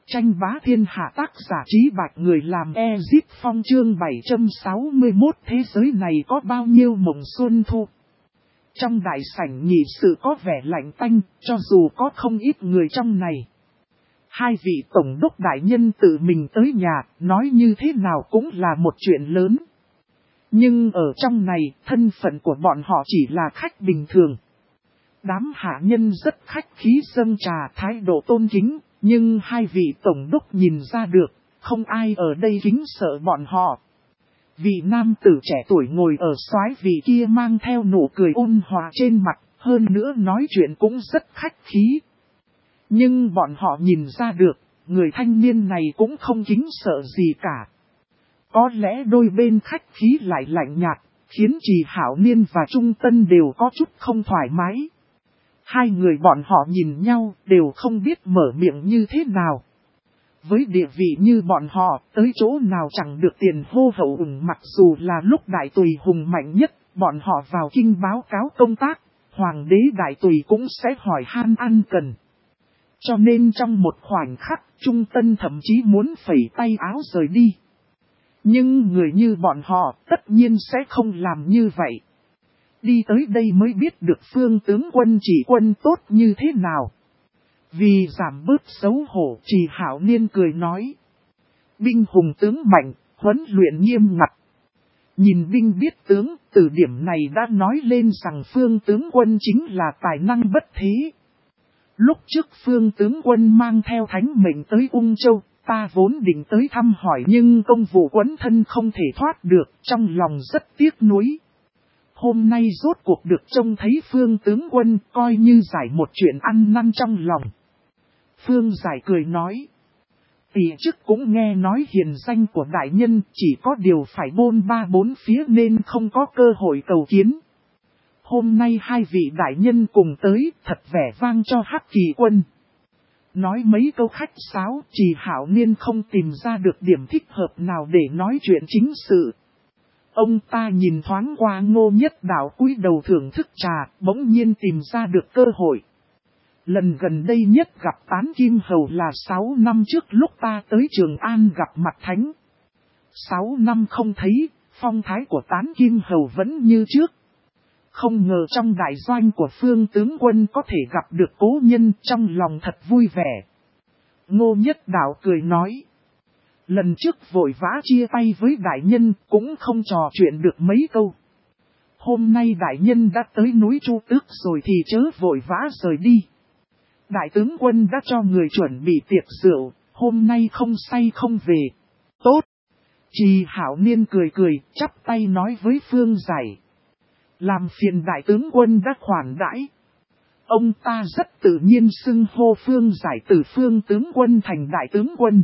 Tranh bá thiên hạ tác giả Trí Bạch người làm Ezip Phong chương 761 thế giới này có bao nhiêu mộng xuân thu. Trong đại sảnh nhị sự có vẻ lạnh tanh, cho dù có không ít người trong này. Hai vị tổng đốc đại nhân tự mình tới nhà, nói như thế nào cũng là một chuyện lớn. Nhưng ở trong này, thân phận của bọn họ chỉ là khách bình thường. Đám hạ nhân rất khách khí dâng trà thái độ tôn kính, nhưng hai vị tổng đốc nhìn ra được, không ai ở đây kính sợ bọn họ. Vị nam tử trẻ tuổi ngồi ở soái vị kia mang theo nụ cười ôn hòa trên mặt, hơn nữa nói chuyện cũng rất khách khí. Nhưng bọn họ nhìn ra được, người thanh niên này cũng không kính sợ gì cả. Có lẽ đôi bên khách khí lại lạnh nhạt, khiến Trì Hảo Niên và Trung Tân đều có chút không thoải mái. Hai người bọn họ nhìn nhau đều không biết mở miệng như thế nào. Với địa vị như bọn họ, tới chỗ nào chẳng được tiền hô hậu ủng, mặc dù là lúc đại tùy hùng mạnh nhất, bọn họ vào kinh báo cáo công tác, hoàng đế đại tùy cũng sẽ hỏi han ăn cần. Cho nên trong một khoảnh khắc, Trung Tân thậm chí muốn phẩy tay áo rời đi. Nhưng người như bọn họ tất nhiên sẽ không làm như vậy. Đi tới đây mới biết được phương tướng quân chỉ quân tốt như thế nào. Vì giảm bớt xấu hổ, Trì Hảo Niên cười nói. Binh hùng tướng mạnh, huấn luyện nghiêm ngặt. Nhìn binh biết tướng, từ điểm này đã nói lên rằng phương tướng quân chính là tài năng bất thế. Lúc trước phương tướng quân mang theo thánh mệnh tới Ung Châu, ta vốn định tới thăm hỏi nhưng công vụ quấn thân không thể thoát được, trong lòng rất tiếc nuối. Hôm nay rốt cuộc được trông thấy phương tướng quân, coi như giải một chuyện ăn năn trong lòng. Phương Giải cười nói. Tỷ chức cũng nghe nói hiền danh của đại nhân, chỉ có điều phải bôn ba bốn phía nên không có cơ hội cầu kiến. Hôm nay hai vị đại nhân cùng tới, thật vẻ vang cho Hắc Kỳ quân. Nói mấy câu khách sáo, Trì Hảo Niên không tìm ra được điểm thích hợp nào để nói chuyện chính sự. Ông ta nhìn thoáng qua Ngô Nhất Đạo cúi đầu thưởng thức trà, bỗng nhiên tìm ra được cơ hội. Lần gần đây nhất gặp Tán Kim Hầu là 6 năm trước lúc ta tới Trường An gặp mặt Thánh. 6 năm không thấy, phong thái của Tán Kim Hầu vẫn như trước. Không ngờ trong đại doanh của phương tướng quân có thể gặp được cố nhân, trong lòng thật vui vẻ. Ngô Nhất Đạo cười nói. Lần trước vội vã chia tay với đại nhân cũng không trò chuyện được mấy câu. Hôm nay đại nhân đã tới núi Chu Tước rồi thì chớ vội vã rời đi. Đại tướng quân đã cho người chuẩn bị tiệc rượu, hôm nay không say không về. Tốt! Trì Hảo Niên cười cười, chắp tay nói với Phương Giải. Làm phiền đại tướng quân đã khoản đãi. Ông ta rất tự nhiên xưng hô Phương Giải từ phương tướng quân thành đại tướng quân.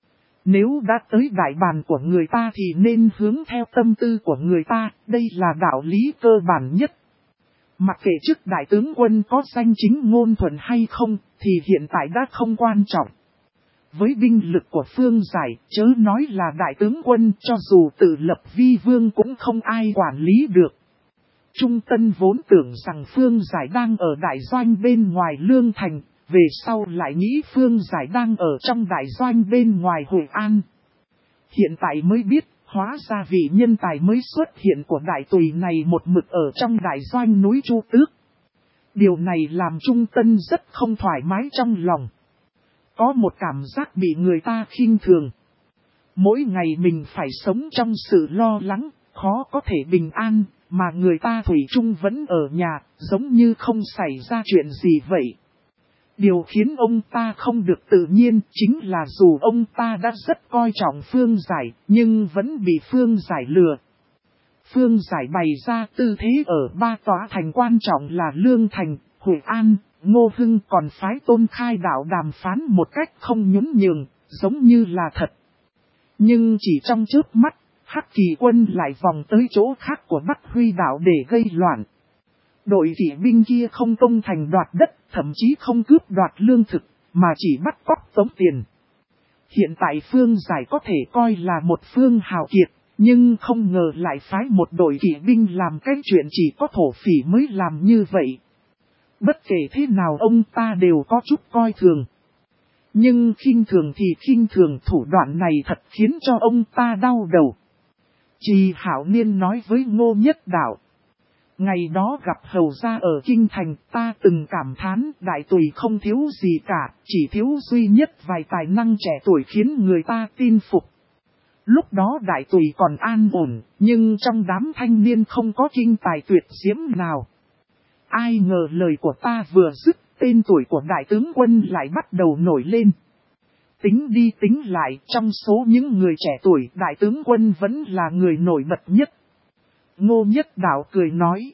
Nếu đã tới đại bàn của người ta thì nên hướng theo tâm tư của người ta, đây là đạo lý cơ bản nhất. Mặc kệ trước đại tướng quân có danh chính ngôn thuận hay không, thì hiện tại đã không quan trọng. Với binh lực của Phương Giải, chớ nói là đại tướng quân, cho dù tự lập vi vương cũng không ai quản lý được. Trung Tân vốn tưởng rằng Phương Giải đang ở đại doanh bên ngoài Lương Thành, về sau lại nghĩ Phương Giải đang ở trong đại doanh bên ngoài Hội An. Hiện tại mới biết, hóa ra vị nhân tài mới xuất hiện của đại tùy này một mực ở trong đại doanh núi Chu Tước. Điều này làm Trung Tân rất không thoải mái trong lòng. Có một cảm giác bị người ta khinh thường. Mỗi ngày mình phải sống trong sự lo lắng, khó có thể bình an, mà người ta thủy chung vẫn ở nhà, giống như không xảy ra chuyện gì vậy. Điều khiến ông ta không được tự nhiên chính là dù ông ta đã rất coi trọng Phương Giải, nhưng vẫn bị Phương Giải lừa. Phương Giải bày ra tư thế ở ba tòa thành quan trọng là Lương Thành, Hội An, Ngô Hưng, còn phái Tôn Khai Đạo đàm phán một cách không nhún nhường, giống như là thật. Nhưng chỉ trong chớp mắt, Hắc Kỳ quân lại vòng tới chỗ khác của Bắc Huy Đạo để gây loạn. Đội kỵ binh kia không công thành đoạt đất, thậm chí không cướp đoạt lương thực, mà chỉ bắt cóc tống tiền. Hiện tại Phương Giải có thể coi là một phương hào kiệt, nhưng không ngờ lại phái một đội kỵ binh làm cái chuyện chỉ có thổ phỉ mới làm như vậy. Bất kể thế nào ông ta đều có chút coi thường. Nhưng khinh thường thì khinh thường, thủ đoạn này thật khiến cho ông ta đau đầu. Trì Hảo Niên nói với Ngô Nhất Đạo. Ngày đó gặp hầu gia ở Kinh Thành, ta từng cảm thán Đại Tùy không thiếu gì cả, chỉ thiếu duy nhất vài tài năng trẻ tuổi khiến người ta tin phục. Lúc đó Đại Tùy còn an ổn, nhưng trong đám thanh niên không có kinh tài tuyệt diễm nào. Ai ngờ lời của ta vừa dứt, tên tuổi của đại tướng quân lại bắt đầu nổi lên. Tính đi tính lại, trong số những người trẻ tuổi, đại tướng quân vẫn là người nổi bật nhất. Ngô Nhất Đạo cười nói.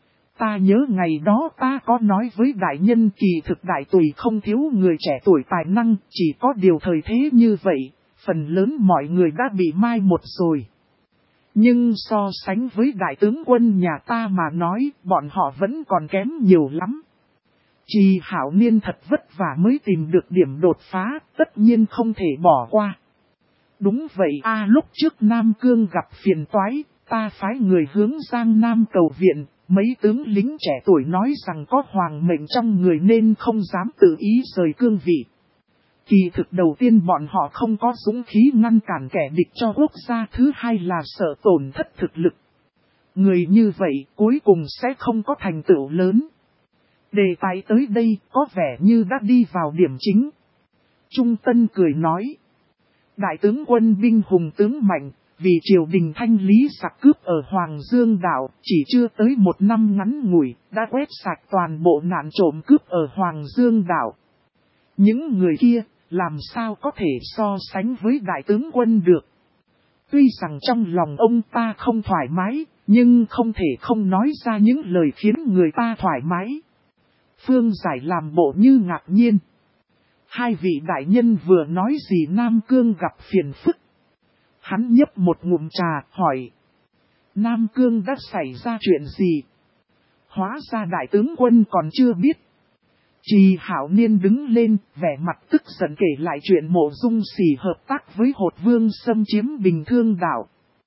Ta nhớ ngày đó ta có nói với đại nhân kỳ thực Đại Tùy không thiếu người trẻ tuổi tài năng, chỉ có điều thời thế như vậy, phần lớn mọi người đã bị mai một rồi. Nhưng so sánh với đại tướng quân nhà ta mà nói, bọn họ vẫn còn kém nhiều lắm. Trì Hảo Niên thật vất vả mới tìm được điểm đột phá, tất nhiên không thể bỏ qua. Đúng vậy lúc trước Nam Cương gặp phiền toái, ta phái người hướng Giang Nam cầu viện, mấy tướng lính trẻ tuổi nói rằng có hoàng mệnh trong người nên không dám tự ý rời cương vị. Kỳ thực đầu tiên bọn họ không có dũng khí ngăn cản kẻ địch cho quốc gia, thứ hai là sợ tổn thất thực lực. Người như vậy cuối cùng sẽ không có thành tựu lớn. Đề tài tới đây có vẻ như đã đi vào điểm chính. Trung Tân cười nói. Đại tướng quân binh hùng tướng mạnh, vì triều đình thanh lý giặc cướp ở Hoàng Dương Đảo, chỉ chưa tới một năm ngắn ngủi, đã quét sạch toàn bộ nạn trộm cướp ở Hoàng Dương Đảo. Những người kia, làm sao có thể so sánh với đại tướng quân được? Tuy rằng trong lòng ông ta không thoải mái, nhưng không thể không nói ra những lời khiến người ta thoải mái. Phương Giải làm bộ như ngạc nhiên. Hai vị đại nhân vừa nói gì Nam Cương gặp phiền phức. Hắn nhấp một ngụm trà, hỏi. Nam Cương đã xảy ra chuyện gì? Hóa ra đại tướng quân còn chưa biết. Trì Hảo Niên đứng lên, vẻ mặt tức giận kể lại chuyện Mộ Dung Sỉ hợp tác với Hột Vương xâm chiếm Bình Thương Đảo.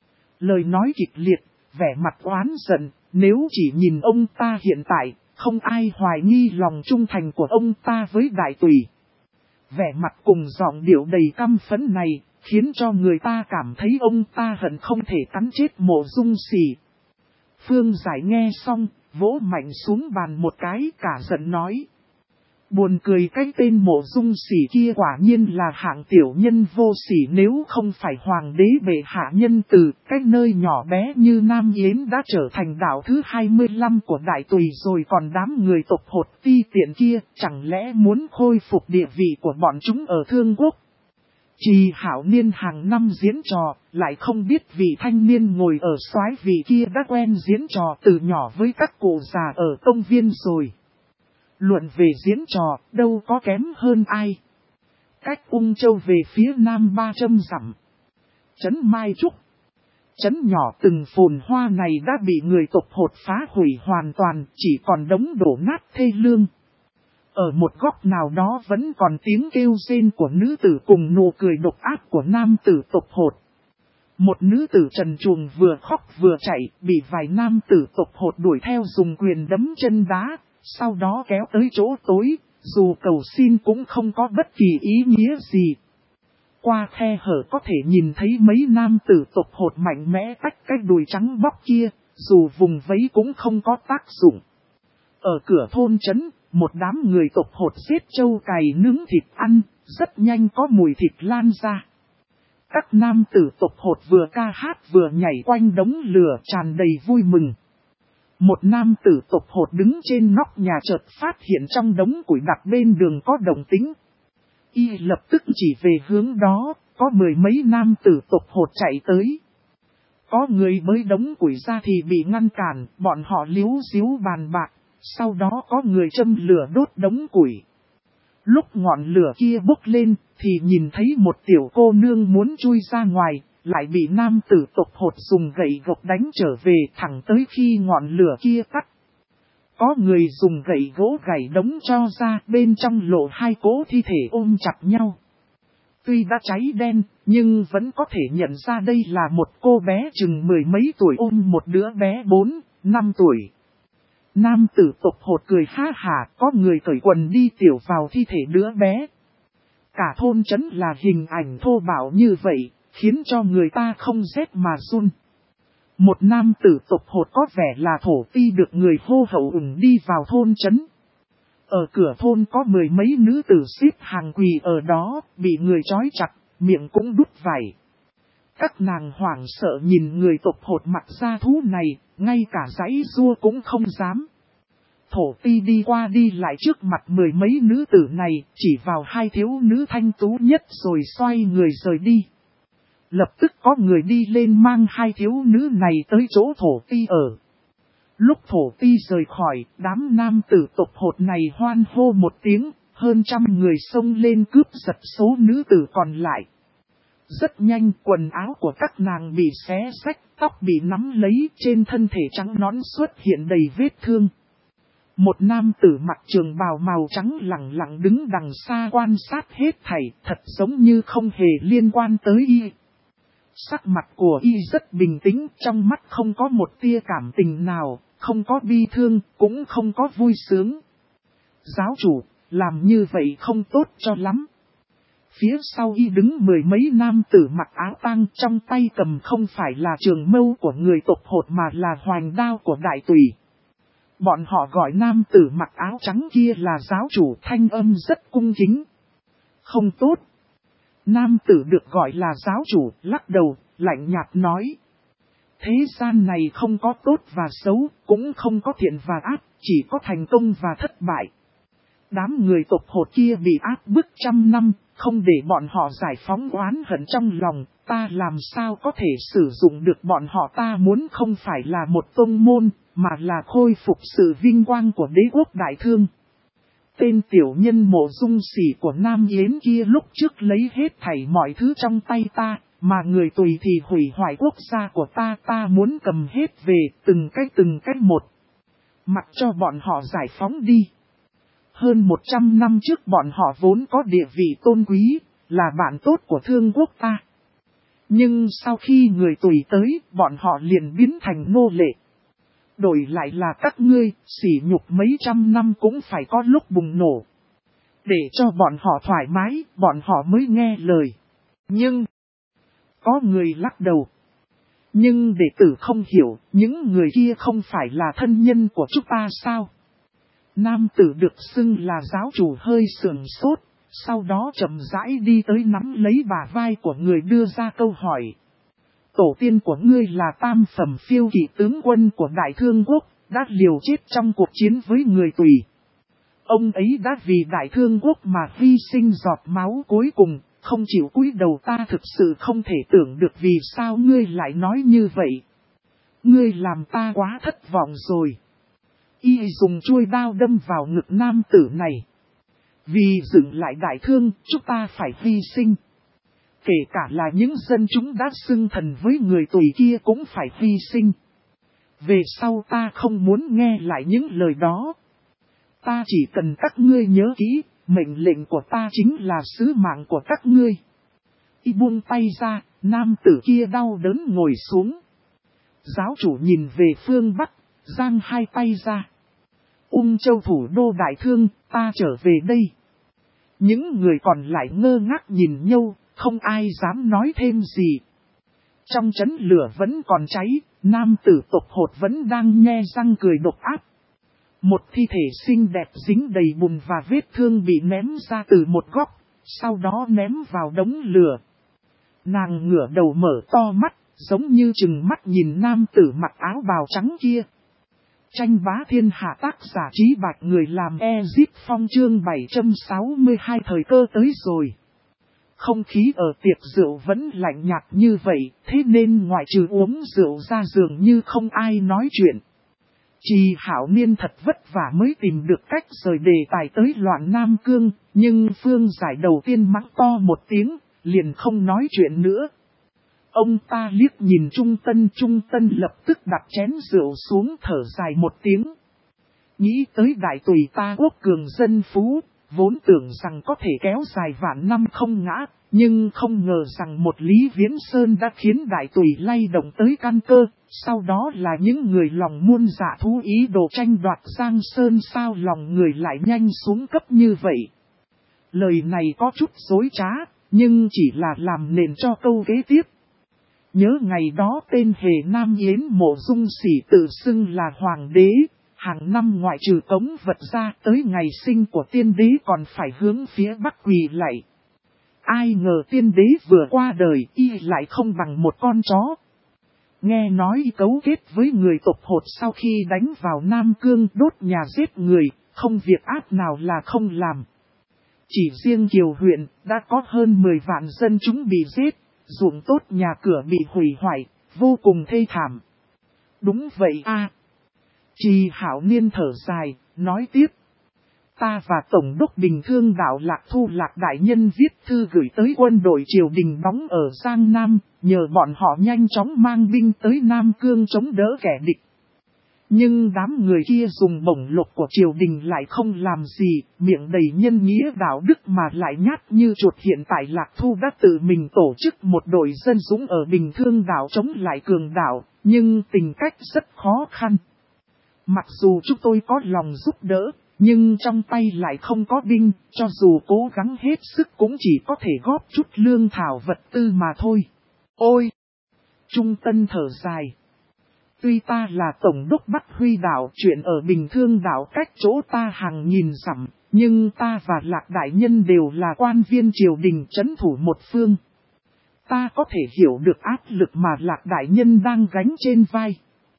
Lời nói kịch liệt, vẻ mặt oán giận, nếu chỉ nhìn ông ta hiện tại, không ai hoài nghi lòng trung thành của ông ta với Đại Tùy. Vẻ mặt cùng giọng điệu đầy căm phẫn này, khiến cho người ta cảm thấy ông ta hận không thể cắn chết Mộ Dung Sỉ. Phương Giải nghe xong, vỗ mạnh xuống bàn một cái, cả giận nói. Buồn cười cái tên Mộ Dung Sỉ kia quả nhiên là hạng tiểu nhân vô sỉ, nếu không phải hoàng đế bệ hạ nhân từ, cái nơi nhỏ bé như Nam Yến đã trở thành đảo thứ 25 của Đại Tùy rồi, còn đám người tộc Hột ti tiện kia chẳng lẽ muốn khôi phục địa vị của bọn chúng ở Thương Quốc. Trì Hảo Niên hàng năm diễn trò, lại không biết vị thanh niên ngồi ở soái vị kia đã quen diễn trò từ nhỏ với các cụ già ở công viên rồi. Luận về diễn trò, đâu có kém hơn ai. Cách Ung Châu về phía nam 300 dặm. Trấn Mai Trúc. Trấn nhỏ từng phồn hoa này đã bị người tộc Hột phá hủy hoàn toàn, chỉ còn đống đổ nát thê lương. Ở một góc nào đó vẫn còn tiếng kêu rên của nữ tử cùng nụ cười độc ác của nam tử tộc Hột. Một nữ tử trần truồng vừa khóc vừa chạy, bị vài nam tử tộc Hột đuổi theo dùng quyền đấm chân đá. Sau đó kéo tới chỗ tối, dù cầu xin cũng không có bất kỳ ý nghĩa gì. Qua khe hở có thể nhìn thấy mấy nam tử tộc Hột mạnh mẽ tách cái đùi trắng bóc kia, dù vùng vẫy cũng không có tác dụng. Ở cửa thôn trấn, một đám người tộc Hột giết trâu cày nướng thịt ăn, rất nhanh có mùi thịt lan ra. Các nam tử tộc Hột vừa ca hát vừa nhảy quanh đống lửa tràn đầy vui mừng. Một nam tử tộc Hột đứng trên nóc nhà chợt phát hiện trong đống củi đặt bên đường có động tĩnh. Y lập tức chỉ về hướng đó, có mười mấy nam tử tộc Hột chạy tới. Có người bới đống củi ra thì bị ngăn cản, bọn họ líu díu bàn bạc, sau đó có người châm lửa đốt đống củi. Lúc ngọn lửa kia bốc lên, thì nhìn thấy một tiểu cô nương muốn chui ra ngoài, lại bị nam tử tộc Hột dùng gậy gộc đánh trở về thẳng tới khi ngọn lửa kia tắt. Có người dùng gậy gỗ gảy đống cho ra, bên trong lộ hai cỗ thi thể ôm chặt nhau. Tuy đã cháy đen, nhưng vẫn có thể nhận ra đây là một cô bé chừng mười mấy tuổi ôm một đứa bé 4-5 tuổi. Nam tử tộc Hột cười ha hả, có người cởi quần đi tiểu vào thi thể đứa bé. Cả thôn trấn là hình ảnh thô bạo như vậy, khiến cho người ta không rét mà run. Một nam tử tộc hột có vẻ là thổ ti được người hô hậu ủng đi vào thôn trấn. Ở cửa thôn có mười mấy nữ tử xếp hàng quỳ ở đó, bị người trói chặt, miệng cũng đút vải. Các nàng hoảng sợ nhìn người tộc hột mặc da thú này, ngay cả giãy giụa cũng không dám. Thổ ti đi qua đi lại trước mặt mười mấy nữ tử này, chỉ vào hai thiếu nữ thanh tú nhất rồi xoay người rời đi. Lập tức có người đi lên mang hai thiếu nữ này tới chỗ thổ ti ở. Lúc thổ ti rời khỏi, đám nam tử tộc hột này hoan hô một tiếng, hơn trăm người xông lên cướp giật số nữ tử còn lại. Rất nhanh quần áo của các nàng bị xé xách, tóc bị nắm lấy, trên thân thể trắng nõn xuất hiện đầy vết thương. Một nam tử mặc trường bào màu trắng lặng lặng đứng đằng xa quan sát hết thảy, thật giống như không hề liên quan tới y. Sắc mặt của y rất bình tĩnh, trong mắt không có một tia cảm tình nào, không có bi thương, cũng không có vui sướng. Giáo chủ, làm như vậy không tốt cho lắm. Phía sau y đứng mười mấy nam tử mặc áo tang, trong tay cầm không phải là trường mâu của người tộc hột mà là hoành đao của đại tùy. Bọn họ gọi nam tử mặc áo trắng kia là giáo chủ, thanh âm rất cung kính. Không tốt. Nam tử được gọi là giáo chủ, lắc đầu, lạnh nhạt nói. Thế gian này không có tốt và xấu, cũng không có thiện và ác, chỉ có thành công và thất bại. Đám người tộc hột kia bị áp bức trăm năm, không để bọn họ giải phóng oán hận trong lòng, ta làm sao có thể sử dụng được bọn họ. Ta muốn không phải là một tông môn, mà là khôi phục sự vinh quang của đế quốc Đại Thương. Tên tiểu nhân Mộ Dung Sỉ của Nam Yến kia lúc trước lấy hết thảy mọi thứ trong tay ta, mà người tùy thì hủy hoại quốc gia của ta. Ta muốn cầm hết về từng cái một. Mặc cho bọn họ giải phóng đi. Hơn 100 năm trước bọn họ vốn có địa vị tôn quý, là bạn tốt của thương quốc ta. Nhưng sau khi người tùy tới, bọn họ liền biến thành nô lệ. Đổi lại là các ngươi, sỉ nhục mấy trăm năm cũng phải có lúc bùng nổ. Để cho bọn họ thoải mái, bọn họ mới nghe lời. Nhưng, có người lắc đầu. Nhưng đệ tử không hiểu, những người kia không phải là thân nhân của chúng ta sao? Nam tử được xưng là giáo chủ hơi sườn sốt, sau đó chậm rãi đi tới nắm lấy bả vai của người đưa ra câu hỏi. Tổ tiên của ngươi là tam phẩm phiêu kỵ tướng quân của Đại Thương Quốc, đã liều chết trong cuộc chiến với người tùy. Ông ấy đã vì Đại Thương Quốc mà hy sinh giọt máu cuối cùng, không chịu cúi đầu. Ta thực sự không thể tưởng được vì sao ngươi lại nói như vậy. Ngươi làm ta quá thất vọng rồi. Y dùng chuôi đao đâm vào ngực nam tử này. Vì dựng lại Đại Thương, chúng ta phải hy sinh. Kể cả là những dân chúng đã xưng thần với người tùy kia cũng phải hy sinh. Về sau ta không muốn nghe lại những lời đó. Ta chỉ cần các ngươi nhớ kỹ, mệnh lệnh của ta chính là sứ mạng của các ngươi. Y buông tay ra, nam tử kia đau đớn ngồi xuống. Giáo chủ nhìn về phương Bắc, giang hai tay ra. Ung Châu thủ đô Đại Thương, ta trở về đây. Những người còn lại ngơ ngác nhìn nhau, không ai dám nói thêm gì. Trong trấn lửa vẫn còn cháy, nam tử tộc hột vẫn đang nhe răng cười độc ác. Một thi thể xinh đẹp dính đầy bùn và vết thương bị ném ra từ một góc, sau đó ném vào đống lửa. Nàng ngửa đầu mở to mắt, giống như chừng mắt nhìn nam tử mặc áo bào trắng kia. Tranh bá thiên hạ tác giả Trí Bạch, người làm Ezip Phong, chương 762 thời cơ tới rồi. Không khí ở tiệc rượu vẫn lạnh nhạt như vậy, thế nên ngoại trừ uống rượu ra dường như không ai nói chuyện. Trì Hảo Niên thật vất vả mới tìm được cách rời đề tài tới loạn Nam Cương, nhưng Phương Giải đầu tiên mắng to một tiếng, liền không nói chuyện nữa. Ông ta liếc nhìn Trung Tân lập tức đặt chén rượu xuống, thở dài một tiếng. Nghĩ tới đại tùy ta quốc cường dân phú, vốn tưởng rằng có thể kéo dài vạn năm không ngã, nhưng không ngờ rằng một Lý Viễn Sơn đã khiến đại tùy lay động tới căn cơ, sau đó là những người lòng muôn dạ thú ý đồ tranh đoạt Giang Sơn. Sao lòng người lại nhanh xuống cấp như vậy? Lời này có chút dối trá, nhưng chỉ là làm nền cho câu kế tiếp. Nhớ ngày đó tên hề Nam Yến Mộ Dung Sỉ tự xưng là hoàng đế, hàng năm ngoại trừ cống vật ra tới ngày sinh của tiên đế còn phải hướng phía bắc quỳ lạy. Ai ngờ tiên đế vừa qua đời y lại không bằng một con chó. Nghe nói cấu kết với người tộc Hột sau khi đánh vào Nam Cương đốt nhà giết người, không việc ác nào là không làm. Chỉ riêng Kiều huyện đã có hơn 10 vạn dân chúng bị giết, ruộng tốt nhà cửa bị hủy hoại, vô cùng thê thảm. Đúng vậy a. Trì Hảo Niên thở dài, nói tiếp. Ta và Tổng đốc Bình Thương Đạo Lạc Thu Lạc Đại Nhân viết thư gửi tới quân đội triều đình đóng ở Giang Nam, nhờ bọn họ nhanh chóng mang binh tới Nam Cương chống đỡ kẻ địch. Nhưng đám người kia dùng bổng lộc của triều đình lại không làm gì, miệng đầy nhân nghĩa đạo đức mà lại nhát như chuột. Hiện tại Lạc Thu đã tự mình tổ chức một đội dân dũng ở Bình Thương Đảo chống lại cường đảo, nhưng tình cách rất khó khăn. Mặc dù chúng tôi có lòng giúp đỡ, nhưng trong tay lại không có binh, cho dù cố gắng hết sức cũng chỉ có thể góp chút lương thảo vật tư mà thôi. Ôi! Trung Tân thở dài. Tuy ta là Tổng đốc Bắc Huy Đảo, chuyện ở Bình Thương Đảo cách chỗ ta hàng nghìn dặm, nhưng ta và Lạc Đại Nhân đều là quan viên triều đình trấn thủ một phương. Ta có thể hiểu được áp lực mà Lạc Đại Nhân đang gánh trên vai.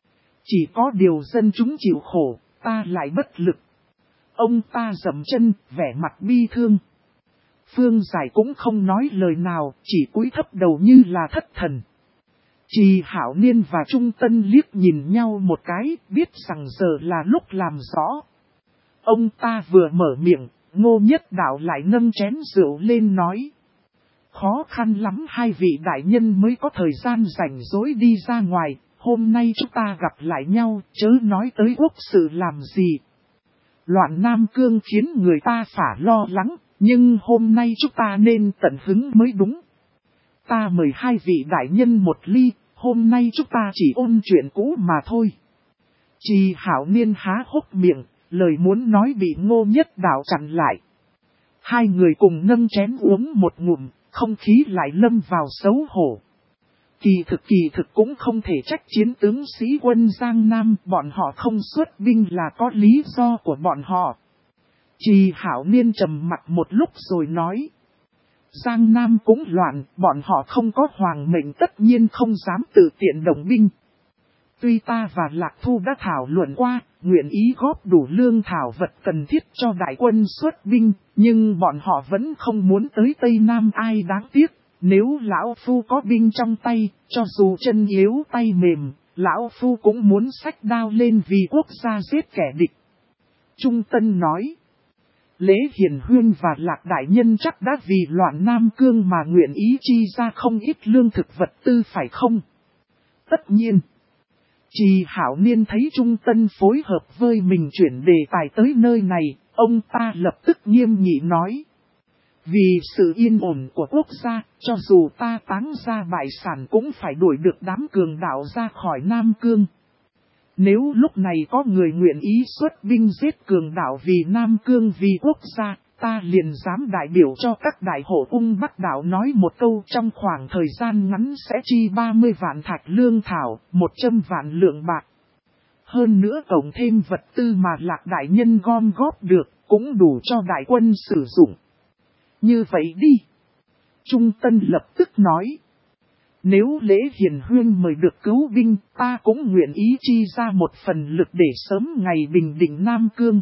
Chỉ có điều dân chúng chịu khổ, ta lại bất lực. Ông ta dậm chân, vẻ mặt bi thương. Phương Giải cũng không nói lời nào, chỉ cúi thấp đầu như là thất thần. Trì Hảo Niên và Trung Tân liếc nhìn nhau một cái, biết rằng giờ là lúc làm rõ. Ông ta vừa mở miệng, Ngô Nhất Đạo lại nâng chén rượu lên nói. Khó khăn lắm hai vị đại nhân mới có thời gian rảnh rỗi đi ra ngoài, hôm nay chúng ta gặp lại nhau, chớ nói tới quốc sự làm gì. Loạn Nam Cương khiến người ta phải lo lắng, nhưng hôm nay chúng ta nên tận hứng mới đúng. Ta mời hai vị đại nhân một ly, hôm nay chúng ta chỉ ôn chuyện cũ mà thôi. Trì Hảo Niên há hốc miệng, lời muốn nói bị Ngô Nhất Đạo chặn lại. Hai người cùng nâng chén uống một ngụm, không khí lại lâm vào xấu hổ. Kỳ thực cũng không thể trách chiến tướng sĩ quân Giang Nam, bọn họ không xuất binh là có lý do của bọn họ. Trì Hảo Niên trầm mặt một lúc rồi nói. Giang Nam cũng loạn, bọn họ không có hoàng mệnh tất nhiên không dám tự tiện động binh. Tuy ta và Lạc Thu đã thảo luận qua, nguyện ý góp đủ lương thảo vật cần thiết cho đại quân xuất binh, nhưng bọn họ vẫn không muốn tới Tây Nam ai đáng tiếc. Nếu Lão Phu có binh trong tay, cho dù chân yếu tay mềm, Lão Phu cũng muốn xách đao lên vì quốc gia giết kẻ địch. Trung Tân nói. Lễ Hiền Huyên và Lạc Đại Nhân chắc đã vì loạn Nam Cương mà nguyện ý chi ra không ít lương thực vật tư phải không? Tất nhiên. Trì Hảo Niên thấy Trung Tân phối hợp với mình chuyển đề tài tới nơi này, ông ta lập tức nghiêm nghị nói. Vì sự yên ổn của quốc gia, cho dù ta táng ra bại sản cũng phải đuổi được đám cường đạo ra khỏi Nam Cương. Nếu lúc này có người nguyện ý xuất binh giết cường đạo vì Nam Cương vì quốc gia, ta liền dám đại biểu cho các đại hộ ung Bắc đạo nói một câu trong khoảng thời gian ngắn sẽ chi 30 vạn thạch lương thảo, 100 vạn lượng bạc. Hơn nữa cộng thêm vật tư mà Lạc Đại Nhân gom góp được, cũng đủ cho đại quân sử dụng. Như vậy đi. Trung Tân lập tức nói. Nếu Lễ Hiền Huyên mời được cứu binh, ta cũng nguyện ý chi ra một phần lực để sớm ngày bình định Nam Cương.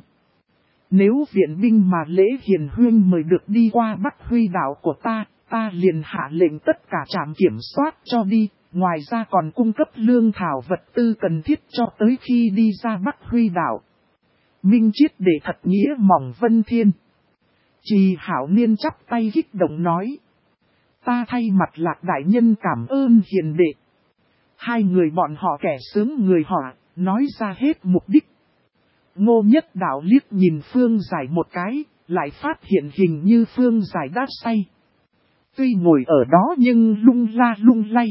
Nếu viện binh mà Lễ Hiền Huyên mời được đi qua Bắc Huy Đảo của ta liền hạ lệnh tất cả trạm kiểm soát cho đi, ngoài ra còn cung cấp lương thảo vật tư cần thiết cho tới khi đi ra Bắc Huy Đảo. Minh Chiết để thật nghĩa mỏng vân thiên. Trì Hảo Niên chắp tay kích động nói. Ta thay mặt Lạc Đại Nhân cảm ơn hiền đệ. Hai người bọn họ kẻ sướng người họa, nói ra hết mục đích. Ngô Nhất Đạo liếc nhìn Phương Giải một cái, lại phát hiện hình như Phương Giải đã say. Tuy ngồi ở đó nhưng lung la lung lay.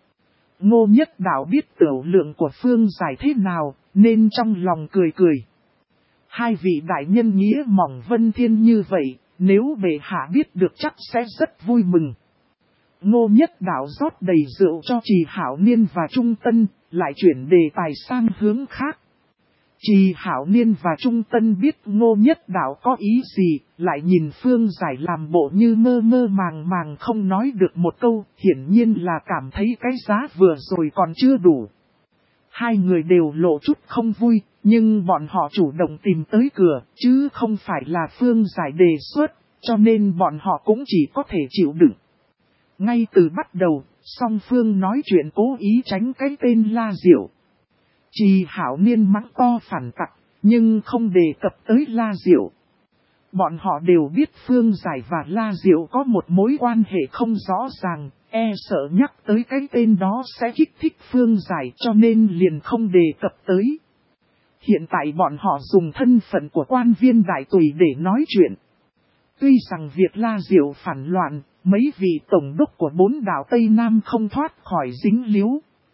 Ngô Nhất Đạo biết tiểu lượng của Phương Giải thế nào, nên trong lòng cười cười. Hai vị đại nhân nghĩa mỏng vân thiên như vậy, nếu bệ hạ biết được chắc sẽ rất vui mừng. Ngô Nhất Đạo rót đầy rượu cho Trì Hảo Niên và Trung Tân, lại chuyển đề tài sang hướng khác. Trì Hảo Niên và Trung Tân biết Ngô Nhất Đạo có ý gì, lại nhìn Phương Giải làm bộ như mơ mơ màng màng không nói được một câu, hiển nhiên là cảm thấy cái giá vừa rồi còn chưa đủ. Hai người đều lộ chút không vui, nhưng bọn họ chủ động tìm tới cửa, chứ không phải là Phương Giải đề xuất, cho nên bọn họ cũng chỉ có thể chịu đựng. Ngay từ bắt đầu, song phương nói chuyện cố ý tránh cái tên La Diệu. Trì Hảo Niên mắng to phản tặc, nhưng không đề cập tới La Diệu. Bọn họ đều biết Phương Giải và La Diệu có một mối quan hệ không rõ ràng, e sợ nhắc tới cái tên đó sẽ kích thích Phương Giải cho nên liền không đề cập tới. Hiện tại bọn họ dùng thân phận của quan viên đại tùy để nói chuyện. Tuy rằng việc La Diệu phản loạn, mấy vị tổng đốc của 4 đảo Tây Nam không thoát khỏi dính líu.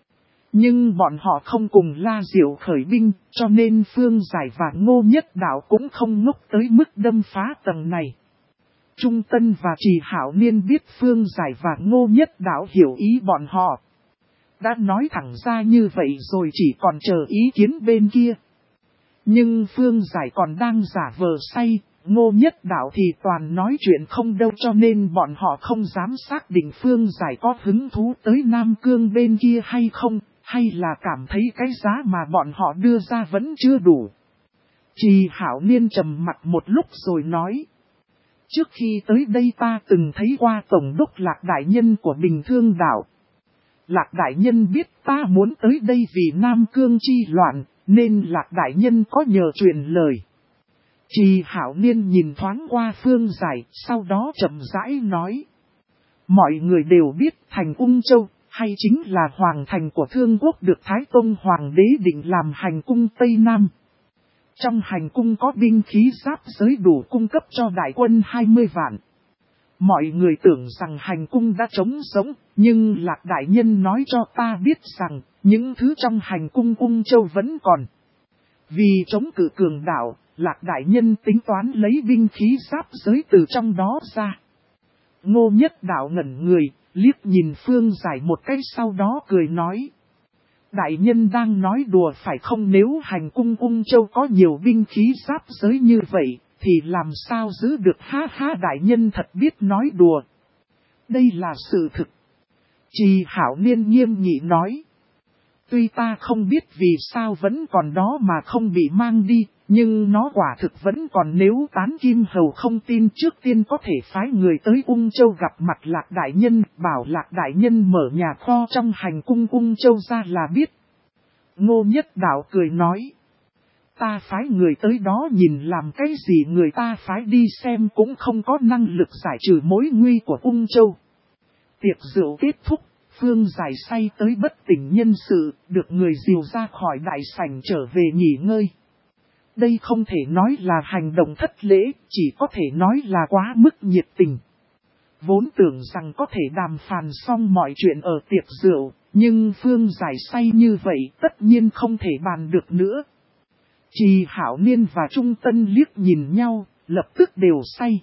Nhưng bọn họ không cùng La Diệu khởi binh, cho nên Phương Giải và Ngô Nhất Đạo cũng không ngốc tới mức đâm phá tầng này. Trung Tân và Trì Hảo Niên biết Phương Giải và Ngô Nhất Đạo hiểu ý bọn họ. Đã nói thẳng ra như vậy rồi chỉ còn chờ ý kiến bên kia. Nhưng Phương Giải còn đang giả vờ say, Ngô Nhất Đạo thì toàn nói chuyện không đâu cho nên bọn họ không dám xác định Phương Giải có hứng thú tới Nam Cương bên kia hay không, hay là cảm thấy cái giá mà bọn họ đưa ra vẫn chưa đủ. Trì Hảo Niên trầm mặt một lúc rồi nói. Trước khi tới đây ta từng thấy qua Tổng đốc Lạc Đại Nhân của Bình Thương Đảo. Lạc Đại Nhân biết ta muốn tới đây vì Nam Cương chi loạn, nên Lạc Đại Nhân có nhờ truyền lời. Trì Hảo Niên nhìn thoáng qua Phương Giải, sau đó chậm rãi nói. Mọi người đều biết thành Ung Châu, hay chính là hoàng thành của Thương Quốc được Thái Tông Hoàng đế định làm hành cung Tây Nam. Trong hành cung có binh khí giáp giới đủ cung cấp cho đại quân 20 vạn. Mọi người tưởng rằng hành cung đã trống rỗng, nhưng Lạc Đại Nhân nói cho ta biết rằng, những thứ trong hành cung Ung Châu vẫn còn. Vì chống cự cường đảo, Lạc Đại Nhân tính toán lấy binh khí giáp giới từ trong đó ra. Ngô Nhất Đạo ngẩn người, liếc nhìn Phương Giải một cái sau đó cười nói. Đại Nhân đang nói đùa phải không, nếu hành cung Ung Châu có nhiều binh khí giáp giới như vậy, thì làm sao giữ được, ha ha. Đại Nhân thật biết nói đùa. Đây là sự thực. Trì Hảo Niên nghiêm nghị nói. Tuy ta không biết vì sao vẫn còn đó mà không bị mang đi, nhưng nó quả thực vẫn còn. Nếu Tán Kim Hầu không tin, trước tiên có thể phái người tới Ung Châu gặp mặt Lạc Đại Nhân, bảo Lạc Đại Nhân mở nhà kho trong hành cung Ung Châu ra là biết. Ngô Nhất Đạo cười nói. Ta phái người tới đó nhìn làm cái gì, người ta phái đi xem cũng không có năng lực giải trừ mối nguy của Ung Châu. Tiệc rượu kết thúc, Phương Giải say tới bất tỉnh nhân sự, được người dìu ra khỏi đại sảnh trở về nghỉ ngơi. Đây không thể nói là hành động thất lễ, chỉ có thể nói là quá mức nhiệt tình. Vốn tưởng rằng có thể đàm phán xong mọi chuyện ở tiệc rượu, nhưng Phương Giải say như vậy tất nhiên không thể bàn được nữa. Trì Hảo Niên và Trung Tân liếc nhìn nhau, lập tức đều say.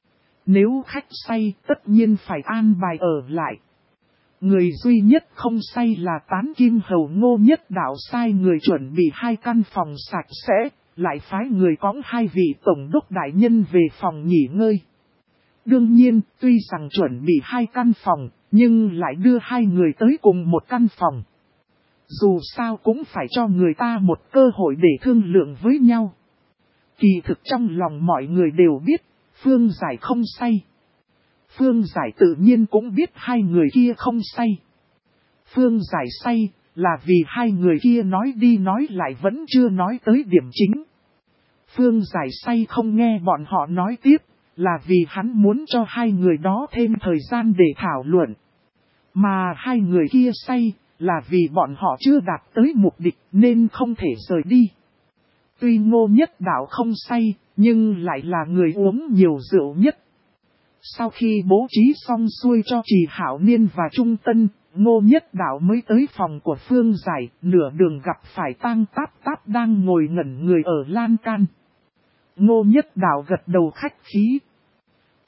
Nếu khách say tất nhiên phải an bài ở lại. Người duy nhất không say là Tán Kim Hầu. Ngô Nhất Đạo sai người chuẩn bị 2 căn phòng sạch sẽ, lại phái người cõng 2 vị tổng đốc đại nhân về phòng nghỉ ngơi. Đương nhiên, tuy rằng chuẩn bị 2 căn phòng, nhưng lại đưa 2 người tới cùng một căn phòng. Dù sao cũng phải cho người ta một cơ hội để thương lượng với nhau. Kỳ thực trong lòng mọi người đều biết, Phương Giải không say. Phương Giải tự nhiên cũng biết 2 người kia không say. Phương Giải say là vì 2 người kia nói đi nói lại vẫn chưa nói tới điểm chính. Phương Giải say không nghe bọn họ nói tiếp, là vì hắn muốn cho 2 người đó thêm thời gian để thảo luận. Mà 2 người kia say là vì bọn họ chưa đạt tới mục đích nên không thể rời đi. Tuy Ngô Nhất Đạo không say, nhưng lại là người uống nhiều rượu nhất. Sau khi bố trí xong xuôi cho Trì Hảo Niên và Trung Tân, Ngô Nhất Đạo mới tới phòng của Phương Giải, nửa đường gặp phải Tang Táp Táp đang ngồi ngẩn người ở lan can. Ngô Nhất Đạo gật đầu khách khí.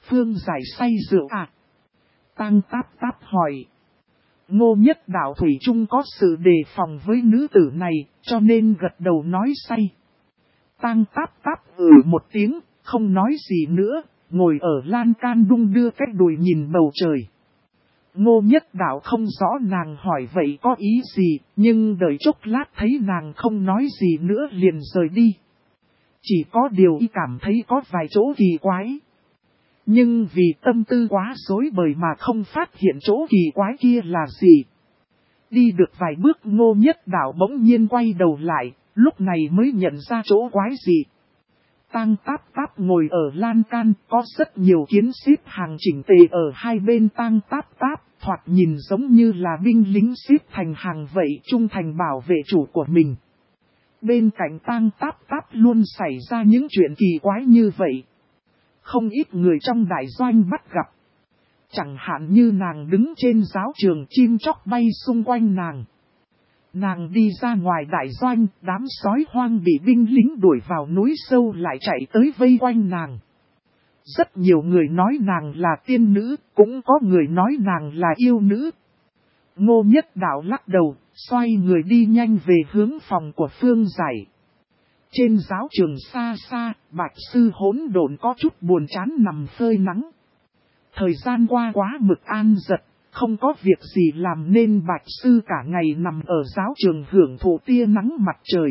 Phương Giải say rượu à? Tang Táp Táp hỏi. Ngô Nhất Đạo thủy chung có sự đề phòng với nữ tử này, cho nên gật đầu nói say. Tang Táp Táp một tiếng, không nói gì nữa, ngồi ở lan can đung đưa cái đùi nhìn bầu trời. Ngô Nhất Đạo không rõ nàng hỏi vậy có ý gì, nhưng đợi chốc lát thấy nàng không nói gì nữa liền rời đi. Chỉ có điều y cảm thấy có vài chỗ kỳ quái. Nhưng vì tâm tư quá rối bời mà không phát hiện chỗ kỳ quái kia là gì. Đi được vài bước Ngô Nhất Đạo bỗng nhiên quay đầu lại, lúc này mới nhận ra chỗ quái gì. Tang Táp Táp ngồi ở lan can, có rất nhiều kiến xếp hàng chỉnh tề ở hai bên Tang Táp Táp, thoạt nhìn giống như là binh lính xếp thành hàng vậy trung thành bảo vệ chủ của mình. Bên cạnh Tang Táp Táp luôn xảy ra những chuyện kỳ quái như vậy. Không ít người trong đại doanh bắt gặp. Chẳng hạn như nàng đứng trên giáo trường chim chóc bay xung quanh nàng. Nàng đi ra ngoài đại doanh, đám sói hoang bị binh lính đuổi vào núi sâu lại chạy tới vây quanh nàng. Rất nhiều người nói nàng là tiên nữ, cũng có người nói nàng là yêu nữ. Ngô Nhất Đạo lắc đầu, xoay người đi nhanh về hướng phòng của Phương Giải. Trên giáo trường xa xa, Bạch Sư Hỗn Độn có chút buồn chán nằm phơi nắng. Thời gian qua quá mực an giật, không có việc gì làm nên Bạch Sư cả ngày nằm ở giáo trường hưởng thụ tia nắng mặt trời.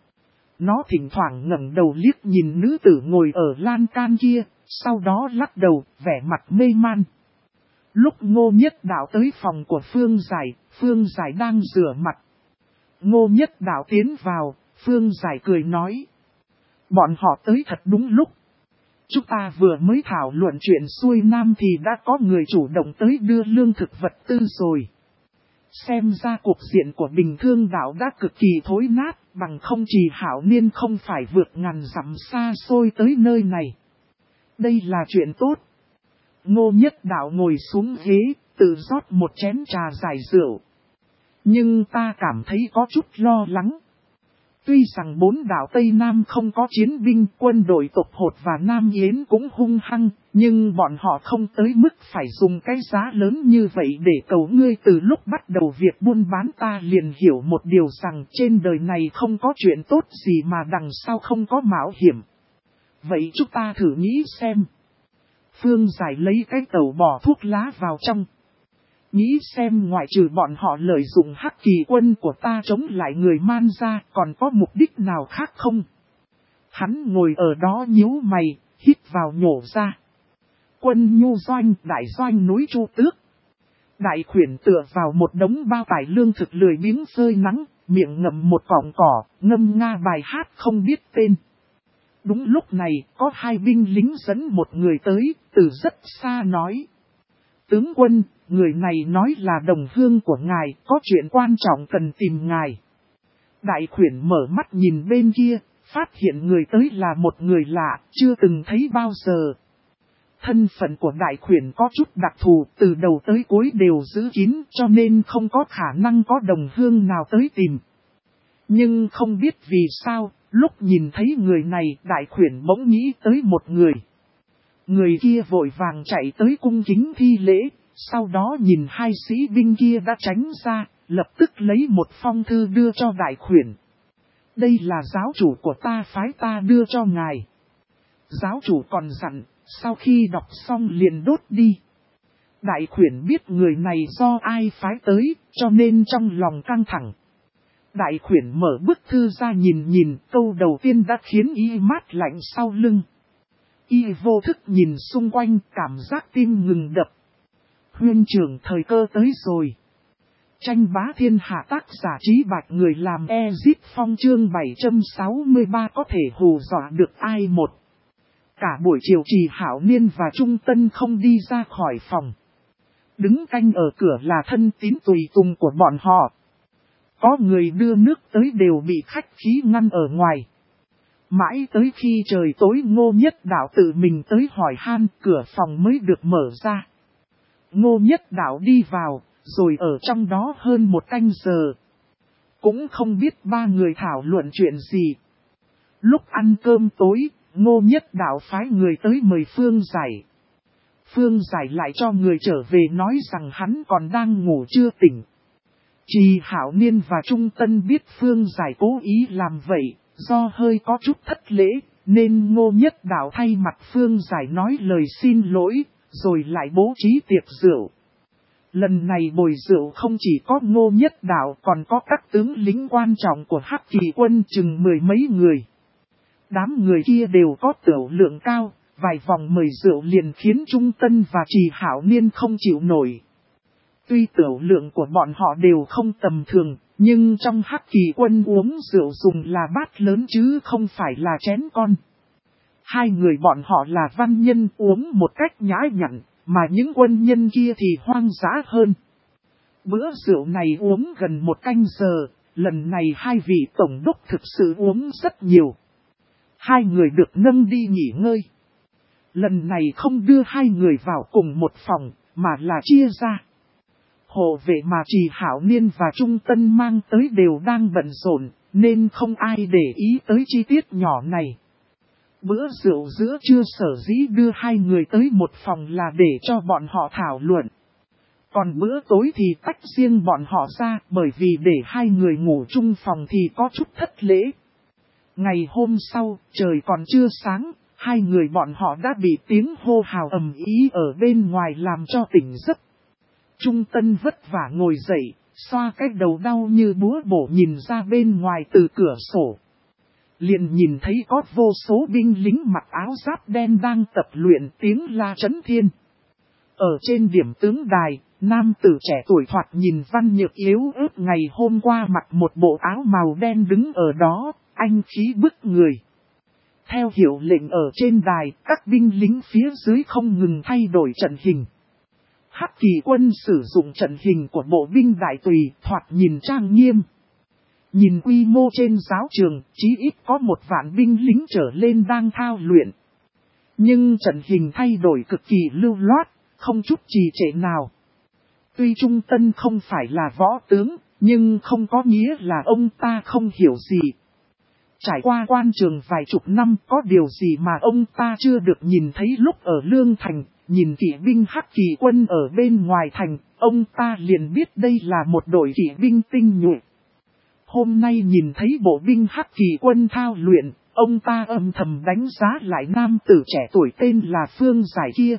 Nó thỉnh thoảng ngẩng đầu liếc nhìn nữ tử ngồi ở lan can kia, sau đó lắc đầu, vẻ mặt mê man. Lúc Ngô Nhất Đạo tới phòng của Phương Giải đang rửa mặt. Ngô Nhất Đạo tiến vào, Phương Giải cười nói. Bọn họ tới thật đúng lúc. Chúng ta vừa mới thảo luận chuyện xuôi nam thì đã có người chủ động tới đưa lương thực vật tư rồi. Xem ra cuộc diện của Bình Thương Đạo đã cực kỳ thối nát, bằng không Trì Hảo Niên không phải vượt ngàn dặm xa xôi tới nơi này. Đây là chuyện tốt. Ngô Nhất Đạo ngồi xuống ghế, tự rót một chén trà giải rượu. Nhưng ta cảm thấy có chút lo lắng. Tuy rằng 4 đảo Tây Nam không có chiến binh, quân đội tộc Hột và Nam Yến cũng hung hăng, nhưng bọn họ không tới mức phải dùng cái giá lớn như vậy để cầu ngươi. Từ lúc bắt đầu việc buôn bán ta liền hiểu một điều rằng trên đời này không có chuyện tốt gì mà đằng sau không có mạo hiểm. Vậy chúng ta thử nghĩ xem. Phương Giải lấy cái tẩu bỏ thuốc lá vào trong. Nghĩ xem ngoại trừ bọn họ lợi dụng Hắc Kỳ quân của ta chống lại người Man ra còn có mục đích nào khác không? Hắn ngồi ở đó nhíu mày, hít vào nhổ ra. Quân Nhu Doanh, đại doanh núi Chu Tước. Đại khuyển tựa vào một đống bao tải lương thực lười biếng phơi nắng, miệng ngậm một cọng cỏ, ngâm nga bài hát không biết tên. Đúng lúc này, có 2 binh lính dẫn một người tới, từ rất xa nói. Tướng quân, người này nói là đồng hương của ngài, có chuyện quan trọng cần tìm ngài. Đại khuyển mở mắt nhìn bên kia, phát hiện người tới là một người lạ, chưa từng thấy bao giờ. Thân phận của đại khuyển có chút đặc thù, từ đầu tới cuối đều giữ kín, cho nên không có khả năng có đồng hương nào tới tìm. Nhưng không biết vì sao, lúc nhìn thấy người này, đại khuyển bỗng nghĩ tới một người. Người kia vội vàng chạy tới cung kính thi lễ, sau đó nhìn 2 sĩ binh kia đã tránh ra, lập tức lấy một phong thư đưa cho đại khuyển. Đây là giáo chủ của ta phái ta đưa cho ngài. Giáo chủ còn dặn, sau khi đọc xong liền đốt đi. Đại khuyển biết người này do ai phái tới, cho nên trong lòng căng thẳng. Đại khuyển mở bức thư ra nhìn, câu đầu tiên đã khiến y mát lạnh sau lưng. Y vô thức nhìn xung quanh, cảm giác tim ngừng đập. Huynh trưởng thời cơ tới rồi. Tranh bá thiên hạ tác giả Trí Bạch người làm Ezip Phong chương 763 có thể hù dọa được ai một. Cả buổi chiều Trì Hảo Niên và Trung Tân không đi ra khỏi phòng. Đứng canh ở cửa là thân tín tùy tùng của bọn họ. Có người đưa nước tới đều bị khách khí ngăn ở ngoài. Mãi tới khi trời tối Ngô Nhất Đạo tự mình tới hỏi han, cửa phòng mới được mở ra. Ngô Nhất Đạo đi vào, rồi ở trong đó hơn 1 canh giờ. Cũng không biết 3 người thảo luận chuyện gì. Lúc ăn cơm tối, Ngô Nhất Đạo phái người tới mời Phương Giải. Phương Giải lại cho người trở về nói rằng hắn còn đang ngủ chưa tỉnh. Trì Hảo Niên và Trung Tân biết Phương Giải cố ý làm vậy, do hơi có chút thất lễ, nên Ngô Nhất Đạo thay mặt Phương Giải nói lời xin lỗi, rồi lại bố trí tiệc rượu. Lần này bồi rượu không chỉ có Ngô Nhất Đạo còn có các tướng lính quan trọng của Hắc Kỳ quân chừng 10 mấy người. Đám người kia đều có tiểu lượng cao, vài vòng mời rượu liền khiến Trung Tân và Trì Hảo Niên không chịu nổi. Tuy tiểu lượng của bọn họ đều không tầm thường, nhưng trong Hắc Kỳ quân uống rượu dùng là bát lớn chứ không phải là chén con. Hai người bọn họ là văn nhân uống một cách nhã nhặn, mà những quân nhân kia thì hoang dã hơn. Bữa rượu này uống gần 1 canh giờ, lần này hai vị tổng đốc thực sự uống rất nhiều. Hai người được nâng đi nghỉ ngơi. Lần này không đưa hai người vào cùng một phòng, mà là chia ra. Hộ vệ mà Trì Hảo Niên và Trung Tân mang tới đều đang bận rộn, nên không ai để ý tới chi tiết nhỏ này. Bữa rượu giữa trưa sở dĩ đưa hai người tới một phòng là để cho bọn họ thảo luận. Còn bữa tối thì tách riêng bọn họ ra, bởi vì để hai người ngủ chung phòng thì có chút thất lễ. Ngày hôm sau, trời còn chưa sáng, hai người bọn họ đã bị tiếng hô hào ầm ĩ ở bên ngoài làm cho tỉnh giấc. Trung Tân vất vả ngồi dậy, xoa cái đầu đau như búa bổ nhìn ra bên ngoài từ cửa sổ. Liền nhìn thấy có vô số binh lính mặc áo giáp đen đang tập luyện tiếng la chấn thiên. Ở trên điểm tướng đài, nam tử trẻ tuổi thoạt nhìn văn nhược yếu ớt ngày hôm qua mặc một bộ áo màu đen đứng ở đó, anh khí bức người. Theo hiệu lệnh ở trên đài, các binh lính phía dưới không ngừng thay đổi trận hình. Hắc Kỳ quân sử dụng trận hình của bộ binh đại tùy thoạt nhìn trang nghiêm. Nhìn quy mô trên giáo trường, chí ít có 1 vạn binh lính trở lên đang thao luyện. Nhưng trận hình thay đổi cực kỳ lưu loát, không chút trì trệ nào. Tuy Trung Tân không phải là võ tướng, nhưng không có nghĩa là ông ta không hiểu gì. Trải qua quan trường vài chục năm, có điều gì mà ông ta chưa được nhìn thấy lúc ở Lương Thành, nhìn kỵ binh Hắc Kỳ quân ở bên ngoài thành, ông ta liền biết đây là một đội kỵ binh tinh nhuệ. Hôm nay nhìn thấy bộ binh Hắc Kỳ quân thao luyện, ông ta âm thầm đánh giá lại nam tử trẻ tuổi tên là Phương Giải kia.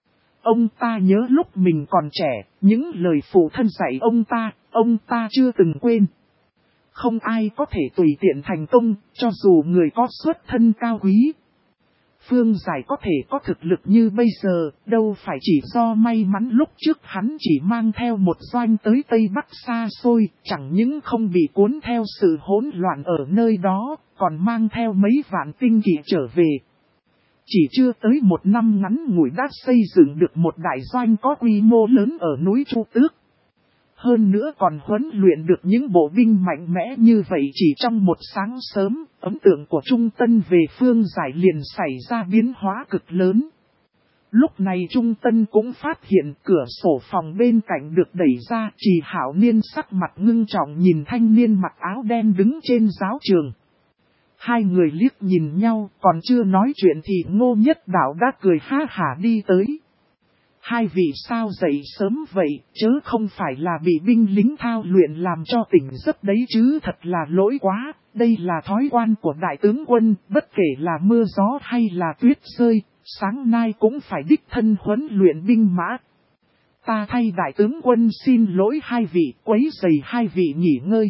Ông ta nhớ lúc mình còn trẻ, những lời phụ thân dạy ông ta chưa từng quên. Không ai có thể tùy tiện thành công, cho dù người có xuất thân cao quý. Phương Giải có thể có thực lực như bây giờ, đâu phải chỉ do may mắn lúc trước hắn chỉ mang theo một doanh tới Tây Bắc xa xôi, chẳng những không bị cuốn theo sự hỗn loạn ở nơi đó, còn mang theo mấy vạn tinh kỵ trở về. Chỉ chưa tới 1 năm ngắn ngủi đã xây dựng được một đại doanh có quy mô lớn ở núi Chu Tước. Hơn nữa còn huấn luyện được những bộ binh mạnh mẽ như vậy chỉ trong một sáng sớm, ấn tượng của Trung Tân về Phương Giải liền xảy ra biến hóa cực lớn. Lúc này Trung Tân cũng phát hiện cửa sổ phòng bên cạnh được đẩy ra, Trì Hảo Niên sắc mặt ngưng trọng nhìn thanh niên mặc áo đen đứng trên giáo trường. Hai người liếc nhìn nhau, còn chưa nói chuyện thì Ngô Nhất Đạo đã cười ha hả đi tới. Hai vị sao dậy sớm vậy, chớ không phải là bị binh lính thao luyện làm cho tỉnh giấc đấy chứ, thật là lỗi quá, đây là thói quen của đại tướng quân, bất kể là mưa gió hay là tuyết rơi, sáng nay cũng phải đích thân huấn luyện binh mã. Ta thay đại tướng quân xin lỗi hai vị, quấy rầy hai vị nghỉ ngơi.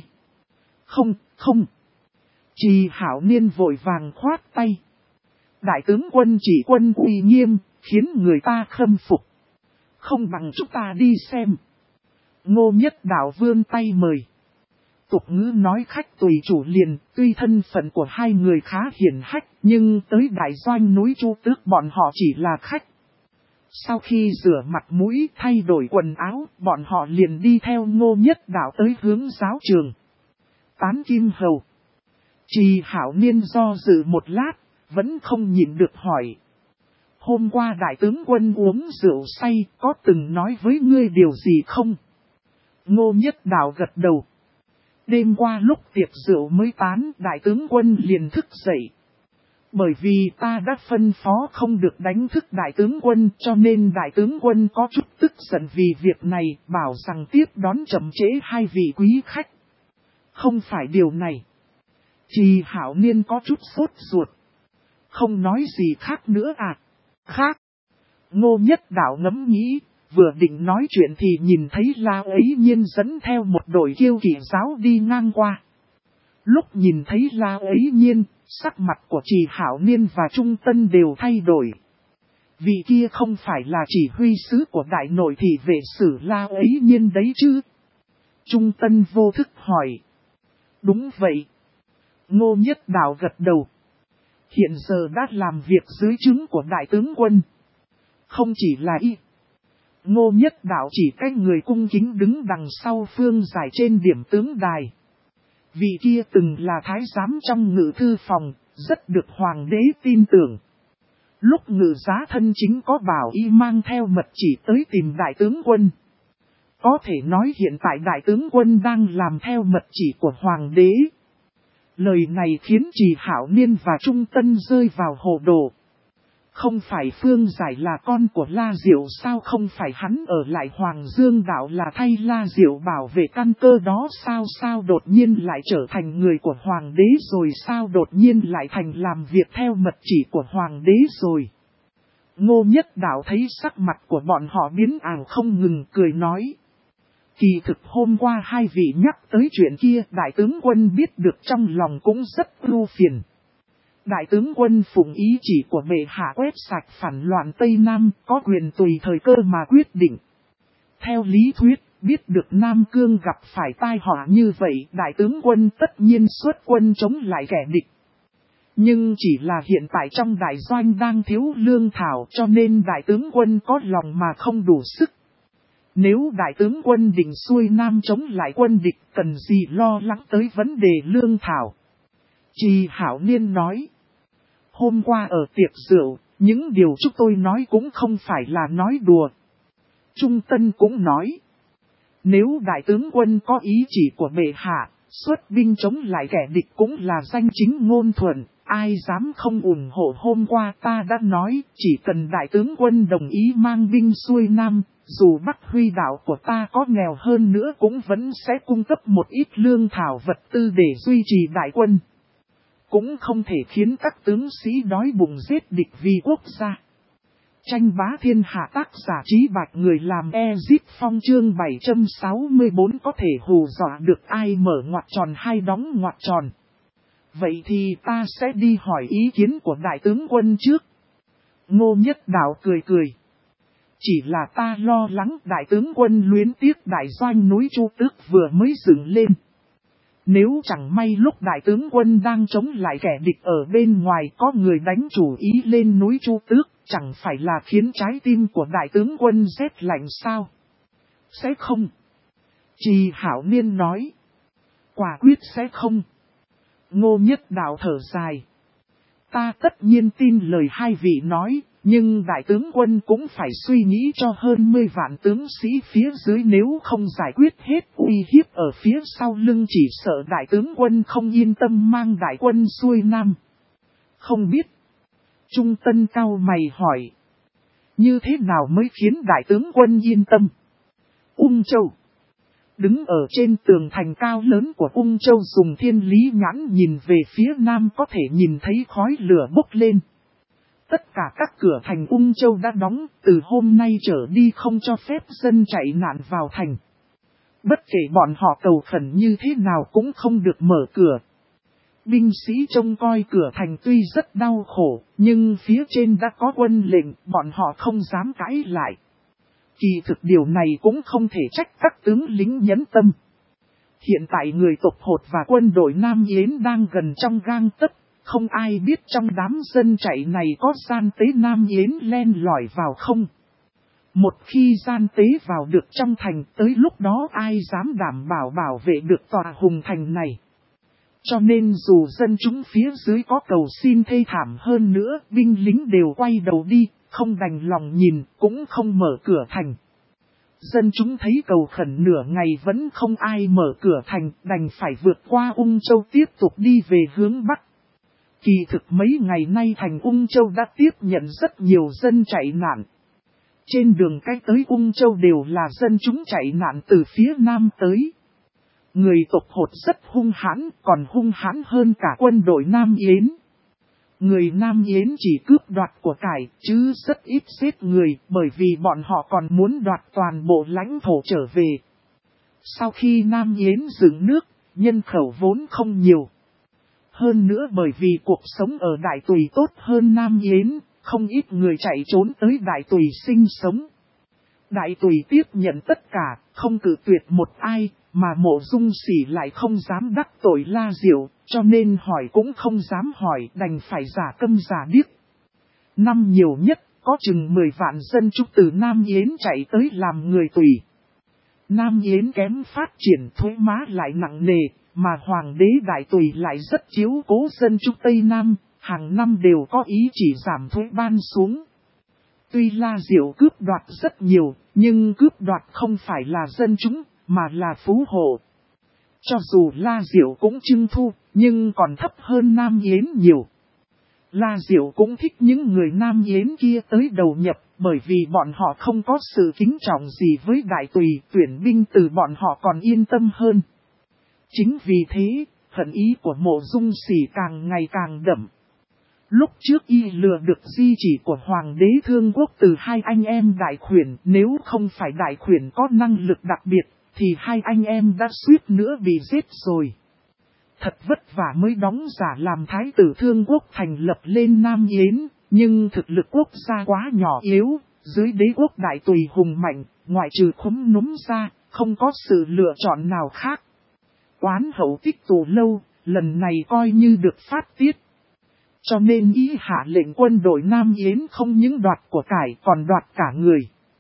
Không. Trì Hảo Niên vội vàng khoát tay. Đại tướng quân chỉ quân uy nghiêm, khiến người ta khâm phục. Không bằng chúng ta đi xem. Ngô Nhất Đạo vươn tay mời. Tục ngữ nói khách tùy chủ liền, tuy thân phận của hai người khá hiển hách, nhưng tới đại doanh núi Chu Tước bọn họ chỉ là khách. Sau khi rửa mặt mũi thay đổi quần áo, bọn họ liền đi theo Ngô Nhất Đạo tới hướng giáo trường. Tán Kim Hầu. Trì Hảo Niên do dự một lát, vẫn không nhịn được hỏi. Hôm qua đại tướng quân uống rượu say, có từng nói với ngươi điều gì không? Ngô Nhất Đạo gật đầu. Đêm qua lúc tiệc rượu mới tán, đại tướng quân liền thức dậy. Bởi vì ta đã phân phó không được đánh thức đại tướng quân, cho nên đại tướng quân có chút tức giận vì việc này, bảo rằng tiếp đón chậm trễ hai vị quý khách. Không phải điều này. Trì Hảo Niên có chút sốt ruột. Không nói gì khác nữa à? Khác. Ngô Nhất Đạo ngẫm nghĩ, vừa định nói chuyện thì nhìn thấy La Ấy Nhiên dẫn theo một đội kiêu kỵ giáo đi ngang qua. Lúc nhìn thấy La Ấy Nhiên, sắc mặt của Trì Hảo Niên và Trung Tân đều thay đổi. Vị kia không phải là chỉ huy sứ của đại nội thị vệ sử La Ấy Nhiên đấy chứ? Trung Tân vô thức hỏi. Đúng vậy. Ngô Nhất Đạo gật đầu. Hiện giờ đã làm việc dưới trướng của đại tướng quân. Không chỉ là y. Ngô Nhất Đạo chỉ cách người cung kính đứng đằng sau phương giải trên điểm tướng đài. Vị kia từng là thái giám trong ngự thư phòng, rất được hoàng đế tin tưởng. Lúc ngự giá thân chính có bảo y mang theo mật chỉ tới tìm đại tướng quân. Có thể nói hiện tại đại tướng quân đang làm theo mật chỉ của hoàng đế. Lời này khiến Trì Hảo Niên và Trung Tân rơi vào hồ đồ. Không phải Phương Giải là con của La Diệu sao, không phải hắn ở lại Hoàng Dương Đạo là thay La Diệu bảo vệ căn cơ đó sao đột nhiên lại trở thành người của Hoàng đế rồi, sao đột nhiên lại thành làm việc theo mật chỉ của Hoàng đế rồi. Ngô Nhất Đạo thấy sắc mặt của bọn họ biến ảo không ngừng, cười nói. Kỳ thực hôm qua hai vị nhắc tới chuyện kia, đại tướng quân biết được trong lòng cũng rất ưu phiền. Đại tướng quân phụng ý chỉ của bệ hạ quét sạch phản loạn Tây Nam, có quyền tùy thời cơ mà quyết định. Theo lý thuyết, biết được Nam Cương gặp phải tai họa như vậy, đại tướng quân tất nhiên xuất quân chống lại kẻ địch. Nhưng chỉ là hiện tại trong đại doanh đang thiếu lương thảo, cho nên đại tướng quân có lòng mà không đủ sức. Nếu đại tướng quân định xuôi Nam chống lại quân địch, cần gì lo lắng tới vấn đề lương thảo. Trì Hảo Niên nói. Hôm qua ở tiệc rượu, những điều chúng tôi nói cũng không phải là nói đùa. Trung Tân cũng nói. Nếu đại tướng quân có ý chỉ của bệ hạ, xuất binh chống lại kẻ địch cũng là danh chính ngôn thuận, ai dám không ủng hộ. Hôm qua ta đã nói, chỉ cần đại tướng quân đồng ý mang binh xuôi Nam, dù Bắc Huy đạo của ta có nghèo hơn nữa cũng vẫn sẽ cung cấp một ít lương thảo vật tư để duy trì đại quân. Cũng không thể khiến các tướng sĩ đói bụng giết địch vì quốc gia. Tranh bá thiên hạ, tác giả Trí Bạch, người làm Ezip Phong, chương 764 có thể hù dọa được ai, mở ngoặc tròn hay đóng ngoặc tròn. Vậy thì ta sẽ đi hỏi ý kiến của đại tướng quân trước. Ngô Nhất Đạo cười cười. Chỉ là ta lo lắng đại tướng quân luyến tiếc đại doanh núi Chu Tước vừa mới dựng lên. Nếu chẳng may lúc đại tướng quân đang chống lại kẻ địch ở bên ngoài có người đánh chủ ý lên núi Chu Tước, chẳng phải là khiến trái tim của đại tướng quân rét lạnh sao? Sẽ không. Trì Hảo Niên nói. Quả quyết sẽ không. Ngô Nhất Đạo thở dài. Ta tất nhiên tin lời hai vị nói, nhưng đại tướng quân cũng phải suy nghĩ cho hơn 10 vạn tướng sĩ phía dưới, nếu không giải quyết hết uy hiếp ở phía sau lưng chỉ sợ đại tướng quân không yên tâm mang đại quân xuôi Nam. Không biết. Trung Tân cau mày hỏi. Như thế nào mới khiến đại tướng quân yên tâm? Ung Châu. Đứng ở trên tường thành cao lớn của Ung Châu dùng thiên lý nhãn nhìn về phía nam có thể nhìn thấy khói lửa bốc lên. Tất cả các cửa thành Ung Châu đã đóng, từ hôm nay trở đi không cho phép dân chạy nạn vào thành. Bất kể bọn họ cầu khẩn như thế nào cũng không được mở cửa. Binh sĩ trông coi cửa thành tuy rất đau khổ, nhưng phía trên đã có quân lệnh, bọn họ không dám cãi lại. Kỳ thực điều này cũng không thể trách các tướng lính nhẫn tâm. Hiện tại người tộc Hột và quân đội Nam Yến đang gần trong gang tấc, không ai biết trong đám dân chạy này có gian tế Nam Yến len lỏi vào không. Một khi gian tế vào được trong thành, tới lúc đó ai dám đảm bảo vệ được tòa hùng thành này. Cho nên dù dân chúng phía dưới có cầu xin thê thảm hơn nữa, binh lính đều quay đầu đi, không đành lòng nhìn, cũng không mở cửa thành. Dân chúng thấy cầu khẩn nửa ngày vẫn không ai mở cửa thành, đành phải vượt qua Ung Châu tiếp tục đi về hướng Bắc. Kỳ thực mấy ngày nay thành Ung Châu đã tiếp nhận rất nhiều dân chạy nạn. Trên đường cách tới Ung Châu đều là dân chúng chạy nạn từ phía Nam tới. Người tộc Hột rất hung hãn, còn hung hãn hơn cả quân đội Nam Yến. Người Nam Yến chỉ cướp đoạt của cải, chứ rất ít giết người, bởi vì bọn họ còn muốn đoạt toàn bộ lãnh thổ trở về. Sau khi Nam Yến dựng nước, nhân khẩu vốn không nhiều. Hơn nữa bởi vì cuộc sống ở Đại Tùy tốt hơn Nam Yến, không ít người chạy trốn tới Đại Tùy sinh sống. Đại Tùy tiếp nhận tất cả, không cự tuyệt một ai, mà Mộ Dung Sỉ lại không dám đắc tội La Diệu, cho nên hỏi cũng không dám hỏi, đành phải giả câm giả điếc. Năm nhiều nhất, có chừng 10 vạn dân chúng từ Nam Yến chạy tới làm người Tùy. Nam Yến kém phát triển, thuế má lại nặng nề, mà Hoàng đế Đại Tùy lại rất chiếu cố dân chúng Tây Nam, hàng năm đều có ý chỉ giảm thuế ban xuống. Tuy La Diệu cướp đoạt rất nhiều, nhưng cướp đoạt không phải là dân chúng, mà là phú hộ. Cho dù La Diệu cũng trưng thu, nhưng còn thấp hơn Nam Yến nhiều. La Diệu cũng thích những người Nam Yến kia tới đầu nhập, bởi vì bọn họ không có sự kính trọng gì với Đại Tùy, tuyển binh từ bọn họ còn yên tâm hơn. Chính vì thế, hận ý của Mộ Dung Sỉ càng ngày càng đậm. Lúc trước y lừa được di chỉ của Hoàng đế Thương Quốc từ hai anh em Đại Khuyển, nếu không phải Đại Khuyển có năng lực đặc biệt, thì hai anh em đã suýt nữa bị giết rồi. Thật vất vả mới đóng giả làm thái tử Thương Quốc thành lập lên Nam Yến, nhưng thực lực quốc gia quá nhỏ yếu, dưới đế quốc Đại Tùy hùng mạnh, ngoại trừ khúm núm ra, không có sự lựa chọn nào khác. Oán hậu tích tụ lâu, lần này coi như được phát tiết. Cho nên ý hạ lệnh quân đội Nam Yến không những đoạt của cải còn đoạt cả người.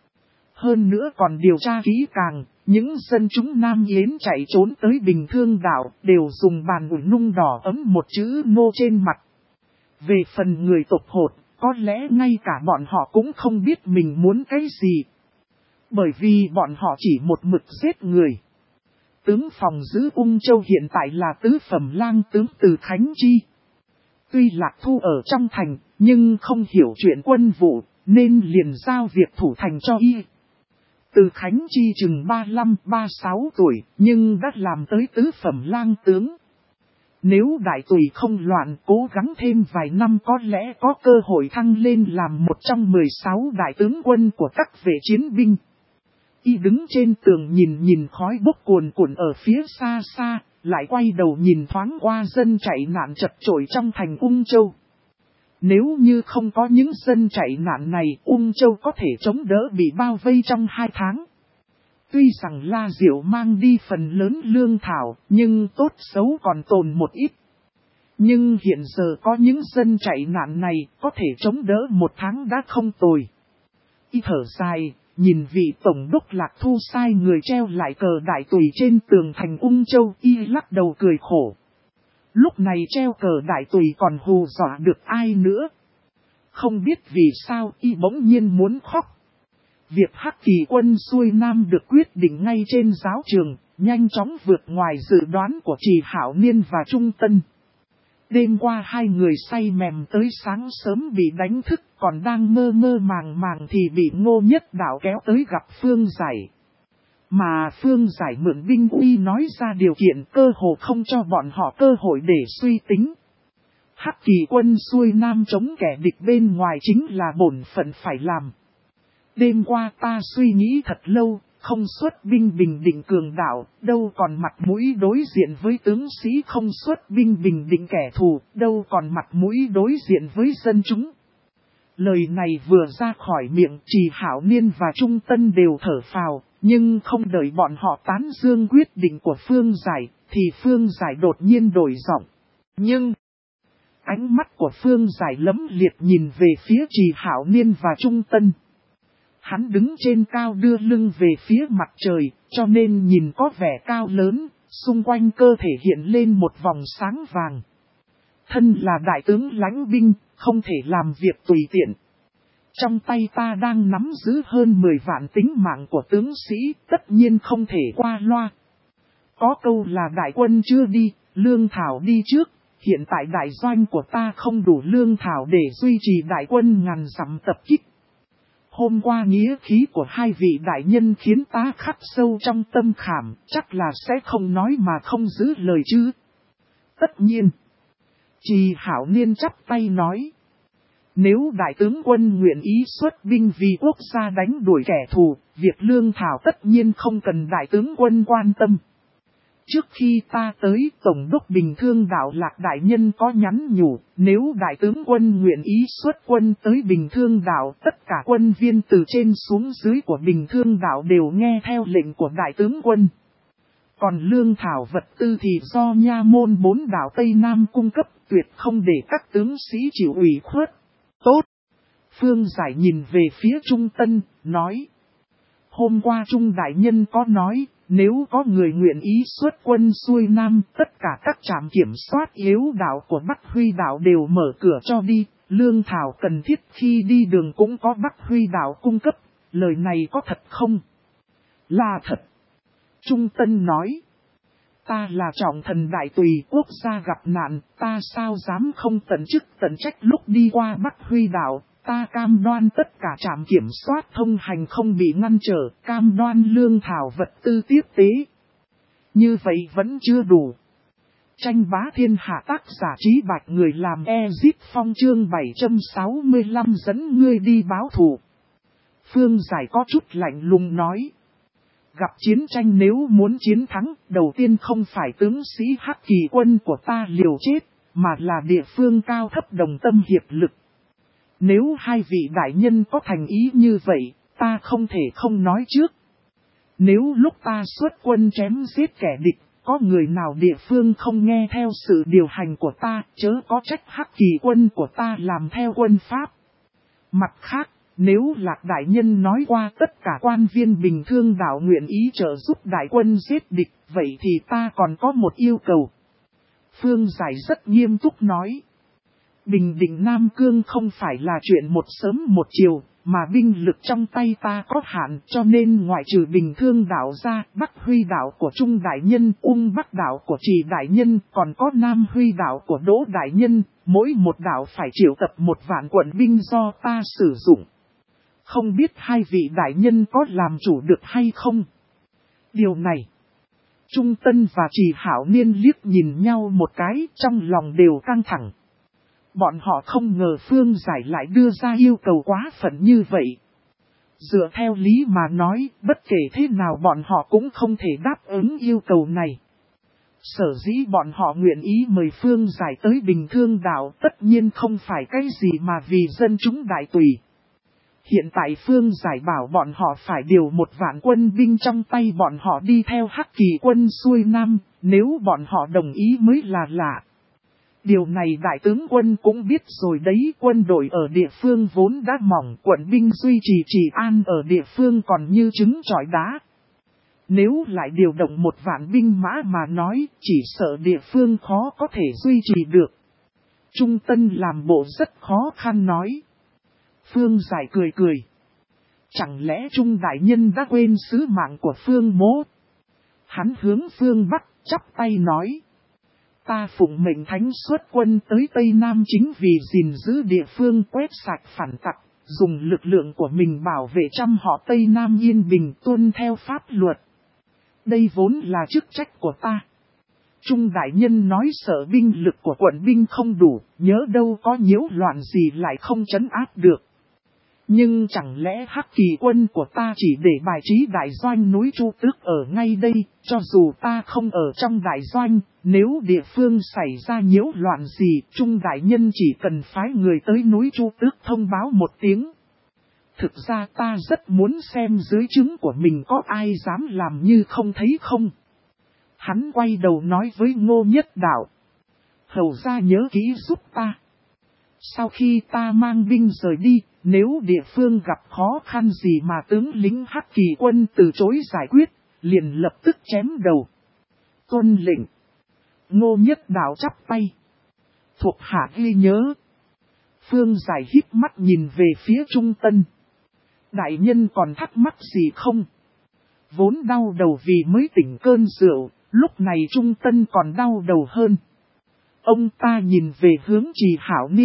Hơn nữa còn điều tra kỹ càng, những dân chúng Nam Yến chạy trốn tới Bình Thương đảo đều dùng bàn ủi nung đỏ ấm một chữ nô trên mặt. Về phần người tộc Hột, có lẽ ngay cả bọn họ cũng không biết mình muốn cái gì. Bởi vì bọn họ chỉ một mực giết người. Tướng phòng giữ Ung Châu hiện tại là tứ phẩm lang tướng Từ Khánh Chi. Tuy Lạc Thu ở trong thành, nhưng không hiểu chuyện quân vụ, nên liền giao việc thủ thành cho y. Từ Khánh Chi chừng 35-36 tuổi, nhưng đã làm tới tứ phẩm lang tướng. Nếu Đại Tùy không loạn, cố gắng thêm vài năm có lẽ có cơ hội thăng lên làm một trong 16 đại tướng quân của các vệ chiến binh. Y đứng trên tường nhìn khói bốc cuồn cuộn ở phía xa xa, lại quay đầu nhìn thoáng qua dân chạy nạn chật chội trong thành Ung Châu. Nếu như không có những dân chạy nạn này, Ung Châu có thể chống đỡ bị bao vây trong 2 tháng. Tuy rằng La Diệu mang đi phần lớn lương thảo, nhưng tốt xấu còn tồn một ít. Nhưng hiện giờ có những dân chạy nạn này, có thể chống đỡ 1 tháng đã không tồi. Y thở dài, nhìn vị tổng đốc Lạc Thu sai người treo lại cờ Đại Tùy trên tường thành Ung Châu, y lắc đầu cười khổ. Lúc này treo cờ Đại Tùy còn hù dọa được ai nữa. Không biết vì sao y bỗng nhiên muốn khóc. Việc Hắc Kỳ quân xuôi Nam được quyết định ngay trên giáo trường, nhanh chóng vượt ngoài dự đoán của Trì Hảo Niên và Trung Tân. Đêm qua hai người say mềm tới sáng sớm bị đánh thức, còn đang mơ màng thì bị Ngô Nhất Đạo kéo tới gặp Phương Giải. Mà Phương Giải mượn binh uy nói ra điều kiện cơ hồ không cho bọn họ cơ hội để suy tính. Hắc Kỳ quân xuôi Nam chống kẻ địch bên ngoài chính là bổn phận phải làm. Đêm qua ta suy nghĩ thật lâu, không xuất binh bình định cường đảo, đâu còn mặt mũi đối diện với tướng sĩ, không xuất binh bình định kẻ thù, đâu còn mặt mũi đối diện với dân chúng. Lời này vừa ra khỏi miệng, Trì Hảo Niên và Trung Tân đều thở phào, nhưng không đợi bọn họ tán dương quyết định của Phương Giải, thì Phương Giải đột nhiên đổi giọng. Nhưng ánh mắt của Phương Giải lấm liệt nhìn về phía Trì Hảo Niên và Trung Tân. Hắn đứng trên cao đưa lưng về phía mặt trời, cho nên nhìn có vẻ cao lớn, xung quanh cơ thể hiện lên một vòng sáng vàng. Thân là đại tướng lãnh binh, không thể làm việc tùy tiện. Trong tay ta đang nắm giữ hơn 10 vạn tính mạng của tướng sĩ, tất nhiên không thể qua loa. Có câu là đại quân chưa đi, lương thảo đi trước, Hiện tại đại doanh của ta không đủ lương thảo để duy trì đại quân ngàn dặm tập kích. Hôm qua nghĩa khí của hai vị đại nhân khiến ta khắc sâu trong tâm khảm, chắc là sẽ không nói mà không giữ lời chứ. Tất nhiên. Trì Hảo Niên chắp tay nói. Nếu đại tướng quân nguyện ý xuất binh vì quốc gia đánh đuổi kẻ thù, việc lương thảo tất nhiên không cần đại tướng quân quan tâm. Trước khi ta tới, Tổng đốc Bình Thương Đảo Lạc Đại Nhân có nhắn nhủ, nếu đại tướng quân nguyện ý xuất quân tới Bình Thương Đảo, tất cả quân viên từ trên xuống dưới của Bình Thương Đảo đều nghe theo lệnh của đại tướng quân. Còn lương thảo vật tư thì do nha môn 4 đảo Tây Nam cung cấp, tuyệt không để các tướng sĩ chịu ủy khuất. Tốt! Phương Giải nhìn về phía Trung Tân, nói. Hôm qua Trung Đại Nhân có nói, nếu có người nguyện ý xuất quân xuôi Nam, tất cả các trạm kiểm soát yếu đảo của Bắc Huy đảo đều mở cửa cho đi, lương thảo cần thiết khi đi đường cũng có Bắc Huy đảo cung cấp, lời này có thật không? Là thật. Trung Tân nói. Ta là trọng thần đại tùy, quốc gia gặp nạn, ta sao dám không tận chức tận trách lúc đi qua Bắc Huy đảo. Ta cam đoan tất cả trạm kiểm soát thông hành không bị ngăn trở, cam đoan lương thảo vật tư tiếp tế. Như vậy vẫn chưa đủ. Tranh bá thiên hạ tác giả Trí Bạch người làm Ezip Phong chương 765 dẫn ngươi đi báo thù. Phương Giải có chút lạnh lùng nói. Gặp chiến tranh nếu muốn chiến thắng, đầu tiên không phải tướng sĩ Hắc Kỳ quân của ta liều chết, mà là địa phương cao thấp đồng tâm hiệp lực. Nếu hai vị đại nhân có thành ý như vậy, ta không thể không nói trước. Nếu lúc ta xuất quân chém giết kẻ địch, có người nào địa phương không nghe theo sự điều hành của ta, chớ có trách Hắc Kỳ quân của ta làm theo quân pháp. Mặt khác, nếu Lạc đại nhân nói qua tất cả quan viên Bình Thương đảo nguyện ý trợ giúp đại quân giết địch, vậy thì ta còn có một yêu cầu. Phương Giải rất nghiêm túc nói. Bình định Nam Cương không phải là chuyện một sớm một chiều, mà binh lực trong tay ta có hạn, cho nên ngoại trừ Bình Thương đảo ra, Bắc Huy đảo của Trung Đại Nhân, Ung Bắc đảo của Trì Đại Nhân, còn có Nam Huy đảo của Đỗ Đại Nhân, mỗi một đảo phải triệu tập 1 vạn quận binh do ta sử dụng. Không biết hai vị đại nhân có làm chủ được hay không? Điều này, Trung Tân và Trì Hảo Niên liếc nhìn nhau một cái, trong lòng đều căng thẳng. Bọn họ không ngờ Phương Giải lại đưa ra yêu cầu quá phận như vậy. Dựa theo lý mà nói, bất kể thế nào bọn họ cũng không thể đáp ứng yêu cầu này. Sở dĩ bọn họ nguyện ý mời Phương Giải tới Bình Thương đảo tất nhiên không phải cái gì mà vì dân chúng đại tùy. Hiện tại Phương Giải bảo bọn họ phải điều 1 vạn quân binh trong tay bọn họ đi theo Hắc Kỳ quân xuôi Nam, nếu bọn họ đồng ý mới là lạ. Điều này đại tướng quân cũng biết rồi đấy, quân đội ở địa phương vốn đã mỏng, quận binh duy trì trị an ở địa phương còn như trứng trọi đá. Nếu lại điều động 1 vạn binh mã mà nói, chỉ sợ địa phương khó có thể duy trì được. Trung Tân làm bộ rất khó khăn nói. Phương Giải cười cười. Chẳng lẽ Trung Đại Nhân đã quên sứ mạng của Phương Mỗ? Hắn hướng phương Bắc chắp tay nói. Ta phụng mệnh thánh xuất quân tới Tây Nam chính vì gìn giữ địa phương quét sạch phản tặc, dùng lực lượng của mình bảo vệ trăm họ Tây Nam yên bình tuân theo pháp luật. Đây vốn là chức trách của ta. Trung Đại Nhân nói sợ binh lực của quận binh không đủ, nhớ đâu có nhiễu loạn gì lại không trấn áp được. Nhưng chẳng lẽ Hắc Kỳ quân của ta chỉ để bài trí đại doanh núi Chu Tước ở ngay đây, cho dù ta không ở trong đại doanh, nếu địa phương xảy ra nhiễu loạn gì, Trung Đại Nhân chỉ cần phái người tới núi Chu Tước thông báo một tiếng. Thực ra ta rất muốn xem dưới trướng của mình có ai dám làm như không thấy không. Hắn quay đầu nói với Ngô Nhất Đạo. Hầu ra nhớ kỹ giúp ta. Sau khi ta mang binh rời đi, nếu địa phương gặp khó khăn gì mà tướng lính Hắc Kỳ quân từ chối giải quyết, liền lập tức chém đầu. Tuân lệnh. Ngô Nhất Đạo chắp tay. Thuộc hạ ghi nhớ. Phương Giải híp mắt nhìn về phía Trung Tân. Đại nhân còn thắc mắc gì không? Vốn đau đầu vì mới tỉnh cơn rượu, lúc này Trung Tân còn đau đầu hơn. Ông ta nhìn về hướng Trì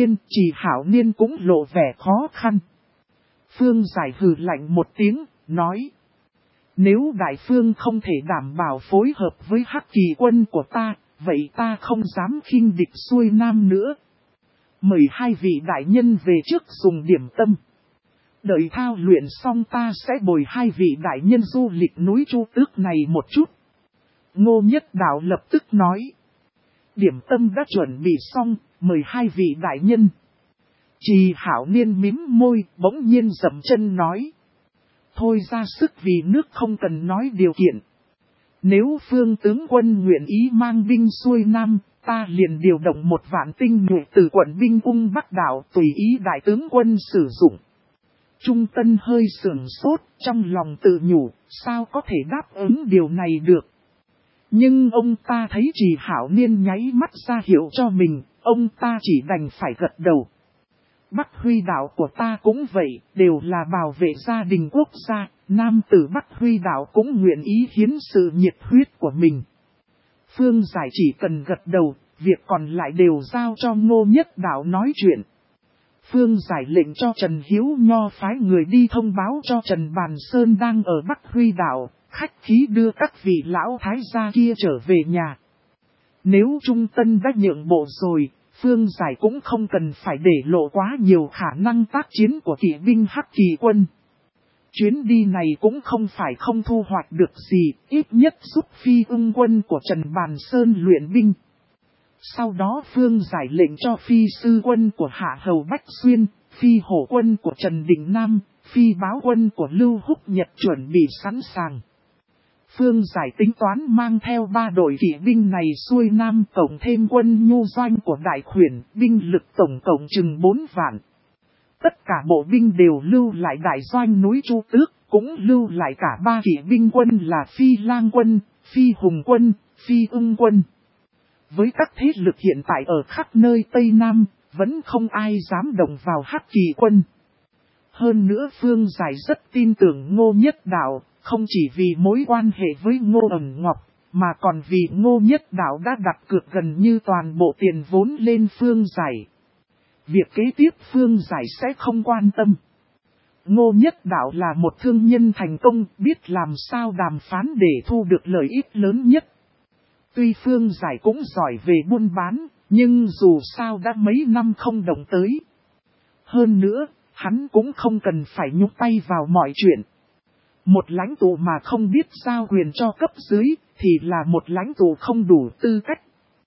Hảo Niên cũng lộ vẻ khó khăn. Phương Giải hừ lạnh một tiếng, nói. Nếu đại phương không thể đảm bảo phối hợp với Hắc Kỳ quân của ta, vậy ta không dám khinh địch xuôi nam nữa. Mời hai vị đại nhân về trước dùng điểm tâm. Đợi thao luyện xong ta sẽ bồi hai vị đại nhân du lịch núi Chu Tước này một chút. Ngô Nhất Đạo lập tức nói. Điểm tâm đã chuẩn bị xong, mời hai vị đại nhân. Trì Hảo Niên mím môi, bỗng nhiên dậm chân nói. Thôi ra sức vì nước không cần nói điều kiện. Nếu Phương tướng quân nguyện ý mang binh xuôi nam, ta liền điều động 1.000 tinh nhuệ từ quận binh ung Bắc Đảo tùy ý đại tướng quân sử dụng. Trung Tân hơi sưởng sốt, trong lòng tự nhủ, sao có thể đáp ứng điều này được. Nhưng ông ta thấy Trì Hảo Niên nháy mắt ra hiệu cho mình, ông ta chỉ đành phải gật đầu. Bắc Huy Đạo của ta cũng vậy, đều là bảo vệ gia đình quốc gia, nam tử Bắc Huy Đạo cũng nguyện ý hiến sự nhiệt huyết của mình. Phương Giải chỉ cần gật đầu, việc còn lại đều giao cho Ngô Nhất Đạo nói chuyện. Phương Giải lệnh cho Trần Hiếu Nho phái người đi thông báo cho Trần Bàn Sơn đang ở Bắc Huy Đạo, khách khí đưa các vị lão thái gia kia trở về nhà. Nếu Trung Tân đã nhượng bộ rồi, Phương Giải cũng không cần phải để lộ quá nhiều khả năng tác chiến của kỵ binh Hắc Kỳ quân. Chuyến đi này cũng không phải không thu hoạch được gì, ít nhất giúp Phi Ưng quân của Trần Bàn Sơn luyện binh. Sau đó Phương Giải lệnh cho Phi Sư quân của Hạ Hầu Bách Xuyên, Phi Hổ quân của Trần Đình Nam, Phi Báo quân của Lưu Húc Nhật chuẩn bị sẵn sàng. Phương Giải tính toán mang theo 3 đội kỵ binh này xuôi nam, cộng thêm quân nhu doanh của Đại Khuyển, binh lực tổng cộng chừng 4 vạn. Tất cả bộ binh đều lưu lại đại doanh núi Chu Tước, cũng lưu lại cả 3 kỵ binh quân là Phi Lang quân, Phi Hùng quân, Phi Ưng quân. Với các thế lực hiện tại ở khắp nơi Tây Nam, vẫn không ai dám động vào Hắc Kỳ quân. Hơn nữa Phương Giải rất tin tưởng Ngô Nhất Đạo, không chỉ vì mối quan hệ với Ngô Ẩn Ngọc, mà còn vì Ngô Nhất Đạo đã đặt cược gần như toàn bộ tiền vốn lên Phương Giải. Việc kế tiếp Phương Giải sẽ không quan tâm. Ngô Nhất Đạo là một thương nhân thành công, biết làm sao đàm phán để thu được lợi ích lớn nhất. Tuy Phương Giải cũng giỏi về buôn bán, nhưng dù sao đã mấy năm không động tới. Hơn nữa, hắn cũng không cần phải nhúc tay vào mọi chuyện. Một lãnh tụ mà không biết giao quyền cho cấp dưới, thì là một lãnh tụ không đủ tư cách.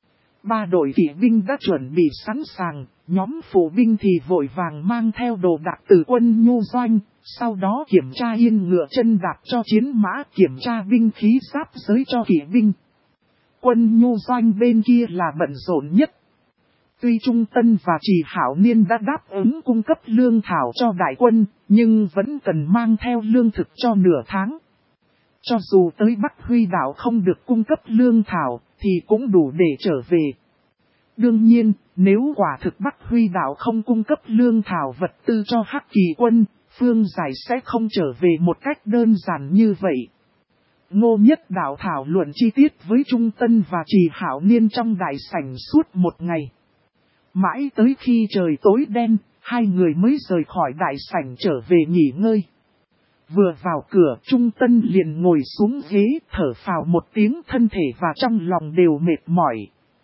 3 đội kỵ binh đã chuẩn bị sẵn sàng, nhóm phụ binh thì vội vàng mang theo đồ đạc từ quân nhu doanh, sau đó kiểm tra yên ngựa chân đạp cho chiến mã, kiểm tra binh khí giáp giới cho kỵ binh. Quân nhu doanh bên kia là bận rộn nhất. Tuy Trung Tân và Trì Hảo Niên đã đáp ứng cung cấp lương thảo cho đại quân, nhưng vẫn cần mang theo lương thực cho nửa tháng. Cho dù tới Bắc Huy Đạo không được cung cấp lương thảo, thì cũng đủ để trở về. Đương nhiên, nếu quả thực Bắc Huy Đạo không cung cấp lương thảo vật tư cho Hắc Kỳ quân, Phương Giải sẽ không trở về một cách đơn giản như vậy. Ngô Nhất Đạo thảo luận chi tiết với Trung Tân và Trì Hảo Niên trong đại sảnh suốt một ngày. Mãi tới khi trời tối đen, hai người mới rời khỏi đại sảnh trở về nghỉ ngơi. Vừa vào cửa, Trung Tân liền ngồi xuống ghế, thở phào một tiếng, thân thể và trong lòng đều mệt mỏi.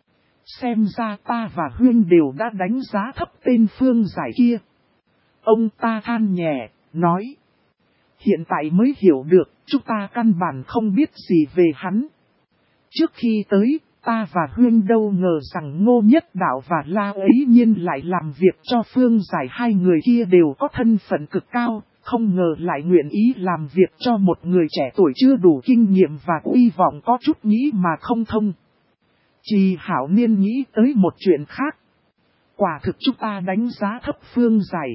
Xem ra ta và Huyên đều đã đánh giá thấp tên Phương Giải kia. Ông ta than nhẹ, nói. Hiện tại mới hiểu được, chúng ta căn bản không biết gì về hắn. Trước khi tới, ta và Huyên đâu ngờ rằng Ngô Nhất Đạo và La Ấy Nhiên lại làm việc cho Phương Giải, hai người kia đều có thân phận cực cao, không ngờ lại nguyện ý làm việc cho một người trẻ tuổi chưa đủ kinh nghiệm và uy vọng có chút nghĩ mà không thông. Trì Hảo Niên nghĩ tới một chuyện khác. Quả thực chúng ta đánh giá thấp Phương Giải.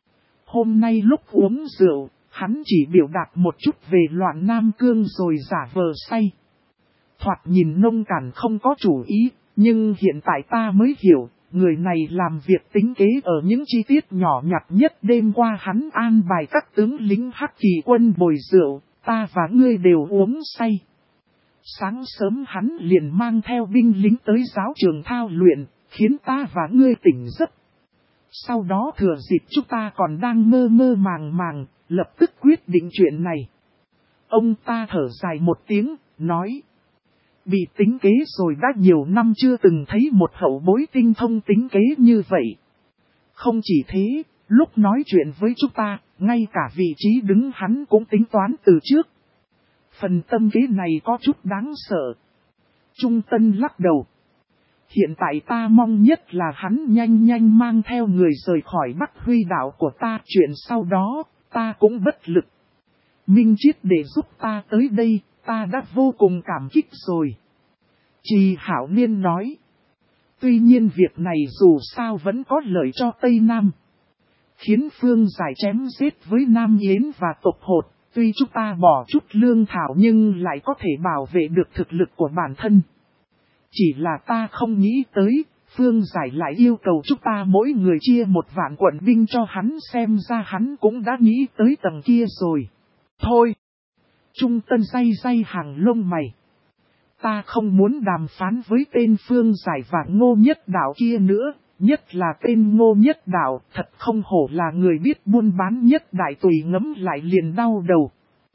Hôm nay lúc uống rượu, hắn chỉ biểu đạt một chút về loạn Nam Cương rồi giả vờ say. Thoạt nhìn nông cạn không có chủ ý, nhưng hiện tại ta mới hiểu, người này làm việc tính kế ở những chi tiết nhỏ nhặt nhất. Đêm qua hắn an bài các tướng lính Hắc Kỳ quân bồi rượu, ta và ngươi đều uống say. Sáng sớm hắn liền mang theo binh lính tới giáo trường thao luyện, khiến ta và ngươi tỉnh giấc. Sau đó thừa dịp chúng ta còn đang mơ mơ màng màng, lập tức quyết định chuyện này. Ông ta thở dài một tiếng, nói. Bị tính kế rồi đã nhiều năm chưa từng thấy một hậu bối tinh thông tính kế như vậy. Không chỉ thế, lúc nói chuyện với chúng ta, ngay cả vị trí đứng hắn cũng tính toán từ trước. Phần tâm kế này có chút đáng sợ. Trung Tân lắc đầu. Hiện tại ta mong nhất là hắn nhanh nhanh mang theo người rời khỏi Bắc Huy đảo của ta. Chuyện sau đó, ta cũng bất lực. Minh Chiết để giúp ta tới đây, ta đã vô cùng cảm kích rồi. Trì Hảo Niên nói. Tuy nhiên việc này dù sao vẫn có lợi cho Tây Nam. Khiến Phương Giải chém giết với Nam Yến và tộc Hột. Tuy chúng ta bỏ chút lương thảo nhưng lại có thể bảo vệ được thực lực của bản thân. Chỉ là ta không nghĩ tới, Phương Giải lại yêu cầu chúng ta mỗi người chia 1.000 quận binh cho hắn, xem ra hắn cũng đã nghĩ tới tầng kia rồi. Thôi! Trung Tân day hàng lông mày. Ta không muốn đàm phán với tên Phương Giải và Ngô Nhất Đạo kia nữa, nhất là tên Ngô Nhất Đạo, thật không hổ là người biết buôn bán nhất đại, tùy ngẫm lại liền đau đầu.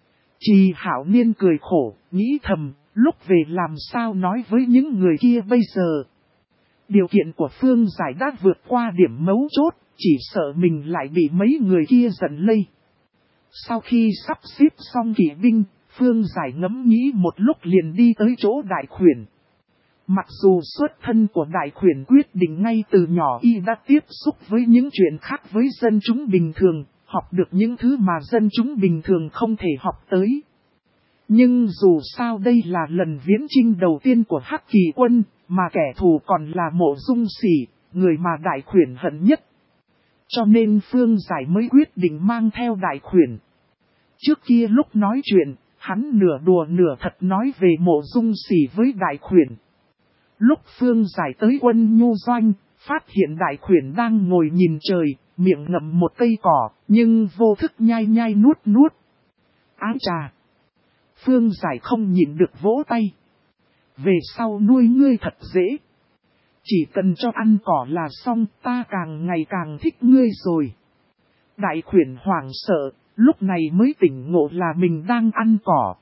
Trì Hảo Niên cười khổ, nghĩ thầm, lúc về làm sao nói với những người kia bây giờ. Điều kiện của Phương Giải đã vượt qua điểm mấu chốt, chỉ sợ mình lại bị mấy người kia giận lây. Sau khi sắp xếp xong kỵ binh, Phương Giải ngẫm nghĩ một lúc liền đi tới chỗ Đại Khuyển. Mặc dù xuất thân của Đại Khuyển quyết định ngay từ nhỏ y đã tiếp xúc với những chuyện khác với dân chúng bình thường, học được những thứ mà dân chúng bình thường không thể học tới. Nhưng dù sao đây là lần viễn chinh đầu tiên của Hắc Kỳ quân, mà kẻ thù còn là Mộ Dung Sỉ, người mà Đại Khuyển hận nhất. Cho nên Phương Giải mới quyết định mang theo Đại Khuyển. Trước kia lúc nói chuyện, hắn nửa đùa nửa thật nói về Mộ Dung Sỉ với Đại Khuyển. Lúc Phương Giải tới Quân Nhu Doanh, phát hiện Đại Khuyển đang ngồi nhìn trời, miệng ngậm một cây cỏ, nhưng vô thức nhai nhai nuốt nuốt. Ái trà! Phương Giải không nhịn được vỗ tay. Về sau nuôi ngươi thật dễ. Chỉ cần cho ăn cỏ là xong, ta càng ngày càng thích ngươi rồi. Đại Khuyển hoảng sợ, lúc này mới tỉnh ngộ là mình đang ăn cỏ.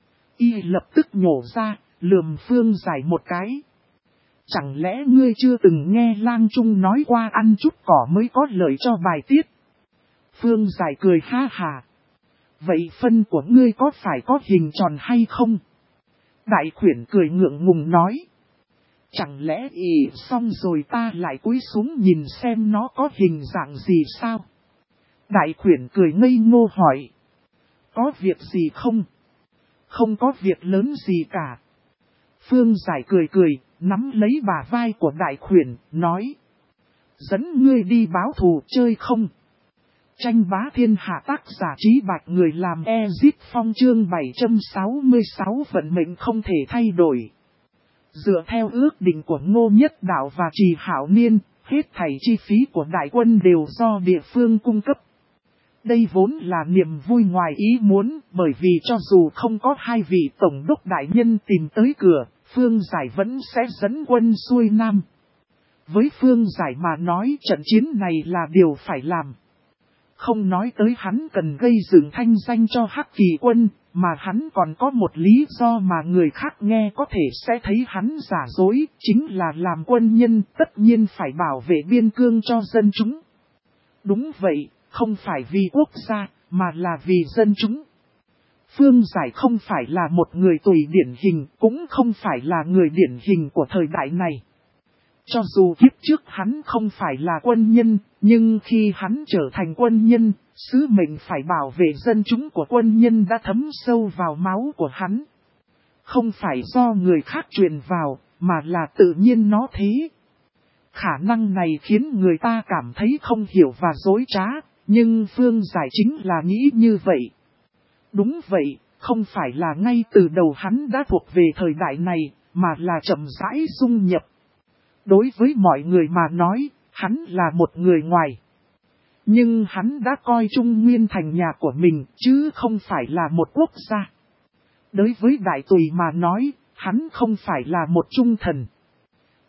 Y lập tức nhổ ra, lườm Phương Giải một cái. Chẳng lẽ ngươi chưa từng nghe Lang Trung nói qua ăn chút cỏ mới có lợi cho bài tiết? Phương Giải cười ha hà. Vậy phân của ngươi có phải có hình tròn hay không? Đại Khuyển cười ngượng ngùng nói. Chẳng lẽ xong rồi ta lại cúi xuống nhìn xem nó có hình dạng gì sao? Đại Khuyển cười ngây ngô hỏi. Có việc gì không? Không có việc lớn gì cả. Phương Giải cười, nắm lấy bả vai của Đại Khuyển, nói. Dẫn ngươi đi báo thù chơi không? Tranh bá thiên hạ, tác giả Trí Bạch, người làm Ezit Phong, chương 766 vận mệnh không thể thay đổi. Dựa theo ước định của Ngô Nhất Đạo và Trì Hảo Niên, hết thảy chi phí của đại quân đều do địa phương cung cấp. Đây vốn là niềm vui ngoài ý muốn, bởi vì cho dù không có hai vị tổng đốc đại nhân tìm tới cửa, Phương Giải vẫn sẽ dẫn quân xuôi nam. Với Phương Giải mà nói, trận chiến này là điều phải làm. Không nói tới hắn cần gây dựng thanh danh cho Hắc Kỳ quân, mà hắn còn có một lý do mà người khác nghe có thể sẽ thấy hắn giả dối, chính là làm quân nhân tất nhiên phải bảo vệ biên cương cho dân chúng. Đúng vậy, không phải vì quốc gia, mà là vì dân chúng. Phương Giải không phải là một người tùy điển hình, cũng không phải là người điển hình của thời đại này. Cho dù kiếp trước hắn không phải là quân nhân, nhưng khi hắn trở thành quân nhân, sứ mệnh phải bảo vệ dân chúng của quân nhân đã thấm sâu vào máu của hắn. Không phải do người khác truyền vào, mà là tự nhiên nó thế. Khả năng này khiến người ta cảm thấy không hiểu và dối trá, nhưng Phương Giải chính là nghĩ như vậy. Đúng vậy, không phải là ngay từ đầu hắn đã thuộc về thời đại này, mà là chậm rãi dung nhập. Đối với mọi người mà nói, hắn là một người ngoài. Nhưng hắn đã coi Trung Nguyên thành nhà của mình, chứ không phải là một quốc gia. Đối với Đại Tùy mà nói, hắn không phải là một trung thần.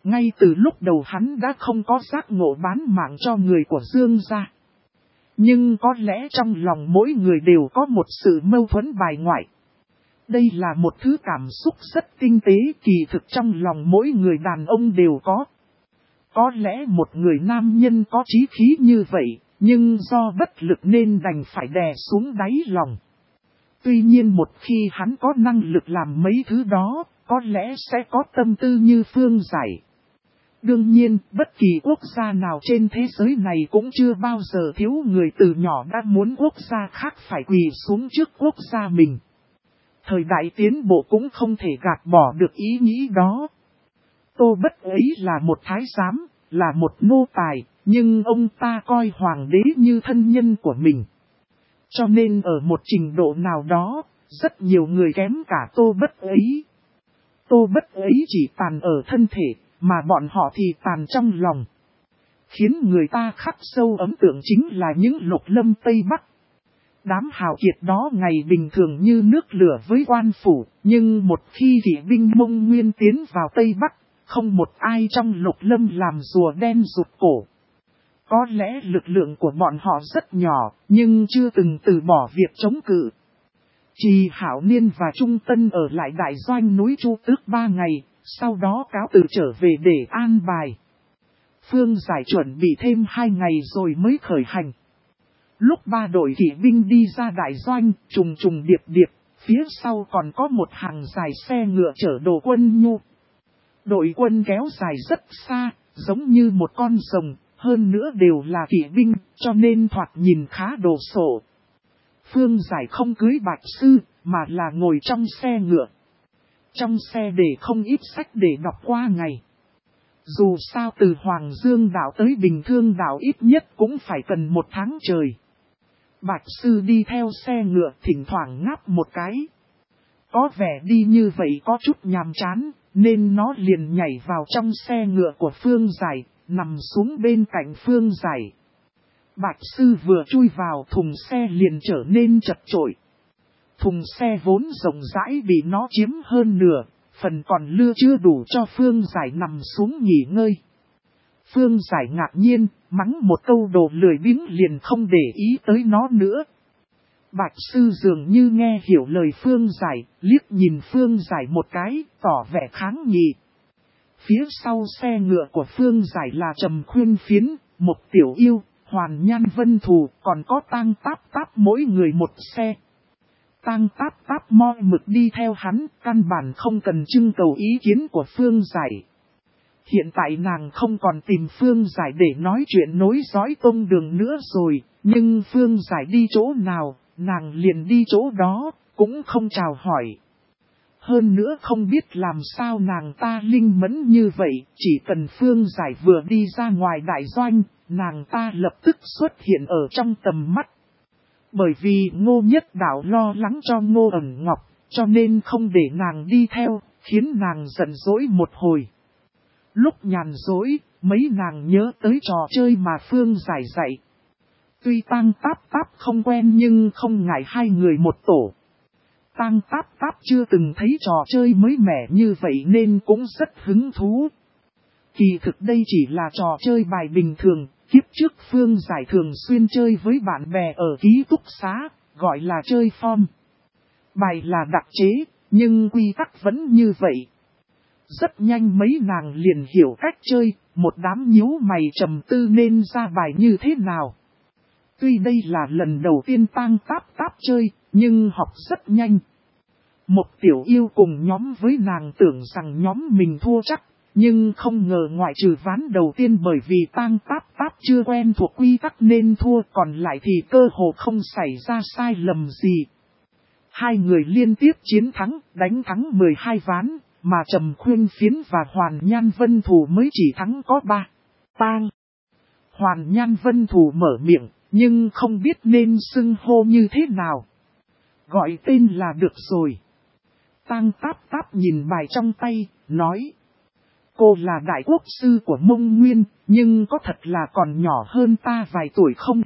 Ngay từ lúc đầu hắn đã không có giác ngộ bán mạng cho người của Dương gia. Nhưng có lẽ trong lòng mỗi người đều có một sự mâu thuẫn bài ngoại. Đây là một thứ cảm xúc rất tinh tế, kỳ thực trong lòng mỗi người đàn ông đều có. Có lẽ một người nam nhân có chí khí như vậy, nhưng do bất lực nên đành phải đè xuống đáy lòng. Tuy nhiên một khi hắn có năng lực làm mấy thứ đó, có lẽ sẽ có tâm tư như Phương Giải. Đương nhiên, bất kỳ quốc gia nào trên thế giới này cũng chưa bao giờ thiếu người từ nhỏ đã muốn quốc gia khác phải quỳ xuống trước quốc gia mình. Thời đại tiến bộ cũng không thể gạt bỏ được ý nghĩ đó. Tô Bất ấy là một thái giám, là một nô tài, nhưng ông ta coi hoàng đế như thân nhân của mình. Cho nên ở một trình độ nào đó, rất nhiều người kém cả Tô Bất ấy. Tô Bất ấy chỉ tàn ở thân thể, mà bọn họ thì tàn trong lòng. Khiến người ta khắc sâu ấn tượng chính là những lục lâm Tây Bắc. Đám hào kiệt đó ngày bình thường như nước lửa với quan phủ, nhưng một khi kỵ binh Mông Nguyên tiến vào Tây Bắc, không một ai trong lục lâm làm rùa đen rụt cổ. Có lẽ lực lượng của bọn họ rất nhỏ, nhưng chưa từng từ bỏ việc chống cự. Trì Hảo Niên và Trung Tân ở lại đại doanh núi Chu Tước 3 ngày, sau đó cáo từ trở về để an bài. Phương Giải chuẩn bị thêm 2 ngày rồi mới khởi hành. Lúc 3 đội kỵ binh đi ra đại doanh, trùng trùng điệp điệp, phía sau còn có một hàng dài xe ngựa chở đồ quân nhu. Đội quân kéo dài rất xa, giống như một con rồng, hơn nữa đều là kỵ binh, cho nên thoạt nhìn khá đồ sộ. Phương Giải không cưới Bạch Sư, mà là ngồi trong xe ngựa. Trong xe để không ít sách để đọc qua ngày. Dù sao từ Hoàng Dương đảo tới Bình Thương đảo ít nhất cũng phải cần 1 tháng trời. Bạch Sư đi theo xe ngựa thỉnh thoảng ngáp một cái. Có vẻ đi như vậy có chút nhàm chán, nên nó liền nhảy vào trong xe ngựa của Phương Giải, nằm xuống bên cạnh Phương Giải. Bạch Sư vừa chui vào thùng xe liền trở nên chật chội. Thùng xe vốn rộng rãi bị nó chiếm hơn nửa, phần còn lưa chưa đủ cho Phương Giải nằm xuống nghỉ ngơi. Phương Giải ngạc nhiên, mắng một câu đồ lười biếng liền không để ý tới nó nữa. Bạch Sư dường như nghe hiểu lời Phương Giải, liếc nhìn Phương Giải một cái, tỏ vẻ kháng nghị. Phía sau xe ngựa của Phương Giải là Trầm Khuyên Phiến, một Tiểu Yêu, Hoàn Nhan Vân Thù, còn có Tang Táp Táp mỗi người một xe. Tang Táp Táp moi mực đi theo hắn, căn bản không cần trưng cầu ý kiến của Phương Giải. Hiện tại nàng không còn tìm Phương Giải để nói chuyện nối dõi tông đường nữa rồi, nhưng Phương Giải đi chỗ nào, nàng liền đi chỗ đó, cũng không chào hỏi. Hơn nữa không biết làm sao nàng ta linh mẫn như vậy, chỉ cần Phương Giải vừa đi ra ngoài đại doanh, nàng ta lập tức xuất hiện ở trong tầm mắt. Bởi vì Ngô Nhất Đạo lo lắng cho Ngô Ẩn Ngọc, cho nên không để nàng đi theo, khiến nàng giận dỗi một hồi. Lúc nhàn dỗi, mấy nàng nhớ tới trò chơi mà Phương Giải dạy. Tuy Tang Táp Táp không quen nhưng không ngại hai người một tổ. Tang Táp Táp chưa từng thấy trò chơi mới mẻ như vậy nên cũng rất hứng thú. Kỳ thực đây chỉ là trò chơi bài bình thường, kiếp trước Phương Giải thường xuyên chơi với bạn bè ở ký túc xá, gọi là chơi form. Bài là đặc chế, nhưng quy tắc vẫn như vậy. Rất nhanh mấy nàng liền hiểu cách chơi, một đám nhíu mày trầm tư nên ra bài như thế nào. Tuy đây là lần đầu tiên Tang Táp Táp chơi, nhưng học rất nhanh. Một Tiểu Yêu cùng nhóm với nàng tưởng rằng nhóm mình thua chắc, nhưng không ngờ ngoại trừ ván đầu tiên bởi vì Tang Táp Táp chưa quen thuộc quy tắc nên thua, còn lại thì cơ hồ không xảy ra sai lầm gì. Hai người liên tiếp chiến thắng, đánh thắng 12 ván, mà Trầm Khuyên Phiến và Hoàn Nhan Vân Thù mới chỉ thắng có 3. Tang Hoàn Nhan Vân Thù mở miệng, nhưng không biết nên xưng hô như thế nào. Gọi tên là được rồi. Tang Táp Táp nhìn bài trong tay, nói. Cô là đại quốc sư của Mông Nguyên, nhưng có thật là còn nhỏ hơn ta vài tuổi không?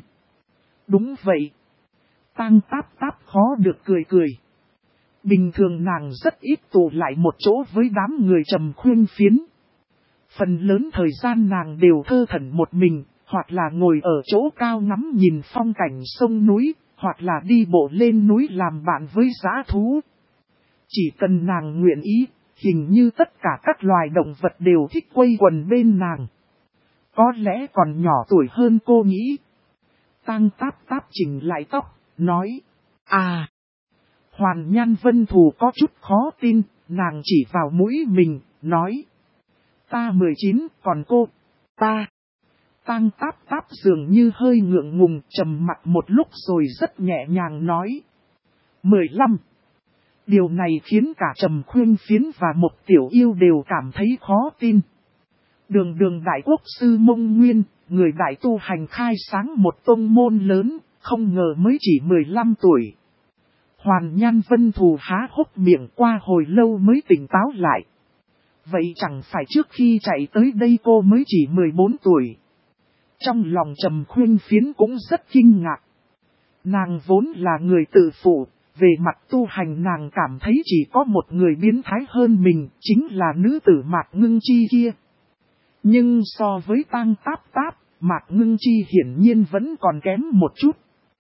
Đúng vậy. Tang Táp Táp khó được cười cười. Bình thường nàng rất ít tụ lại một chỗ với đám người Trầm Khuyên Phiến. Phần lớn thời gian nàng đều thơ thẩn một mình, hoặc là ngồi ở chỗ cao ngắm nhìn phong cảnh sông núi, hoặc là đi bộ lên núi làm bạn với dã thú. Chỉ cần nàng nguyện ý, hình như tất cả các loài động vật đều thích quây quần bên nàng. Có lẽ còn nhỏ tuổi hơn cô nghĩ. Tang Táp Táp chỉnh lại tóc, nói. À! Hoàn Nhan Vân Thù có chút khó tin, nàng chỉ vào mũi mình, nói. Ta 19, còn cô, ta. Tang Táp Táp dường như hơi ngượng ngùng, trầm mặc một lúc rồi rất nhẹ nhàng nói. 15. Điều này khiến cả Trầm Khuyên Phiến và Mộc Tiểu Yêu đều cảm thấy khó tin. Đường đại quốc sư Mông Nguyên, người đại tu hành khai sáng một tông môn lớn, không ngờ mới chỉ 15 tuổi. Hoàn Nhan Vân Thù há hốc miệng qua hồi lâu mới tỉnh táo lại. Vậy chẳng phải trước khi chạy tới đây cô mới chỉ 14 tuổi. Trong lòng Trầm Khuyên Phiến cũng rất kinh ngạc. Nàng vốn là người tự phụ, về mặt tu hành nàng cảm thấy chỉ có một người biến thái hơn mình, chính là nữ tử Mạc Ngưng Chi kia. Nhưng so với Tang Táp Táp, Mạc Ngưng Chi hiển nhiên vẫn còn kém một chút.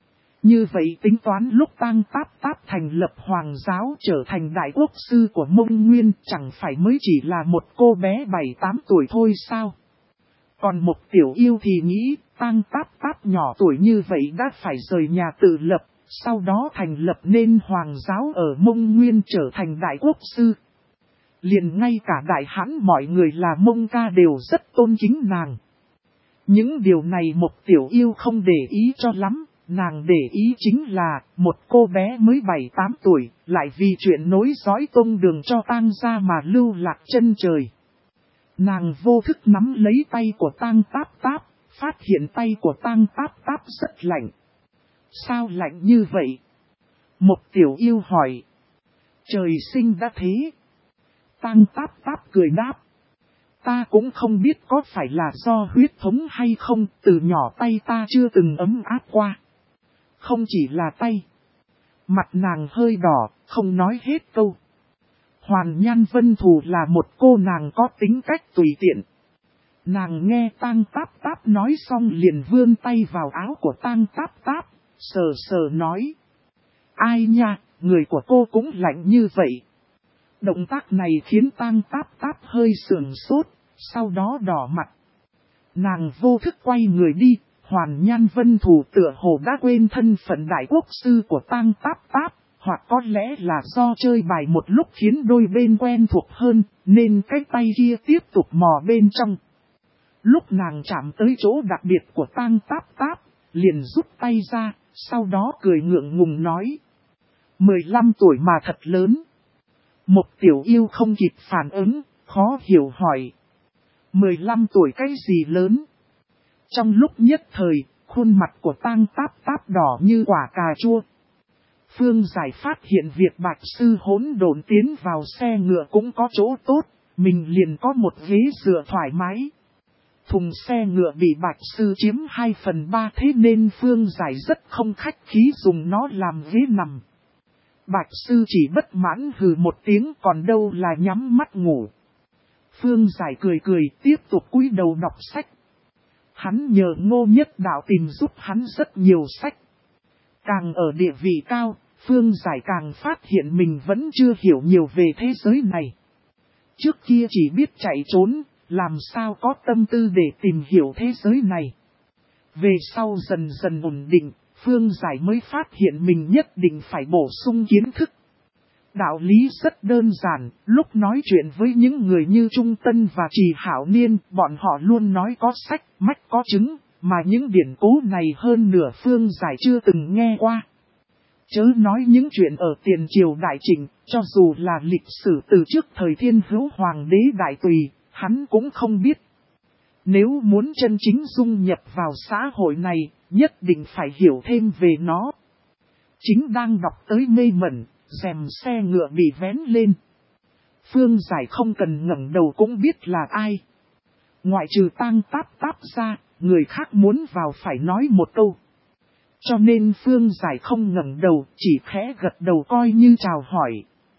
Như vậy tính toán lúc Tang Táp Táp thành lập hoàng giáo trở thành đại quốc sư của Mông Nguyên chẳng phải mới chỉ là một cô bé 7-8 tuổi thôi sao? Còn một Tiểu Yêu thì nghĩ Tang Táp Táp nhỏ tuổi như vậy đã phải rời nhà tự lập, sau đó thành lập nên hoàng giáo ở Mông Nguyên trở thành đại quốc sư. Liền ngay cả đại hãn mọi người là Mông Ca đều rất tôn kính nàng. Những điều này một Tiểu Yêu không để ý cho lắm, nàng để ý chính là một cô bé mới 7-8 tuổi, lại vì chuyện nối dõi tông đường cho Tang gia mà lưu lạc chân trời. Nàng vô thức nắm lấy tay của Tang Táp Táp, phát hiện tay của Tang Táp Táp rất lạnh. Sao lạnh như vậy? Một Tiểu Yêu hỏi. Trời sinh đã thế. Tang Táp Táp cười đáp. Ta cũng không biết có phải là do huyết thống hay không, từ nhỏ tay ta chưa từng ấm áp qua. Không chỉ là tay. Mặt nàng hơi đỏ, không nói hết câu. Hoàn Nhan Vân Thù là một cô nàng có tính cách tùy tiện. Nàng nghe Tang Táp Táp nói xong liền vươn tay vào áo của Tang Táp Táp, sờ sờ nói. Ai nha, người của cô cũng lạnh như vậy. Động tác này khiến Tang Táp Táp hơi sườn sốt, sau đó đỏ mặt. Nàng vô thức quay người đi, Hoàn Nhan Vân Thù tựa hồ đã quên thân phận đại quốc sư của Tang Táp Táp, hoặc có lẽ là do chơi bài một lúc khiến đôi bên quen thuộc hơn, nên cái tay kia tiếp tục mò bên trong. Lúc nàng chạm tới chỗ đặc biệt của Tang Táp Táp, liền rút tay ra, sau đó cười ngượng ngùng nói. 15 tuổi mà thật lớn. Một Tiểu Yêu không kịp phản ứng, khó hiểu hỏi. 15 tuổi cái gì lớn? Trong lúc nhất thời, khuôn mặt của Tang Táp Táp đỏ như quả cà chua. Phương Giải phát hiện việc Bạch Sư hỗn độn tiến vào xe ngựa cũng có chỗ tốt, mình liền có một ghế dựa thoải mái. Thùng xe ngựa bị Bạch Sư chiếm 2/3 thế nên Phương Giải rất không khách khí dùng nó làm ghế nằm. Bạch Sư chỉ bất mãn hừ một tiếng còn đâu là nhắm mắt ngủ. Phương Giải cười cười tiếp tục cúi đầu đọc sách. Hắn nhờ Ngô Nhất Đạo tìm giúp hắn rất nhiều sách. Càng ở địa vị cao, Phương Giải càng phát hiện mình vẫn chưa hiểu nhiều về thế giới này. Trước kia chỉ biết chạy trốn, làm sao có tâm tư để tìm hiểu thế giới này. Về sau dần dần ổn định, Phương Giải mới phát hiện mình nhất định phải bổ sung kiến thức. Đạo lý rất đơn giản, lúc nói chuyện với những người như Trung Tân và Trì Hảo Niên, bọn họ luôn nói có sách, mách có chứng, mà những điển cố này hơn nửa Phương Giải chưa từng nghe qua. Chớ nói những chuyện ở tiền triều Đại Trịnh, cho dù là lịch sử từ trước thời Thiên Hữu Hoàng đế Đại Tùy, hắn cũng không biết. Nếu muốn chân chính dung nhập vào xã hội này, nhất định phải hiểu thêm về nó. Chính đang đọc tới mê mẩn, rèm xe ngựa bị vén lên. Phương Giải không cần ngẩng đầu cũng biết là ai. Ngoại trừ Tang Táp Táp ra, người khác muốn vào phải nói một câu. Cho nên Phương Giải không ngẩng đầu, chỉ khẽ gật đầu coi như chào hỏi.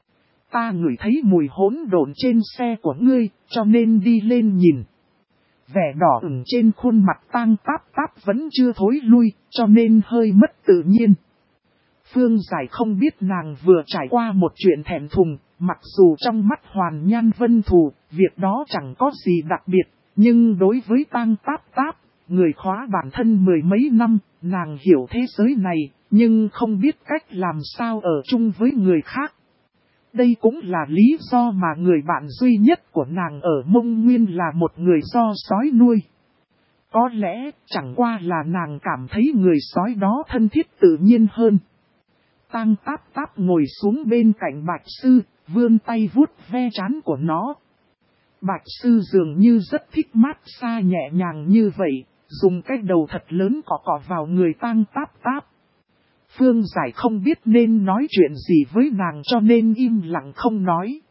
Ta ngửi thấy mùi hỗn độn trên xe của ngươi, cho nên đi lên nhìn. Vẻ đỏ ửng trên khuôn mặt Tang Táp Táp vẫn chưa thối lui, cho nên hơi mất tự nhiên. Phương Giải không biết nàng vừa trải qua một chuyện thẹn thùng, mặc dù trong mắt Hoàn Nhan Vân Thù, việc đó chẳng có gì đặc biệt, nhưng đối với Tang Táp Táp, người khóa bản thân mười mấy năm, nàng hiểu thế giới này, nhưng không biết cách làm sao ở chung với người khác. Đây cũng là lý do mà người bạn duy nhất của nàng ở Mông Nguyên là một người do sói nuôi. Có lẽ chẳng qua là nàng cảm thấy người sói đó thân thiết tự nhiên hơn. Tang Táp Táp ngồi xuống bên cạnh Bạch Sư, vươn tay vuốt ve trán của nó. Bạch Sư dường như rất thích mát xa nhẹ nhàng như vậy, dùng cái đầu thật lớn cọ vào người Tang Táp Táp. Phương Giải không biết nên nói chuyện gì với nàng cho nên im lặng không nói.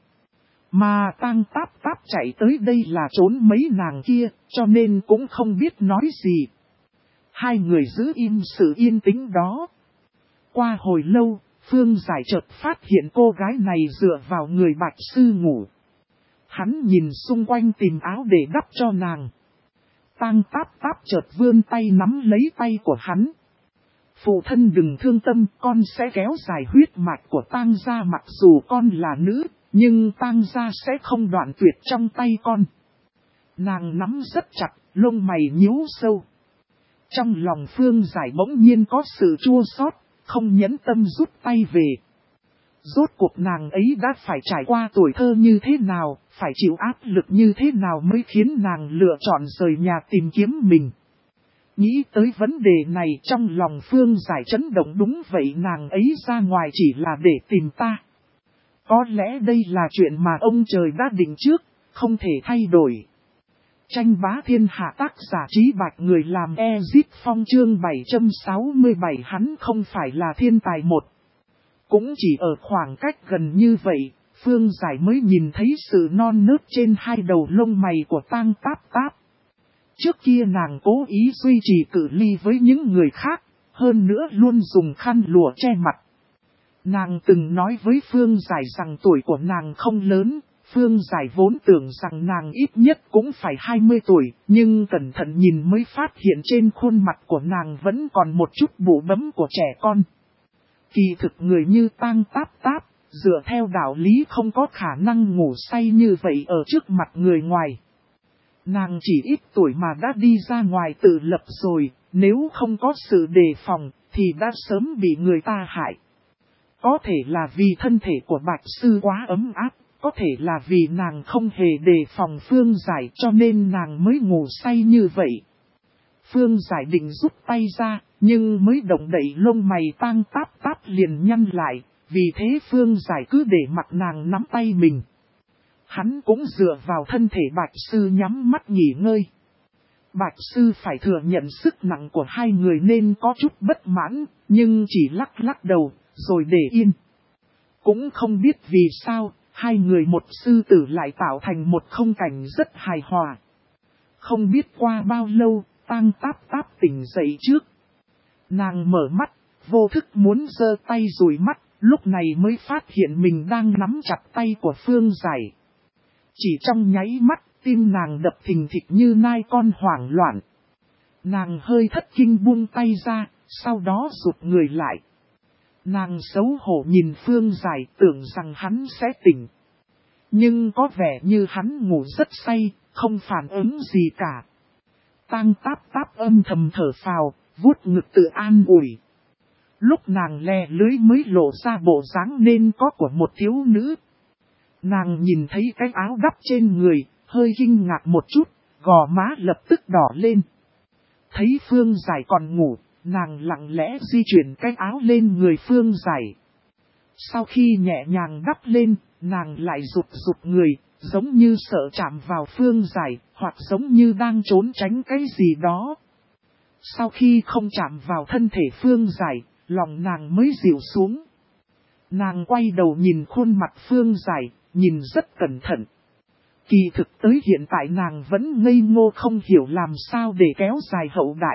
Mà Tang Táp Táp chạy tới đây là trốn mấy nàng kia, cho nên cũng không biết nói gì. Hai người giữ im sự yên tĩnh đó. Qua hồi lâu, Phương Giải chợt phát hiện cô gái này dựa vào người Bạch Sư ngủ. Hắn nhìn xung quanh tìm áo để đắp cho nàng. Tang Táp Táp chợt vươn tay nắm lấy tay của hắn. Phụ thân đừng thương tâm, con sẽ kéo dài huyết mạch của Tang gia, mặc dù con là nữ, nhưng Tang gia sẽ không đoạn tuyệt trong tay con. Nàng nắm rất chặt, lông mày nhíu sâu. Trong lòng Phương Giải bỗng nhiên có sự chua xót, không nhẫn tâm rút tay về. Rốt cuộc nàng ấy đã phải trải qua tuổi thơ như thế nào, phải chịu áp lực như thế nào mới khiến nàng lựa chọn rời nhà tìm kiếm mình. Nghĩ tới vấn đề này trong lòng Phương Giải chấn động, đúng vậy, nàng ấy ra ngoài chỉ là để tìm ta. Có lẽ đây là chuyện mà ông trời đã định trước, không thể thay đổi. Tranh bá thiên hạ, tác giả Trí Bạch, người làm Ezip Phong, chương 767. Hắn không phải là thiên tài một. Cũng chỉ ở khoảng cách gần như vậy, Phương Giải mới nhìn thấy sự non nớt trên hai đầu lông mày của Tang Táp Táp. Trước kia nàng cố ý duy trì cự ly với những người khác, hơn nữa luôn dùng khăn lụa che mặt. Nàng từng nói với Phương Giải rằng tuổi của nàng không lớn, Phương Giải vốn tưởng rằng nàng ít nhất cũng phải 20 tuổi, nhưng cẩn thận nhìn mới phát hiện trên khuôn mặt của nàng vẫn còn một chút bụ bấm của trẻ con. Kỳ thực người như Tang Táp Táp, dựa theo đạo lý không có khả năng ngủ say như vậy ở trước mặt người ngoài. Nàng chỉ ít tuổi mà đã đi ra ngoài tự lập rồi, nếu không có sự đề phòng, thì đã sớm bị người ta hại. Có thể là vì thân thể của Bạch Sư quá ấm áp, có thể là vì nàng không hề đề phòng Phương Giải cho nên nàng mới ngủ say như vậy. Phương Giải định rút tay ra, nhưng mới động đậy lông mày Tang Táp Táp liền nhăn lại, vì thế Phương Giải cứ để mặc nàng nắm tay mình. Hắn cũng dựa vào thân thể Bạch Sư nhắm mắt nghỉ ngơi. Bạch Sư phải thừa nhận sức nặng của hai người nên có chút bất mãn, nhưng chỉ lắc lắc đầu, rồi để yên. Cũng không biết vì sao, hai người một sư tử lại tạo thành một khung cảnh rất hài hòa. Không biết qua bao lâu, Tang Táp Táp tỉnh dậy trước. Nàng mở mắt, vô thức muốn giơ tay dụi mắt, lúc này mới phát hiện mình đang nắm chặt tay của Phương Giải. Chỉ trong nháy mắt, tim nàng đập thình thịch như nai con hoảng loạn. Nàng hơi thất kinh buông tay ra, sau đó rụt người lại. Nàng xấu hổ nhìn Phương Giải, tưởng rằng hắn sẽ tỉnh. Nhưng có vẻ như hắn ngủ rất say, không phản ứng gì cả. Tang Táp Táp âm thầm thở phào, vuốt ngực tự an ủi. Lúc nàng lè lưới mới lộ ra bộ dáng nên có của một thiếu nữ. Nàng nhìn thấy cái áo đắp trên người, hơi kinh ngạc một chút, gò má lập tức đỏ lên. Thấy Phương Giải còn ngủ, nàng lặng lẽ di chuyển cái áo lên người Phương Giải. Sau khi nhẹ nhàng đắp lên, nàng lại rụt người, giống như sợ chạm vào Phương Giải, hoặc giống như đang trốn tránh cái gì đó. Sau khi không chạm vào thân thể Phương Giải, lòng nàng mới dịu xuống. Nàng quay đầu nhìn khuôn mặt Phương Giải, nhìn rất cẩn thận. Kỳ thực tới hiện tại nàng vẫn ngây ngô không hiểu làm sao để kéo dài hậu đại.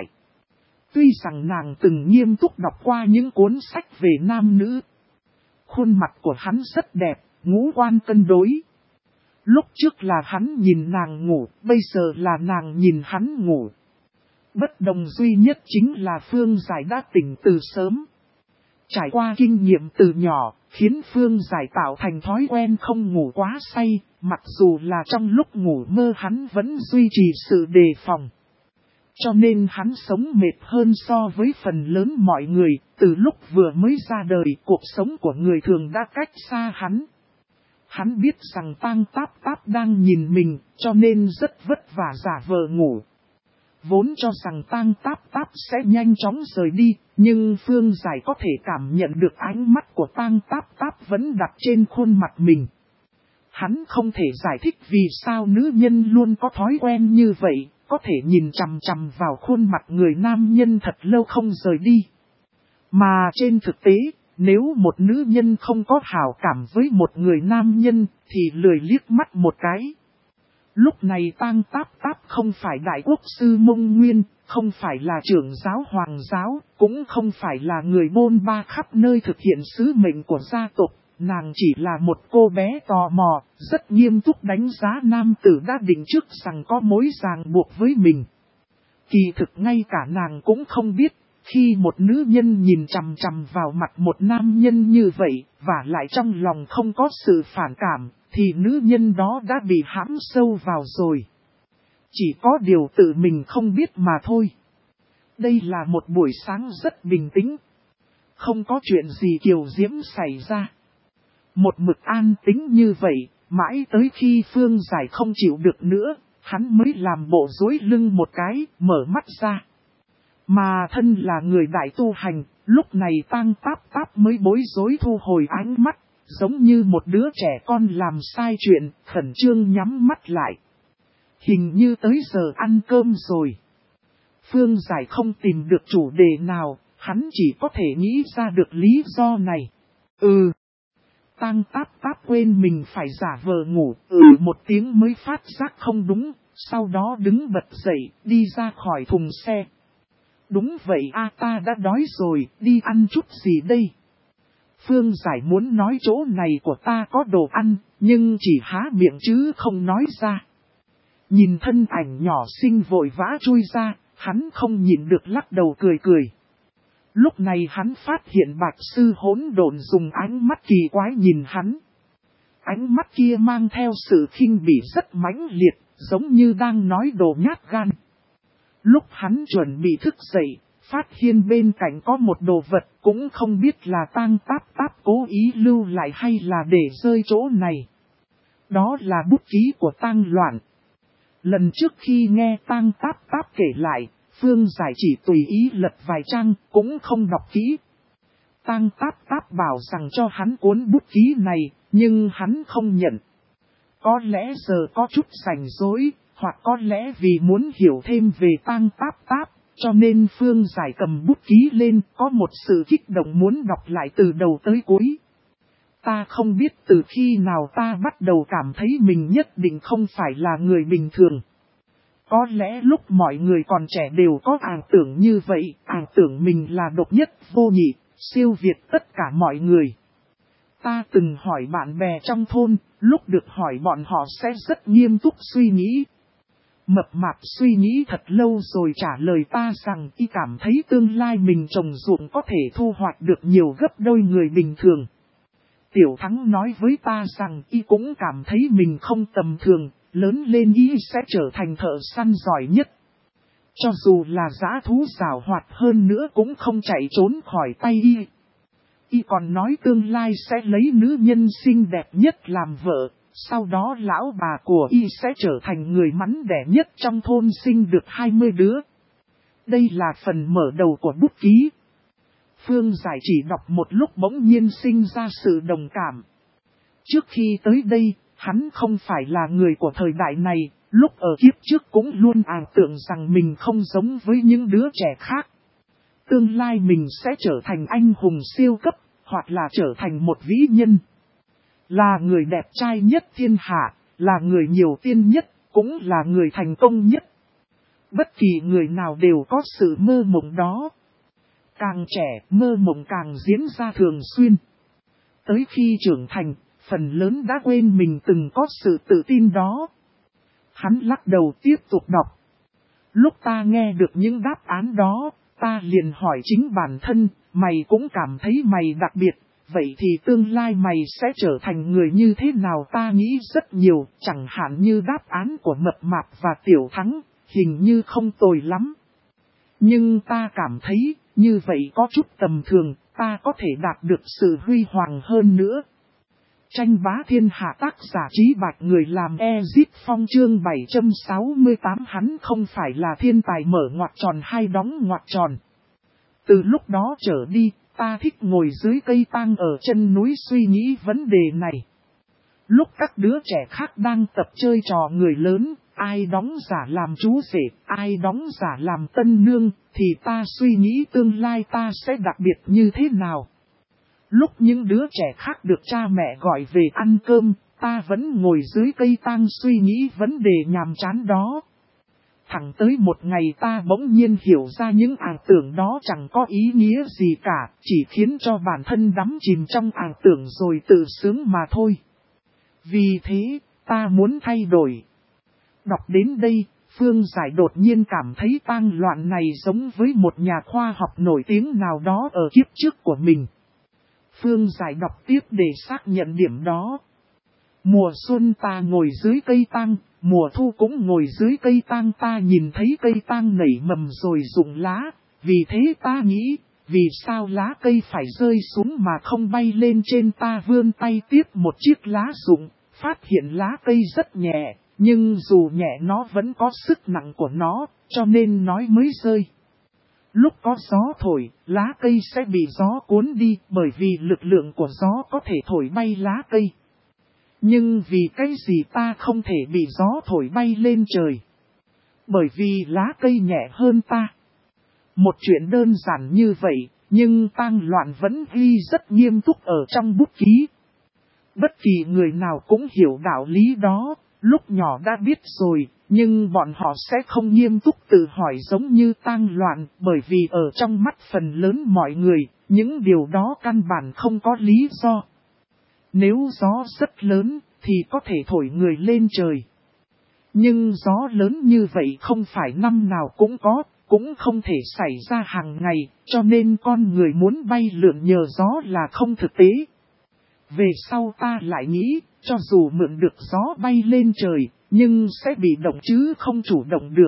Tuy rằng nàng từng nghiêm túc đọc qua những cuốn sách về nam nữ. Khuôn mặt của hắn rất đẹp, ngũ quan cân đối. Lúc trước là hắn nhìn nàng ngủ, bây giờ là nàng nhìn hắn ngủ. Bất đồng duy nhất chính là Phương Giải đã tỉnh từ sớm. Trải qua kinh nghiệm từ nhỏ, khiến Phương Giải tạo thành thói quen không ngủ quá say, mặc dù là trong lúc ngủ mơ hắn vẫn duy trì sự đề phòng. Cho nên hắn sống mệt hơn so với phần lớn mọi người, từ lúc vừa mới ra đời cuộc sống của người thường đã cách xa hắn. Hắn biết rằng Tang Táp Táp đang nhìn mình, cho nên rất vất vả giả vờ ngủ. Vốn cho rằng Tang Táp Táp sẽ nhanh chóng rời đi, nhưng Phương Giải có thể cảm nhận được ánh mắt của Tang Táp Táp vẫn đặt trên khuôn mặt mình. Hắn không thể giải thích vì sao nữ nhân luôn có thói quen như vậy, có thể nhìn chằm chằm vào khuôn mặt người nam nhân thật lâu không rời đi. Mà trên thực tế, nếu một nữ nhân không có hảo cảm với một người nam nhân, thì lười liếc mắt một cái. Lúc này Tang Táp Táp không phải đại quốc sư Mông Nguyên, không phải là trưởng giáo hoàng giáo, cũng không phải là người bôn ba khắp nơi thực hiện sứ mệnh của gia tộc. Nàng chỉ là một cô bé tò mò, rất nghiêm túc đánh giá nam tử đã định trước rằng có mối ràng buộc với mình. Kỳ thực ngay cả nàng cũng không biết, khi một nữ nhân nhìn chằm chằm vào mặt một nam nhân như vậy, và lại trong lòng không có sự phản cảm, thì nữ nhân đó đã bị hãm sâu vào rồi. Chỉ có điều tự mình không biết mà thôi. Đây là một buổi sáng rất bình tĩnh. Không có chuyện gì kiều diễm xảy ra. Một mực an tĩnh như vậy, mãi tới khi Phương Giải không chịu được nữa, hắn mới làm bộ duỗi lưng một cái, mở mắt ra. Mà thân là người đại tu hành, lúc này Tang Táp Táp mới bối rối thu hồi ánh mắt, giống như một đứa trẻ con làm sai chuyện, khẩn trương nhắm mắt lại. Hình như tới giờ ăn cơm rồi. Phương Giải không tìm được chủ đề nào, hắn chỉ có thể nghĩ ra được lý do này. Tang Táp Táp quên mình phải giả vờ ngủ, một tiếng mới phát giác không đúng, sau đó đứng bật dậy, đi ra khỏi thùng xe. Đúng vậy ta đã đói rồi, đi ăn chút gì đây? Phương Giải muốn nói chỗ này của ta có đồ ăn, nhưng chỉ há miệng chứ không nói ra. Nhìn thân ảnh nhỏ xinh vội vã chui ra, hắn không nhịn được lắc đầu cười cười. Lúc này hắn phát hiện Bạch Sư Hỗn Độn dùng ánh mắt kỳ quái nhìn hắn. Ánh mắt kia mang theo sự khinh bỉ rất mãnh liệt, giống như đang nói đồ nhát gan. Lúc hắn chuẩn bị thức dậy, phát hiện bên cạnh có một đồ vật cũng không biết là Tang Táp Táp cố ý lưu lại hay là để rơi chỗ này. Đó là bút ký của Tang Loạn. Lần trước khi nghe Tang Táp Táp kể lại, Phương Giải chỉ tùy ý lật vài trang, cũng không đọc kỹ. Tang Táp Táp bảo rằng cho hắn cuốn bút ký này, nhưng hắn không nhận. Có lẽ giờ có chút rảnh rỗi, hoặc có lẽ vì muốn hiểu thêm về Tang Táp Táp, cho nên Phương Giải cầm bút ký lên, có một sự kích động muốn đọc lại từ đầu tới cuối. Ta không biết từ khi nào ta bắt đầu cảm thấy mình nhất định không phải là người bình thường. Có lẽ lúc mọi người còn trẻ đều có ảo tưởng như vậy, ảo tưởng mình là độc nhất vô nhị, siêu việt tất cả mọi người. Ta từng hỏi bạn bè trong thôn, lúc được hỏi bọn họ sẽ rất nghiêm túc suy nghĩ. Mập mạp suy nghĩ thật lâu rồi trả lời ta rằng y cảm thấy tương lai mình trồng ruộng có thể thu hoạch được nhiều gấp đôi người bình thường. Tiểu Thắng nói với ta rằng y cũng cảm thấy mình không tầm thường, lớn lên y sẽ trở thành thợ săn giỏi nhất. Cho dù là dã thú giàu hoạt hơn nữa cũng không chạy trốn khỏi tay y. Y còn nói tương lai sẽ lấy nữ nhân xinh đẹp nhất làm vợ, sau đó lão bà của y sẽ trở thành người mắn đẻ nhất trong thôn sinh được 20 đứa. Đây là phần mở đầu của bút ký. Phương Giải chỉ đọc một lúc bỗng nhiên sinh ra sự đồng cảm. Trước khi tới đây, hắn không phải là người của thời đại này, lúc ở kiếp trước cũng luôn ảo tưởng rằng mình không giống với những đứa trẻ khác. Tương lai mình sẽ trở thành anh hùng siêu cấp, hoặc là trở thành một vĩ nhân. Là người đẹp trai nhất thiên hạ, là người nhiều tiên nhất, cũng là người thành công nhất. Bất kỳ người nào đều có sự mơ mộng đó. Càng trẻ, mơ mộng càng diễn ra thường xuyên. Tới khi trưởng thành, phần lớn đã quên mình từng có sự tự tin đó. Hắn lắc đầu tiếp tục đọc. Lúc ta nghe được những đáp án đó, ta liền hỏi chính bản thân, mày cũng cảm thấy mày đặc biệt, vậy thì tương lai mày sẽ trở thành người như thế nào? Ta nghĩ rất nhiều, chẳng hạn như đáp án của Mập Mạp và Tiểu Thắng, hình như không tồi lắm. Nhưng ta cảm thấy, như vậy có chút tầm thường, ta có thể đạt được sự huy hoàng hơn nữa. Tranh bá thiên hạ tác giả Trí Bạch người làm Ezip Phong chương 768 hắn không phải là thiên tài mở ngoặc tròn hay đóng ngoặc tròn. Từ lúc đó trở đi, ta thích ngồi dưới cây tang ở chân núi suy nghĩ vấn đề này. Lúc các đứa trẻ khác đang tập chơi trò người lớn, ai đóng giả làm chú rể, ai đóng giả làm tân nương, thì ta suy nghĩ tương lai ta sẽ đặc biệt như thế nào. Lúc những đứa trẻ khác được cha mẹ gọi về ăn cơm, ta vẫn ngồi dưới cây tang suy nghĩ vấn đề nhàm chán đó. Thẳng tới một ngày ta bỗng nhiên hiểu ra những ảo tưởng đó chẳng có ý nghĩa gì cả, chỉ khiến cho bản thân đắm chìm trong ảo tưởng rồi tự sướng mà thôi. Vì thế, ta muốn thay đổi. Đọc đến đây, Phương Giải đột nhiên cảm thấy tang loạn này giống với một nhà khoa học nổi tiếng nào đó ở kiếp trước của mình. Phương Giải đọc tiếp để xác nhận điểm đó. Mùa xuân ta ngồi dưới cây tang, mùa thu cũng ngồi dưới cây tang, ta nhìn thấy cây tang nảy mầm rồi rụng lá, vì thế ta nghĩ, vì sao lá cây phải rơi xuống mà không bay lên trên? Ta vươn tay tiếp một chiếc lá rụng, phát hiện lá cây rất nhẹ, nhưng dù nhẹ nó vẫn có sức nặng của nó, cho nên nói mới rơi. Lúc có gió thổi, lá cây sẽ bị gió cuốn đi bởi vì lực lượng của gió có thể thổi bay lá cây. Nhưng vì cái gì ta không thể bị gió thổi bay lên trời? Bởi vì lá cây nhẹ hơn ta. Một chuyện đơn giản như vậy, nhưng tang loạn vẫn ghi rất nghiêm túc ở trong bút ký. Bất kỳ người nào cũng hiểu đạo lý đó, lúc nhỏ đã biết rồi, nhưng bọn họ sẽ không nghiêm túc tự hỏi giống như tang loạn, bởi vì ở trong mắt phần lớn mọi người, những điều đó căn bản không có lý do. Nếu gió rất lớn, thì có thể thổi người lên trời. Nhưng gió lớn như vậy không phải năm nào cũng có, cũng không thể xảy ra hàng ngày, cho nên con người muốn bay lượn nhờ gió là không thực tế. Về sau ta lại nghĩ, cho dù mượn được gió bay lên trời, nhưng sẽ bị động chứ không chủ động được.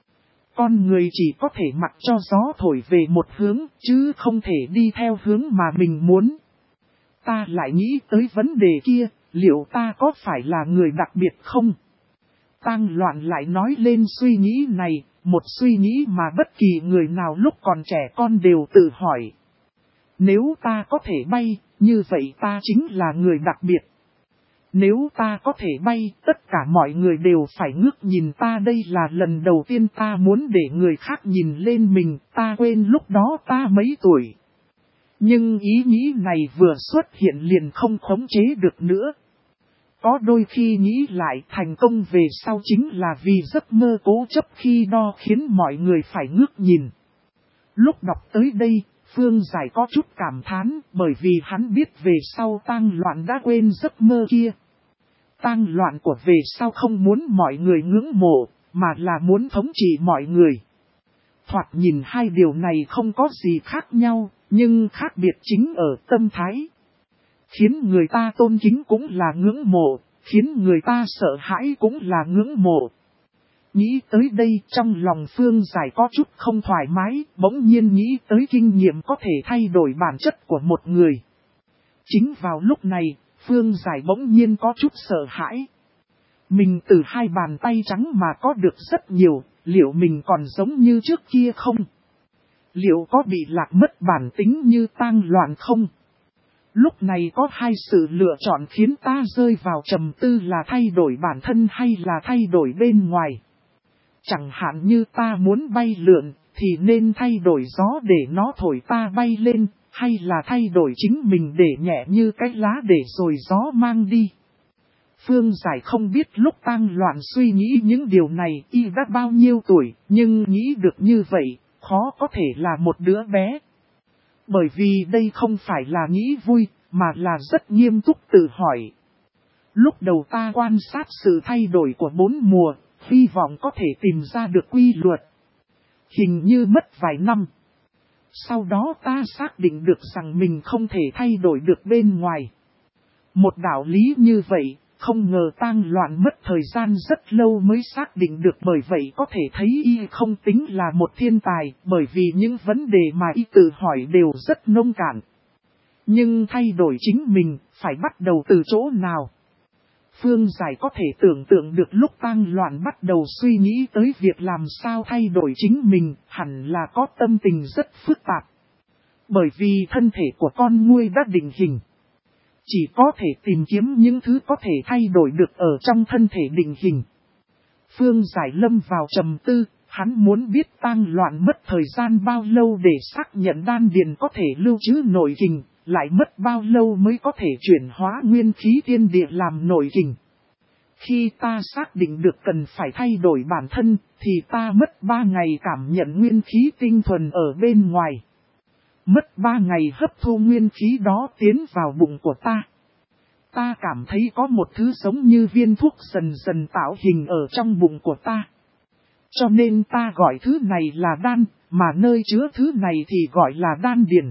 Con người chỉ có thể mặc cho gió thổi về một hướng, chứ không thể đi theo hướng mà mình muốn. Ta lại nghĩ tới vấn đề kia, liệu ta có phải là người đặc biệt không? Tang loạn lại nói lên suy nghĩ này, một suy nghĩ mà bất kỳ người nào lúc còn trẻ con đều tự hỏi. Nếu ta có thể bay, như vậy ta chính là người đặc biệt. Nếu ta có thể bay, tất cả mọi người đều phải ngước nhìn ta. Đây là lần đầu tiên ta muốn để người khác nhìn lên mình, ta quên lúc đó ta mấy tuổi. Nhưng ý nghĩ này vừa xuất hiện liền không khống chế được nữa. Có đôi khi nghĩ lại thành công về sau chính là vì giấc mơ cố chấp khi đo khiến mọi người phải ngước nhìn. Lúc đọc tới đây, Phương Giải có chút cảm thán bởi vì hắn biết về sau tang loạn đã quên giấc mơ kia. Tang loạn của về sau không muốn mọi người ngưỡng mộ, mà là muốn thống trị mọi người. Thoạt nhìn hai điều này không có gì khác nhau, nhưng khác biệt chính ở tâm thái. Khiến người ta tôn kính cũng là ngưỡng mộ, khiến người ta sợ hãi cũng là ngưỡng mộ. Nghĩ tới đây trong lòng Phương Giải có chút không thoải mái, bỗng nhiên nghĩ tới kinh nghiệm có thể thay đổi bản chất của một người. Chính vào lúc này, Phương Giải bỗng nhiên có chút sợ hãi. Mình từ hai bàn tay trắng mà có được rất nhiều, liệu mình còn giống như trước kia không? Liệu có bị lạc mất bản tính như tang loạn không? Lúc này có hai sự lựa chọn khiến ta rơi vào trầm tư là thay đổi bản thân hay là thay đổi bên ngoài. Chẳng hạn như ta muốn bay lượn, thì nên thay đổi gió để nó thổi ta bay lên, hay là thay đổi chính mình để nhẹ như cái lá để rồi gió mang đi. Phương Giải không biết lúc tang loạn suy nghĩ những điều này y đã bao nhiêu tuổi, nhưng nghĩ được như vậy, khó có thể là một đứa bé. Bởi vì đây không phải là nghĩ vui, mà là rất nghiêm túc tự hỏi, Lúc đầu ta quan sát sự thay đổi của 4 mùa, hy vọng có thể tìm ra được quy luật. Hình như mất vài năm. Sau đó ta xác định được rằng mình không thể thay đổi được bên ngoài. Một đạo lý như vậy, không ngờ Tang Loan mất thời gian rất lâu mới xác định được, bởi vậy có thể thấy y không tính là một thiên tài, bởi vì những vấn đề mà y tự hỏi đều rất nông cạn. Nhưng thay đổi chính mình, phải bắt đầu từ chỗ nào? Phương Giải có thể tưởng tượng được lúc Tang Loan bắt đầu suy nghĩ tới việc làm sao thay đổi chính mình, hẳn là có tâm tình rất phức tạp. Bởi vì thân thể của con muôi đã định hình. Chỉ có thể tìm kiếm những thứ có thể thay đổi được ở trong thân thể định hình. Phương Giải lâm vào trầm tư, hắn muốn biết Tang Loan mất thời gian bao lâu để xác nhận đan điền có thể lưu trữ nội kình, lại mất bao lâu mới có thể chuyển hóa nguyên khí thiên địa làm nội kình. Khi ta xác định được cần phải thay đổi bản thân, thì ta mất 3 ngày cảm nhận nguyên khí tinh thuần ở bên ngoài. Mất 3 ngày hấp thu nguyên khí đó tiến vào bụng của ta. Ta cảm thấy có một thứ giống như viên thuốc dần dần tạo hình ở trong bụng của ta. Cho nên ta gọi thứ này là đan, mà nơi chứa thứ này thì gọi là đan điền.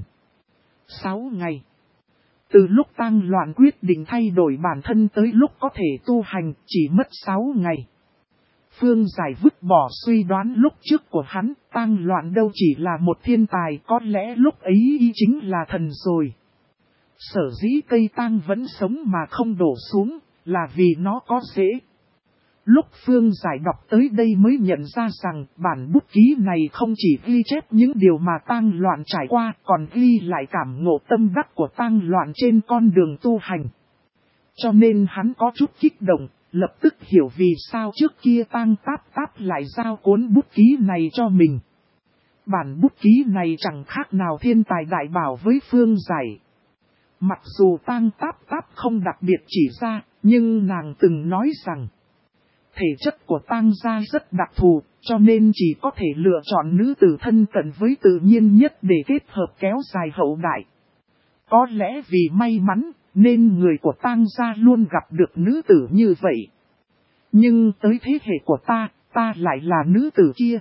6 ngày. Từ lúc Tang Loan quyết định thay đổi bản thân tới lúc có thể tu hành chỉ mất 6 ngày. Phương Giải vứt bỏ suy đoán lúc trước của hắn, Tang Loan đâu chỉ là một thiên tài, có lẽ lúc ấy y chính là thần rồi. Sở dĩ cây tang vẫn sống mà không đổ xuống, là vì nó có rễ. Lúc Phương Giải đọc tới đây mới nhận ra rằng bản bút ký này không chỉ ghi chép những điều mà Tang Loan trải qua, còn ghi lại cảm ngộ tâm đắc của Tang Loan trên con đường tu hành. Cho nên hắn có chút kích động, lập tức hiểu vì sao trước kia Tang Táp Táp lại giao cuốn bút ký này cho mình. Bản bút ký này chẳng khác nào thiên tài đại bảo với Phương Giải. Mặc dù Tang Táp Táp không đặc biệt chỉ ra, nhưng nàng từng nói rằng thể chất của Tang gia rất đặc thù, cho nên chỉ có thể lựa chọn nữ tử thân cận với tự nhiên nhất để kết hợp kéo dài hậu đại. Có lẽ vì may mắn, nên người của Tang gia luôn gặp được nữ tử như vậy. Nhưng tới thế hệ của ta lại là nữ tử kia.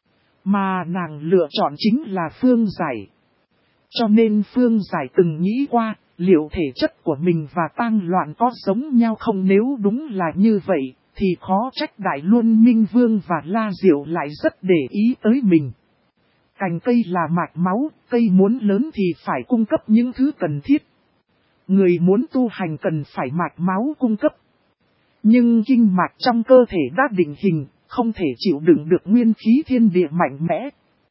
Mà nàng lựa chọn chính là Phương Giải. Cho nên Phương Giải từng nghĩ qua, liệu thể chất của mình và Tang Loan có giống nhau không? Nếu đúng là như vậy, thì khó trách Đại Luân Minh Vương và La Diệu lại rất để ý tới mình. Cành cây là mạch máu, cây muốn lớn thì phải cung cấp những thứ cần thiết. Người muốn tu hành cần phải mạch máu cung cấp. Nhưng kinh mạch trong cơ thể đã định hình, không thể chịu đựng được nguyên khí thiên địa mạnh mẽ.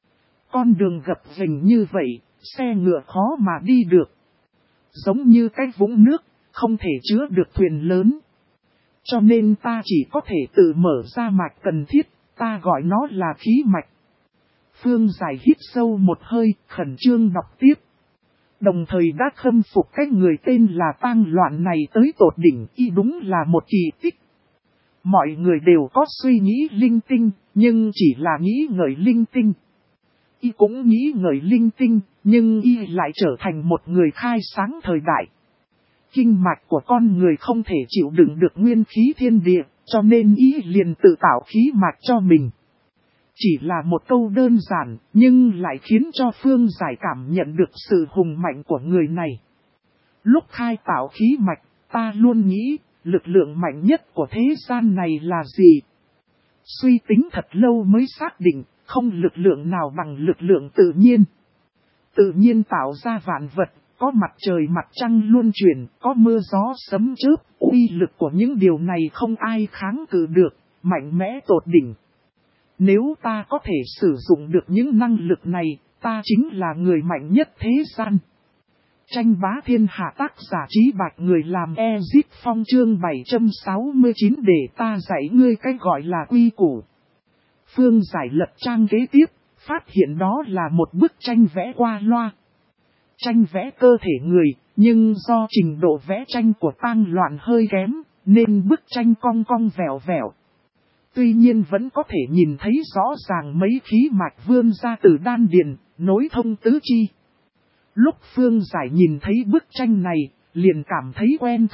Con đường gập ghềnh như vậy, xe ngựa khó mà đi được. Giống như cái vũng nước, không thể chứa được thuyền lớn. Cho nên ta chỉ có thể tự mở ra mạch cần thiết, ta gọi nó là khí mạch. Phương Giải hít sâu một hơi, khẩn trương đọc tiếp. Đồng thời đã khâm phục cái người tên là Tang Loan này tới tột đỉnh, y đúng là một kỳ tích. Mọi người đều có suy nghĩ linh tinh, nhưng chỉ là nghĩ ngợi linh tinh. Y cũng nghĩ ngợi linh tinh, nhưng y lại trở thành một người khai sáng thời đại. Kinh mạch của con người không thể chịu đựng được nguyên khí thiên địa, cho nên y liền tự tạo khí mạch cho mình. Chỉ là một câu đơn giản, nhưng lại khiến cho Phương Giải cảm nhận được sự hùng mạnh của người này. Lúc khai tạo khí mạch, ta luôn nghĩ, lực lượng mạnh nhất của thế gian này là gì? Suy tính thật lâu mới xác định, không lực lượng nào bằng lực lượng tự nhiên. Tự nhiên tạo ra vạn vật, có mặt trời mặt trăng luân chuyển, có mưa gió sấm chớp, uy lực của những điều này không ai kháng cự được, mạnh mẽ tột đỉnh. Nếu ta có thể sử dụng được những năng lực này, ta chính là người mạnh nhất thế gian. Tranh bá thiên hạ, tác giả Trí Bạch, người làm Ezip Phong, chương 769, để ta dạy ngươi cách gọi là quy củ. Phương Giải lật trang kế tiếp, phát hiện đó là một bức tranh vẽ qua loa. Tranh vẽ cơ thể người, nhưng do trình độ vẽ tranh của Tang Loan hơi kém, nên bức tranh cong cong vẻo vẻo. Tuy nhiên vẫn có thể nhìn thấy rõ ràng mấy khí mạch vươn ra từ đan điền, nối thông tứ chi. Lúc Phương Giải nhìn thấy bức tranh này, liền cảm thấy quen thuộc,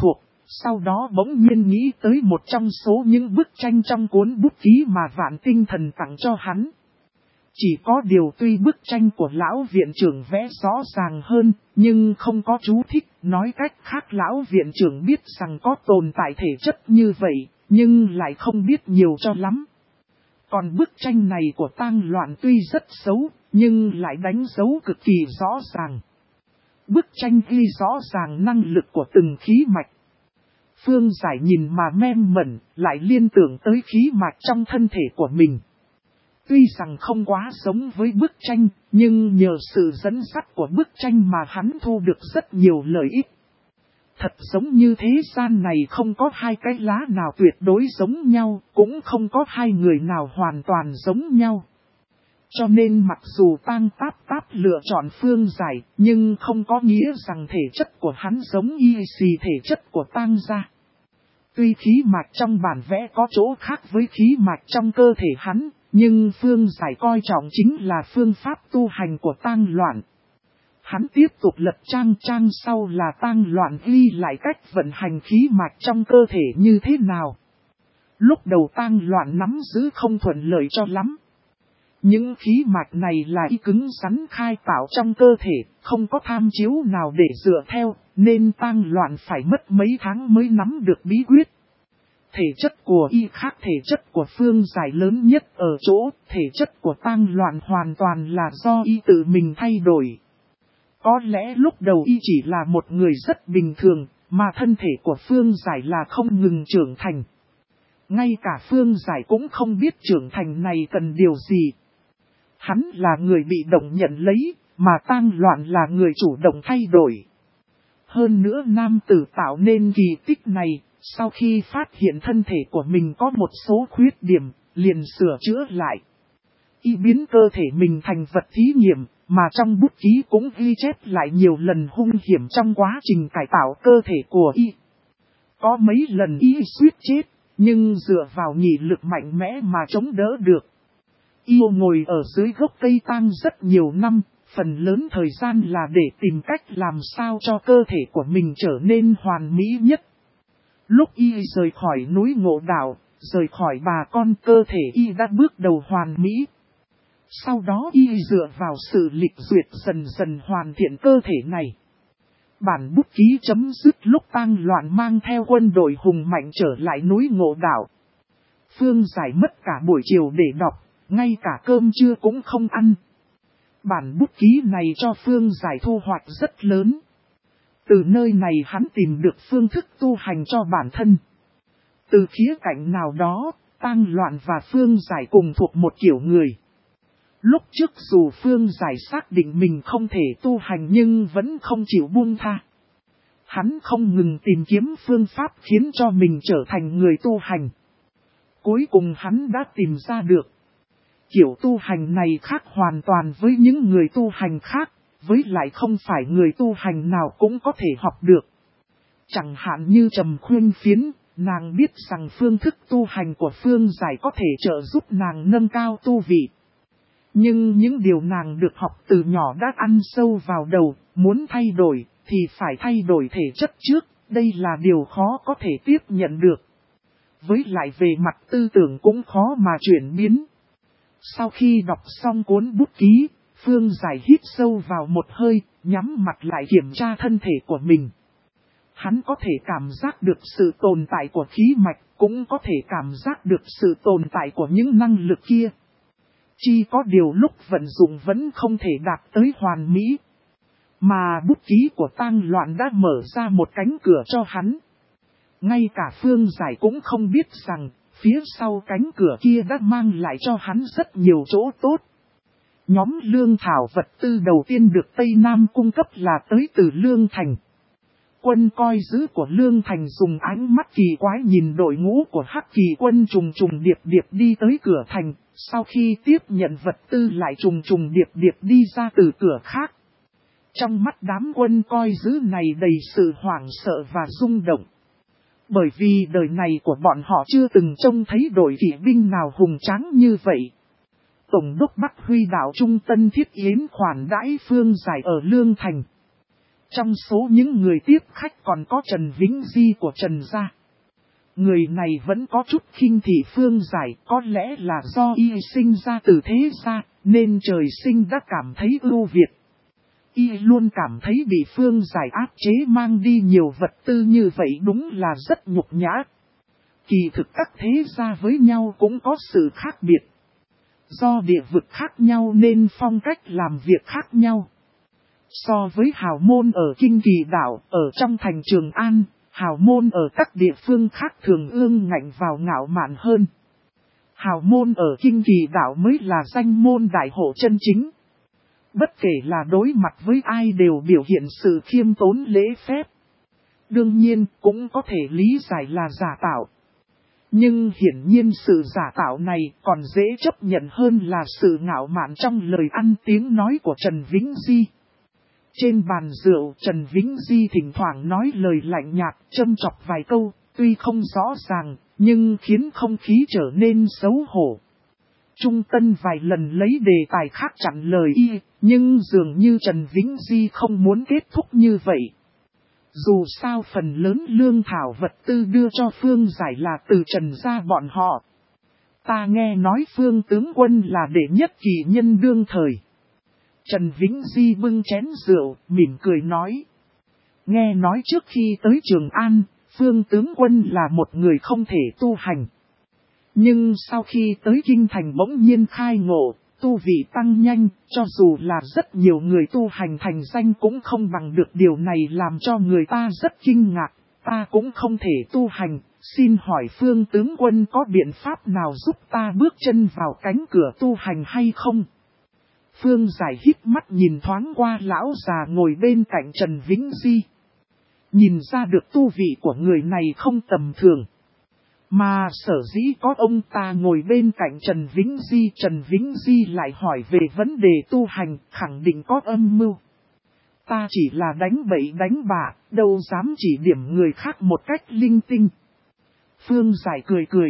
Sau đó bỗng nhiên nghĩ tới một trong số những bức tranh trong cuốn bút ký mà Vạn Tinh Thần tặng cho hắn. Chỉ có điều tuy bức tranh của lão viện trưởng vẽ rõ ràng hơn, nhưng không có chú thích, nói cách khác lão viện trưởng biết rằng có tồn tại thể chất như vậy, nhưng lại không biết nhiều cho lắm. Còn bức tranh này của Tang Loan tuy rất xấu, nhưng lại đánh dấu cực kỳ rõ ràng. Bức tranh ghi rõ ràng năng lực của từng khí mạch. Phương Giải nhìn mà mem mẩn, lại liên tưởng tới khí mạch trong thân thể của mình. Tuy rằng không quá giống với bức tranh, nhưng nhờ sự dẫn dắt của bức tranh mà hắn thu được rất nhiều lợi ích. Thật giống như thế gian này không có hai cái lá nào tuyệt đối giống nhau, cũng không có hai người nào hoàn toàn giống nhau. Cho nên mặc dù Tang Táp Táp lựa chọn Phương Giải, nhưng không có nghĩa rằng thể chất của hắn giống y xì thể chất của Tang gia. Tuy khí mạch trong bản vẽ có chỗ khác với khí mạch trong cơ thể hắn, nhưng Phương Giải coi trọng chính là phương pháp tu hành của Tang Loan. Hắn tiếp tục lật trang sau là Tang Loan ghi lại cách vận hành khí mạch trong cơ thể như thế nào. Lúc đầu Tang Loan nắm giữ không thuận lợi cho lắm. Những khí mạch này là y cứng rắn khai tạo trong cơ thể, không có tham chiếu nào để dựa theo, nên Tang Loan phải mất mấy tháng mới nắm được bí quyết. Thể chất của y khác thể chất của Phương Giải lớn nhất ở chỗ, thể chất của Tang Loan hoàn toàn là do y tự mình thay đổi. Có lẽ lúc đầu y chỉ là một người rất bình thường, mà thân thể của Phương Giải là không ngừng trưởng thành. Ngay cả Phương Giải cũng không biết trưởng thành này cần điều gì. Hắn là người bị động nhận lấy, mà Tang Loan là người chủ động thay đổi. Hơn nữa nam tử tạo nên kỳ tích này, sau khi phát hiện thân thể của mình có một số khuyết điểm, liền sửa chữa lại. Y biến cơ thể mình thành vật thí nghiệm, mà trong bút ký cũng ghi chép lại nhiều lần hung hiểm trong quá trình cải tạo cơ thể của Y. Có mấy lần Y suýt chết, nhưng dựa vào nghị lực mạnh mẽ mà chống đỡ được. Y ngồi ở dưới gốc cây tang rất nhiều năm, phần lớn thời gian là để tìm cách làm sao cho cơ thể của mình trở nên hoàn mỹ nhất. Lúc Y rời khỏi núi Ngộ Đạo, rời khỏi bà con, cơ thể Y đã bước đầu hoàn mỹ. Sau đó Y dựa vào sự lịch duyệt dần dần hoàn thiện cơ thể này. Bản bút ký chấm dứt lúc Tang Loan mang theo quân đội hùng mạnh trở lại núi Ngộ Đạo. Phương Giải mất cả buổi chiều để đọc, ngay cả cơm trưa cũng không ăn. Bản bút ký này cho Phương Giải thu hoạch rất lớn. Từ nơi này hắn tìm được phương thức tu hành cho bản thân. Từ khía cạnh nào đó, Tang Loan và Phương Giải cùng thuộc một kiểu người. Lúc trước dù Phương Giải xác định mình không thể tu hành nhưng vẫn không chịu buông tha. Hắn không ngừng tìm kiếm phương pháp khiến cho mình trở thành người tu hành. Cuối cùng hắn đã tìm ra được. Kiểu tu hành này khác hoàn toàn với những người tu hành khác, với lại không phải người tu hành nào cũng có thể học được. Chẳng hạn như Trầm Khuyên Phiến, nàng biết rằng phương thức tu hành của Phương Giải có thể trợ giúp nàng nâng cao tu vị. Nhưng những điều nàng được học từ nhỏ đã ăn sâu vào đầu, muốn thay đổi thì phải thay đổi thể chất trước, đây là điều khó có thể tiếp nhận được. Với lại về mặt tư tưởng cũng khó mà chuyển biến. Sau khi đọc xong cuốn bút ký, Phương Giải hít sâu vào một hơi, nhắm mặt lại kiểm tra thân thể của mình. Hắn có thể cảm giác được sự tồn tại của khí mạch, cũng có thể cảm giác được sự tồn tại của những năng lực kia. Chỉ có điều lúc vận dụng vẫn không thể đạt tới hoàn mỹ. Mà bút ký của Tang Loan đã mở ra một cánh cửa cho hắn. Ngay cả Phương Giải cũng không biết rằng, phía sau cánh cửa kia đã mang lại cho hắn rất nhiều chỗ tốt. Nhóm lương thảo vật tư đầu tiên được Tây Nam cung cấp là tới từ Lương Thành. Quân coi giữ của Lương Thành dùng ánh mắt kỳ quái nhìn đội ngũ của Hắc Kỳ quân trùng trùng điệp điệp đi tới cửa thành, sau khi tiếp nhận vật tư lại trùng trùng điệp điệp đi ra từ cửa khác. Trong mắt đám quân coi giữ này đầy sự hoảng sợ và rung động. Bởi vì đời này của bọn họ chưa từng trông thấy đội kỵ binh nào hùng tráng như vậy. Tổng đốc Bắc Huy đạo Trung Tân Thiết Yến khoản đãi Phương Giải ở Lương Thành. Trong số những người tiếp khách còn có Trần Vĩnh Di của Trần gia. Người này vẫn có chút khinh thị Phương Giải, có lẽ là do y sinh ra từ thế gia, nên trời sinh đã cảm thấy ưu việt. Y luôn cảm thấy bị Phương Giải áp chế mang đi nhiều vật tư như vậy đúng là rất nhục nhã. Kỳ thực các thế gia với nhau cũng có sự khác biệt. Do địa vực khác nhau nên phong cách làm việc khác nhau. So với hào môn ở Kinh Kỳ Đảo, ở trong thành Trường An, hào môn ở các địa phương khác thường ương ngạnh vào ngạo mạn hơn. Hào môn ở Kinh Kỳ Đảo mới là danh môn đại hộ chân chính. Bất kể là đối mặt với ai đều biểu hiện sự khiêm tốn lễ phép. Đương nhiên cũng có thể lý giải là giả tạo. Nhưng hiển nhiên sự giả tạo này còn dễ chấp nhận hơn là sự ngạo mạn trong lời ăn tiếng nói của Trần Vĩnh Di. Trên bàn rượu, Trần Vĩnh Di thỉnh thoảng nói lời lạnh nhạt, châm chọc vài câu, tuy không rõ ràng, nhưng khiến không khí trở nên xấu hổ. Trung Tân vài lần lấy đề tài khác chặn lời y, nhưng dường như Trần Vĩnh Di không muốn kết thúc như vậy. Dù sao phần lớn lương thảo vật tư đưa cho Phương Giải là từ Trần gia bọn họ. Ta nghe nói Phương tướng quân là đệ nhất kỳ nhân đương thời. Trần Vĩnh Di bưng chén rượu, mỉm cười nói. Nghe nói trước khi tới Trường An, Phương tướng quân là một người không thể tu hành. Nhưng sau khi tới Kinh Thành bỗng nhiên khai ngộ, tu vị tăng nhanh, cho dù là rất nhiều người tu hành thành danh cũng không bằng được điều này làm cho người ta rất kinh ngạc. Ta cũng không thể tu hành, xin hỏi Phương tướng quân có biện pháp nào giúp ta bước chân vào cánh cửa tu hành hay không? Phương Giải hít mắt nhìn thoáng qua lão già ngồi bên cạnh Trần Vĩnh Di. Nhìn ra được tu vị của người này không tầm thường. Mà sở dĩ có ông ta ngồi bên cạnh Trần Vĩnh Di lại hỏi về vấn đề tu hành, khẳng định có âm mưu. Ta chỉ là đánh bậy đánh bạ, đâu dám chỉ điểm người khác một cách linh tinh. Phương Giải cười cười.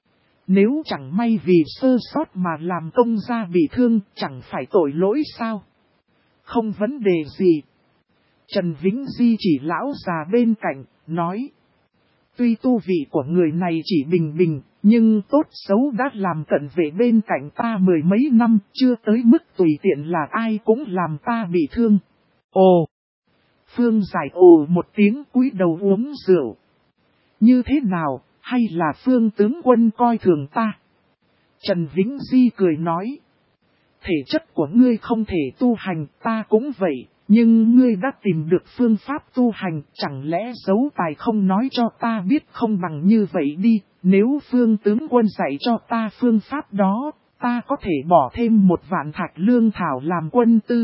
Nếu chẳng may vì sơ sót mà làm công gia bị thương, chẳng phải tội lỗi sao? Không vấn đề gì. Trần Vĩnh Di chỉ lão già bên cạnh, nói. Tuy tu vị của người này chỉ bình bình, nhưng tốt xấu đã làm cận vệ bên cạnh ta mười mấy năm, chưa tới mức tùy tiện là ai cũng làm ta bị thương. Ồ! Phương Giải ồ một tiếng cúi đầu uống rượu. Như thế nào, hay là Phương tướng quân coi thường ta? Trần Vĩnh Di cười nói. Thể chất của ngươi không thể tu hành, ta cũng vậy. Nhưng ngươi đã tìm được phương pháp tu hành, chẳng lẽ giấu tài không nói cho ta biết không bằng như vậy đi, nếu Phương tướng quân dạy cho ta phương pháp đó, ta có thể bỏ thêm 1 vạn thạch lương thảo làm quân tư.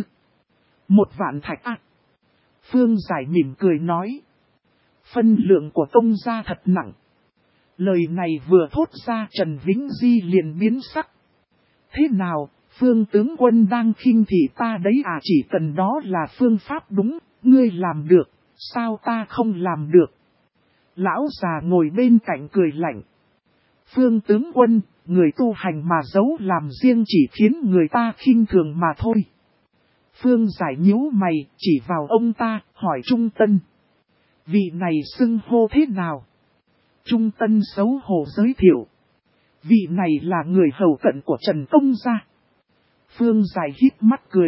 1 vạn thạch à? Phương Giải mỉm cười nói. Phân lượng của công gia thật nặng. Lời này vừa thốt ra Trần Vĩnh Di liền biến sắc. Thế nào? Phương tướng quân đang khinh thị ta đấy à, chỉ cần đó là phương pháp đúng, ngươi làm được, sao ta không làm được? Lão già ngồi bên cạnh cười lạnh. Phương tướng quân, người tu hành mà giấu làm riêng chỉ khiến người ta khinh thường mà thôi. Phương Giải nhíu mày, chỉ vào ông ta, hỏi Trung Tân. Vị này xưng hô thế nào? Trung Tân xấu hổ giới thiệu. Vị này là người hầu cận của Trần Công gia. Phương Giải hít mắt cười.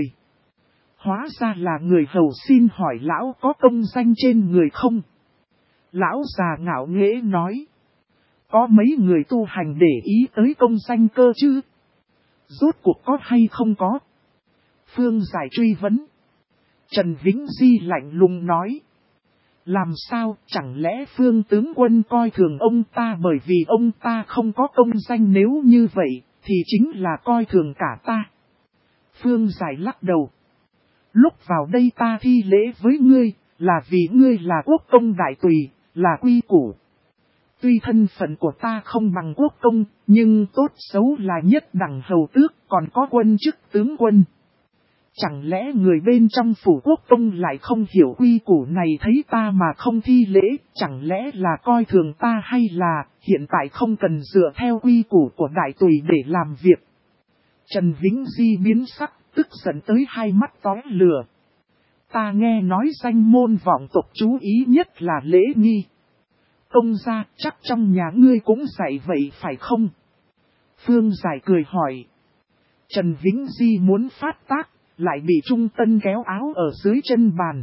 Hóa ra là người hầu, xin hỏi lão có công danh trên người không? Lão già ngạo nghễ nói. Có mấy người tu hành để ý tới công danh cơ chứ? Rốt cuộc có hay không có? Phương Giải truy vấn. Trần Vĩnh Di lạnh lùng nói. Làm sao, chẳng lẽ Phương tướng quân coi thường ông ta bởi vì ông ta không có công danh, nếu như vậy, thì chính là coi thường cả ta. Phương Giải lắc đầu. Lúc vào đây ta thi lễ với ngươi, là vì ngươi là quốc công đại tùy, là quy củ. Tuy thân phận của ta không bằng quốc công, nhưng tốt xấu là nhất đẳng hầu tước, còn có quân chức tướng quân. Chẳng lẽ người bên trong phủ quốc công lại không hiểu quy củ này, thấy ta mà không thi lễ, chẳng lẽ là coi thường ta, hay là hiện tại không cần dựa theo quy củ của đại tùy để làm việc? Trần Vĩnh Di biến sắc, tức giận tới hai mắt tóe lửa. Ta nghe nói danh môn vọng tộc chú ý nhất là lễ nghi. Công gia chắc trong nhà ngươi cũng dạy vậy phải không? Phương Giải cười hỏi. Trần Vĩnh Di muốn phát tác, lại bị Trung Tân kéo áo ở dưới chân bàn.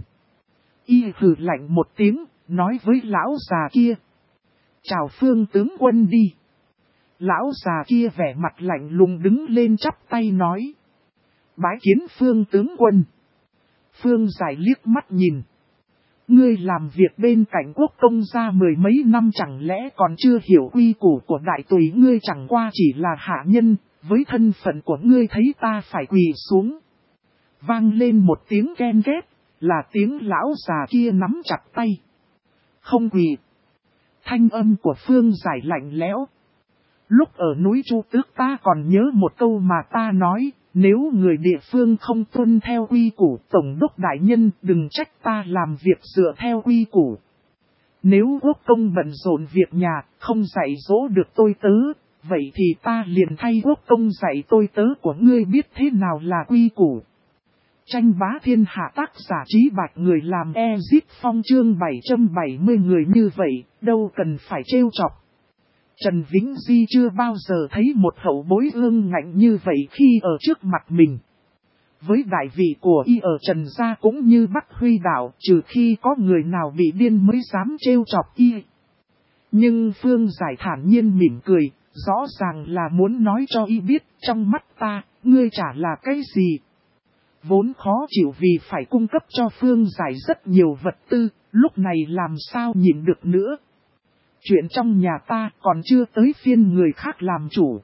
Y hừ lạnh một tiếng, nói với lão già kia. Chào Phương tướng quân đi. Lão già kia vẻ mặt lạnh lùng đứng lên chắp tay nói. Bái kiến Phương tướng quân. Phương Giải liếc mắt nhìn. Ngươi làm việc bên cạnh quốc công gia mười mấy năm chẳng lẽ còn chưa hiểu quy củ của đại tùy, ngươi chẳng qua chỉ là hạ nhân, với thân phận của ngươi thấy ta phải quỳ xuống. Vang lên một tiếng ken ghét, là tiếng lão già kia nắm chặt tay. Không quỳ. Thanh âm của Phương Giải lạnh lẽo. Lúc ở núi Chu Tước ta còn nhớ một câu mà ta nói, nếu người địa phương không tuân theo quy củ, tổng đốc đại nhân đừng trách ta làm việc dựa theo quy củ. Nếu quốc công bận rộn việc nhà, không dạy dỗ được tôi tớ, vậy thì ta liền thay quốc công dạy tôi tớ của ngươi biết thế nào là quy củ. Tranh bá thiên hạ tác giả Trí Bạch người làm Ezip Phong chương 770 người như vậy, đâu cần phải trêu chọc. Trần Vĩnh Di chưa bao giờ thấy một hậu bối ương ngạnh như vậy khi ở trước mặt mình. Với đại vị của y ở Trần gia cũng như Bắc Huy Đạo, trừ khi có người nào bị điên mới dám trêu chọc y. Nhưng Phương Giải thản nhiên mỉm cười, rõ ràng là muốn nói cho y biết trong mắt ta, ngươi chả là cái gì. Vốn khó chịu vì phải cung cấp cho Phương Giải rất nhiều vật tư, lúc này làm sao nhịn được nữa. Chuyện trong nhà ta còn chưa tới phiên người khác làm chủ.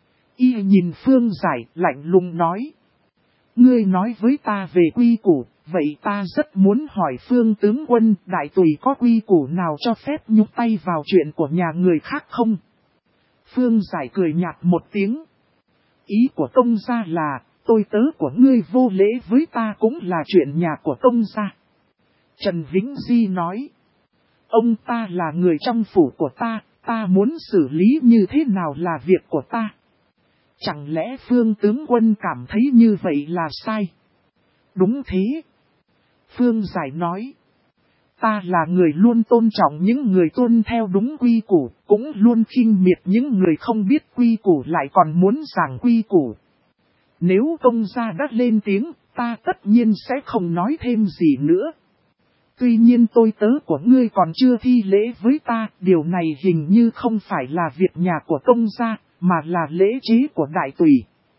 Y nhìn Phương Giải lạnh lùng nói. Ngươi nói với ta về quy củ, vậy ta rất muốn hỏi Phương tướng quân đại tùy có quy củ nào cho phép nhúc tay vào chuyện của nhà người khác không? Phương Giải cười nhạt một tiếng. Ý của công gia là, tôi tớ của ngươi vô lễ với ta cũng là chuyện nhà của công gia. Trần Vĩnh Di nói. Ông ta là người trong phủ của ta muốn xử lý như thế nào là việc của ta. Chẳng lẽ Phương tướng quân cảm thấy như vậy là sai? Đúng thế. Phương Giải nói. Ta là người luôn tôn trọng những người tuân theo đúng quy củ, cũng luôn khinh miệt những người không biết quy củ lại còn muốn giảng quy củ. Nếu công gia đã lên tiếng, ta tất nhiên sẽ không nói thêm gì nữa. Tuy nhiên tôi tớ của ngươi còn chưa thi lễ với ta, điều này hình như không phải là việc nhà của công gia, mà là lễ chế của đại tùy.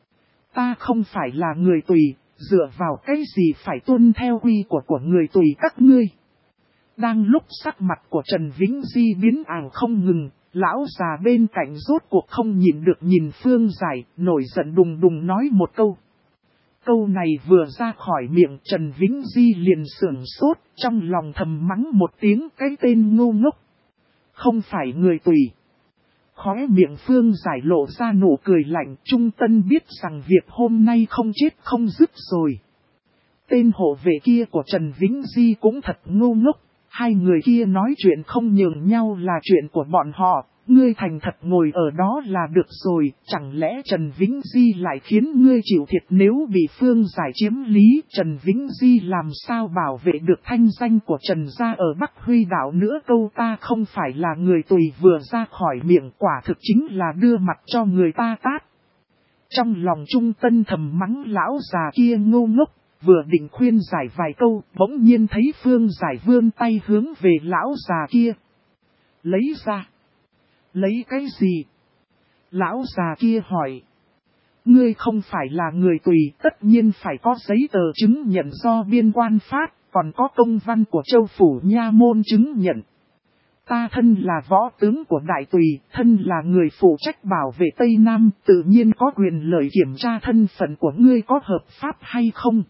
Ta không phải là người tùy, dựa vào cái gì phải tuân theo quy của người tùy các ngươi. Đang lúc sắc mặt của Trần Vĩnh Di biến ảo không ngừng, lão già bên cạnh rốt cuộc không nhìn được nhìn Phương Giải, nổi giận đùng đùng nói một câu. Câu này vừa ra khỏi miệng Trần Vĩnh Di liền sưởng sốt, trong lòng thầm mắng một tiếng cái tên ngu ngốc. Không phải người tùy. Khóe miệng Phương Giải lộ ra nụ cười lạnh, Trung Tân biết rằng việc hôm nay không chết không dứt rồi. Tên hộ vệ kia của Trần Vĩnh Di cũng thật ngu ngốc, hai người kia nói chuyện không nhường nhau là chuyện của bọn họ. Ngươi thành thật ngồi ở đó là được rồi, chẳng lẽ Trần Vĩnh Di lại khiến ngươi chịu thiệt nếu bị Phương Giải chiếm lý? Trần Vĩnh Di làm sao bảo vệ được thanh danh của Trần gia ở Bắc Huy Đạo nữa? Câu ta không phải là người tùy vừa ra khỏi miệng quả thực chính là đưa mặt cho người ta tát. Trong lòng Trung Tân thầm mắng lão già kia ngu ngốc, vừa định khuyên giải vài câu, bỗng nhiên thấy Phương Giải vươn tay hướng về lão già kia. Lấy ra. Lấy cái gì? Lão già kia hỏi. Ngươi không phải là người tùy, tất nhiên phải có giấy tờ chứng nhận do biên quan phát, còn có công văn của châu phủ nha môn chứng nhận. Ta thân là võ tướng của đại tùy, thân là người phụ trách bảo vệ Tây Nam, tự nhiên có quyền lợi kiểm tra thân phận của ngươi có hợp pháp hay không.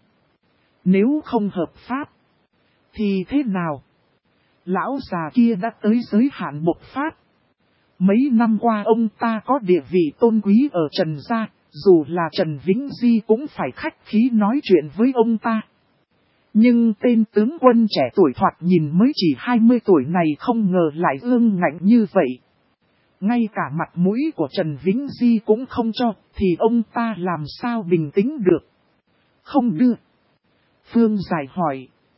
Nếu không hợp pháp, thì thế nào? Lão già kia đã tới giới hạn bộc phát. Mấy năm qua ông ta có địa vị tôn quý ở Trần gia, dù là Trần Vĩnh Di cũng phải khách khí nói chuyện với ông ta. Nhưng tên tướng quân trẻ tuổi thoạt nhìn mới chỉ 20 tuổi này không ngờ lại ương ngạnh như vậy. Ngay cả mặt mũi của Trần Vĩnh Di cũng không cho, thì ông ta làm sao bình tĩnh được? Không đưa. Phương Giải hỏi,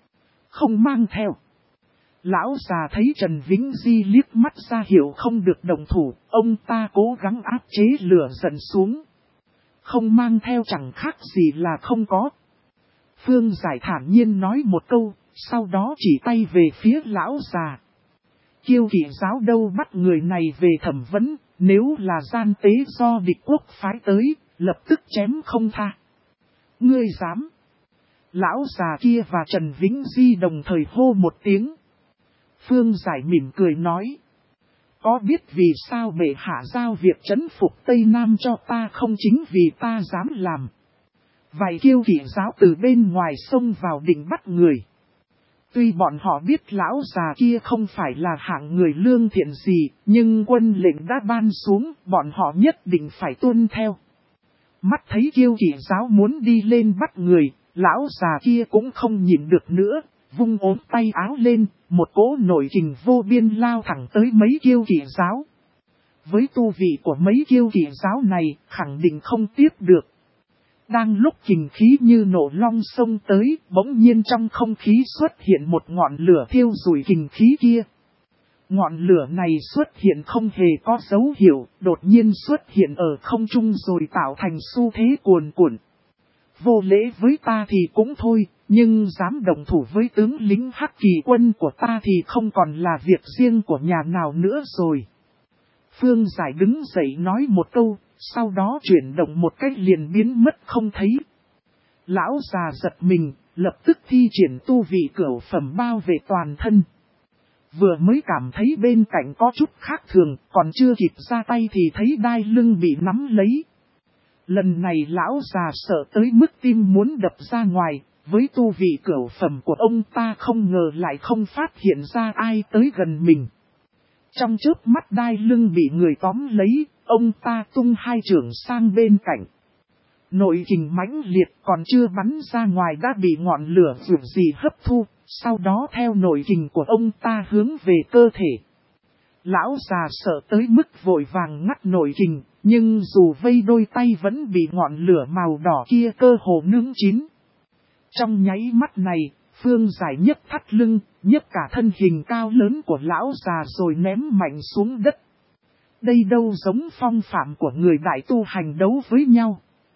không mang theo. Lão già thấy Trần Vĩnh Di liếc mắt ra hiệu không được đồng thủ, ông ta cố gắng áp chế lửa giận xuống. Không mang theo chẳng khác gì là không có. Phương Giải thản nhiên nói một câu, sau đó chỉ tay về phía lão già. Kiêu Kỵ giáo đâu bắt người này về thẩm vấn, nếu là gian tế do địch quốc phái tới, lập tức chém không tha. Ngươi dám? Lão già kia và Trần Vĩnh Di đồng thời hô một tiếng. Phương Giải mỉm cười nói. Có biết vì sao bệ hạ giao việc trấn phục Tây Nam cho ta không chính vì ta dám làm. Vài Kiêu Kỵ giáo từ bên ngoài xông vào định bắt người. Tuy bọn họ biết lão già kia không phải là hạng người lương thiện gì, nhưng quân lệnh đã ban xuống, bọn họ nhất định phải tuân theo. Mắt thấy Kiêu Kỵ giáo muốn đi lên bắt người, lão già kia cũng không nhịn được nữa, vung ốm tay áo lên, một cỗ nội kình vô biên lao thẳng tới mấy Kiêu Kỵ giáo. Với tu vị của mấy Kiêu Kỵ giáo này, khẳng định không tiếp được. Đang lúc kình khí như nổ long sông tới, bỗng nhiên trong không khí xuất hiện một ngọn lửa thiêu rụi kình khí kia. Ngọn lửa này xuất hiện không hề có dấu hiệu, đột nhiên xuất hiện ở không trung rồi tạo thành xu thế cuồn cuộn. Vô lễ với ta thì cũng thôi, nhưng dám đồng thủ với tướng lính Hắc Kỳ quân của ta thì không còn là việc riêng của nhà nào nữa rồi. Phương Giải đứng dậy nói một câu, sau đó chuyển động một cách liền biến mất không thấy. Lão già giật mình, lập tức thi triển tu vị cửu phẩm bao về toàn thân. Vừa mới cảm thấy bên cạnh có chút khác thường, còn chưa kịp ra tay thì thấy đai lưng bị nắm lấy. Lần này lão già sợ tới mức tim muốn đập ra ngoài, với tu vị cửu phẩm của ông ta không ngờ lại không phát hiện ra ai tới gần mình. Trong chớp mắt đai lưng bị người tóm lấy, ông ta tung hai chưởng sang bên cạnh. Nội kình mãnh liệt còn chưa bắn ra ngoài đã bị ngọn lửa dường gì hấp thu, sau đó theo nội kình của ông ta hướng về cơ thể. Lão già sợ tới mức vội vàng ngắt nội kình, nhưng dù vây đôi tay vẫn bị ngọn lửa màu đỏ kia cơ hồ nướng chín. Trong nháy mắt này, Phương Giải nhấc thắt lưng, nhấc cả thân hình cao lớn của lão già rồi ném mạnh xuống đất. Đây đâu giống phong phạm của người đại tu hành đấu với nhau.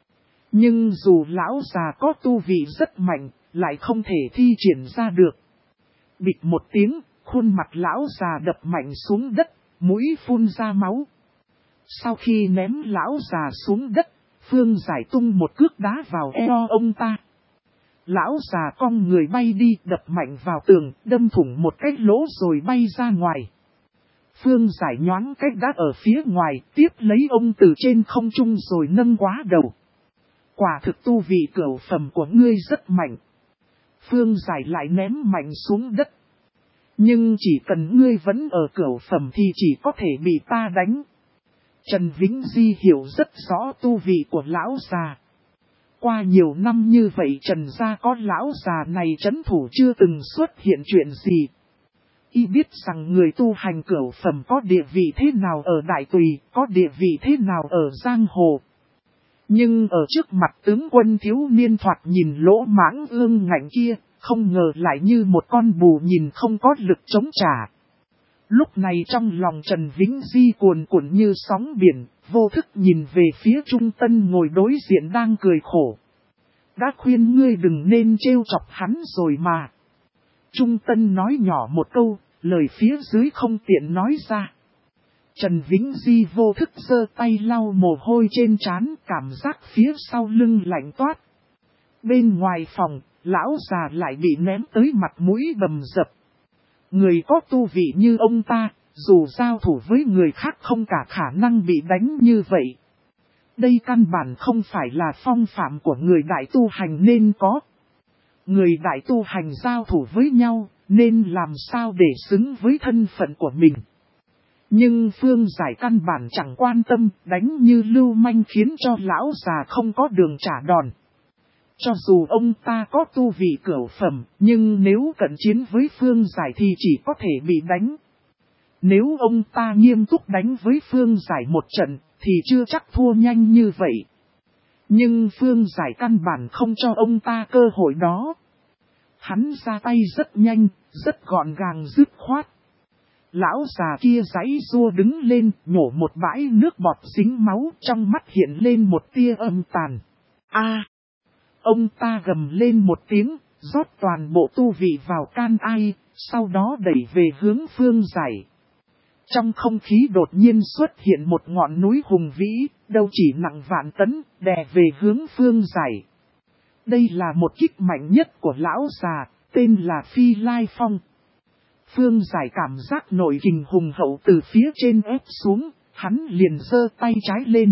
Nhưng dù lão già có tu vị rất mạnh, lại không thể thi triển ra được. Bịch một tiếng, khuôn mặt lão già đập mạnh xuống đất, mũi phun ra máu. Sau khi ném lão già xuống đất, Phương Giải tung một cước đá vào eo ông ta. Lão già cong người bay đi, đập mạnh vào tường, đâm thủng một cái lỗ rồi bay ra ngoài. Phương Giải nhoáng cách đá ở phía ngoài, tiếp lấy ông từ trên không trung rồi nâng quá đầu. Quả thực tu vị cửu phẩm của ngươi rất mạnh. Phương Giải lại ném mạnh xuống đất. Nhưng chỉ cần ngươi vẫn ở cửu phẩm thì chỉ có thể bị ta đánh. Trần Vĩnh Di hiểu rất rõ tu vị của lão già. Qua nhiều năm như vậy Trần gia có lão già này trấn thủ chưa từng xuất hiện chuyện gì. Y biết rằng người tu hành cửu phẩm có địa vị thế nào ở Đại Tùy, có địa vị thế nào ở Giang Hồ. Nhưng ở trước mặt tướng quân thiếu niên thoạt nhìn lỗ mãng ương ngạnh kia, không ngờ lại như một con bù nhìn không có lực chống trả. Lúc này trong lòng Trần Vĩnh Di cuồn cuộn như sóng biển, vô thức nhìn về phía Trung Tân ngồi đối diện đang cười khổ. Đã khuyên ngươi đừng nên trêu chọc hắn rồi mà. Trung Tân nói nhỏ một câu, lời phía dưới không tiện nói ra. Trần Vĩnh Di vô thức giơ tay lau mồ hôi trên trán, cảm giác phía sau lưng lạnh toát. Bên ngoài phòng, lão già lại bị ném tới mặt mũi bầm dập. Người có tu vị như ông ta, dù giao thủ với người khác không cả khả năng bị đánh như vậy. Đây căn bản không phải là phong phạm của người đại tu hành nên có. Người đại tu hành giao thủ với nhau, nên làm sao để xứng với thân phận của mình. Nhưng Phương Giải căn bản chẳng quan tâm, đánh như lưu manh khiến cho lão già không có đường trả đòn. Cho dù ông ta có tu vị cửu phẩm, nhưng nếu cận chiến với Phương Giải thì chỉ có thể bị đánh. Nếu ông ta nghiêm túc đánh với Phương Giải một trận, thì chưa chắc thua nhanh như vậy. Nhưng Phương Giải căn bản không cho ông ta cơ hội đó. Hắn ra tay rất nhanh, rất gọn gàng dứt khoát. Lão già kia giãy giụa đứng lên, nhổ một bãi nước bọt dính máu, trong mắt hiện lên một tia âm tàn. A! Ông ta gầm lên một tiếng, rót toàn bộ tu vị vào can ai, sau đó đẩy về hướng Phương Giải. Trong không khí đột nhiên xuất hiện một ngọn núi hùng vĩ, đâu chỉ nặng vạn tấn, đè về hướng Phương Giải. Đây là một kích mạnh nhất của lão già, tên là Phi Lai Phong. Phương Giải cảm giác nội kình hùng hậu từ phía trên ép xuống, hắn liền giơ tay trái lên.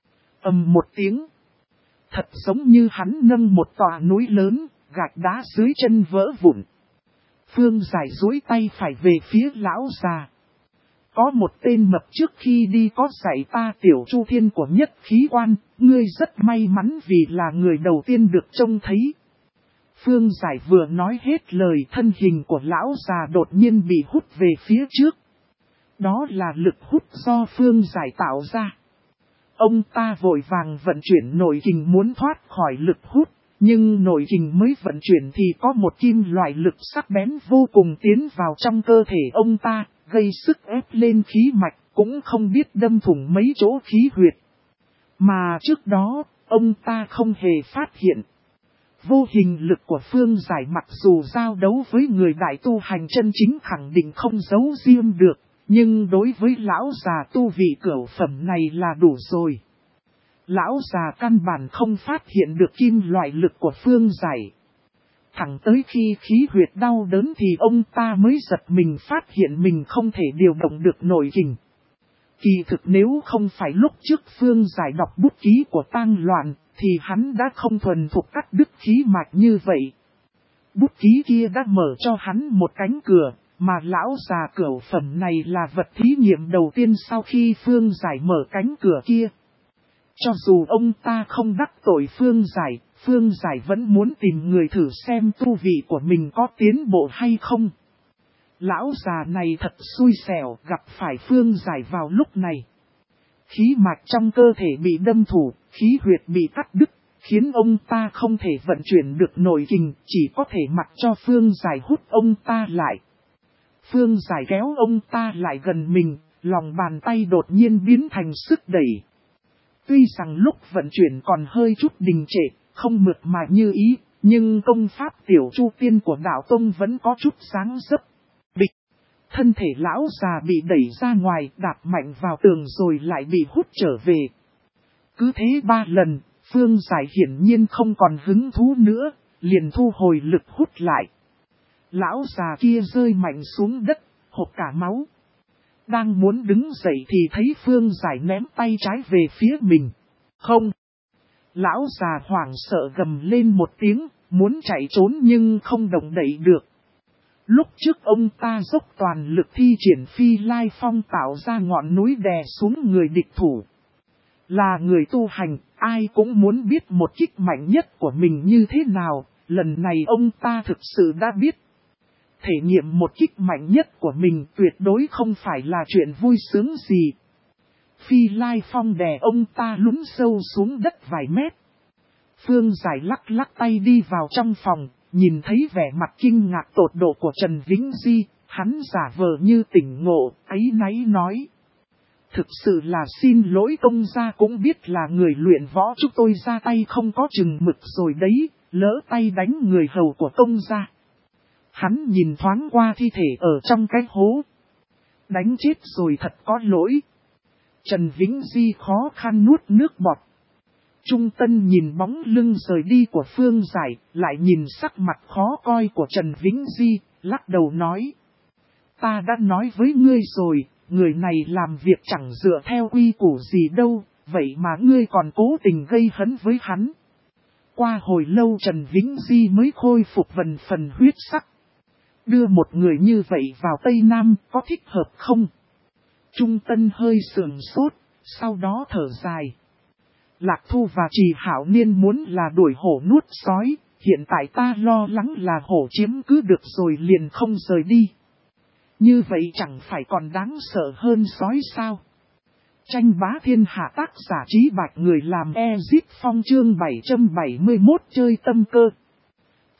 Ầm một tiếng. Thật giống như hắn nâng một tòa núi lớn, gạch đá dưới chân vỡ vụn. Phương Giải duỗi tay phải về phía lão già. Có một tên mập trước khi đi có dạy ta tiểu chu thiên của nhất khí quan, ngươi rất may mắn vì là người đầu tiên được trông thấy. Phương Giải vừa nói hết lời, thân hình của lão già đột nhiên bị hút về phía trước. Đó là lực hút do Phương Giải tạo ra. Ông ta vội vàng vận chuyển nội kình muốn thoát khỏi lực hút, nhưng nội kình mới vận chuyển thì có một kim loại lực sắc bén vô cùng tiến vào trong cơ thể ông ta, gây sức ép lên khí mạch, cũng không biết đâm thủng mấy chỗ khí huyệt. Mà trước đó, ông ta không hề phát hiện. Vô hình lực của Phương Giải mặc dù giao đấu với người đại tu hành chân chính khẳng định không giấu riêng được, nhưng đối với lão già tu vị cửu phẩm này là đủ rồi. Lão già căn bản không phát hiện được kim loại lực của Phương Giải. Thẳng tới khi khí huyệt đau đớn thì ông ta mới giật mình phát hiện mình không thể điều động được nội kình. Kỳ thực nếu không phải lúc trước Phương Giải đọc bút ký của Tang Loạn, thì hắn đã không thuần thục cắt đứt khí mạch như vậy. Bút ký kia đã mở cho hắn một cánh cửa, mà lão già cửu phẩm này là vật thí nghiệm đầu tiên sau khi Phương Giải mở cánh cửa kia. Cho dù ông ta không đắc tội Phương Giải vẫn muốn tìm người thử xem tu vị của mình có tiến bộ hay không. Lão già này thật xui xẻo gặp phải Phương Giải vào lúc này. Khí mạch trong cơ thể bị đâm thủng, khí huyệt bị cắt đứt, khiến ông ta không thể vận chuyển được nội kình, chỉ có thể mặc cho Phương Giải hút ông ta lại. Phương Giải kéo ông ta lại gần mình, lòng bàn tay đột nhiên biến thành sức đẩy. Tuy rằng lúc vận chuyển còn hơi chút đình trệ, không mượt mà như ý, nhưng công pháp tiểu chu tiên của đạo tông vẫn có chút sáng dấp. Bịch! Thân thể lão già bị đẩy ra ngoài, đạp mạnh vào tường rồi lại bị hút trở về. Cứ thế 3 lần, Phương Giải hiển nhiên không còn hứng thú nữa, liền thu hồi lực hút lại. Lão già kia rơi mạnh xuống đất, hộc cả máu. Đang muốn đứng dậy thì thấy Phương Giải ném tay trái về phía mình. Không! Lão già hoảng sợ gầm lên một tiếng, muốn chạy trốn nhưng không động đậy được. Lúc trước ông ta dốc toàn lực thi triển Phi Lai Phong tạo ra ngọn núi đè xuống người địch thủ. Là người tu hành, ai cũng muốn biết một kích mạnh nhất của mình như thế nào, lần này ông ta thực sự đã biết. Thể nghiệm một kích mạnh nhất của mình tuyệt đối không phải là chuyện vui sướng gì. Phi Lai Phong đè ông ta lún sâu xuống đất vài mét. Phương Giải lắc lắc tay đi vào trong phòng, nhìn thấy vẻ mặt kinh ngạc tột độ của Trần Vĩnh Di, hắn giả vờ như tỉnh ngộ, áy náy nói. Thực sự là xin lỗi công gia, cũng biết là người luyện võ, chúng tôi ra tay không có chừng mực rồi đấy, lỡ tay đánh người hầu của công gia. Hắn nhìn thoáng qua thi thể ở trong cái hố. Đánh chết rồi thật có lỗi. Trần Vĩnh Di khó khăn nuốt nước bọt. Trung Tân nhìn bóng lưng rời đi của Phương Giải, lại nhìn sắc mặt khó coi của Trần Vĩnh Di, lắc đầu nói. Ta đã nói với ngươi rồi, người này làm việc chẳng dựa theo quy củ gì đâu, vậy mà ngươi còn cố tình gây hấn với hắn. Qua hồi lâu Trần Vĩnh Di mới khôi phục phần huyết sắc. Đưa một người như vậy vào Tây Nam có thích hợp không? Trung Tân hơi sườn sốt, sau đó thở dài. Lạc Thu và Trì Hảo Niên muốn là đuổi hổ nuốt sói, hiện tại ta lo lắng là hổ chiếm cứ được rồi liền không rời đi. Như vậy chẳng phải còn đáng sợ hơn sói sao? Tranh bá thiên hạ, tác giả Trí Bạch, người làm Ezip Phong, chương 771 chơi tâm cơ.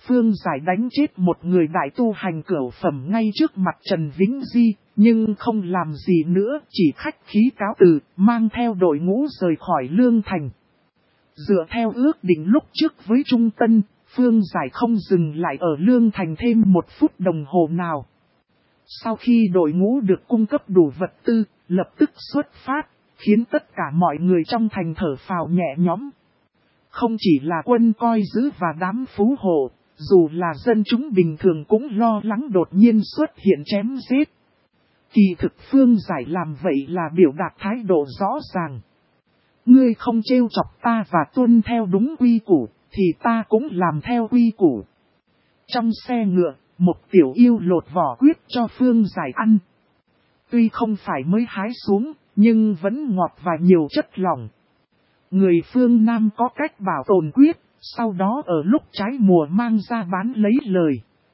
Phương Giải đánh chết một người đại tu hành cửu phẩm ngay trước mặt Trần Vĩnh Di, nhưng không làm gì nữa, chỉ khách khí cáo từ, mang theo đội ngũ rời khỏi Lương Thành. Dựa theo ước định lúc trước với Trung Tân, Phương Giải không dừng lại ở Lương Thành thêm 1 phút đồng hồ nào. Sau khi đội ngũ được cung cấp đủ vật tư, lập tức xuất phát, khiến tất cả mọi người trong thành thở phào nhẹ nhõm. Không chỉ là quân coi giữ và đám phú hộ, dù là dân chúng bình thường cũng lo lắng đột nhiên xuất hiện chém giết. Kỳ thực Phương Giải làm vậy là biểu đạt thái độ rõ ràng. Ngươi không trêu chọc ta và tuân theo đúng quy củ, thì ta cũng làm theo quy củ. Trong xe ngựa, một tiểu yêu lột vỏ quyết cho Phương Giải ăn. Tuy không phải mới hái xuống, nhưng vẫn ngọt và nhiều chất lỏng. Người phương Nam có cách bảo tồn quyết, sau đó ở lúc trái mùa mang ra bán lấy lời.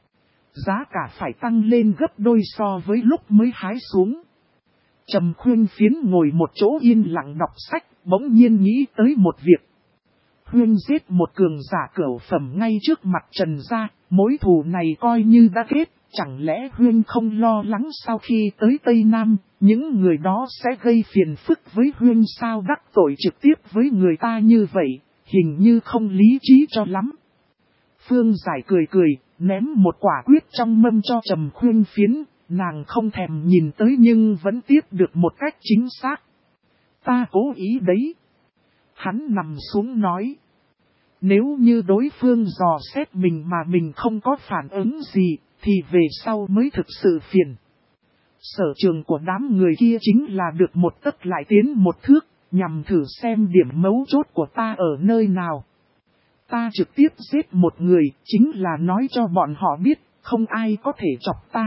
Giá cả phải tăng lên gấp đôi so với lúc mới hái xuống. Trầm Khuyên Phiến ngồi một chỗ yên lặng đọc sách, bỗng nhiên nghĩ tới một việc. Huyên giết một cường giả cửu phẩm ngay trước mặt Trần gia, mối thù này coi như đã kết, chẳng lẽ Huyên không lo lắng sau khi tới Tây Nam, những người đó sẽ gây phiền phức với Huyên sao? Đắc tội trực tiếp với người ta như vậy, hình như không lý trí cho lắm. Phương Giải cười cười, ném một quả quyết trong mâm cho Trầm Khuyên Phiến, nàng không thèm nhìn tới nhưng vẫn tiếp được một cách chính xác. Ta cố ý đấy. Hắn nằm xuống nói. Nếu như đối phương dò xét mình mà mình không có phản ứng gì, thì về sau mới thực sự phiền. Sở trường của đám người kia chính là được một tấc lại tiến 1 thước, nhằm thử xem điểm mấu chốt của ta ở nơi nào. Ta trực tiếp giết một người, chính là nói cho bọn họ biết, không ai có thể chọc ta.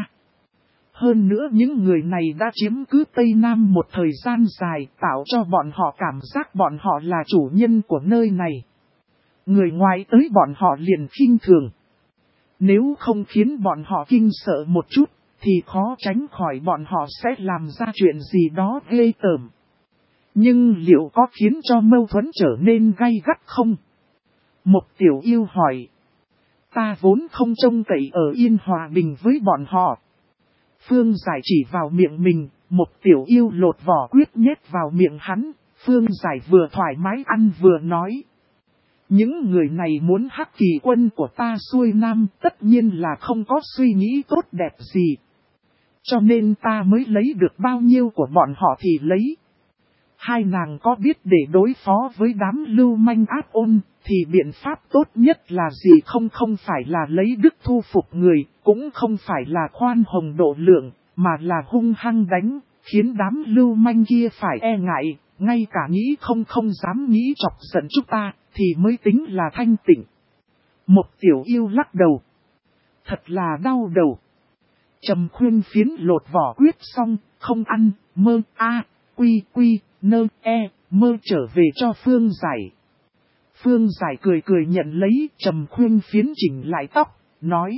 Hơn nữa những người này đã chiếm cứ Tây Nam một thời gian dài, tạo cho bọn họ cảm giác bọn họ là chủ nhân của nơi này. Người ngoài tới bọn họ liền khinh thường. Nếu không khiến bọn họ kinh sợ một chút, thì khó tránh khỏi bọn họ sẽ làm ra chuyện gì đó ghê tởm. Nhưng liệu có khiến cho mâu thuẫn trở nên gay gắt không? Một tiểu yêu hỏi. Ta vốn không trông cậy ở yên hòa bình với bọn họ. Phương Giải chỉ vào miệng mình, một tiểu yêu lột vỏ quyết nhét vào miệng hắn. Phương Giải vừa thoải mái ăn vừa nói. Những người này muốn hắc kỳ quân của ta xuôi nam, tất nhiên là không có suy nghĩ tốt đẹp gì. Cho nên ta mới lấy được bao nhiêu của bọn họ thì lấy. Hai nàng có biết để đối phó với đám lưu manh ác ôn, thì biện pháp tốt nhất là gì không? Không phải là lấy đức thu phục người, cũng không phải là khoan hồng độ lượng, mà là hung hăng đánh, khiến đám lưu manh kia phải e ngại, ngay cả nghĩ không dám nghĩ chọc giận chúng ta, thì mới tính là thanh tịnh. Một tiểu yêu lắc đầu. Thật là đau đầu. Trầm Khuyên Phiến lột vỏ quyết xong, không ăn, mơ quy nơ mơ trở về cho Phương Giải. Phương Giải cười nhận lấy. Trầm Khuyên Phiến chỉnh lại tóc, nói.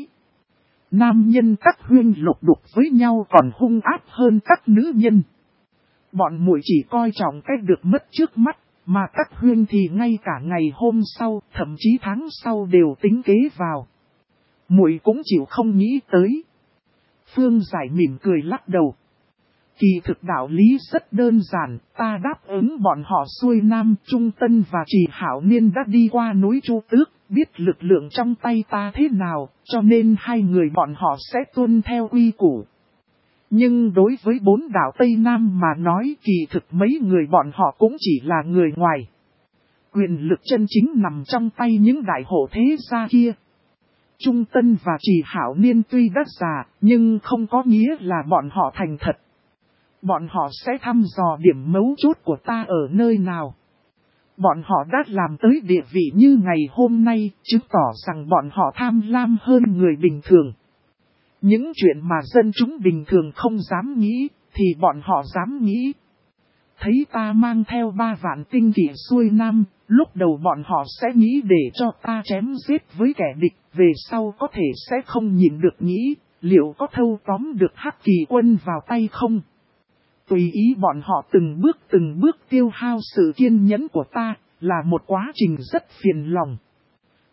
Nam nhân các huyên lục đục với nhau còn hung ác hơn các nữ nhân. Bọn muội chỉ coi trọng cái được mất trước mắt, mà các huyên thì ngay cả ngày hôm sau, thậm chí tháng sau đều tính kế vào. Muội cũng chịu không nghĩ tới. Phương Giải mỉm cười lắc đầu. Kỳ thực đạo lý rất đơn giản, ta đáp ứng bọn họ xuôi Nam. Trung Tân và Trì Hảo Niên đã đi qua núi Chu Tước, biết lực lượng trong tay ta thế nào, cho nên hai người bọn họ sẽ tuân theo quy củ. Nhưng đối với 4 đảo Tây Nam mà nói, kỳ thực mấy người bọn họ cũng chỉ là người ngoài. Quyền lực chân chính nằm trong tay những đại hộ thế gia kia. Trung Tân và Trì Hảo Niên tuy đã già, nhưng không có nghĩa là bọn họ thành thật. Bọn họ sẽ thăm dò điểm mấu chốt của ta ở nơi nào. Bọn họ đã làm tới địa vị như ngày hôm nay, chứng tỏ rằng bọn họ tham lam hơn người bình thường. Những chuyện mà dân chúng bình thường không dám nghĩ, thì bọn họ dám nghĩ. Thấy ta mang theo 3 vạn tinh kỵ xuôi Nam, lúc đầu bọn họ sẽ nghĩ để cho ta chém giết với kẻ địch, về sau có thể sẽ không nhìn được nghĩ, liệu có thâu tóm được hắc kỳ quân vào tay không? Tùy ý bọn họ từng bước tiêu hao sự kiên nhẫn của ta, là một quá trình rất phiền lòng.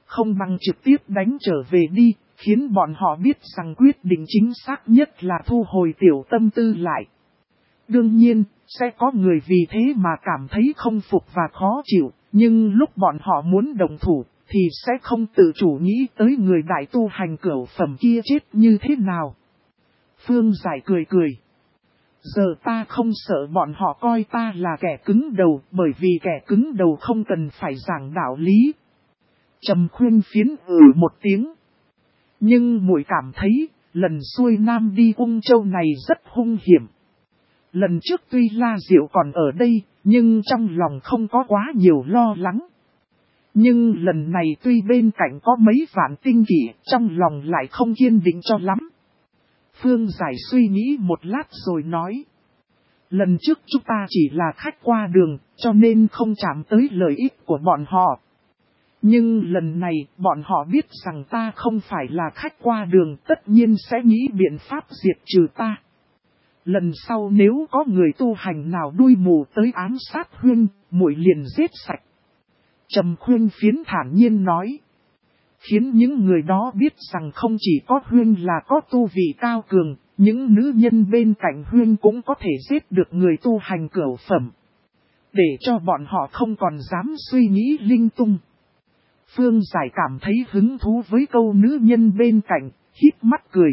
không bằng trực tiếp đánh trở về đi, khiến bọn họ biết rằng quyết định chính xác nhất là thu hồi tiểu tâm tư lại. Đương nhiên, sẽ có người vì thế mà cảm thấy không phục và khó chịu, nhưng lúc bọn họ muốn đồng thủ, thì sẽ không tự chủ nghĩ tới người đại tu hành cửu phẩm kia chết như thế nào. Phương Giải cười cười. Giờ ta không sợ bọn họ coi ta là kẻ cứng đầu, bởi vì kẻ cứng đầu không cần phải giảng đạo lý. Trầm Khuyên Phiến một tiếng. Nhưng muội cảm thấy, lần xuôi nam đi Ung Châu này rất hung hiểm. Lần trước tuy La Diệu còn ở đây, nhưng trong lòng không có quá nhiều lo lắng. Nhưng lần này tuy bên cạnh có mấy vạn tinh kỷ, trong lòng lại không kiên định cho lắm. Phương Giải suy nghĩ một lát rồi nói. Lần trước chúng ta chỉ là khách qua đường, cho nên không chạm tới lợi ích của bọn họ. Nhưng lần này, bọn họ biết rằng ta không phải là khách qua đường, tất nhiên sẽ nghĩ biện pháp diệt trừ ta. Lần sau nếu có người tu hành nào đuôi mù tới ám sát Huyên, muội liền giết sạch. Trầm Khuyên Phiến thản nhiên nói. Khiến những người đó biết rằng không chỉ có Huyên là có tu vị cao cường, những nữ nhân bên cạnh Huyên cũng có thể giết được người tu hành cửu phẩm. Để cho bọn họ không còn dám suy nghĩ linh tung. Phương Giải cảm thấy hứng thú với câu nữ nhân bên cạnh, híp mắt cười.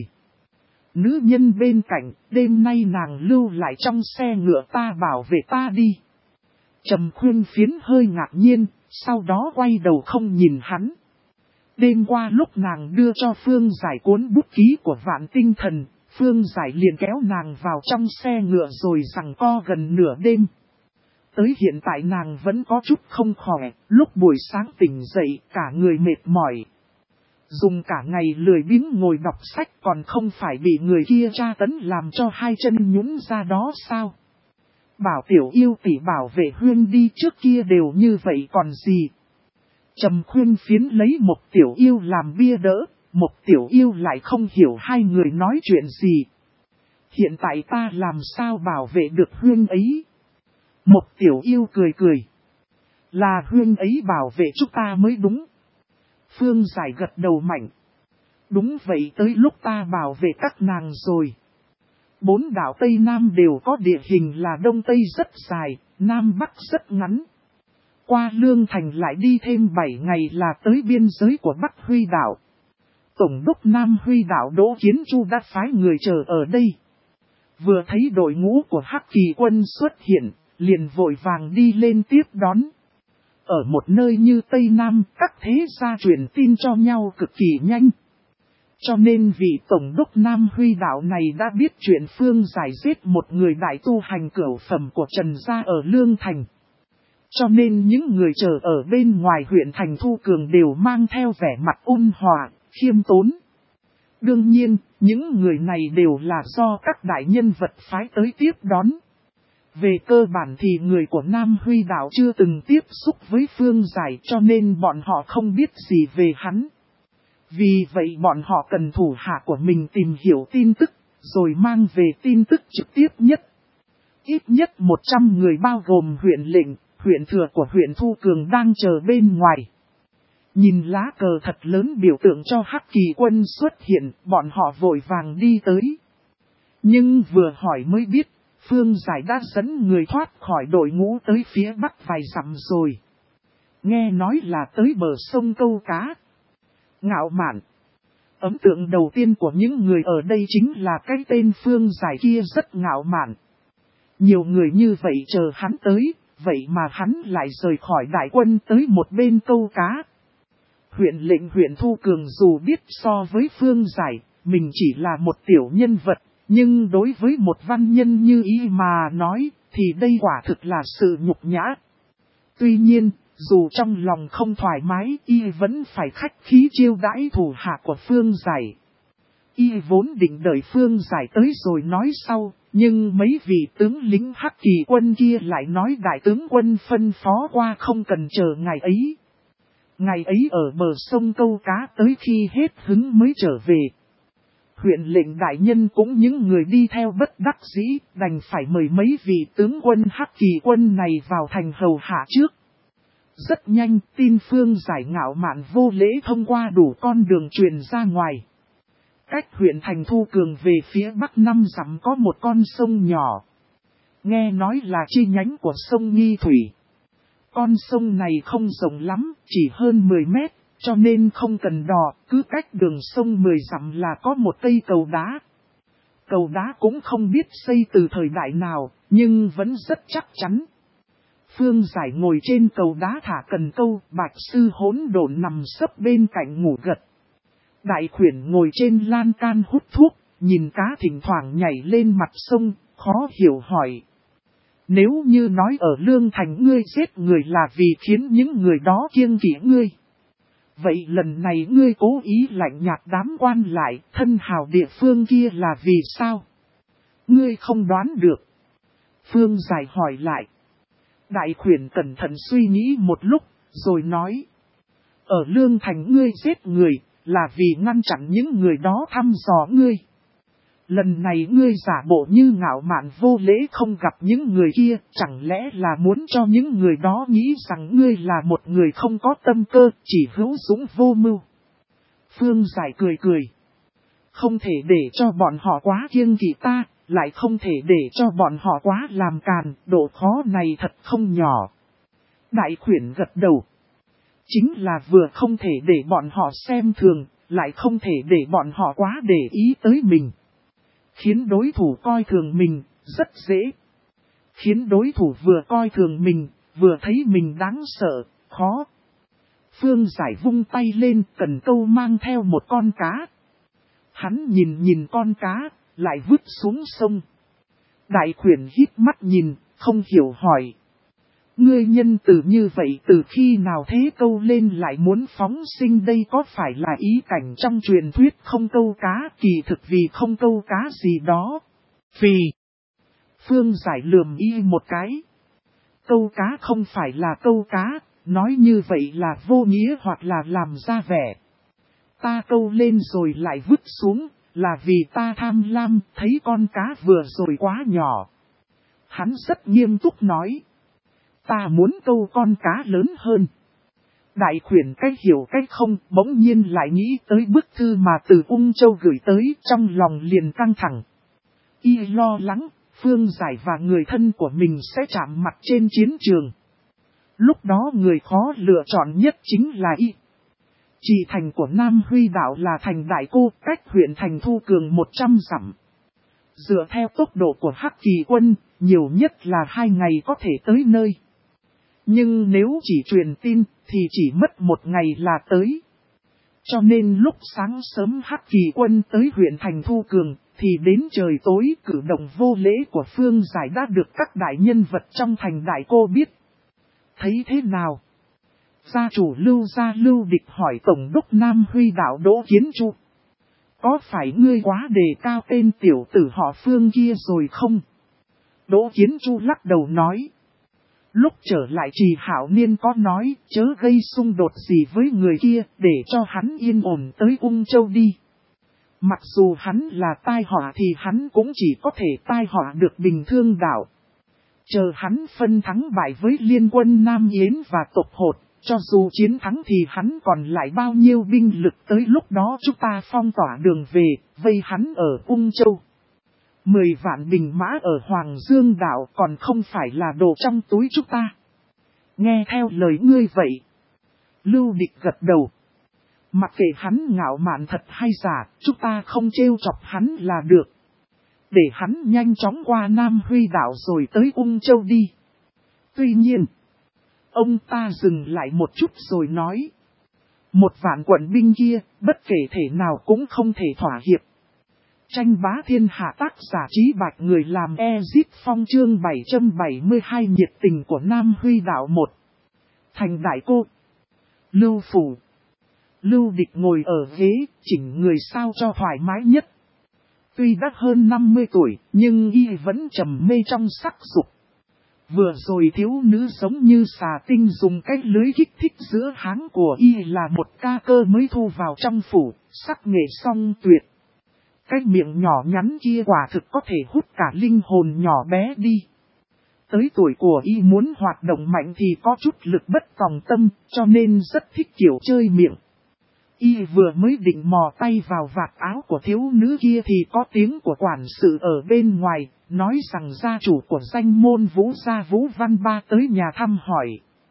Nữ nhân bên cạnh, đêm nay nàng lưu lại trong xe ngựa ta bảo vệ ta đi. Trầm Khuyên Phiến hơi ngạc nhiên, sau đó quay đầu không nhìn hắn. Đêm qua lúc nàng đưa cho Phương Giải cuốn bút ký của Vạn Tinh Thần, Phương Giải liền kéo nàng vào trong xe ngựa rồi giằng co gần nửa đêm. Tới hiện tại nàng vẫn có chút không khỏe, lúc buổi sáng tỉnh dậy cả người mệt mỏi. Dùng cả ngày lười biếng ngồi đọc sách còn không phải bị người kia tra tấn làm cho hai chân nhũn ra đó sao? Bảo Tiểu Yêu tỷ bảo vệ Huyên đi trước kia đều như vậy còn gì? Trầm Khuyên Phiến lấy một Tiểu Yêu làm bia đỡ, một Tiểu Yêu lại không hiểu hai người nói chuyện gì. Hiện tại ta làm sao bảo vệ được Huyên ấy? Một Tiểu Yêu cười cười. Là Huyên ấy bảo vệ chúng ta mới đúng. Phương Giải gật đầu mạnh. Đúng vậy, tới lúc ta bảo vệ các nàng rồi. 4 đảo Tây Nam đều có địa hình là Đông Tây rất dài, Nam Bắc rất ngắn. Qua Lương Thành lại đi thêm 7 ngày là tới biên giới của Bắc Huy đảo. Tổng đốc Nam Huy đảo Đỗ Kiến Chu đã phái người chờ ở đây. Vừa thấy đội ngũ của Hắc Kỳ quân xuất hiện, liền vội vàng đi lên tiếp đón. Ở một nơi như Tây Nam, các thế gia truyền tin cho nhau cực kỳ nhanh. Cho nên vị Tổng đốc Nam Huy đảo này đã biết chuyện Phương Giải giết một người đại tu hành cửu phẩm của Trần gia ở Lương Thành. Cho nên những người chờ ở bên ngoài huyện thành Thu Cường đều mang theo vẻ mặt ôn hòa, khiêm tốn. Đương nhiên, những người này đều là do các đại nhân vật phái tới tiếp đón. Về cơ bản thì người của Nam Huy đảo chưa từng tiếp xúc với Phương Giải cho nên bọn họ không biết gì về hắn. Vì vậy bọn họ cần thủ hạ của mình tìm hiểu tin tức, rồi mang về tin tức trực tiếp nhất. Ít nhất 100 người bao gồm huyện lệnh, huyện thừa của huyện Thu Cường đang chờ bên ngoài. Nhìn lá cờ thật lớn biểu tượng cho Hắc Kỳ quân xuất hiện, bọn họ vội vàng đi tới. Nhưng vừa hỏi mới biết, Phương Giải đã dẫn người thoát khỏi đội ngũ tới phía bắc vài dặm rồi. Nghe nói là tới bờ sông câu cá. Ngạo mạn. Ấn tượng đầu tiên của những người ở đây chính là cái tên Phương Giải kia rất ngạo mạn. Nhiều người như vậy chờ hắn tới, vậy mà hắn lại rời khỏi đại quân tới một bên câu cá. Huyện lệnh huyện Thu Cường dù biết so với Phương Giải, mình chỉ là một tiểu nhân vật, nhưng đối với một văn nhân như y mà nói, thì đây quả thực là sự nhục nhã. Tuy nhiên, dù trong lòng không thoải mái, y vẫn phải khách khí chiêu đãi thủ hạ của Phương Giải. Y vốn định đợi Phương Giải tới rồi nói sau, nhưng mấy vị tướng lính Hắc Kỳ quân kia lại nói đại tướng quân phân phó qua không cần chờ ngày ấy. Ngày ấy ở bờ sông câu cá tới khi hết hứng mới trở về. Huyện lệnh đại nhân cũng những người đi theo bất đắc dĩ, đành phải mời mấy vị tướng quân Hắc Kỳ quân này vào thành hầu hạ trước. Rất nhanh tin Phương Giải ngạo mạn vô lễ thông qua đủ con đường truyền ra ngoài. Cách huyện thành Thu Cường về phía bắc 5 dặm có một con sông nhỏ. Nghe nói là chi nhánh của sông Nghi Thủy. Con sông này không rộng lắm, chỉ hơn 10 mét, cho nên không cần đò, cứ cách đường sông 10 dặm là có một cây cầu đá. Cầu đá cũng không biết xây từ thời đại nào, nhưng vẫn rất chắc chắn. Phương Giải ngồi trên cầu đá thả cần câu, Bạch Sư Hỗn Độn nằm sấp bên cạnh ngủ gật. Đại Khuyển ngồi trên lan can hút thuốc, nhìn cá thỉnh thoảng nhảy lên mặt sông, khó hiểu hỏi. Nếu như nói ở Lương Thành ngươi giết người là vì khiến những người đó kiêng kỵ ngươi. Vậy lần này ngươi cố ý lạnh nhạt đám quan lại, thân hào địa phương kia là vì sao? Ngươi không đoán được. Phương Giải hỏi lại. Đại Khuyển cẩn thận suy nghĩ một lúc, rồi nói. Ở Lương Thành ngươi giết người, là vì ngăn chặn những người đó thăm dò ngươi. Lần này ngươi giả bộ như ngạo mạn vô lễ không gặp những người kia, chẳng lẽ là muốn cho những người đó nghĩ rằng ngươi là một người không có tâm cơ, chỉ hữu dũng vô mưu. Phương Giải cười cười. Không thể để cho bọn họ quá kiêng kỵ ta, lại không thể để cho bọn họ quá làm càn, độ khó này thật không nhỏ. Đại Khuyển gật đầu. Chính là vừa không thể để bọn họ xem thường, lại không thể để bọn họ quá để ý tới mình. Khiến đối thủ coi thường mình, rất dễ. Khiến đối thủ vừa coi thường mình, vừa thấy mình đáng sợ, khó. Phương Giải vung tay lên, cần câu mang theo một con cá. Hắn nhìn con cá, lại vứt xuống sông. Đại Khuyển hít mắt nhìn, không hiểu hỏi. Ngươi nhân từ như vậy từ khi nào thế câu lên lại muốn phóng sinh đây có phải là ý cảnh trong truyền thuyết không câu cá kỳ thực vì không câu cá gì đó. Vì Phương Giải lườm y một cái. Câu cá không phải là câu cá, nói như vậy là vô nghĩa hoặc là làm ra vẻ. Ta câu lên rồi lại vứt xuống, là vì ta tham lam thấy con cá vừa rồi quá nhỏ. Hắn rất nghiêm túc nói. Ta muốn câu con cá lớn hơn. Đại Khuyển cách hiểu cách không, bỗng nhiên lại nghĩ tới bức thư mà từ Ung Châu gửi tới, trong lòng liền căng thẳng. Y lo lắng, Phương Giải và người thân của mình sẽ chạm mặt trên chiến trường. Lúc đó người khó lựa chọn nhất chính là Y. Chỉ thành của Nam Huy Đạo là thành Đại Cô, cách huyện thành Thu Cường 100 dặm. Dựa theo tốc độ của Hắc Kỳ quân, nhiều nhất là 2 ngày có thể tới nơi. Nhưng nếu chỉ truyền tin, thì chỉ mất 1 ngày là tới. Cho nên lúc sáng sớm Hắc Kỳ quân tới huyện thành Thu Cường, thì đến trời tối cử động vô lễ của Phương Giải đã được các đại nhân vật trong thành Đại Cô biết. Thấy thế nào? Gia chủ Lưu Gia Lưu Địch hỏi Tổng đốc Nam Huy Đạo Đỗ Kiến Chu. Có phải ngươi quá đề cao tên tiểu tử họ Phương kia rồi không? Đỗ Kiến Chu lắc đầu nói. Lúc trở lại Trì Hảo Niên có nói chớ gây xung đột gì với người kia để cho hắn yên ổn tới Ung Châu đi. Mặc dù hắn là tai họa thì hắn cũng chỉ có thể tai họa được Bình Thương Đạo. Chờ hắn phân thắng bại với liên quân Nam Yến và tộc Hột, cho dù chiến thắng thì hắn còn lại bao nhiêu binh lực tới lúc đó chúng ta phong tỏa đường về, vây hắn ở Ung Châu. 10 vạn binh mã ở Hoàng Dương Đảo còn không phải là đồ trong túi chúng ta. Nghe theo lời ngươi vậy. Lưu Địch gật đầu. Mặc kệ hắn ngạo mạn thật hay giả, chúng ta không trêu chọc hắn là được. Để hắn nhanh chóng qua Nam Huy Đảo rồi tới Ung Châu đi. Tuy nhiên, ông ta dừng lại một chút rồi nói. 1 vạn quận binh kia, bất kể thể nào cũng không thể thỏa hiệp. Tranh bá thiên hạ tác giả Trí Bạch người làm Ezip Phong chương 772 nhiệt tình của Nam Huy Đạo 1. Thành Đại Cô. Lưu Phủ. Lưu Địch ngồi ở ghế, chỉnh người sao cho thoải mái nhất. Tuy đã hơn 50 tuổi, nhưng y vẫn trầm mê trong sắc dục. Vừa rồi thiếu nữ giống như xà tinh dùng cái lưới kích thích giữa háng của y là một ca cơ mới thu vào trong phủ, sắc nghệ song tuyệt. Cái miệng nhỏ nhắn kia quả thực có thể hút cả linh hồn nhỏ bé đi. tới tuổi của y muốn hoạt động mạnh thì có chút lực bất tòng tâm, cho nên rất thích kiểu chơi miệng. Y vừa mới định mò tay vào vạt áo của thiếu nữ kia thì có tiếng của quản sự ở bên ngoài, nói rằng gia chủ của danh môn Vũ gia Vũ Văn Ba tới nhà thăm hỏi.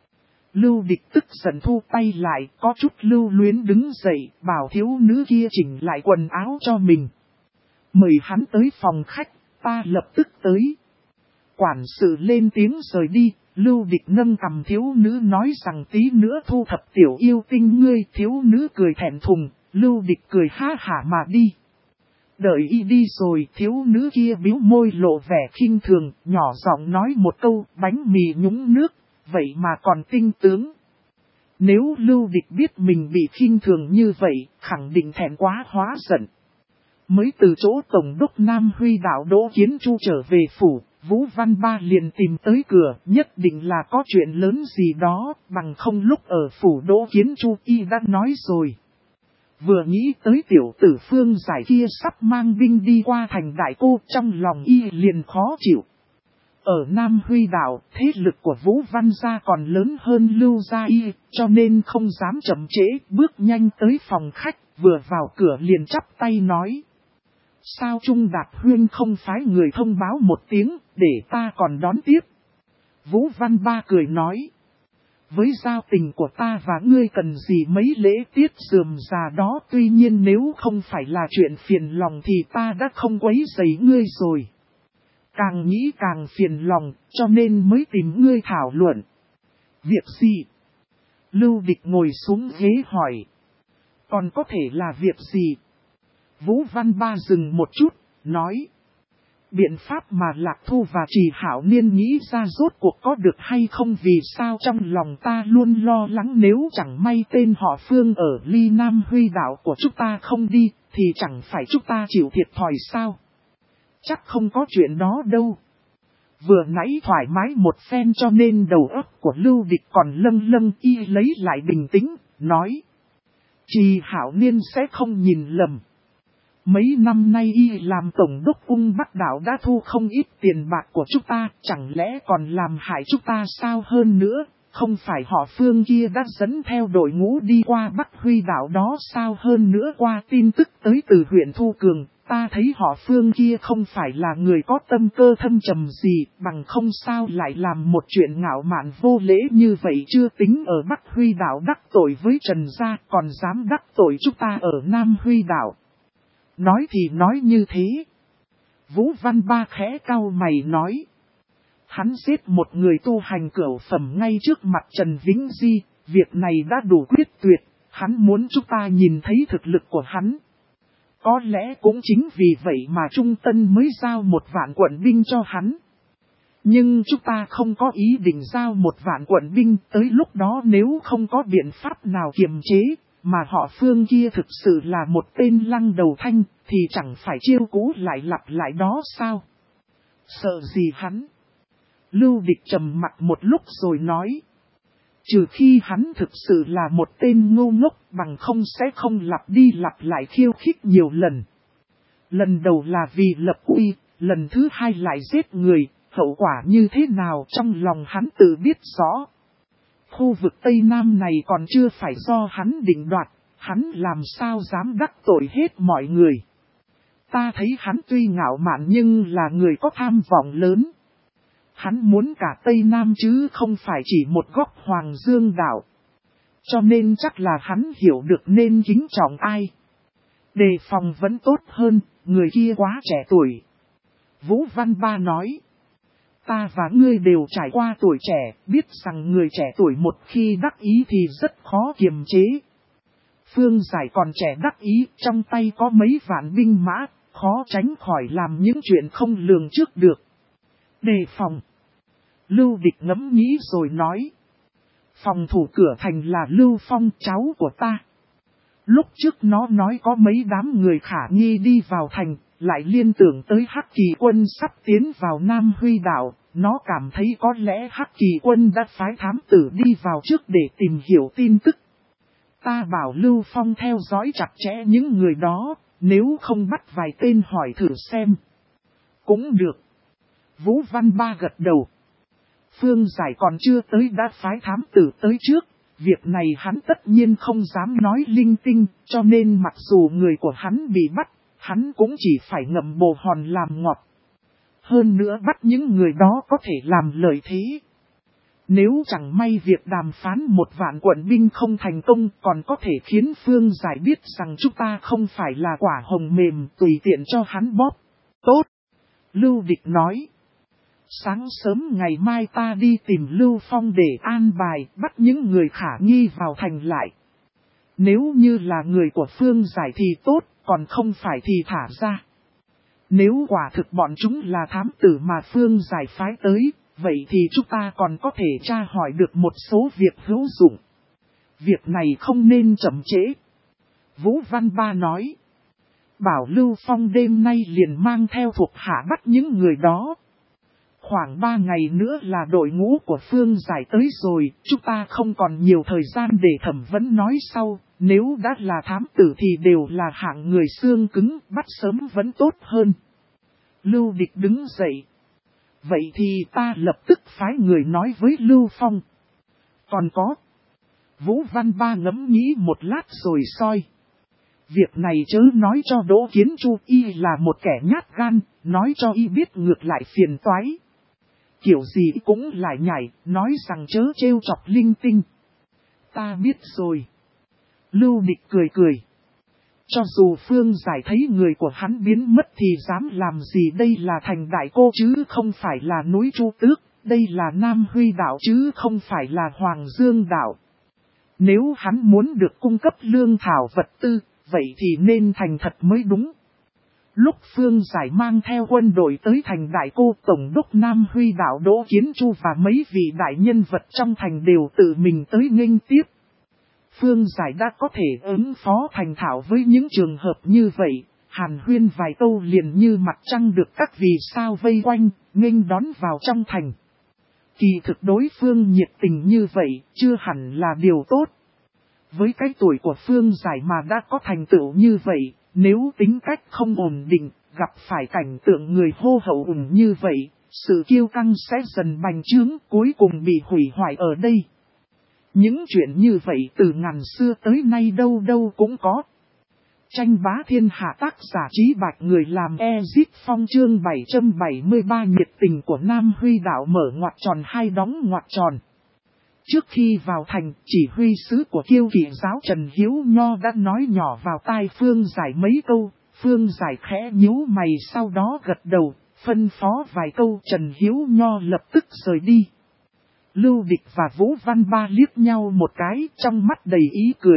Lưu Địch tức giận thu tay lại, có chút lưu luyến đứng dậy, bảo thiếu nữ kia chỉnh lại quần áo cho mình. Mời hắn tới phòng khách, ta lập tức tới. Quản sự lên tiếng rời đi, Lưu Địch nâng cầm thiếu nữ nói rằng tí nữa thu thập tiểu yêu tinh ngươi. Thiếu nữ cười thẹn thùng, Lưu Địch cười ha hả mà đi. Đợi y đi rồi, thiếu nữ kia bĩu môi lộ vẻ khinh thường, nhỏ giọng nói một câu, bánh mì nhúng nước, vậy mà còn tinh tướng. Nếu Lưu Địch biết mình bị khinh thường như vậy, khẳng định thẹn quá hóa giận. Mới từ chỗ Tổng đốc Nam Huy đạo Đỗ Kiến Chu trở về phủ, Vũ Văn Ba liền tìm tới cửa, nhất định là có chuyện lớn gì đó, bằng không lúc ở phủ Đỗ Kiến Chu y đã nói rồi. Vừa nghĩ tới tiểu tử Phương Giải kia sắp mang binh đi qua thành Đại Cô, trong lòng y liền khó chịu. Ở Nam Huy đảo, thế lực của Vũ Văn gia còn lớn hơn Lưu gia y, cho nên không dám chậm trễ, bước nhanh tới phòng khách, vừa vào cửa liền chắp tay nói. Sao Trung Đạt Huyên không phái người thông báo một tiếng, để ta còn đón tiếp? Vũ Văn Ba cười nói. Với giao tình của ta và ngươi cần gì mấy lễ tiết rườm rà đó, tuy nhiên nếu không phải là chuyện phiền lòng thì ta đã không quấy rầy ngươi rồi. Càng nghĩ càng phiền lòng, cho nên mới tìm ngươi thảo luận. Việc gì? Lưu Địch ngồi xuống ghế hỏi. Còn có thể là việc gì? Vũ Văn Ba dừng một chút, nói. Biện pháp mà Lạc Thu và Trì Hảo Niên nghĩ ra rốt cuộc có được hay không, vì sao trong lòng ta luôn lo lắng nếu chẳng may tên họ Phương ở Ly Nam Huy đảo của chúng ta không đi, thì chẳng phải chúng ta chịu thiệt thòi sao? Chắc không có chuyện đó đâu. Vừa nãy thoải mái một phen cho nên đầu óc của Lưu Địch còn lâng lâng, y lấy lại bình tĩnh, nói. Trì Hảo Niên sẽ không nhìn lầm. Mấy năm nay y làm tổng đốc Ung Bắc đảo đã thu không ít tiền bạc của chúng ta, chẳng lẽ còn làm hại chúng ta sao? Hơn nữa, không phải họ Phương kia đã dẫn theo đội ngũ đi qua Bắc Huy đảo đó sao? Hơn nữa qua tin tức tới từ huyện Thu Cường, ta thấy họ Phương kia không phải là người có tâm cơ thâm trầm gì, bằng không sao lại làm một chuyện ngạo mạn vô lễ như vậy. Chưa tính ở Bắc Huy đảo đắc tội với Trần gia, còn dám đắc tội chúng ta ở Nam Huy đảo. Nói thì nói như thế. Vũ Văn Ba khẽ cau mày nói. Hắn giết một người tu hành cửu phẩm ngay trước mặt Trần Vĩnh Di, việc này đã đủ quyết tuyệt, hắn muốn chúng ta nhìn thấy thực lực của hắn. Có lẽ cũng chính vì vậy mà Trung Tân mới giao 1.000 quận binh cho hắn. Nhưng chúng ta không có ý định giao 1.000 quận binh, tới lúc đó nếu không có biện pháp nào kiềm chế, mà họ Phương kia thực sự là một tên lăng đầu thanh, thì chẳng phải chiêu cũ lại lặp lại đó sao? Sợ gì hắn? Lưu Địch trầm mặt một lúc rồi nói. Trừ khi hắn thực sự là một tên ngu ngốc, bằng không sẽ không lặp đi lặp lại khiêu khích nhiều lần. Lần đầu là vì lập uy, lần thứ hai lại giết người, hậu quả như thế nào trong lòng hắn tự biết rõ. Khu vực Tây Nam này còn chưa phải do hắn định đoạt, hắn làm sao dám đắc tội hết mọi người. Ta thấy hắn tuy ngạo mạn nhưng là người có tham vọng lớn. Hắn muốn cả Tây Nam chứ không phải chỉ một góc Hoàng Dương đảo. Cho nên chắc là hắn hiểu được nên kính trọng ai. Đề phòng vẫn tốt hơn, người kia quá trẻ tuổi. Vũ Văn Ba nói. Ta và ngươi đều trải qua tuổi trẻ, biết rằng người trẻ tuổi một khi đắc ý thì rất khó kiềm chế. Phương Giải còn trẻ đắc ý, trong tay có mấy vạn binh mã, khó tránh khỏi làm những chuyện không lường trước được. Đề phòng. Lưu Địch ngẫm nghĩ rồi nói. Phòng thủ cửa thành là Lưu Phong, cháu của ta. Lúc trước nó nói có mấy đám người khả nghi đi vào thành, lại liên tưởng tới Hắc Kỳ quân sắp tiến vào Nam Huy đảo. Nó cảm thấy có lẽ Hắc Kỳ quân đã phái thám tử đi vào trước để tìm hiểu tin tức. Ta bảo Lưu Phong theo dõi chặt chẽ những người đó, nếu không bắt vài tên hỏi thử xem. Cũng được. Vũ Văn Ba gật đầu. Phương Giải còn chưa tới đã phái thám tử tới trước. Việc này hắn tất nhiên không dám nói linh tinh, cho nên mặc dù người của hắn bị bắt, hắn cũng chỉ phải ngậm bồ hòn làm ngọt. Hơn nữa bắt những người đó có thể làm lợi thế. Nếu chẳng may việc đàm phán 1.000 quận binh không thành công còn có thể khiến Phương Giải biết rằng chúng ta không phải là quả hồng mềm tùy tiện cho hắn bóp. Tốt! Lưu Địch nói. Sáng sớm ngày mai ta đi tìm Lưu Phong để an bài bắt những người khả nghi vào thành lại. Nếu như là người của Phương Giải thì tốt, còn không phải thì thả ra. Nếu quả thực bọn chúng là thám tử mà Phương Giải phái tới, vậy thì chúng ta còn có thể tra hỏi được một số việc hữu dụng. Việc này không nên chậm trễ. Vũ Văn Ba nói. Bảo Lưu Phong đêm nay liền mang theo thuộc hạ bắt những người đó. Khoảng 3 ngày nữa là đội ngũ của Phương Giải tới rồi, chúng ta không còn nhiều thời gian để thẩm vấn nói sau, nếu đã là thám tử thì đều là hạng người xương cứng, bắt sớm vẫn tốt hơn. Lưu Địch đứng dậy. Vậy thì ta lập tức phái người nói với Lưu Phong. Còn có. Vũ Văn Ba ngẫm nghĩ một lát rồi soi. Việc này chớ nói cho Đỗ Kiến Chu, y là một kẻ nhát gan, nói cho y biết ngược lại phiền toái. Kiểu gì cũng lại nhảy, nói rằng chớ trêu chọc linh tinh. Ta biết rồi. Lưu Địch cười cười. Cho dù Phương Giải thấy người của hắn biến mất thì dám làm gì, đây là thành Đại Cô chứ không phải là núi Chu Tước, đây là Nam Huy đảo chứ không phải là Hoàng Dương đảo. Nếu hắn muốn được cung cấp lương thảo vật tư, vậy thì nên thành thật mới đúng. Lúc Phương Giải mang theo quân đội tới thành Đại Cô, Tổng đốc Nam Huy đảo Đỗ Kiến Chu và mấy vị đại nhân vật trong thành đều tự mình tới nghênh tiếp. Phương Giải đã có thể ứng phó thành thạo với những trường hợp như vậy, hàn huyên vài câu liền như mặt trăng được các vì sao vây quanh, nghênh đón vào trong thành. Kỳ thực đối phương nhiệt tình như vậy, chưa hẳn là điều tốt. Với cái tuổi của Phương Giải mà đã có thành tựu như vậy, nếu tính cách không ổn định, gặp phải cảnh tượng người hô hậu ủng như vậy, sự kiêu căng sẽ dần bành trướng, cuối cùng bị hủy hoại ở đây. Những chuyện như vậy từ ngàn xưa tới nay đâu đâu cũng có. Tranh bá thiên hạ, tác giả Trí Bạch, người làm Ezip Phong, chương 773, nhiệt tình của Nam Huy đảo mở ngoặc tròn hai đóng ngoặc tròn. Trước khi vào thành, chỉ huy sứ của Kiêu Kỵ giáo Trần Hiếu Nho đã nói nhỏ vào tai Phương Giải mấy câu. Phương Giải khẽ nhíu mày, sau đó gật đầu, phân phó vài câu. Trần Hiếu Nho lập tức rời đi. Lưu Địch và Vũ Văn Ba liếc nhau một cái, trong mắt đầy ý cười.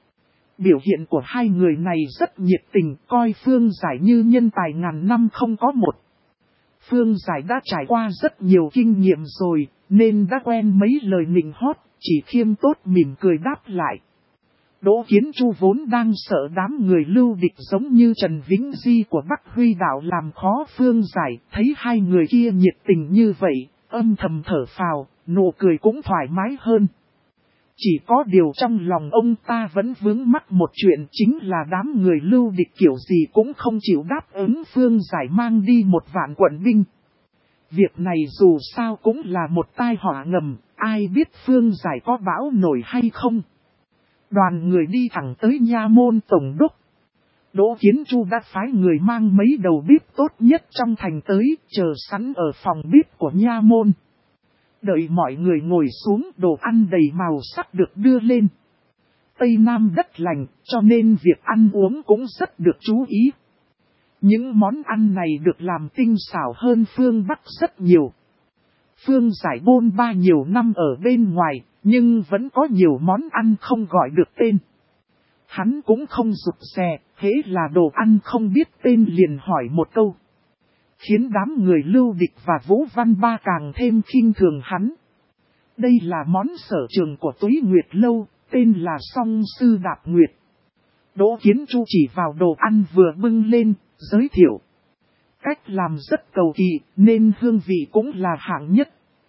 Biểu hiện của hai người này rất nhiệt tình, coi Phương Giải như nhân tài ngàn năm không có một. Phương Giải đã trải qua rất nhiều kinh nghiệm rồi, nên đã quen mấy lời nịnh hót, chỉ khiêm tốt mỉm cười đáp lại. Đỗ Kiến Chu vốn đang sợ đám người Lưu Địch giống như Trần Vĩnh Di của Bắc Huy đảo làm khó Phương Giải, thấy hai người kia nhiệt tình như vậy, âm thầm thở phào, nụ cười cũng thoải mái hơn. Chỉ có điều trong lòng ông ta vẫn vướng mắc một chuyện, chính là đám người Lưu Địch kiểu gì cũng không chịu đáp ứng Phương Giải mang đi 1.000 quận binh. Việc này dù sao cũng là một tai họa ngầm, ai biết Phương Giải có bão nổi hay không. Đoàn người đi thẳng tới nha môn tổng đốc. Đỗ Kiến Chu đã phái người mang mấy đầu bếp tốt nhất trong thành tới, chờ sẵn ở phòng bếp của nha môn. Đợi mọi người ngồi xuống, đồ ăn đầy màu sắc được đưa lên. Tây Nam đất lành, cho nên việc ăn uống cũng rất được chú ý. Những món ăn này được làm tinh xảo hơn phương Bắc rất nhiều. Phương Giải bôn ba nhiều năm ở bên ngoài, nhưng vẫn có nhiều món ăn không gọi được tên. Hắn cũng không rụt rè, hễ là đồ ăn không biết tên liền hỏi một câu. Khiến đám người Lưu Địch và Vũ Văn Ba càng thêm khinh thường hắn. Đây là món sở trường của Túy Nguyệt Lâu, tên là Song Sư Đạp Nguyệt. Đỗ Kiến Chu chỉ vào đồ ăn vừa bưng lên, giới thiệu. Cách làm rất cầu kỳ, nên hương vị cũng là hạng nhất.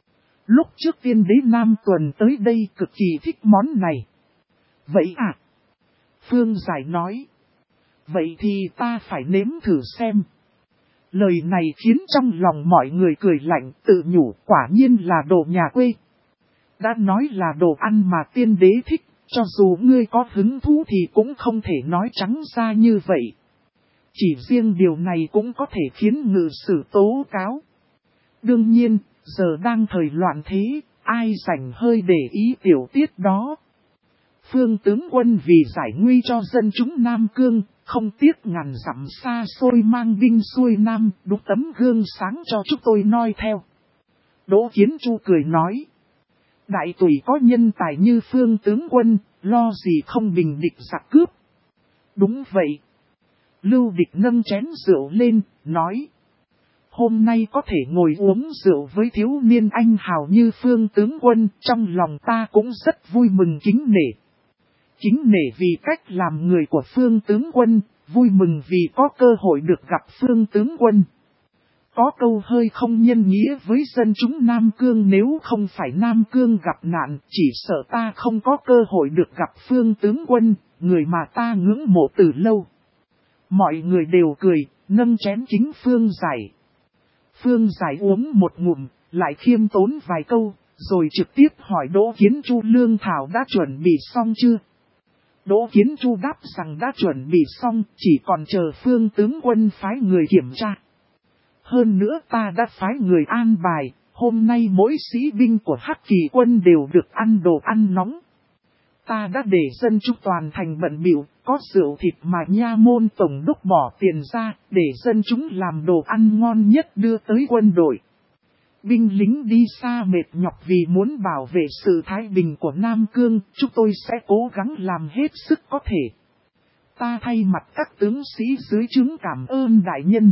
Lúc trước Tiên Đế Nam Tuần tới đây cực kỳ thích món này. Vậy à? Phương Giải nói. Vậy thì ta phải nếm thử xem. Lời này khiến trong lòng mọi người cười lạnh, tự nhủ quả nhiên là đồ nhà quê. Đã nói là đồ ăn mà tiên đế thích, cho dù ngươi có hứng thú thì cũng không thể nói trắng ra như vậy. Chỉ riêng điều này cũng có thể khiến ngự sử tố cáo. Đương nhiên, giờ đang thời loạn thế, ai rảnh hơi để ý tiểu tiết đó. Phương tướng quân vì giải nguy cho dân chúng Nam Cương, không tiếc ngàn dặm xa xôi mang binh xuôi Nam, đúc tấm gương sáng cho chúng tôi noi theo. Đỗ Kiến Chu cười nói. Đại tùy có nhân tài như Phương tướng quân, lo gì không bình địch giặc cướp. Đúng vậy. Lưu Địch nâng chén rượu lên, nói. Hôm nay có thể ngồi uống rượu với thiếu niên anh hào như Phương tướng quân, trong lòng ta cũng rất vui mừng kính nể. Kính nể vì cách làm người của Phương tướng quân, vui mừng vì có cơ hội được gặp Phương tướng quân. Có câu hơi không nhân nghĩa với dân chúng Nam Cương, nếu không phải Nam Cương gặp nạn, chỉ sợ ta không có cơ hội được gặp Phương tướng quân, người mà ta ngưỡng mộ từ lâu. Mọi người đều cười, nâng chén kính Phương Giải. Phương Giải uống một ngụm, lại khiêm tốn vài câu, rồi trực tiếp hỏi Đỗ Kiến Chu lương thảo đã chuẩn bị xong chưa? Đỗ Kiến Chu đáp rằng đã chuẩn bị xong, chỉ còn chờ Phương tướng quân phái người kiểm tra. Hơn nữa ta đã phái người an bài, hôm nay mỗi sĩ binh của Hắc Kỳ quân đều được ăn đồ ăn nóng. Ta đã để dân chúng toàn thành bận bịu, có rượu thịt mà nha môn tổng đốc bỏ tiền ra, để dân chúng làm đồ ăn ngon nhất đưa tới quân đội. Binh lính đi xa mệt nhọc vì muốn bảo vệ sự thái bình của Nam Cương, chúng tôi sẽ cố gắng làm hết sức có thể. Ta thay mặt các tướng sĩ dưới trướng cảm ơn đại nhân.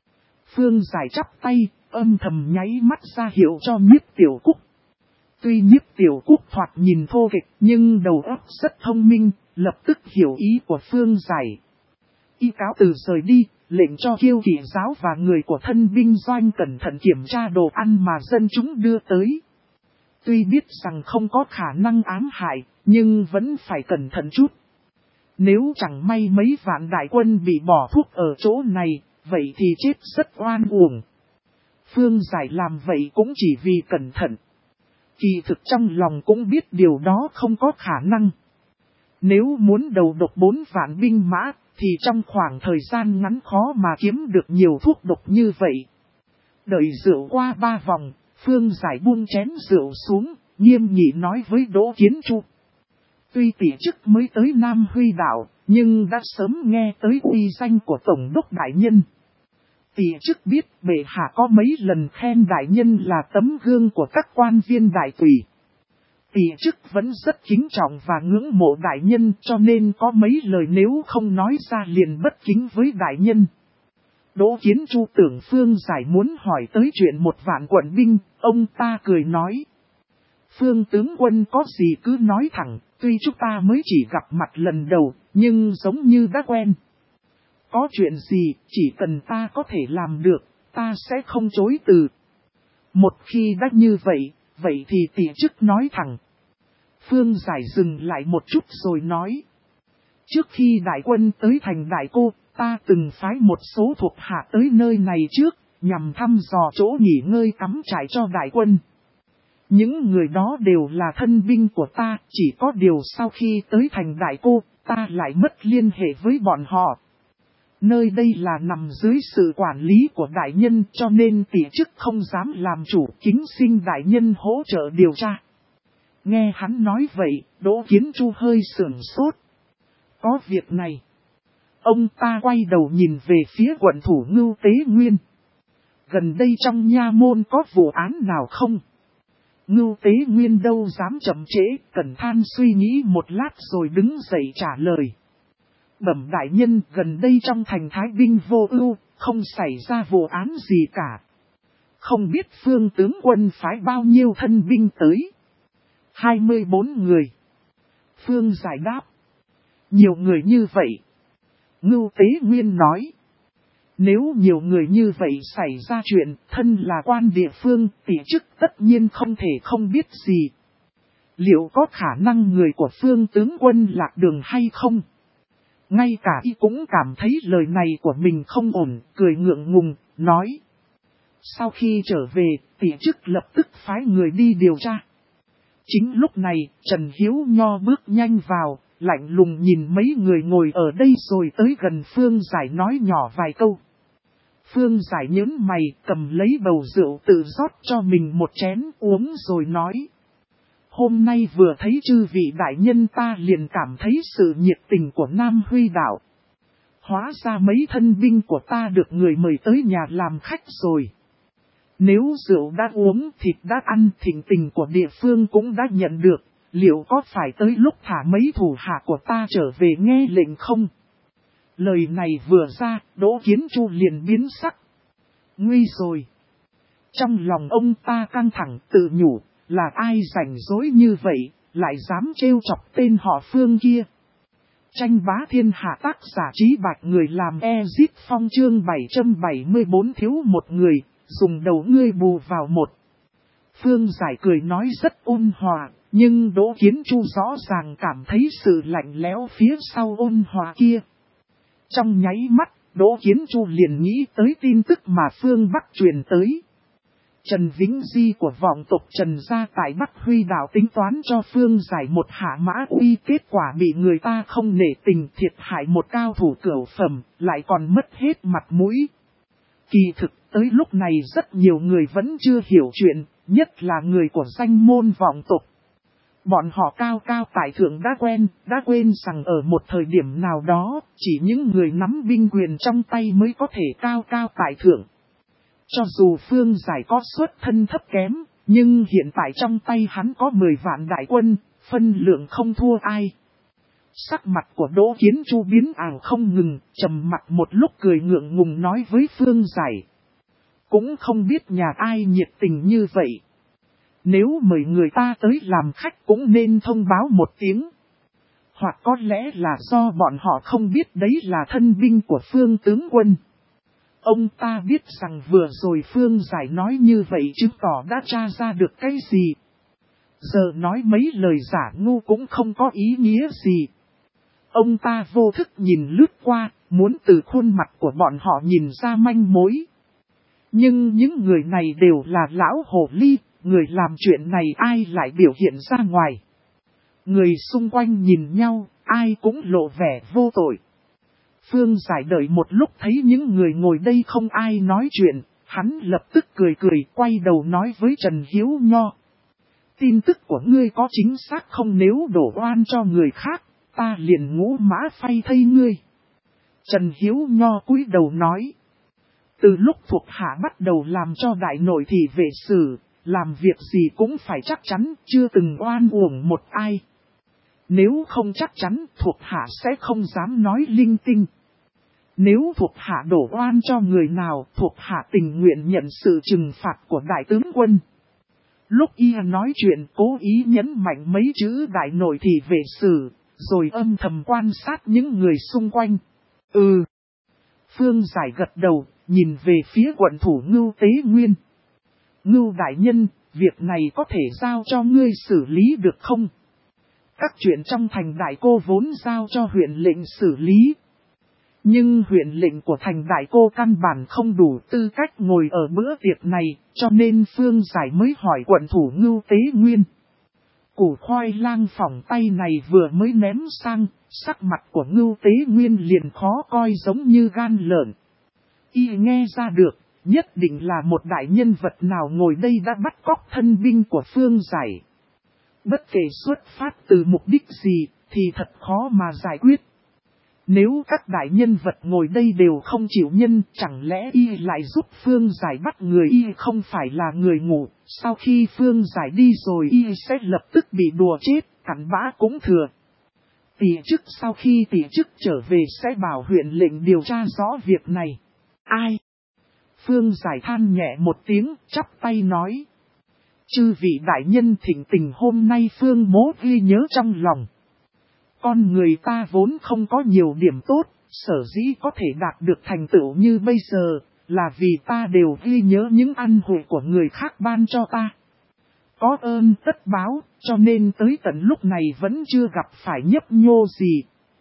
Phương Giải chắp tay, âm thầm nháy mắt ra hiệu cho Nhiếp Tiểu Cúc. Tuy Nhiếp Tiểu Cúc thoạt nhìn thô kệch nhưng đầu óc rất thông minh, lập tức hiểu ý của Phương Giải. Y cáo từ rời đi, lệnh cho Kiêu Kỵ giáo và người của thân binh doanh cẩn thận kiểm tra đồ ăn mà dân chúng đưa tới. Tuy biết rằng không có khả năng ám hại, nhưng vẫn phải cẩn thận chút. Nếu chẳng may mấy vạn đại quân bị bỏ thuốc ở chỗ này, vậy thì chết rất oan uổng. Phương Giải làm vậy cũng chỉ vì cẩn thận. Kỳ thực trong lòng cũng biết điều đó không có khả năng. Nếu muốn đầu độc 4 vạn binh mã, thì trong khoảng thời gian ngắn khó mà kiếm được nhiều thuốc độc như vậy. Đợi rượu qua 3 vòng, Phương Giải buông chén rượu xuống, nghiêm nghị nói với Đỗ Kiến Chu. Tuy tỷ chức mới tới Nam Huy Đảo, nhưng đã sớm nghe tới uy danh của Tổng đốc Đại Nhân. Tỷ chức biết bệ hạ có mấy lần khen Đại Nhân là tấm gương của các quan viên đại tùy. Tỷ chức vẫn rất kính trọng và ngưỡng mộ Đại Nhân, cho nên có mấy lời nếu không nói ra liền bất kính với Đại Nhân. Đỗ Kiến Chu tưởng Phương Giải muốn hỏi tới chuyện 1 vạn quận binh, ông ta cười nói. Phương tướng quân có gì cứ nói thẳng, tuy chúng ta mới chỉ gặp mặt lần đầu, nhưng giống như đã quen. Có chuyện gì, chỉ cần ta có thể làm được, ta sẽ không chối từ. Một khi đã như vậy, vậy thì tỷ chức nói thẳng. Phương Giải dừng lại một chút rồi nói. Trước khi đại quân tới thành Đại Cô, ta từng phái một số thuộc hạ tới nơi này trước, nhằm thăm dò chỗ nghỉ ngơi cắm trại cho đại quân. Những người đó đều là thân binh của ta, chỉ có điều sau khi tới thành Đại Cô, ta lại mất liên hệ với bọn họ. Nơi đây là nằm dưới sự quản lý của đại nhân, cho nên tỷ chức không dám làm chủ, kính xin đại nhân hỗ trợ điều tra. Nghe hắn nói vậy, Đỗ Kiến Chu hơi sửng sốt. Có việc này. Ông ta quay đầu nhìn về phía quận thủ Ngưu Tế Nguyên. Gần đây trong nha môn có vụ án nào không? Ngưu Tế Nguyên đâu dám chậm trễ, cẩn than suy nghĩ một lát rồi đứng dậy trả lời. Bẩm đại nhân, gần đây trong thành Thái Binh vô ưu, không xảy ra vụ án gì cả. Không biết Phương tướng quân phái bao nhiêu thân binh tới? 24 người. Phương Giải đáp. Nhiều người như vậy. Ngưu Tế Nguyên nói. Nếu nhiều người như vậy xảy ra chuyện, thân là quan địa phương, tỷ chức tất nhiên không thể không biết gì. Liệu có khả năng người của Phương tướng quân lạc đường hay không? Ngay cả y cũng cảm thấy lời này của mình không ổn, cười ngượng ngùng, nói. Sau khi trở về, tỷ chức lập tức phái người đi điều tra. Chính lúc này, Trần Hiếu Nho bước nhanh vào, lạnh lùng nhìn mấy người ngồi ở đây rồi tới gần Phương Giải nói nhỏ vài câu. Phương Giải nhớn mày, cầm lấy bầu rượu tự rót cho mình một chén uống rồi nói. Hôm nay vừa thấy chư vị đại nhân ta liền cảm thấy sự nhiệt tình của Nam Huy Đạo. Hóa ra mấy thân binh của ta được người mời tới nhà làm khách rồi. Nếu rượu đã uống, thịt đã ăn, thịnh tình của địa phương cũng đã nhận được, liệu có phải tới lúc thả mấy thủ hạ của ta trở về nghe lệnh không? Lời này vừa ra, Đỗ Kiến Chu liền biến sắc. Nguy rồi! Trong lòng ông ta căng thẳng tự nhủ, là ai rảnh rỗi như vậy, lại dám trêu chọc tên họ Phương kia. Tranh bá thiên hạ tác giả Trí Bạch người làm Exit Phong chương 774 thiếu một người, dùng đầu ngươi bù vào một. Phương Giải cười nói rất ôn hòa, nhưng Đỗ Kiến Chu rõ ràng cảm thấy sự lạnh lẽo phía sau ôn hòa kia. Trong nháy mắt, Đỗ Kiến Chu liền nghĩ tới tin tức mà Phương Bắc truyền tới. Trần Vĩnh Di của vọng tộc Trần gia tại Bắc Huy Đạo tính toán cho Phương Giải một hạ mã uy, kết quả bị người ta không nể tình, thiệt hại một cao thủ cửu phẩm, lại còn mất hết mặt mũi. Kỳ thực tới lúc này rất nhiều người vẫn chưa hiểu chuyện, nhất là người của danh môn vọng tộc. Bọn họ cao cao tại thượng đã quên rằng ở một thời điểm nào đó, chỉ những người nắm binh quyền trong tay mới có thể cao cao tại thượng. Cho dù Phương Giải có xuất thân thấp kém, nhưng hiện tại trong tay hắn có 10 vạn đại quân, phân lượng không thua ai. Sắc mặt của Đỗ Kiến Chu biến ảo không ngừng, trầm mặt một lúc cười ngượng ngùng nói với Phương Giải. Cũng không biết nhà ai nhiệt tình như vậy. Nếu mời người ta tới làm khách cũng nên thông báo một tiếng. Hoặc có lẽ là do bọn họ không biết đấy là thân binh của Phương tướng quân. Ông ta biết rằng vừa rồi Phương Giải nói như vậy chứng tỏ đã tra ra được cái gì. Giờ nói mấy lời giả ngu cũng không có ý nghĩa gì. Ông ta vô thức nhìn lướt qua, muốn từ khuôn mặt của bọn họ nhìn ra manh mối. Nhưng những người này đều là lão hồ ly, người làm chuyện này ai lại biểu hiện ra ngoài. Người xung quanh nhìn nhau, ai cũng lộ vẻ vô tội. Phương Giải đợi một lúc thấy những người ngồi đây không ai nói chuyện, hắn lập tức cười quay đầu nói với Trần Hiếu Nho. Tin tức của ngươi có chính xác không, nếu đổ oan cho người khác, ta liền ngũ mã phay thây ngươi. Trần Hiếu Nho cúi đầu nói. Từ lúc thuộc hạ bắt đầu làm cho đại nội thị vệ sử, làm việc gì cũng phải chắc chắn, chưa từng oan uổng một ai. Nếu không chắc chắn, thuộc hạ sẽ không dám nói linh tinh. Nếu thuộc hạ đổ oan cho người nào, thuộc hạ tình nguyện nhận sự trừng phạt của đại tướng quân. Lúc y nói chuyện cố ý nhấn mạnh mấy chữ đại nội thị vệ sử, rồi âm thầm quan sát những người xung quanh. Phương Giải gật đầu, nhìn về phía quận thủ Ngưu Tế Nguyên. Ngưu đại nhân, việc này có thể giao cho ngươi xử lý được không? Các chuyện trong thành Đại Cô vốn giao cho huyện lệnh xử lý. Nhưng huyện lệnh của thành Đại Cô căn bản không đủ tư cách ngồi ở bữa tiệc này, cho nên Phương Giải mới hỏi quận thủ Ngưu Tế Nguyên. Củ khoai lang phỏng tay này vừa mới ném sang, sắc mặt của Ngưu Tế Nguyên liền khó coi giống như gan lợn. Y nghe ra được, nhất định là một đại nhân vật nào ngồi đây đã bắt cóc thân binh của Phương Giải. Bất kể xuất phát từ mục đích gì, thì thật khó mà giải quyết. Nếu các đại nhân vật ngồi đây đều không chịu nhân, chẳng lẽ y lại giúp Phương Giải bắt người? Y không phải là người ngủ, sau khi Phương Giải đi rồi y sẽ lập tức bị đùa chết, cặn bã cũng thừa. Tỷ chức sau khi tỷ chức trở về sẽ bảo huyện lệnh điều tra rõ việc này. Ai? Phương Giải than nhẹ một tiếng, chắp tay nói. Chư vị đại nhân thỉnh tình, hôm nay Phương mố ghi nhớ trong lòng. Con người ta vốn không có nhiều điểm tốt, sở dĩ có thể đạt được thành tựu như bây giờ, là vì ta đều ghi nhớ những ân huệ của người khác ban cho ta. Có ơn tất báo, cho nên tới tận lúc này vẫn chưa gặp phải nhấp nhô gì.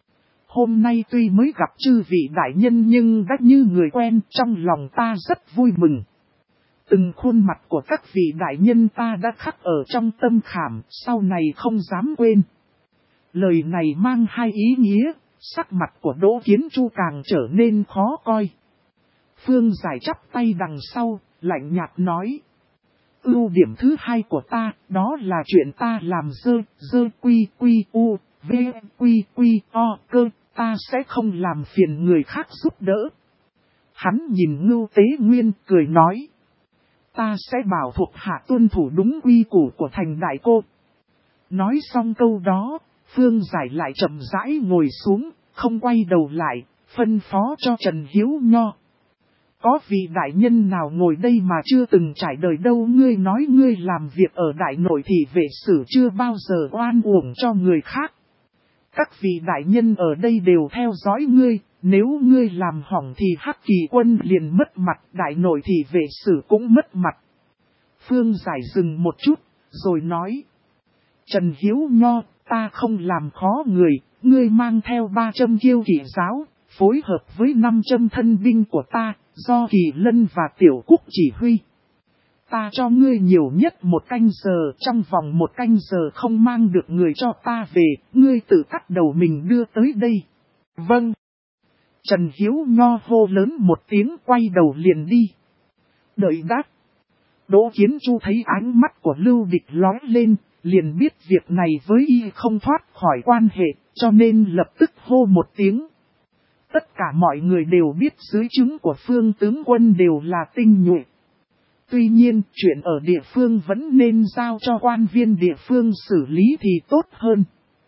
Hôm nay tuy mới gặp chư vị đại nhân nhưng đã như người quen, trong lòng ta rất vui mừng. Từng khuôn mặt của các vị đại nhân ta đã khắc ở trong tâm khảm, sau này không dám quên. Lời này mang hai ý nghĩa, sắc mặt của Đỗ Kiến Chu càng trở nên khó coi. Phương Giải chắp tay đằng sau, lạnh nhạt nói. Ưu điểm thứ hai của ta, đó là chuyện ta làm dơ quy u, v quy o cơ, ta sẽ không làm phiền người khác giúp đỡ. Hắn nhìn Ngưu Tế Nguyên cười nói. Ta sẽ bảo thuộc hạ tuân thủ đúng quy củ của thành đại cô. Nói xong câu đó, Phương Giải lại chậm rãi ngồi xuống, không quay đầu lại, phân phó cho Trần Hiếu Nho. Có vị đại nhân nào ngồi đây mà chưa từng trải đời đâu, ngươi nói ngươi làm việc ở đại nội thì vệ sử chưa bao giờ oan uổng cho người khác. Các vị đại nhân ở đây đều theo dõi ngươi, nếu ngươi làm hỏng thì Hắc Kỳ quân liền mất mặt, đại nội thì vệ sử cũng mất mặt. Phương Giải dừng một chút, rồi nói. Trần Hiếu Nho, ta không làm khó người, ngươi mang theo 300 kiêu kỵ giáo, phối hợp với 500 thân binh của ta, do Kỳ Lân và Tiểu Cúc chỉ huy. Ta cho ngươi nhiều nhất 1 canh giờ, trong vòng 1 canh giờ không mang được người cho ta về, ngươi tự cắt đầu mình đưa tới đây. Vâng. Trần Hiếu Nho hô lớn một tiếng, quay đầu liền đi. Đợi đáp. Đỗ Kiến Chu thấy ánh mắt của Lưu Địch lóe lên, liền biết việc này với y không thoát khỏi quan hệ, cho nên lập tức hô một tiếng. Tất cả mọi người đều biết dưới trướng của Phương tướng quân đều là tinh nhuệ. Tuy nhiên, chuyện ở địa phương vẫn nên giao cho quan viên địa phương xử lý thì tốt hơn.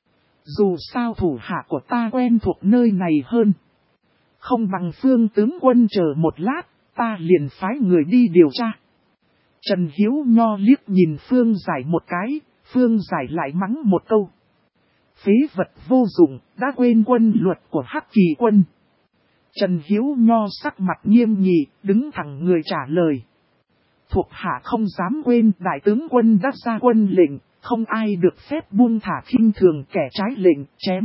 Dù sao thủ hạ của ta quen thuộc nơi này hơn. Không bằng Phương tướng quân chờ một lát, ta liền phái người đi điều tra. Trần Hiếu Nho liếc nhìn Phương Giải một cái, Phương Giải lại mắng một câu. Phế vật vô dụng, đã quên quân luật của Hắc Kỳ quân. Trần Hiếu Nho sắc mặt nghiêm nghị, đứng thẳng người trả lời. Thuộc hạ không dám quên, đại tướng quân đã ra quân lệnh, không ai được phép buông thả khinh thường kẻ trái lệnh, chém.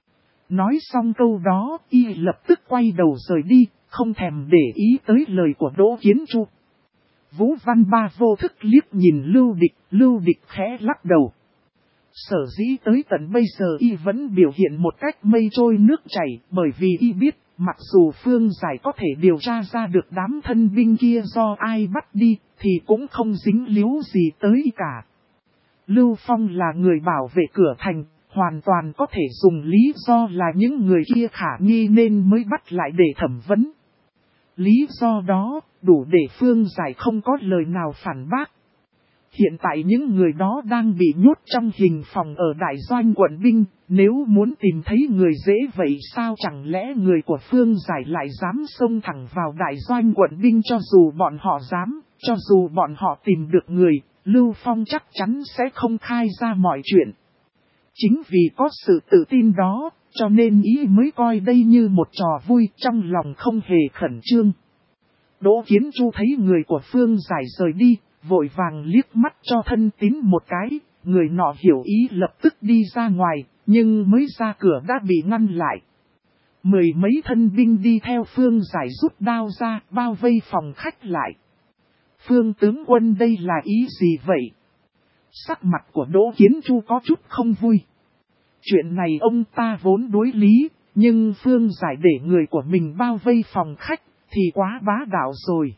Nói xong câu đó, y lập tức quay đầu rời đi, không thèm để ý tới lời của Đỗ Kiến Chu. Vũ Văn Ba vô thức liếc nhìn Lưu Địch khẽ lắc đầu. Sở dĩ tới tận bây giờ y vẫn biểu hiện một cách mây trôi nước chảy, bởi vì y biết, mặc dù Phương Giải có thể điều tra ra được đám thân binh kia do ai bắt đi, thì cũng không dính líu gì tới y cả. Lưu Phong là người bảo vệ cửa thành, hoàn toàn có thể dùng lý do là những người kia khả nghi nên mới bắt lại để thẩm vấn. Lý do đó, đủ để Phương Giải không có lời nào phản bác. Hiện tại những người đó đang bị nhốt trong hình phòng ở đại doanh quận binh, nếu muốn tìm thấy người dễ vậy sao chẳng lẽ người của Phương Giải lại dám xông thẳng vào đại doanh quận binh cho dù bọn họ dám, cho dù bọn họ tìm được người, Lưu Phong chắc chắn sẽ không khai ra mọi chuyện. Chính vì có sự tự tin đó, cho nên ý mới coi đây như một trò vui, trong lòng không hề khẩn trương. Đỗ Kiến Chu thấy người của Phương Giải rời đi, vội vàng liếc mắt cho thân tín một cái, người nọ hiểu ý lập tức đi ra ngoài, nhưng mới ra cửa đã bị ngăn lại. 10 mấy thân binh đi theo Phương Giải rút đao ra, bao vây phòng khách lại. Phương tướng quân đây là ý gì vậy? Sắc mặt của Đỗ Kiến Chu có chút không vui. Chuyện này ông ta vốn đối lý, nhưng Phương Giải để người của mình bao vây phòng khách, thì quá bá đạo rồi.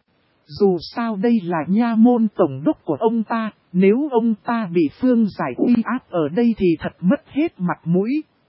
Dù sao đây là nha môn tổng đốc của ông ta, nếu ông ta bị Phương Giải uy áp ở đây thì thật mất hết mặt mũi.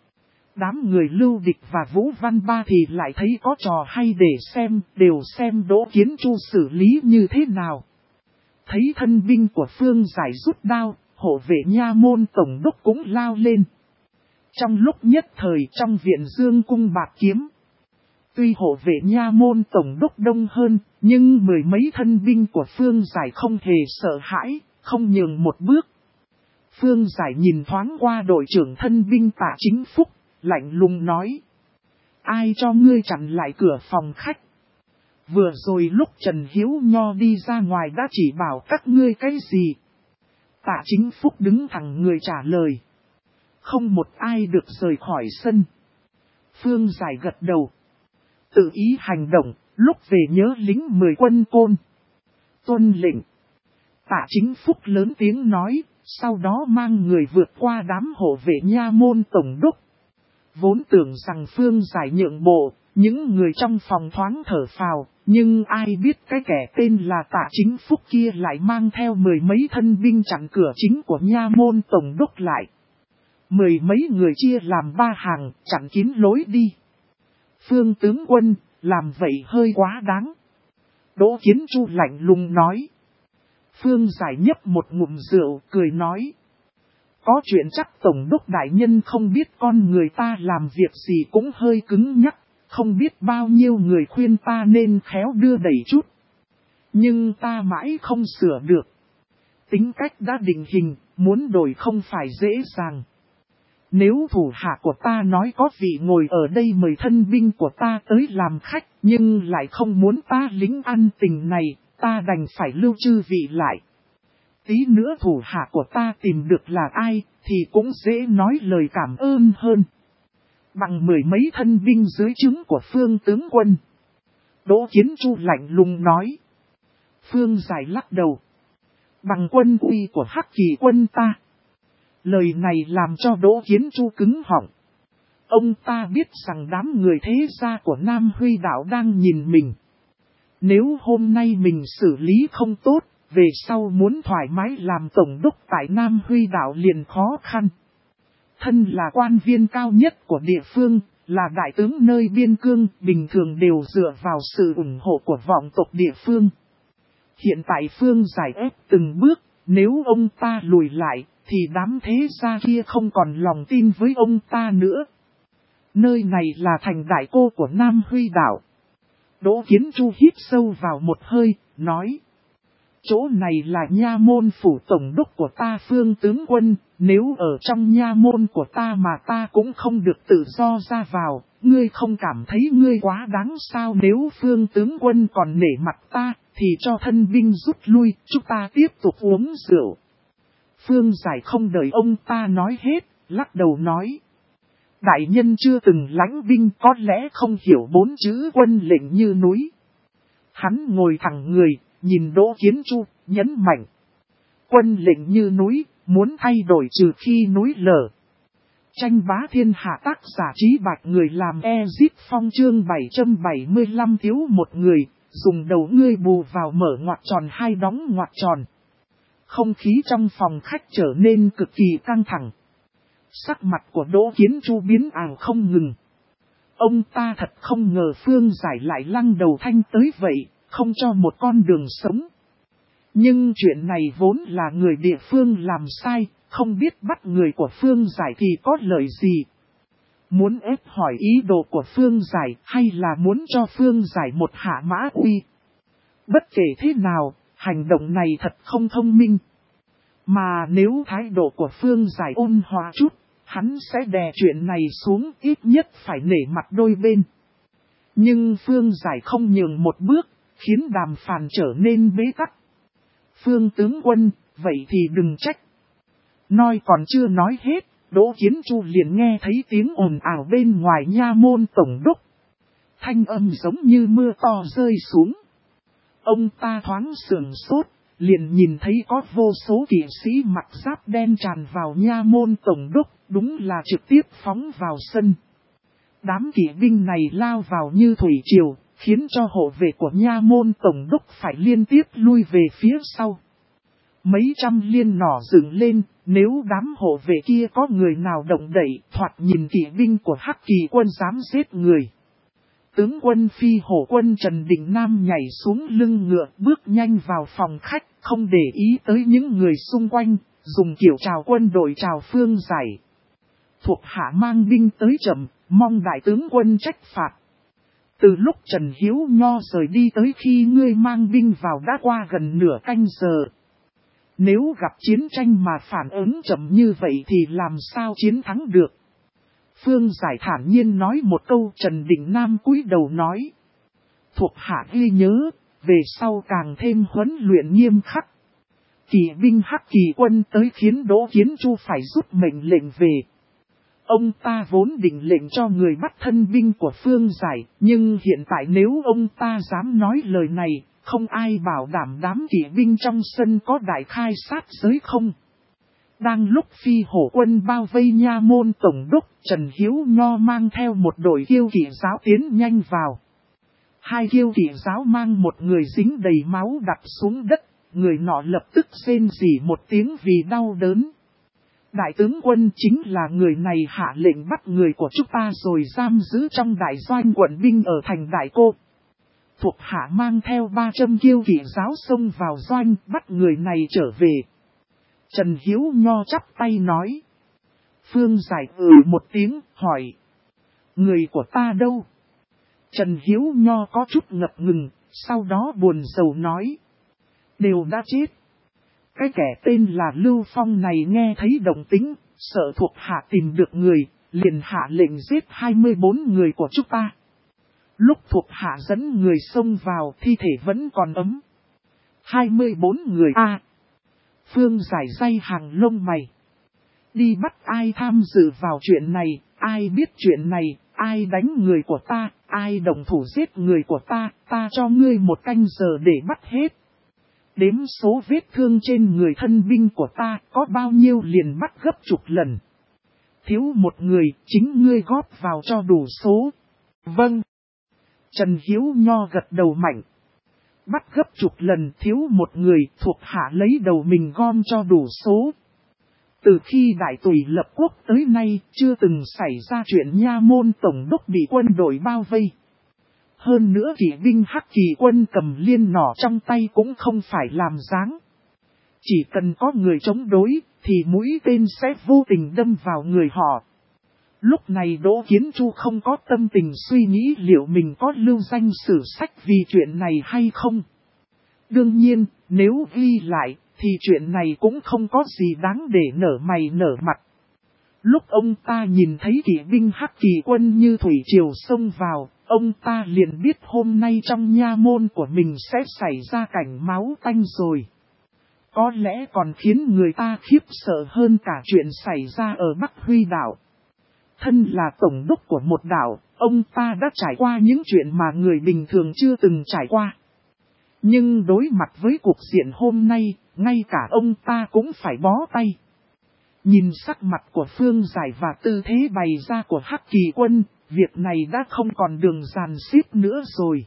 Đám người Lưu Địch và Vũ Văn Ba thì lại thấy có trò hay để xem, đều xem Đỗ Kiến Chu xử lý như thế nào. Thấy thân binh của Phương Giải rút đao, hộ vệ nha môn tổng đốc cũng lao lên. Trong lúc nhất thời trong viện Dương cung bạc kiếm. Tuy hộ vệ nha môn tổng đốc đông hơn, nhưng 10 mấy thân binh của Phương Giải không hề sợ hãi, không nhường một bước. Phương Giải nhìn thoáng qua đội trưởng thân binh Tạ Chính Phúc, lạnh lùng nói. Ai cho ngươi chặn lại cửa phòng khách? Vừa rồi lúc Trần Hiếu Nho đi ra ngoài đã chỉ bảo các ngươi cái gì? Tạ Chính Phúc đứng thẳng người trả lời. Không một ai được rời khỏi sân. Phương Giải gật đầu. Tự ý hành động, lúc về nhớ lính 10 quân Côn. Tuân lệnh. Tạ Chính Phúc lớn tiếng nói, sau đó mang người vượt qua đám hộ vệ nha môn tổng đốc. Vốn tưởng rằng Phương Giải nhượng bộ, những người trong phòng thoáng thở phào, nhưng ai biết cái kẻ tên là Tạ Chính Phúc kia lại mang theo 10 mấy thân binh chặn cửa chính của nha môn tổng đốc lại. 10 mấy người chia làm 3 hàng, chặn kín lối đi. Phương tướng quân, làm vậy hơi quá đáng. Đỗ Kiến Chu lạnh lùng nói. Phương Giải nhấp một ngụm rượu, cười nói. Có chuyện chắc tổng đốc đại nhân không biết con người ta làm việc gì cũng hơi cứng nhắc, không biết bao nhiêu người khuyên ta nên khéo đưa đẩy chút. Nhưng ta mãi không sửa được. Tính cách đã định hình, muốn đổi không phải dễ dàng. Nếu thủ hạ của ta nói có vị ngồi ở đây mời thân binh của ta tới làm khách, nhưng lại không muốn ta lính ăn tình này, ta đành phải lưu chư vị lại. Tí nữa thủ hạ của ta tìm được là ai, thì cũng dễ nói lời cảm ơn hơn. Bằng 10 mấy thân binh dưới trướng của Phương tướng quân. Đỗ Kiến Chu lạnh lùng nói. Phương Giải lắc đầu. Bằng quân uy của Hắc Kỳ quân ta. Lời này làm cho Đỗ Kiến Chu cứng họng. Ông ta biết rằng đám người thế gia của Nam Huy Đạo đang nhìn mình. Nếu hôm nay mình xử lý không tốt, về sau muốn thoải mái làm tổng đốc tại Nam Huy Đạo liền khó khăn. Thân là quan viên cao nhất của địa phương, là đại tướng nơi biên cương, bình thường đều dựa vào sự ủng hộ của vọng tộc địa phương. Hiện tại Phương Giải ép từng bước, nếu ông ta lùi lại, thì đám thế gia kia không còn lòng tin với ông ta nữa. Nơi này là thành đại cô của Nam Huy Đạo. Đỗ Kiến Chu hít sâu vào một hơi, nói. Chỗ này là nha môn phủ tổng đốc của ta Phương tướng quân, nếu ở trong nha môn của ta mà ta cũng không được tự do ra vào, ngươi không cảm thấy ngươi quá đáng sao? Nếu Phương tướng quân còn nể mặt ta, thì cho thân binh rút lui, chúng ta tiếp tục uống rượu. Phương Giải không đợi ông ta nói hết, lắc đầu nói. Đại nhân chưa từng lãnh binh có lẽ không hiểu 4 chữ quân lệnh như núi. Hắn ngồi thẳng người, nhìn Đỗ Kiến Chu, nhấn mạnh. Quân lệnh như núi, muốn thay đổi trừ khi núi lở. Tranh bá thiên hạ tác giả Trí Bạch người làm Ezip Phong chương 775 thiếu một người, dùng đầu ngươi bù vào mở ngoặc tròn hai đóng ngoặc tròn. Không khí trong phòng khách trở nên cực kỳ căng thẳng. Sắc mặt của Đỗ Kiến Chu biến ảo không ngừng. Ông ta thật không ngờ Phương Giải lại lăng đầu thanh tới vậy, không cho một con đường sống. Nhưng chuyện này vốn là người địa phương làm sai, không biết bắt người của Phương Giải thì có lợi gì. Muốn ép hỏi ý đồ của Phương Giải hay là muốn cho Phương Giải một hạ mã uy. Bất kể thế nào, hành động này thật không thông minh. Mà nếu thái độ của Phương Giải ôn hòa chút, hắn sẽ đè chuyện này xuống, ít nhất phải nể mặt đôi bên. Nhưng Phương Giải không nhường một bước, khiến đàm phán trở nên bế tắc. Phương tướng quân, vậy thì đừng trách. Nói còn chưa nói hết, Đỗ Kiến Chu liền nghe thấy tiếng ồn ào bên ngoài nha môn tổng đốc. Thanh âm giống như mưa to rơi xuống. Ông ta thoáng sườn sốt, liền nhìn thấy có vô số kỵ sĩ mặc giáp đen tràn vào nha môn tổng đốc, đúng là trực tiếp phóng vào sân. Đám kỵ binh này lao vào như thủy triều, khiến cho hộ vệ của nha môn tổng đốc phải liên tiếp lui về phía sau. Mấy trăm liên nỏ dựng lên, nếu đám hộ vệ kia có người nào động đậy, thoạt nhìn kỵ binh của Hắc Kỳ quân dám giết người. Tướng quân Phi Hổ quân Trần Đình Nam nhảy xuống lưng ngựa, bước nhanh vào phòng khách, không để ý tới những người xung quanh, dùng kiểu chào quân đội chào Phương Giải. Thuộc hạ mang binh tới chậm, mong đại tướng quân trách phạt. Từ lúc Trần Hiếu Nho rời đi tới khi ngươi mang binh vào đã qua gần nửa canh giờ. Nếu gặp chiến tranh mà phản ứng chậm như vậy thì làm sao chiến thắng được? Phương Giải thản nhiên nói một câu. Trần Đình Nam cúi đầu nói. Thuộc hạ ghi nhớ, về sau càng thêm huấn luyện nghiêm khắc. Kỳ binh Hắc Kỳ quân tới khiến Đỗ Kiến Chu phải rút mệnh lệnh về. Ông ta vốn định lệnh cho người bắt thân binh của Phương Giải, nhưng hiện tại nếu ông ta dám nói lời này, không ai bảo đảm đám kỵ binh trong sân có đại khai sát giới không. Đang lúc phi hổ quân bao vây nha môn tổng đốc, Trần Hiếu Nho mang theo một đội kiêu kỵ giáo tiến nhanh vào. Hai kiêu kỵ giáo mang một người dính đầy máu đặt xuống đất, người nọ lập tức rên rỉ một tiếng vì đau đớn. Đại tướng quân chính là người này hạ lệnh bắt người của chúng ta rồi giam giữ trong đại doanh quận binh ở thành Đại Cô. Thuộc hạ mang theo 300 kiêu kỵ giáo xông vào doanh bắt người này trở về. Trần Hiếu Nho chắp tay nói. Phương Giải một tiếng hỏi. Người của ta đâu? Trần Hiếu Nho có chút ngập ngừng, sau đó buồn rầu nói. Đều đã chết. Cái kẻ tên là Lưu Phong này nghe thấy động tĩnh, sợ thuộc hạ tìm được người, liền hạ lệnh giết 24 người của chúng ta. Lúc thuộc hạ dẫn người xông vào, thi thể vẫn còn ấm. 24 người Phương Giải day hàng lông mày. Đi bắt ai tham dự vào chuyện này, ai biết chuyện này, ai đánh người của ta, ai đồng thủ giết người của ta, ta cho ngươi 1 canh giờ để bắt hết. Đếm số vết thương trên người thân binh của ta có bao nhiêu liền bắt gấp chục lần. Thiếu một người, chính ngươi góp vào cho đủ số. Vâng. Trần Hiếu Nho gật đầu mạnh. Bắt gấp chục lần thiếu một người, thuộc hạ lấy đầu mình gom cho đủ số. Từ khi đại tùy lập quốc tới nay, chưa từng xảy ra chuyện nha môn tổng đốc bị quân đội bao vây. Hơn nữa kỵ binh Hắc Kỳ quân cầm liên nỏ trong tay cũng không phải làm dáng. Chỉ cần có người chống đối, thì mũi tên sẽ vô tình đâm vào người họ. Lúc này Đỗ Kiến Chu không có tâm tình suy nghĩ liệu mình có lưu danh sử sách vì chuyện này hay không. Đương nhiên, nếu ghi lại, thì chuyện này cũng không có gì đáng để nở mày nở mặt. Lúc ông ta nhìn thấy kỵ binh Hắc Kỳ quân như thủy triều xông vào, ông ta liền biết hôm nay trong nha môn của mình sẽ xảy ra cảnh máu tanh rồi. Có lẽ còn khiến người ta khiếp sợ hơn cả chuyện xảy ra ở Bắc Huy đảo. Thân là tổng đốc của một đảo, ông ta đã trải qua những chuyện mà người bình thường chưa từng trải qua. Nhưng đối mặt với cuộc diện hôm nay, ngay cả ông ta cũng phải bó tay. Nhìn sắc mặt của Phương Giải và tư thế bày ra của Hắc Kỳ quân, việc này đã không còn đường dàn xếp nữa rồi.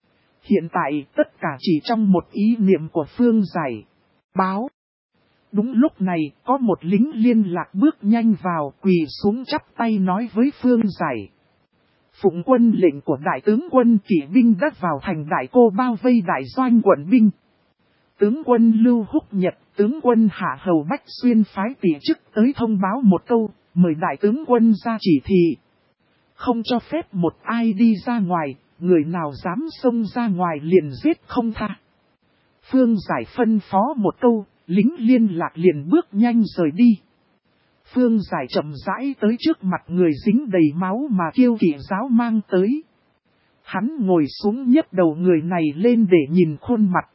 Hiện tại tất cả chỉ trong một ý niệm của Phương Giải. Báo. Đúng lúc này có một lính liên lạc bước nhanh vào quỳ xuống chắp tay nói với Phương Giải. Phụng quân lệnh của đại tướng quân kỵ binh đã vào thành Đại Cô bao vây đại doanh quận binh. Tướng quân Lưu Húc Nhật, tướng quân Hạ Hầu Bách Xuyên phái tỷ chức tới thông báo một câu, mời đại tướng quân ra chỉ thị. Không cho phép một ai đi ra ngoài, người nào dám xông ra ngoài liền giết không tha. Phương Giải phân phó một câu, lính liên lạc liền bước nhanh rời đi. Phương Giải chậm rãi tới trước mặt người dính đầy máu mà kiêu kỵ giáo mang tới. Hắn ngồi xuống nhấc đầu người này lên để nhìn khuôn mặt.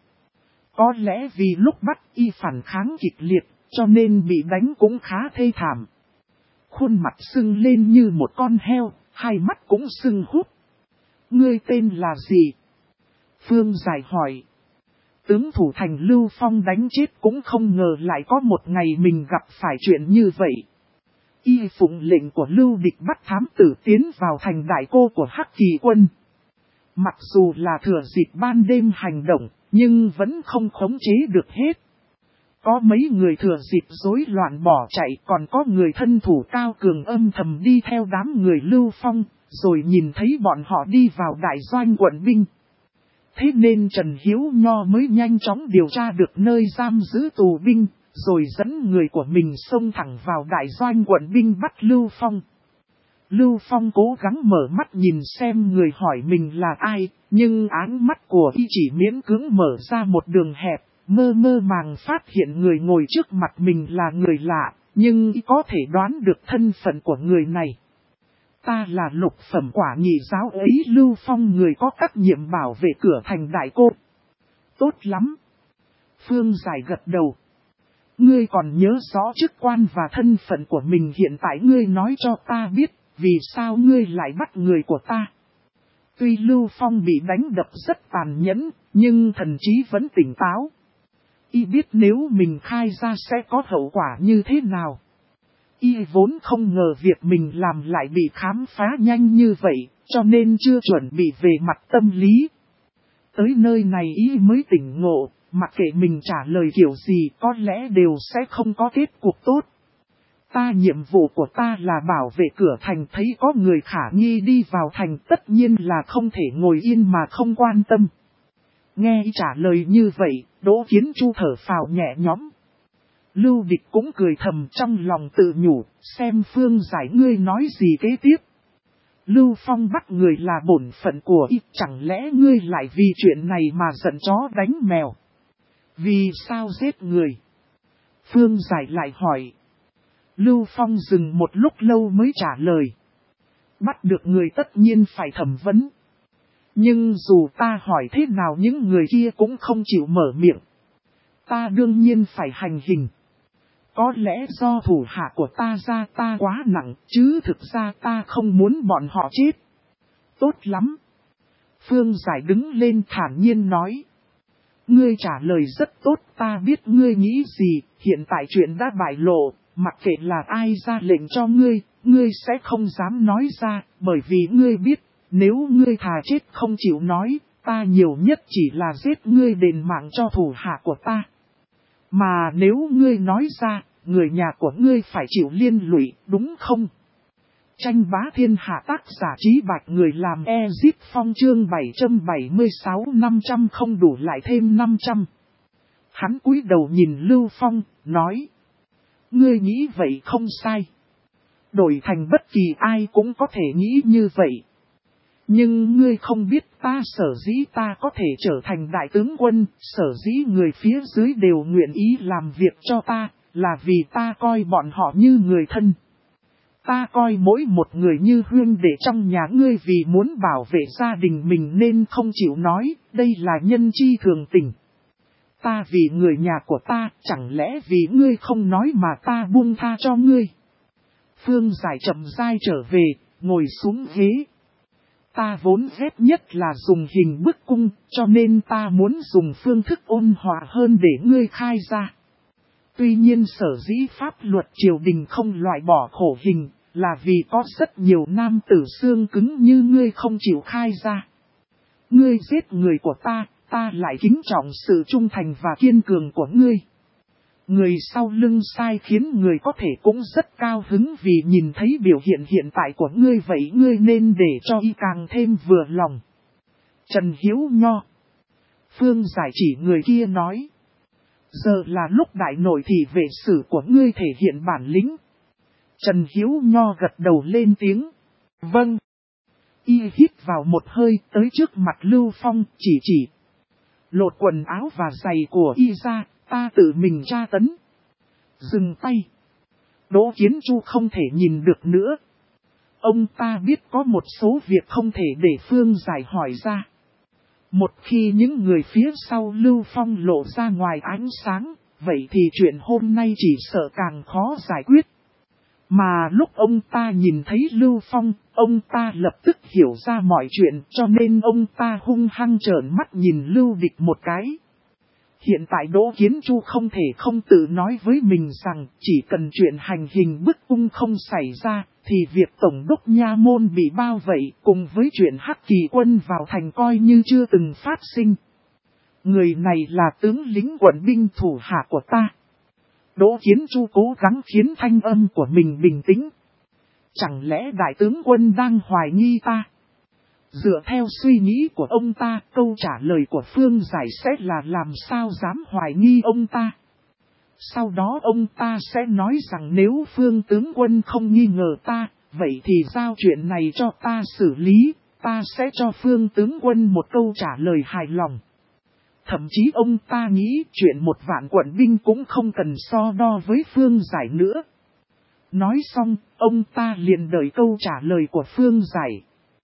Có lẽ vì lúc bắt y phản kháng kịch liệt, cho nên bị đánh cũng khá thê thảm. Khuôn mặt sưng lên như một con heo, hai mắt cũng sưng húp. Ngươi tên là gì? Phương Giải hỏi. Tướng thủ thành Lưu Phong đánh chết cũng không ngờ lại có một ngày mình gặp phải chuyện như vậy. Y phụng lệnh của Lưu Địch bắt thám tử tiến vào thành Đại Cô của Hắc Kỳ quân. Mặc dù là thừa dịp ban đêm hành động, nhưng vẫn không khống chế được hết. Có mấy người thừa dịp rối loạn bỏ chạy, còn có người thân thủ cao cường âm thầm đi theo đám người Lưu Phong, rồi nhìn thấy bọn họ đi vào đại doanh quận binh. Thế nên Trần Hiếu Nho mới nhanh chóng điều tra được nơi giam giữ tù binh, rồi dẫn người của mình xông thẳng vào đại doanh quận binh bắt Lưu Phong. Lưu Phong cố gắng mở mắt nhìn xem người hỏi mình là ai, nhưng áng mắt của y chỉ miễn cưỡng mở ra một đường hẹp, mơ mơ màng phát hiện người ngồi trước mặt mình là người lạ, nhưng y có thể đoán được thân phận của người này. Ta là lục phẩm quả nhị giáo ấy Lưu Phong, người có các nhiệm bảo vệ cửa thành Đại Cô. Tốt lắm. Phương Giải gật đầu. Ngươi còn nhớ rõ chức quan và thân phận của mình, hiện tại ngươi nói cho ta biết, vì sao ngươi lại bắt người của ta. Tuy Lưu Phong bị đánh đập rất tàn nhẫn, nhưng thần trí vẫn tỉnh táo. Y biết nếu mình khai ra sẽ có hậu quả như thế nào. Y vốn không ngờ việc mình làm lại bị khám phá nhanh như vậy, cho nên chưa chuẩn bị về mặt tâm lý. Tới nơi này Y mới tỉnh ngộ, mặc kệ mình trả lời kiểu gì có lẽ đều sẽ không có kết cục tốt. Nhiệm vụ của ta là bảo vệ cửa thành, thấy có người khả nghi đi vào thành tất nhiên là không thể ngồi yên mà không quan tâm. Nghe trả lời như vậy, Đỗ Kiến Chu thở phào nhẹ nhõm. Lưu Địch cũng cười thầm trong lòng tự nhủ, xem Phương Giải ngươi nói gì kế tiếp. Lưu Phong bắt người là bổn phận của Y, chẳng lẽ ngươi lại vì chuyện này mà giận chó đánh mèo? Vì sao giết người? Phương Giải lại hỏi. Lưu Phong dừng một lúc lâu mới trả lời. Bắt được người tất nhiên phải thẩm vấn. Nhưng dù ta hỏi thế nào những người kia cũng không chịu mở miệng. Ta đương nhiên phải hành hình. Có lẽ do thủ hạ của ta ra ta quá nặng, chứ thực ra ta không muốn bọn họ chết. Tốt lắm. Phương Giải đứng lên thản nhiên nói. Ngươi trả lời rất tốt, ta biết ngươi nghĩ gì, hiện tại chuyện đã bại lộ, mặc kệ là ai ra lệnh cho ngươi sẽ không dám nói ra, bởi vì ngươi biết, nếu ngươi thà chết không chịu nói, ta nhiều nhất chỉ là giết ngươi đền mạng cho thủ hạ của ta. Mà nếu ngươi nói ra, người nhà của ngươi phải chịu liên lụy, đúng không? Tranh bá thiên hạ tác giả Trí Bạch người làm Ezip Phong chương 776 500 không đủ lại thêm 500. Hắn cúi đầu nhìn Lưu Phong, nói. Ngươi nghĩ vậy không sai. Đổi thành bất kỳ ai cũng có thể nghĩ như vậy. Nhưng ngươi không biết ta sở dĩ ta có thể trở thành đại tướng quân, sở dĩ người phía dưới đều nguyện ý làm việc cho ta, là vì ta coi bọn họ như người thân. Ta coi mỗi một người như huynh đệ trong nhà ngươi, vì muốn bảo vệ gia đình mình nên không chịu nói, đây là nhân chi thường tình. Ta vì người nhà của ta, chẳng lẽ vì ngươi không nói mà ta buông tha cho ngươi. Phương Giải chậm rãi trở về, ngồi xuống ghế. Ta vốn ghét nhất là dùng hình bức cung, cho nên ta muốn dùng phương thức ôn hòa hơn để ngươi khai ra. Tuy nhiên sở dĩ pháp luật triều đình không loại bỏ khổ hình, là vì có rất nhiều nam tử xương cứng như ngươi không chịu khai ra. Ngươi giết người của ta, ta lại kính trọng sự trung thành và kiên cường của ngươi. Người sau lưng sai khiến người có thể cũng rất cao hứng vì nhìn thấy biểu hiện hiện tại của ngươi, vậy ngươi nên để cho y càng thêm vừa lòng. Trần Hiếu Nho. Phương Giải chỉ người kia nói. Giờ là lúc đại nội thị vệ sử của ngươi thể hiện bản lĩnh. Trần Hiếu Nho gật đầu lên tiếng. Vâng. Y hít vào một hơi tới trước mặt Lưu Phong chỉ. Lột quần áo và giày của y ra, ta tự mình tra tấn. Dừng tay. Đỗ Kiến Chu không thể nhìn được nữa. Ông ta biết có một số việc không thể để Phương Giải hỏi ra. Một khi những người phía sau Lưu Phong lộ ra ngoài ánh sáng, vậy thì chuyện hôm nay chỉ sợ càng khó giải quyết. Mà lúc ông ta nhìn thấy Lưu Phong, ông ta lập tức hiểu ra mọi chuyện, cho nên ông ta hung hăng trợn mắt nhìn Lưu Địch một cái. Hiện tại Đỗ Kiến Chu không thể không tự nói với mình rằng chỉ cần chuyện hành hình bức cung không xảy ra, thì việc Tổng đốc Nha Môn bị bao vây cùng với chuyện Hắc Kỳ quân vào thành coi như chưa từng phát sinh. Người này là tướng lính quận binh thủ hạ của ta. Đỗ Kiến Chu cố gắng khiến thanh âm của mình bình tĩnh. Chẳng lẽ đại tướng quân đang hoài nghi ta? Dựa theo suy nghĩ của ông ta, câu trả lời của Phương Giải sẽ là làm sao dám hoài nghi ông ta. Sau đó ông ta sẽ nói rằng nếu Phương tướng quân không nghi ngờ ta, vậy thì giao chuyện này cho ta xử lý, ta sẽ cho Phương tướng quân một câu trả lời hài lòng. Thậm chí ông ta nghĩ chuyện 1.000 quận binh cũng không cần so đo với Phương Giải nữa. Nói xong, ông ta liền đợi câu trả lời của Phương Giải.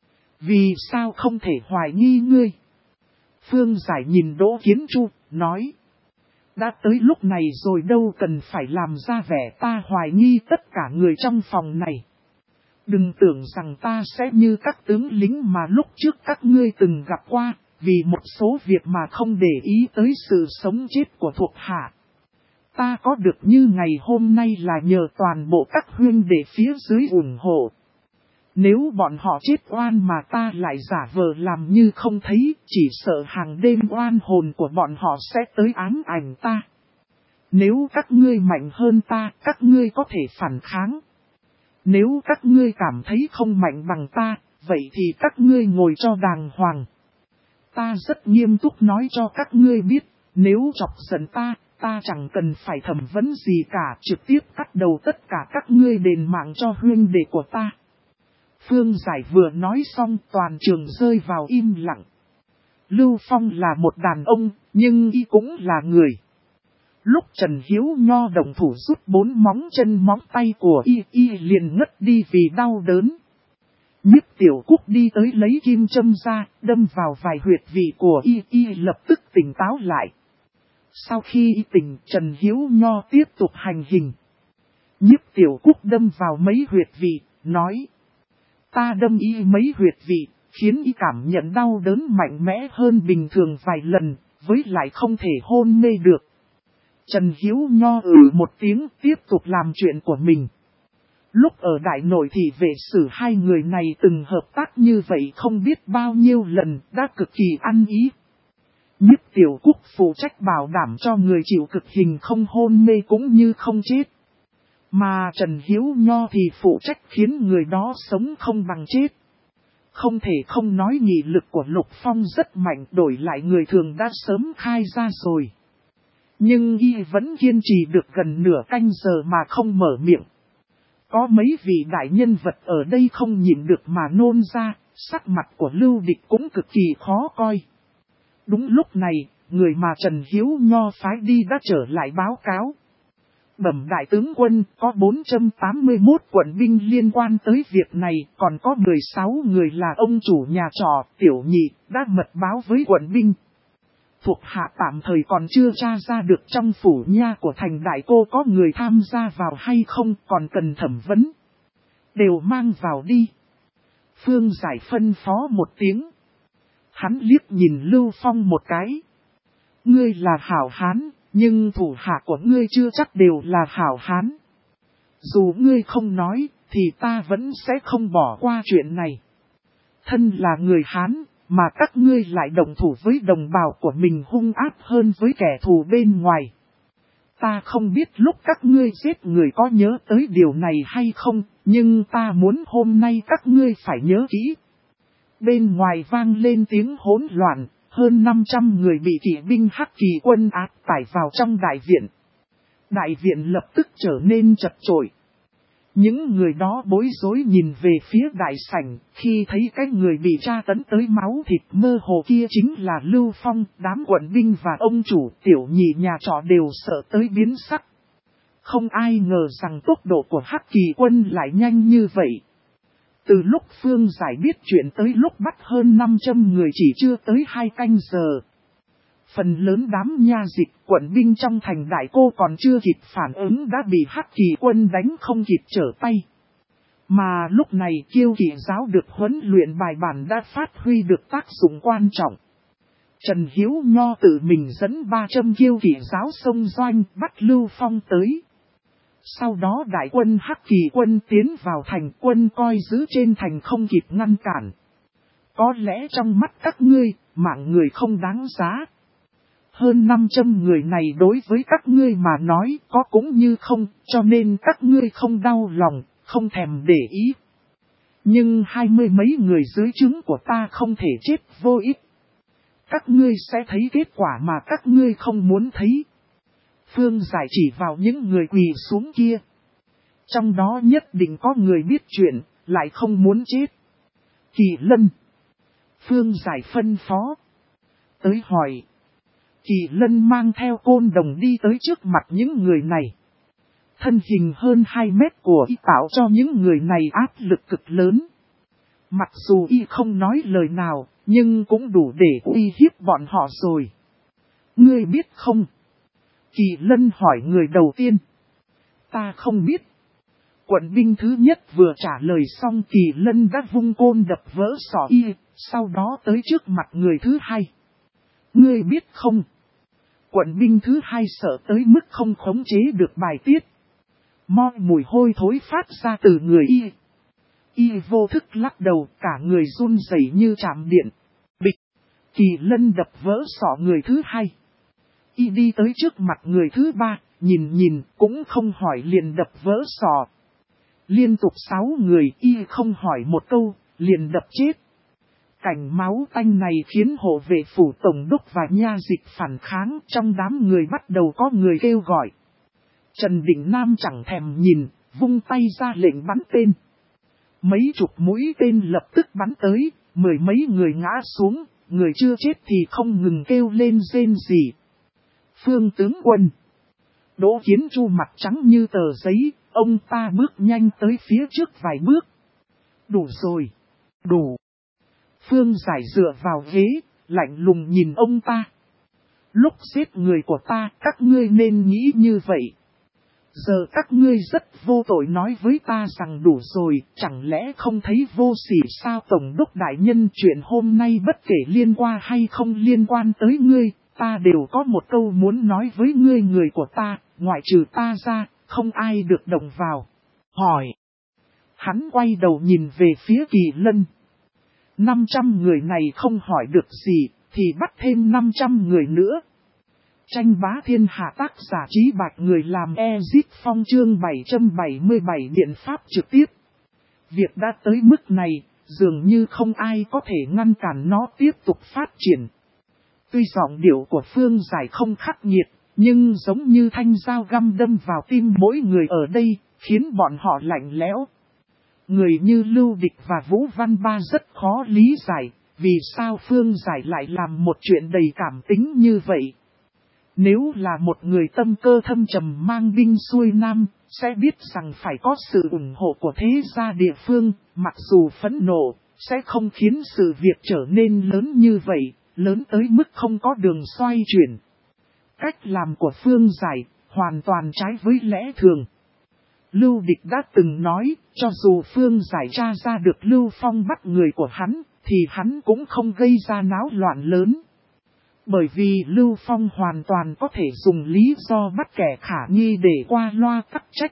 Vì sao không thể hoài nghi ngươi? Phương Giải nhìn Đỗ Kiến Chu, nói. Đã tới lúc này rồi đâu cần phải làm ra vẻ ta hoài nghi tất cả người trong phòng này. Đừng tưởng rằng ta sẽ như các tướng lính mà lúc trước các ngươi từng gặp qua, vì một số việc mà không để ý tới sự sống chết của thuộc hạ. Ta có được như ngày hôm nay là nhờ toàn bộ các huynh đệ phía dưới ủng hộ. Nếu bọn họ chết oan mà ta lại giả vờ làm như không thấy, chỉ sợ hàng đêm oan hồn của bọn họ sẽ tới ám ảnh ta. Nếu các ngươi mạnh hơn ta, các ngươi có thể phản kháng. Nếu các ngươi cảm thấy không mạnh bằng ta, vậy thì các ngươi ngồi cho đàng hoàng. Ta rất nghiêm túc nói cho các ngươi biết, nếu chọc giận ta chẳng cần phải thẩm vấn gì cả, trực tiếp cắt đầu tất cả các ngươi đền mạng cho huynh đệ của ta. Phương Giải vừa nói xong toàn trường rơi vào im lặng. Lưu Phong là một đàn ông, nhưng y cũng là người. Lúc Trần Hiếu Nho đồng thủ rút 4 móng chân móng tay của y liền ngất đi vì đau đớn. Nhiếp Tiểu Cúc đi tới lấy kim châm ra, đâm vào vài huyệt vị của y lập tức tỉnh táo lại. Sau khi y tỉnh, Trần Hiếu Nho tiếp tục hành hình. Nhiếp Tiểu Cúc đâm vào mấy huyệt vị, nói: ta đâm y mấy huyệt vị, khiến y cảm nhận đau đớn mạnh mẽ hơn bình thường vài lần, với lại không thể hôn mê được. Trần Hiếu Nho một tiếng tiếp tục làm chuyện của mình. Lúc ở Đại Nội thì vệ sử hai người này từng hợp tác như vậy không biết bao nhiêu lần, đã cực kỳ ăn ý. Nhiếp Tiểu Cúc phụ trách bảo đảm cho người chịu cực hình không hôn mê cũng như không chết. Mà Trần Hiếu Nho thì phụ trách khiến người đó sống không bằng chết. Không thể không nói nghị lực của Lục Phong rất mạnh, đổi lại người thường đã sớm khai ra rồi. Nhưng y vẫn kiên trì được gần nửa canh giờ mà không mở miệng. Có mấy vị đại nhân vật ở đây không nhịn được mà nôn ra, sắc mặt của Lưu Địch cũng cực kỳ khó coi. Đúng lúc này, người mà Trần Hiếu Nho phái đi đã trở lại báo cáo. Bẩm đại tướng quân, có 481 quận binh liên quan tới việc này, còn có 16 người là ông chủ nhà trọ, Tiểu Nhị, đã mật báo với quận binh. Thuộc hạ tạm thời còn chưa tra ra được trong phủ nha của thành đại cô có người tham gia vào hay không, còn cần thẩm vấn. Đều mang vào đi. Phương Giải phân phó một tiếng. Hắn liếc nhìn Lưu Phong một cái. Ngươi là hảo hán, nhưng thủ hạ của ngươi chưa chắc đều là hảo hán. Dù ngươi không nói, thì ta vẫn sẽ không bỏ qua chuyện này. Thân là người Hán, mà các ngươi lại đồng thủ với đồng bào của mình hung ác hơn với kẻ thù bên ngoài. Ta không biết lúc các ngươi giết người có nhớ tới điều này hay không, nhưng ta muốn hôm nay các ngươi phải nhớ kỹ. Bên ngoài vang lên tiếng hỗn loạn, hơn 500 người bị kỵ binh Hắc Kỳ quân áp tải vào trong đại viện. Đại viện lập tức trở nên chật chội. Những người đó bối rối nhìn về phía đại sảnh, khi thấy cái người bị tra tấn tới máu thịt mơ hồ kia chính là Lưu Phong, đám quận binh và ông chủ Tiểu Nhị nhà trọ đều sợ tới biến sắc. Không ai ngờ rằng tốc độ của Hắc Kỳ quân lại nhanh như vậy. Từ lúc Phương Giải biết chuyện tới lúc bắt hơn 500 người chỉ chưa tới 2 canh giờ. Phần lớn đám nha dịch quận binh trong thành đại cô còn chưa kịp phản ứng đã bị Hắc Kỳ quân đánh không kịp trở tay. Mà lúc này Kiêu Kỵ giáo được huấn luyện bài bản đã phát huy được tác dụng quan trọng. Trần Hiếu Nho tự mình dẫn 300 Kiêu Kỵ giáo xông doanh bắt Lưu Phong tới. Sau đó đại quân Hắc Kỳ quân tiến vào thành, quân coi giữ trên thành không kịp ngăn cản. Có lẽ trong mắt các ngươi, mạng người không đáng giá. Hơn 500 người này đối với các ngươi mà nói có cũng như không, cho nên các ngươi không đau lòng, không thèm để ý. Nhưng 20 mấy người dưới trướng của ta không thể chết vô ích. Các ngươi sẽ thấy kết quả mà các ngươi không muốn thấy. Phương Giải chỉ vào những người quỳ xuống kia. Trong đó nhất định có người biết chuyện, lại không muốn chết. Kỳ Lân. Phương Giải phân phó. Tới hỏi. Kỳ Lân mang theo côn đồng đi tới trước mặt những người này. Thân hình hơn 2 mét của y tạo cho những người này áp lực cực lớn. Mặc dù y không nói lời nào, nhưng cũng đủ để uy hiếp bọn họ rồi. Ngươi biết không? Kỳ Lân hỏi người đầu tiên. Ta không biết. Quận binh thứ nhất vừa trả lời xong Kỳ Lân đã vung côn đập vỡ sọ y, sau đó tới trước mặt người thứ hai. Ngươi biết không? Quận binh thứ hai sợ tới mức không khống chế được bài tiết. Moi mùi hôi thối phát ra từ người y. Y vô thức lắc đầu, cả người run rẩy như chạm điện. Bịch! Kỳ Lân đập vỡ sọ người thứ hai. Y đi tới trước mặt người thứ ba, nhìn cũng không hỏi liền đập vỡ sọ. Liên tục 6 người y không hỏi một câu, liền đập chết. Cảnh máu tanh này khiến hộ vệ phủ tổng đốc và nha dịch phản kháng, trong đám người bắt đầu có người kêu gọi. Trần Định Nam chẳng thèm nhìn, vung tay ra lệnh bắn tên. Mấy chục mũi tên lập tức bắn tới, 10 mấy người ngã xuống, người chưa chết thì không ngừng kêu lên rên rỉ. Phương tướng quân. Đỗ Kiến Chu mặt trắng như tờ giấy, ông ta bước nhanh tới phía trước vài bước. Đủ rồi, đủ. Phương Giải dựa vào ghế, lạnh lùng nhìn ông ta. Lúc giết người của ta, các ngươi nên nghĩ như vậy. Giờ các ngươi rất vô tội nói với ta rằng đủ rồi, chẳng lẽ không thấy vô sỉ sao? Tổng đốc đại nhân, chuyện hôm nay bất kể liên quan hay không liên quan tới ngươi, ta đều có một câu muốn nói với ngươi. Người của ta, ngoại trừ ta ra, không ai được động vào. Hỏi. Hắn quay đầu nhìn về phía Kỳ Lân. 500 người này không hỏi được gì, thì bắt thêm 500 người nữa. Tranh bá thiên hạ, tác giả Trí Bạch, người làm Ezip Phong, chương 777 biện pháp trực tiếp. Việc đã tới mức này, dường như không ai có thể ngăn cản nó tiếp tục phát triển. Tuy giọng điệu của Phương Giải không khắc nghiệt, nhưng giống như thanh dao găm đâm vào tim mỗi người ở đây, khiến bọn họ lạnh lẽo. Người như Lưu Địch và Vũ Văn Ba rất khó lý giải, vì sao Phương Giải lại làm một chuyện đầy cảm tính như vậy. Nếu là một người tâm cơ thâm trầm mang binh xuôi nam, sẽ biết rằng phải có sự ủng hộ của thế gia địa phương, mặc dù phẫn nộ, sẽ không khiến sự việc trở nên lớn như vậy, lớn tới mức không có đường xoay chuyển. Cách làm của Phương Giải, hoàn toàn trái với lẽ thường. Lưu Địch đã từng nói, cho dù Phương Giải tra ra được Lưu Phong bắt người của hắn, thì hắn cũng không gây ra náo loạn lớn. Bởi vì Lưu Phong hoàn toàn có thể dùng lý do bắt kẻ khả nghi để qua loa tắc trách.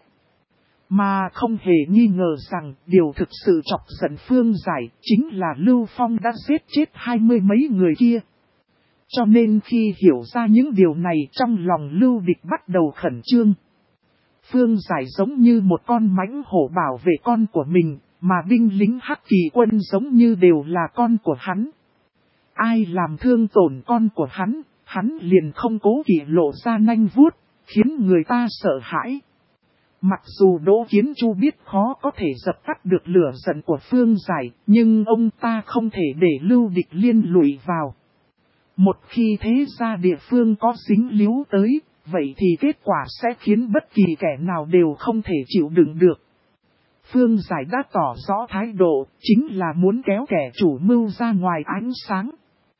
Mà không hề nghi ngờ rằng điều thực sự chọc giận Phương Giải chính là Lưu Phong đã giết chết 20 mấy người kia. Cho nên khi hiểu ra những điều này, trong lòng Lưu Địch bắt đầu khẩn trương. Phương Giải giống như một con mãnh hổ bảo vệ con của mình, mà binh lính Hắc Kỳ quân giống như đều là con của hắn. Ai làm thương tổn con của hắn liền không cố kỵ lộ ra nanh vuốt, khiến người ta sợ hãi. Mặc dù Đỗ Kiến Chu biết khó có thể dập tắt được lửa giận của Phương Giải, nhưng ông ta không thể để Lưu Địch liên lụy vào. Một khi thế gia địa phương có dính líu tới, vậy thì kết quả sẽ khiến bất kỳ kẻ nào đều không thể chịu đựng được. Phương Giải đã tỏ rõ thái độ, chính là muốn kéo kẻ chủ mưu ra ngoài ánh sáng.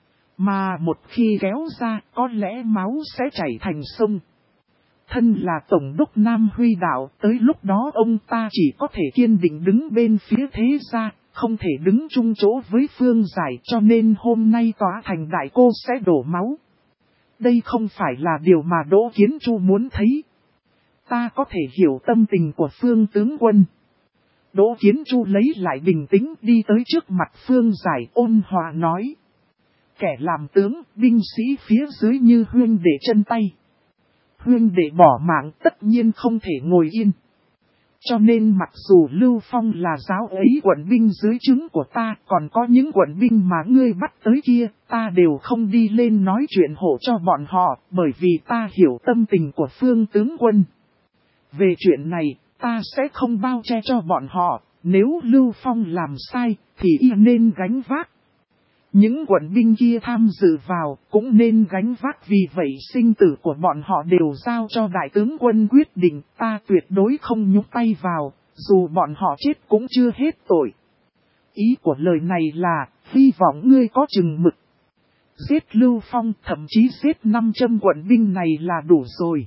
Mà một khi kéo ra, có lẽ máu sẽ chảy thành sông. Thân là Tổng đốc Nam Huy Đạo, tới lúc đó ông ta chỉ có thể kiên định đứng bên phía thế gia, không thể đứng chung chỗ với Phương Giải, cho nên hôm nay tòa thành đại cô sẽ đổ máu. Đây không phải là điều mà Đỗ Kiến Chu muốn thấy. Ta có thể hiểu tâm tình của Phương tướng quân. Đỗ Kiến Chu lấy lại bình tĩnh đi tới trước mặt Phương Giải, ôn hòa nói. Kẻ làm tướng, binh sĩ phía dưới như huynh đệ chân tay. Huynh đệ bỏ mạng tất nhiên không thể ngồi yên. Cho nên mặc dù Lưu Phong là giáo ấy quận binh dưới trướng của ta, còn có những quận binh mà ngươi bắt tới kia, ta đều không đi lên nói chuyện hộ cho bọn họ, bởi vì ta hiểu tâm tình của Phương tướng quân. Về chuyện này, ta sẽ không bao che cho bọn họ, nếu Lưu Phong làm sai, thì y nên gánh vác. Những quận binh kia tham dự vào, cũng nên gánh vác, vì vậy sinh tử của bọn họ đều giao cho đại tướng quân quyết định, ta tuyệt đối không nhúc tay vào, dù bọn họ chết cũng chưa hết tội. Ý của lời này là, hy vọng ngươi có chừng mực. Giết Lưu Phong, thậm chí giết 500 quận binh này là đủ rồi.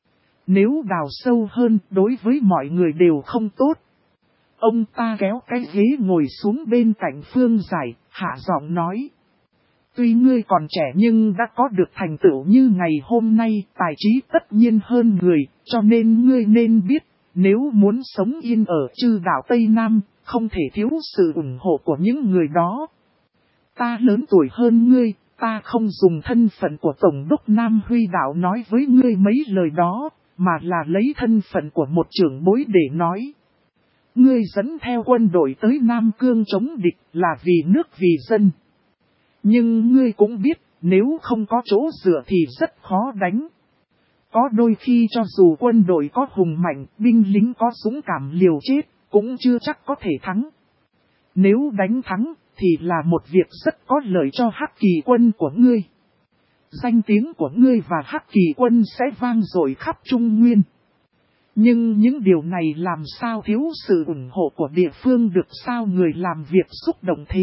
Nếu đào sâu hơn, đối với mọi người đều không tốt. Ông ta kéo cái ghế ngồi xuống bên cạnh Phương Giải, hạ giọng nói. Tuy ngươi còn trẻ nhưng đã có được thành tựu như ngày hôm nay, tài trí tất nhiên hơn người, cho nên ngươi nên biết, nếu muốn sống yên ở Trư đảo Tây Nam, không thể thiếu sự ủng hộ của những người đó. Ta lớn tuổi hơn ngươi, ta không dùng thân phận của Tổng đốc Nam Huy đảo nói với ngươi mấy lời đó, mà là lấy thân phận của một trưởng bối để nói. Ngươi dẫn theo quân đội tới Nam Cương chống địch là vì nước vì dân. Nhưng ngươi cũng biết, nếu không có chỗ dựa thì rất khó đánh. Có đôi khi cho dù quân đội có hùng mạnh, binh lính có dũng cảm liều chết, cũng chưa chắc có thể thắng. Nếu đánh thắng, thì là một việc rất có lợi cho Hắc Kỳ quân của ngươi. Danh tiếng của ngươi và Hắc Kỳ quân sẽ vang dội khắp Trung Nguyên. Nhưng những điều này làm sao thiếu sự ủng hộ của địa phương được sao người làm việc xúc động thế.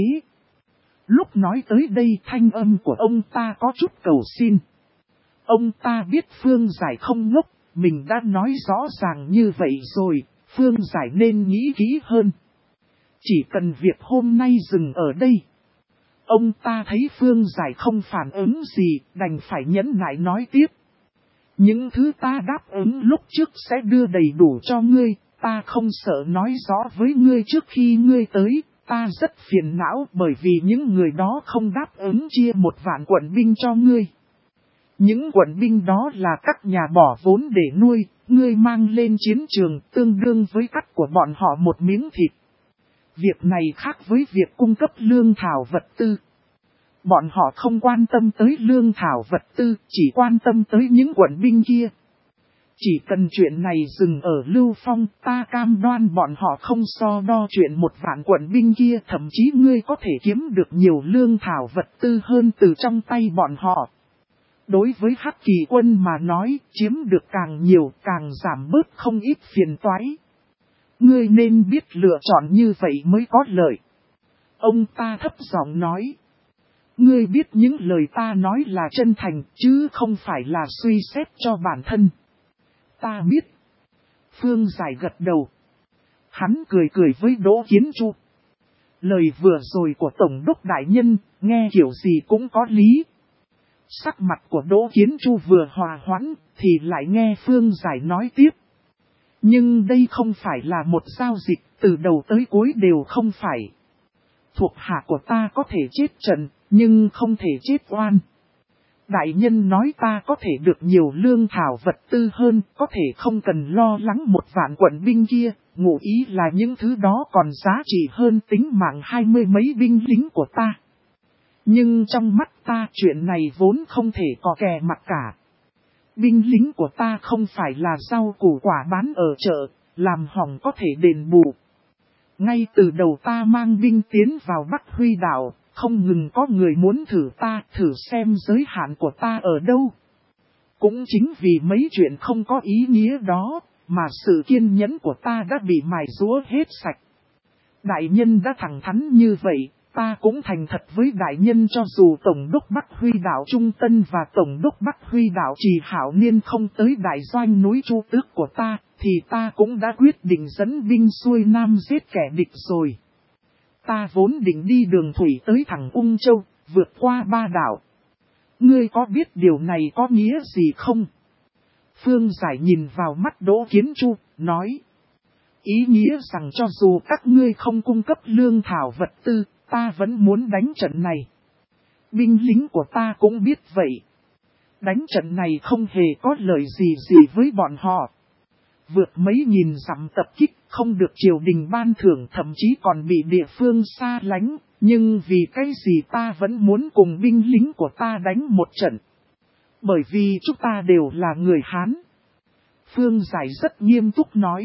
Lúc nói tới đây thanh âm của ông ta có chút cầu xin. Ông ta biết Phương Giải không ngốc, mình đã nói rõ ràng như vậy rồi, Phương Giải nên nghĩ kỹ hơn. Chỉ cần việc hôm nay dừng ở đây. Ông ta thấy Phương Giải không phản ứng gì, đành phải nhẫn nại nói tiếp. Những thứ ta đáp ứng lúc trước sẽ đưa đầy đủ cho ngươi, ta không sợ nói rõ với ngươi trước khi ngươi tới, ta rất phiền não bởi vì những người đó không đáp ứng chia 1.000 quận binh cho ngươi. Những quận binh đó là các nhà bỏ vốn để nuôi, ngươi mang lên chiến trường tương đương với cắt của bọn họ một miếng thịt. Việc này khác với việc cung cấp lương thảo vật tư. Bọn họ không quan tâm tới lương thảo vật tư, chỉ quan tâm tới những quận binh kia. Chỉ cần chuyện này dừng ở Lưu Phong, ta cam đoan bọn họ không so đo chuyện 1.000 quận binh kia, thậm chí ngươi có thể kiếm được nhiều lương thảo vật tư hơn từ trong tay bọn họ. Đối với Hắc Kỳ quân mà nói, chiếm được càng nhiều càng giảm bớt không ít phiền toái. Ngươi nên biết lựa chọn như vậy mới có lợi. Ông ta thấp giọng nói. Ngươi biết những lời ta nói là chân thành, chứ không phải là suy xét cho bản thân. Ta biết. Phương Giải gật đầu. Hắn cười cười với Đỗ Kiến Chu. Lời vừa rồi của Tổng đốc đại nhân, nghe kiểu gì cũng có lý. Sắc mặt của Đỗ Kiến Chu vừa hòa hoãn, thì lại nghe Phương Giải nói tiếp. Nhưng đây không phải là một giao dịch, từ đầu tới cuối đều không phải. Thuộc hạ của ta có thể chết trận, nhưng không thể chết oan. Đại nhân nói ta có thể được nhiều lương thảo vật tư hơn, có thể không cần lo lắng 1.000 quận binh kia, ngụ ý là những thứ đó còn giá trị hơn tính mạng 20 mấy binh lính của ta. Nhưng trong mắt ta chuyện này vốn không thể có kè mặt cả. Binh lính của ta không phải là rau củ quả bán ở chợ, làm hỏng có thể đền bù. Ngay từ đầu ta mang binh tiến vào Bắc Huy đảo, không ngừng có người muốn thử ta, thử xem giới hạn của ta ở đâu. Cũng chính vì mấy chuyện không có ý nghĩa đó, mà sự kiên nhẫn của ta đã bị mài rũa hết sạch. Đại nhân đã thẳng thắn như vậy, ta cũng thành thật với đại nhân cho dù Tổng đốc Bắc Huy đảo Trung Tân và Tổng đốc Bắc Huy đảo Trì Hảo Niên không tới đại doanh núi Chu Tước của ta, thì ta cũng đã quyết định dẫn binh xuôi Nam giết kẻ địch rồi. Ta vốn định đi đường thủy tới thẳng Ung Châu, vượt qua 3 đảo. Ngươi có biết điều này có nghĩa gì không? Phương Giải nhìn vào mắt Đỗ Kiến Chu, nói. Ý nghĩa rằng cho dù các ngươi không cung cấp lương thảo vật tư, ta vẫn muốn đánh trận này. Binh lính của ta cũng biết vậy. Đánh trận này không hề có lợi gì với bọn họ. Vượt mấy nghìn dặm tập kích, không được triều đình ban thưởng, thậm chí còn bị địa phương xa lánh. Nhưng vì cái gì ta vẫn muốn cùng binh lính của ta đánh một trận? Bởi vì chúng ta đều là người Hán. Phương Giải rất nghiêm túc nói.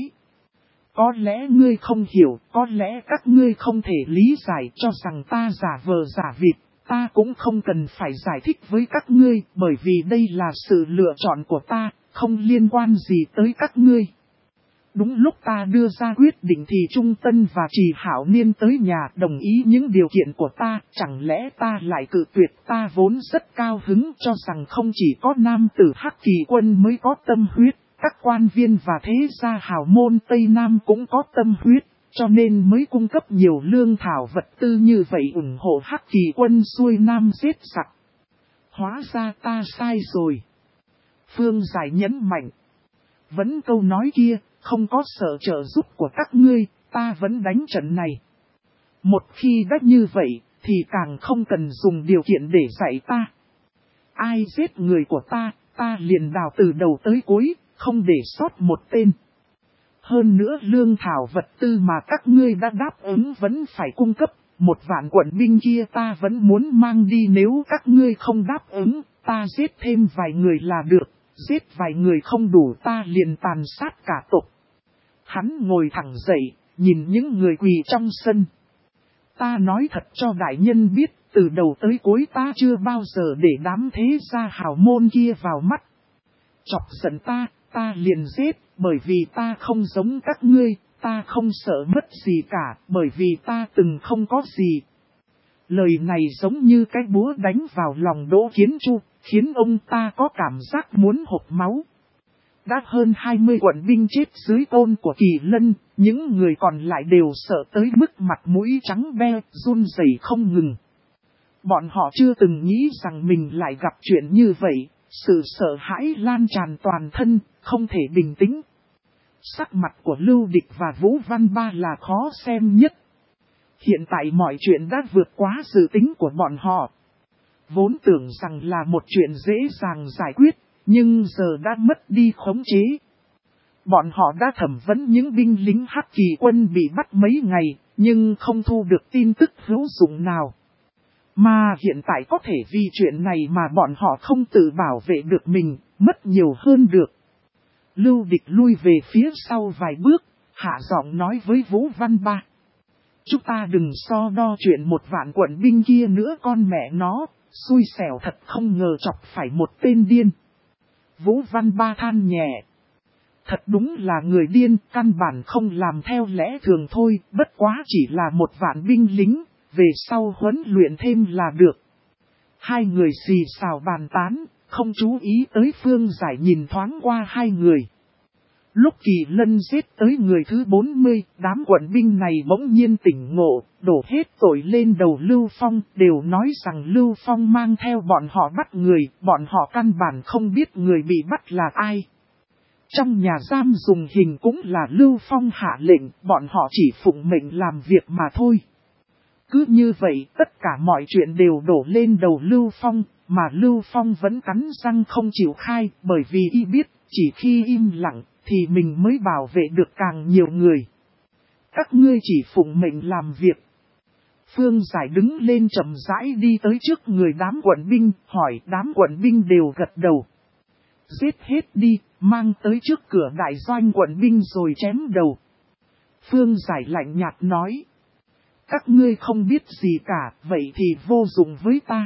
Có lẽ ngươi không hiểu, có lẽ các ngươi không thể lý giải cho rằng ta giả vờ giả vịt, ta cũng không cần phải giải thích với các ngươi, bởi vì đây là sự lựa chọn của ta, không liên quan gì tới các ngươi. Đúng lúc ta đưa ra quyết định thì Trung Tân và Trì Hảo Niên tới nhà đồng ý những điều kiện của ta, chẳng lẽ ta lại cự tuyệt? Ta vốn rất cao hứng cho rằng không chỉ có nam tử Hắc Kỳ Quân mới có tâm huyết, các quan viên và thế gia hào môn Tây Nam cũng có tâm huyết, cho nên mới cung cấp nhiều lương thảo vật tư như vậy ủng hộ Hắc Kỳ Quân xuôi Nam giết giặc. Hóa ra ta sai rồi. Phương Giải nhấn mạnh. Vẫn câu nói kia, không có sự trợ giúp của các ngươi, ta vẫn đánh trận này. Một khi đã như vậy, thì càng không cần dùng điều kiện để dạy ta. Ai giết người của ta, ta liền đào từ đầu tới cuối, không để sót một tên. Hơn nữa lương thảo vật tư mà các ngươi đã đáp ứng vẫn phải cung cấp, 1.000 quận binh kia ta vẫn muốn mang đi, nếu các ngươi không đáp ứng, ta giết thêm vài người là được. Giết vài người không đủ ta liền tàn sát cả tộc. Hắn ngồi thẳng dậy, nhìn những người quỳ trong sân. Ta nói thật cho đại nhân biết, từ đầu tới cuối ta chưa bao giờ để đám thế gia hào môn kia vào mắt. Chọc giận ta liền giết, bởi vì ta không giống các ngươi, ta không sợ mất gì cả, bởi vì ta từng không có gì. Lời này giống như cái búa đánh vào lòng Đỗ Kiến Chu, khiến ông ta có cảm giác muốn hộc máu. Đã hơn 20 quận binh chết dưới ôn của Kỳ Lân, những người còn lại đều sợ tới mức mặt mũi trắng beo, run rẩy không ngừng. Bọn họ chưa từng nghĩ rằng mình lại gặp chuyện như vậy, sự sợ hãi lan tràn toàn thân, không thể bình tĩnh. Sắc mặt của Lưu Địch và Vũ Văn Ba là khó xem nhất. Hiện tại mọi chuyện đã vượt quá dự tính của bọn họ. Vốn tưởng rằng là một chuyện dễ dàng giải quyết, nhưng giờ đã mất đi khống chế. Bọn họ đã thẩm vấn những binh lính Hắc Kỳ Quân bị bắt mấy ngày, nhưng không thu được tin tức hữu dụng nào. Mà hiện tại có thể vì chuyện này mà bọn họ không tự bảo vệ được mình, mất nhiều hơn được. Lưu Địch lui về phía sau vài bước, hạ giọng nói với Vũ Văn Ba. Chúng ta đừng so đo chuyện 1.000 quận binh kia nữa, con mẹ nó, xui xẻo thật không ngờ chọc phải một tên điên. Vũ Văn Ba than nhẹ. Thật đúng là người điên, căn bản không làm theo lẽ thường thôi, bất quá chỉ là 1.000 binh lính, về sau huấn luyện thêm là được. Hai người xì xào bàn tán, không chú ý tới Phương Giải nhìn thoáng qua hai người. Lúc Kỳ Lân giết tới người thứ 40, đám quận binh này bỗng nhiên tỉnh ngộ, đổ hết tội lên đầu Lưu Phong, đều nói rằng Lưu Phong mang theo bọn họ bắt người, bọn họ căn bản không biết người bị bắt là ai. Trong nhà giam dùng hình cũng là Lưu Phong hạ lệnh, bọn họ chỉ phụng mệnh làm việc mà thôi. Cứ như vậy, tất cả mọi chuyện đều đổ lên đầu Lưu Phong, mà Lưu Phong vẫn cắn răng không chịu khai, bởi vì y biết, chỉ khi im lặng, thì mình mới bảo vệ được càng nhiều người. Các ngươi chỉ phụng mệnh làm việc. Phương Giải đứng lên chậm rãi đi tới trước người đám quận binh, hỏi đám quận binh đều gật đầu. Giết hết đi, mang tới trước cửa đại doanh quận binh rồi chém đầu. Phương Giải lạnh nhạt nói. Các ngươi không biết gì cả, vậy thì vô dụng với ta.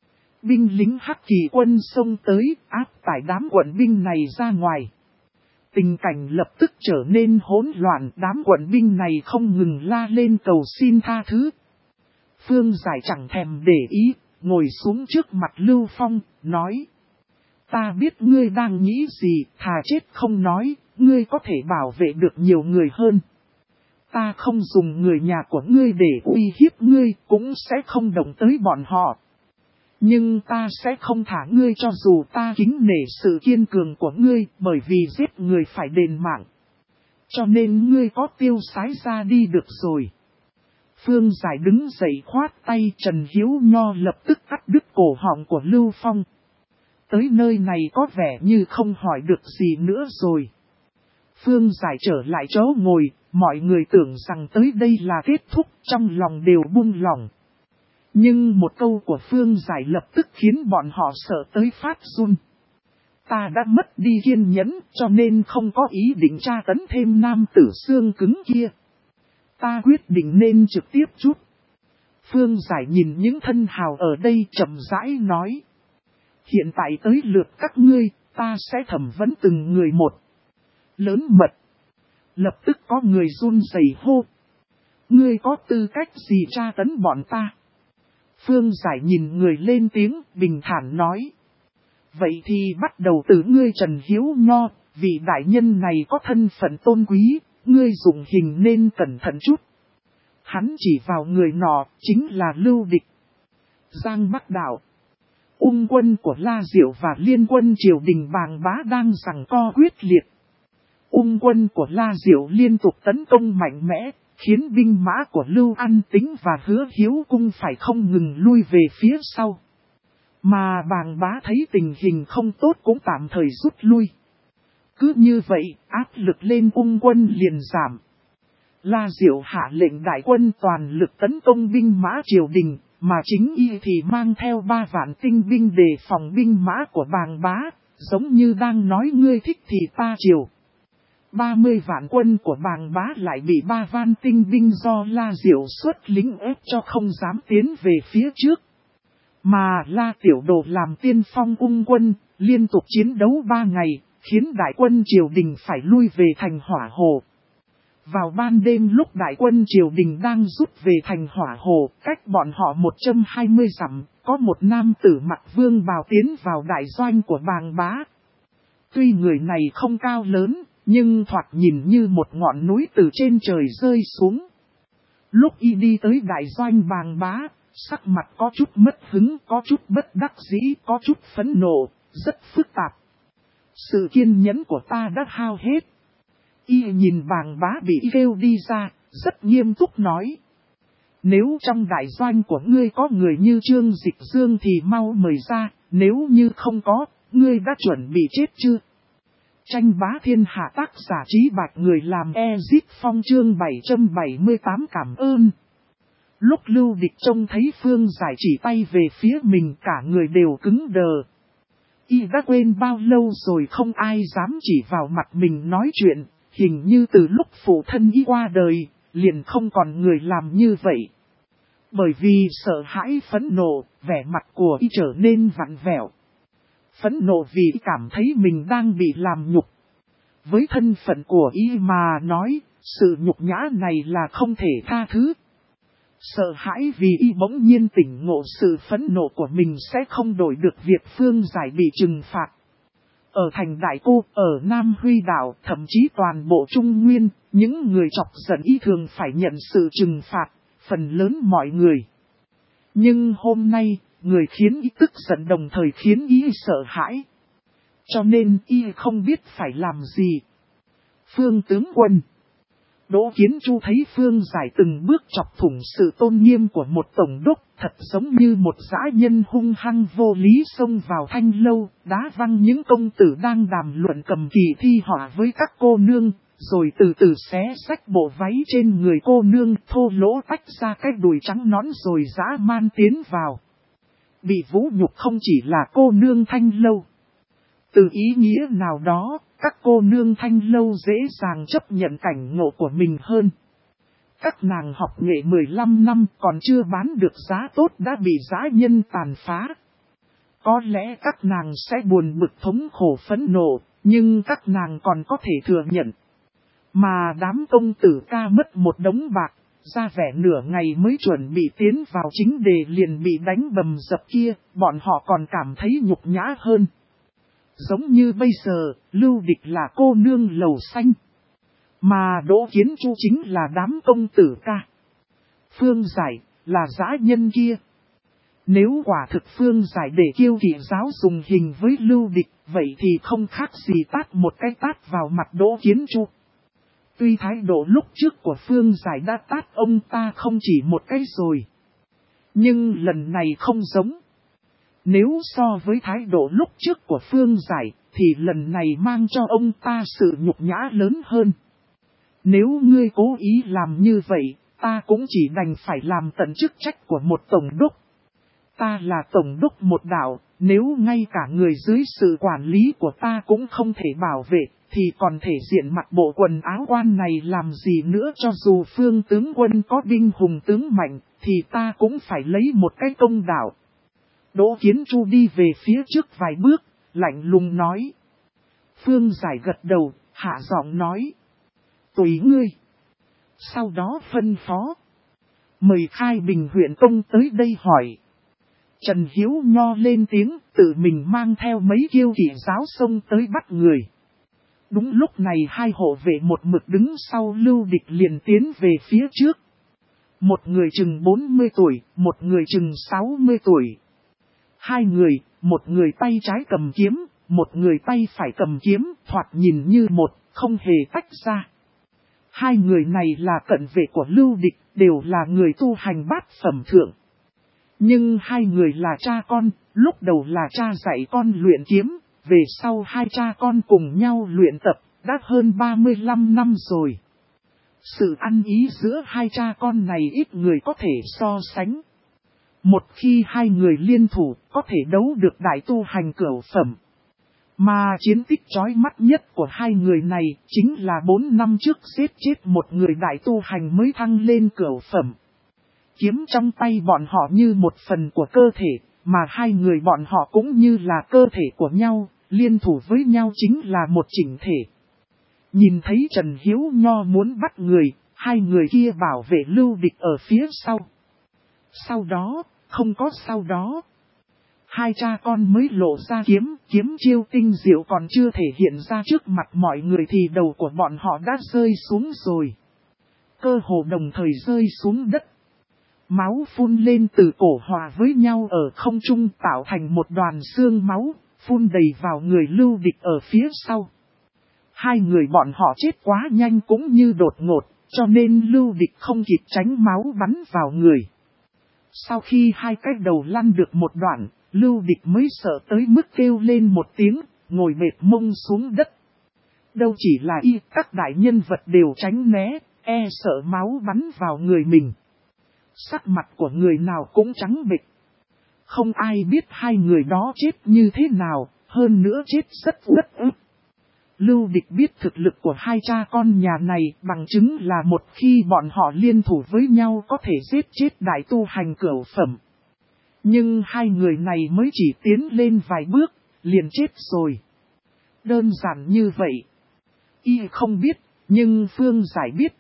Binh lính Hắc Kỳ Quân xông tới, áp tải đám quận binh này ra ngoài. Tình cảnh lập tức trở nên hỗn loạn, đám quận binh này không ngừng la lên cầu xin tha thứ. Phương Giải chẳng thèm để ý, ngồi xuống trước mặt Lưu Phong, nói. Ta biết ngươi đang nghĩ gì, thà chết không nói, ngươi có thể bảo vệ được nhiều người hơn. Ta không dùng người nhà của ngươi để uy hiếp ngươi, cũng sẽ không động tới bọn họ. Nhưng ta sẽ không thả ngươi cho dù ta kính nể sự kiên cường của ngươi, bởi vì giết người phải đền mạng. Cho nên ngươi có tiêu sái ra đi được rồi. Phương Giải đứng dậy khoát tay, Trần Hiếu Nho lập tức cắt đứt cổ họng của Lưu Phong. Tới nơi này có vẻ như không hỏi được gì nữa rồi. Phương Giải trở lại chỗ ngồi, mọi người tưởng rằng tới đây là kết thúc, trong lòng đều buông lỏng. Nhưng một câu của Phương Giải lập tức khiến bọn họ sợ tới phát run. Ta đã mất đi kiên nhẫn, cho nên không có ý định tra tấn thêm nam tử xương cứng kia. Ta quyết định nên trực tiếp chút. Phương Giải nhìn những thân hào ở đây chậm rãi nói. Hiện tại tới lượt các ngươi, ta sẽ thẩm vấn từng người một. Lớn mật. Lập tức có người run rẩy hô. Ngươi có tư cách gì tra tấn bọn ta? Phương Giải nhìn người lên tiếng, bình thản nói. Vậy thì bắt đầu từ ngươi Trần Hiếu Nho, vị đại nhân này có thân phận tôn quý, ngươi dụng hình nên cẩn thận chút. Hắn chỉ vào người nọ, chính là Lưu Địch. Giang Bắc Đạo. Ung quân của La Diệu và liên quân triều đình Bàng Bá đang giằng co quyết liệt. Ung quân của La Diệu liên tục tấn công mạnh mẽ, khiến binh mã của Lưu An Tính và Hứa Hiếu Cung phải không ngừng lui về phía sau. Mà Bàng Bá thấy tình hình không tốt cũng tạm thời rút lui. Cứ như vậy, áp lực lên Ung quân liền giảm. La Diệu hạ lệnh đại quân toàn lực tấn công binh mã triều đình, mà chính y thì mang theo 3 vạn tinh binh để phòng binh mã của Bàng Bá, giống như đang nói ngươi thích thì ta chiều. 30 vạn quân của Bàng Bá lại bị 3 vạn tinh binh do La Diệu xuất lính ép cho không dám tiến về phía trước. Mà La Tiểu Đồ làm tiên phong Ung quân, liên tục chiến đấu 3 ngày, khiến đại quân triều đình phải lui về thành Hỏa Hồ. Vào ban đêm lúc đại quân triều đình đang rút về thành Hỏa Hồ, cách bọn họ 120 dặm, có một nam tử mặc vương bào tiến vào đại doanh của Bàng Bá. Tuy người này không cao lớn, nhưng thoạt nhìn như một ngọn núi từ trên trời rơi xuống. Lúc y đi tới đại doanh Bàng Bá, sắc mặt có chút mất hứng, có chút bất đắc dĩ, có chút phẫn nộ, rất phức tạp. Sự kiên nhẫn của ta đã hao hết. Y nhìn Bàng Bá bị kêu đi ra, rất nghiêm túc nói. Nếu trong đại doanh của ngươi có người như Trương Dịch Dương thì mau mời ra, nếu như không có, ngươi đã chuẩn bị chết chưa? Tranh bá thiên hạ tác giả Trí Bạch người làm Ezip Phong chương 778 cảm ơn. Lúc Lưu Địch trông thấy Phương Giải chỉ tay về phía mình cả người đều cứng đờ. Y đã quên bao lâu rồi không ai dám chỉ vào mặt mình nói chuyện, hình như từ lúc phụ thân y qua đời, liền không còn người làm như vậy. Bởi vì sợ hãi phẫn nộ, vẻ mặt của y trở nên vặn vẹo. Phẫn nộ vì cảm thấy mình đang bị làm nhục. Với thân phận của y mà nói, sự nhục nhã này là không thể tha thứ. Sợ hãi vì y bỗng nhiên tỉnh ngộ sự phẫn nộ của mình sẽ không đổi được việc Phương Giải bị trừng phạt. Ở thành Đại Cô, ở Nam Huy Đảo, thậm chí toàn bộ Trung Nguyên, những người chọc giận y thường phải nhận sự trừng phạt, phần lớn mọi người. Nhưng hôm nay, người khiến y tức giận đồng thời khiến y sợ hãi. Cho nên y không biết phải làm gì. Phương tướng quân. Đỗ Kiến Chu thấy Phương Giải từng bước chọc thủng sự tôn nghiêm của một tổng đốc, thật giống như một dã nhân hung hăng vô lý xông vào thanh lâu, đá văng những công tử đang đàm luận cầm kỳ thi họa với các cô nương, rồi từ từ xé xách bộ váy trên người cô nương, thô lỗ tách ra cái đùi trắng nõn rồi dã man tiến vào. Bị vũ nhục không chỉ là cô nương thanh lâu. Từ ý nghĩa nào đó, các cô nương thanh lâu dễ dàng chấp nhận cảnh ngộ của mình hơn. Các nàng học nghệ 15 năm còn chưa bán được giá tốt đã bị dã nhân tàn phá. Có lẽ các nàng sẽ buồn bực thống khổ phẫn nộ, nhưng các nàng còn có thể thừa nhận. Mà đám công tử ca mất một đống bạc, ra vẻ nửa ngày mới chuẩn bị tiến vào chính đề liền bị đánh bầm dập kia, bọn họ còn cảm thấy nhục nhã hơn. Giống như bây giờ, Lưu Địch là cô nương lầu xanh. Mà Đỗ Kiến Chu chính là đám công tử ca. Phương Giải là dã nhân kia. Nếu quả thực Phương Giải để kiêu kỵ giáo dùng hình với Lưu Địch, vậy thì không khác gì tát một cái tát vào mặt Đỗ Kiến Chu. Tuy thái độ lúc trước của Phương Giải đã tát ông ta không chỉ một cái rồi. Nhưng lần này không giống. Nếu so với thái độ lúc trước của Phương Giải, thì lần này mang cho ông ta sự nhục nhã lớn hơn. Nếu ngươi cố ý làm như vậy, ta cũng chỉ đành phải làm tận chức trách của một tổng đốc. Ta là tổng đốc một đảo, nếu ngay cả người dưới sự quản lý của ta cũng không thể bảo vệ, thì còn thể diện mặc bộ quần áo quan này làm gì nữa. Cho dù Phương tướng quân có binh hùng tướng mạnh, thì ta cũng phải lấy một cái công đạo. Đỗ Kiến Chu đi về phía trước vài bước, lạnh lùng nói. Phương Giải gật đầu, hạ giọng nói. Tùy ngươi. Sau đó phân phó. Mời Khai Bình huyện công tới đây hỏi. Trần Hiếu Nho lên tiếng, tự mình mang theo mấy kiêu kỵ giáo xông tới bắt người. Đúng lúc này hai hộ vệ một mực đứng sau Lưu Địch liền tiến về phía trước. Một người chừng 40 tuổi, một người chừng 60 tuổi. Hai người, một người tay trái cầm kiếm, một người tay phải cầm kiếm, thoạt nhìn như một, không hề tách ra. Hai người này là cận vệ của Lưu Địch, đều là người tu hành bát phẩm thượng. Nhưng hai người là cha con, lúc đầu là cha dạy con luyện kiếm, về sau hai cha con cùng nhau luyện tập, đã hơn 35 năm rồi. Sự ăn ý giữa hai cha con này ít người có thể so sánh. Một khi hai người liên thủ, có thể đấu được đại tu hành cửu phẩm. Mà chiến tích chói mắt nhất của hai người này chính là 4 năm trước giết chết một người đại tu hành mới thăng lên cửu phẩm. Kiếm trong tay bọn họ như một phần của cơ thể, mà hai người bọn họ cũng như là cơ thể của nhau, liên thủ với nhau chính là một chỉnh thể. Nhìn thấy Trần Hiếu Nho muốn bắt người, hai người kia bảo vệ Lưu Địch ở phía sau. Sau đó, không có sau đó. Hai cha con mới lộ ra kiếm chiêu tinh diệu còn chưa thể hiện ra trước mặt mọi người thì đầu của bọn họ đã rơi xuống rồi. Cơ hồ đồng thời rơi xuống đất. Máu phun lên từ cổ hòa với nhau ở không trung tạo thành một đoàn xương máu, phun đầy vào người Lưu Địch ở phía sau. Hai người bọn họ chết quá nhanh cũng như đột ngột, cho nên Lưu Địch không kịp tránh máu bắn vào người. Sau khi hai cái đầu lăn được một đoạn, Lưu Địch mới sợ tới mức kêu lên một tiếng, ngồi bệt mông xuống đất. Đâu chỉ là các đại nhân vật đều tránh né, sợ máu bắn vào người mình. Sắc mặt của người nào cũng trắng bệch. Không ai biết hai người đó chết như thế nào, hơn nữa chết rất ức. Lưu Địch biết thực lực của hai cha con nhà này bằng chứng là một khi bọn họ liên thủ với nhau có thể giết chết đại tu hành cửu phẩm. Nhưng hai người này mới chỉ tiến lên vài bước, liền chết rồi. Đơn giản như vậy. Y không biết, nhưng Phương Giải biết.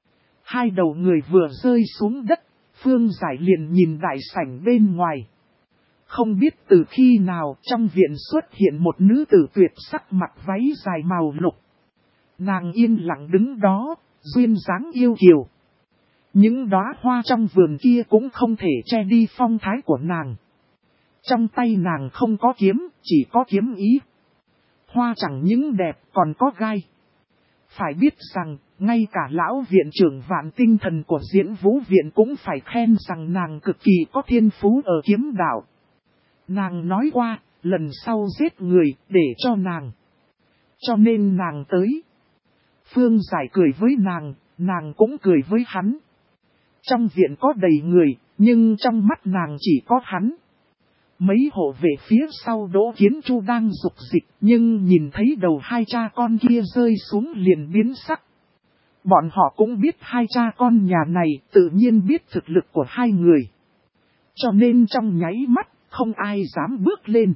Hai đầu người vừa rơi xuống đất, Phương Giải liền nhìn đại sảnh bên ngoài. Không biết từ khi nào trong viện xuất hiện một nữ tử tuyệt sắc mặc váy dài màu lục. Nàng yên lặng đứng đó, duyên dáng yêu kiều. Những đóa hoa trong vườn kia cũng không thể che đi phong thái của nàng. Trong tay nàng không có kiếm, chỉ có kiếm ý. Hoa chẳng những đẹp còn có gai. Phải biết rằng, ngay cả lão viện trưởng Vạn Tinh Thần của Diễn Vũ Viện cũng phải khen rằng nàng cực kỳ có thiên phú ở kiếm đạo. Nàng nói qua, lần sau giết người, để cho nàng. Cho nên nàng tới. Phương Giải cười với nàng cũng cười với hắn. Trong viện có đầy người, nhưng trong mắt nàng chỉ có hắn. Mấy hộ về phía sau Đỗ Kiến Chu đang rục dịch, nhưng nhìn thấy đầu hai cha con kia rơi xuống liền biến sắc. Bọn họ cũng biết hai cha con nhà này tự nhiên biết thực lực của hai người. Cho nên trong nháy mắt, không ai dám bước lên.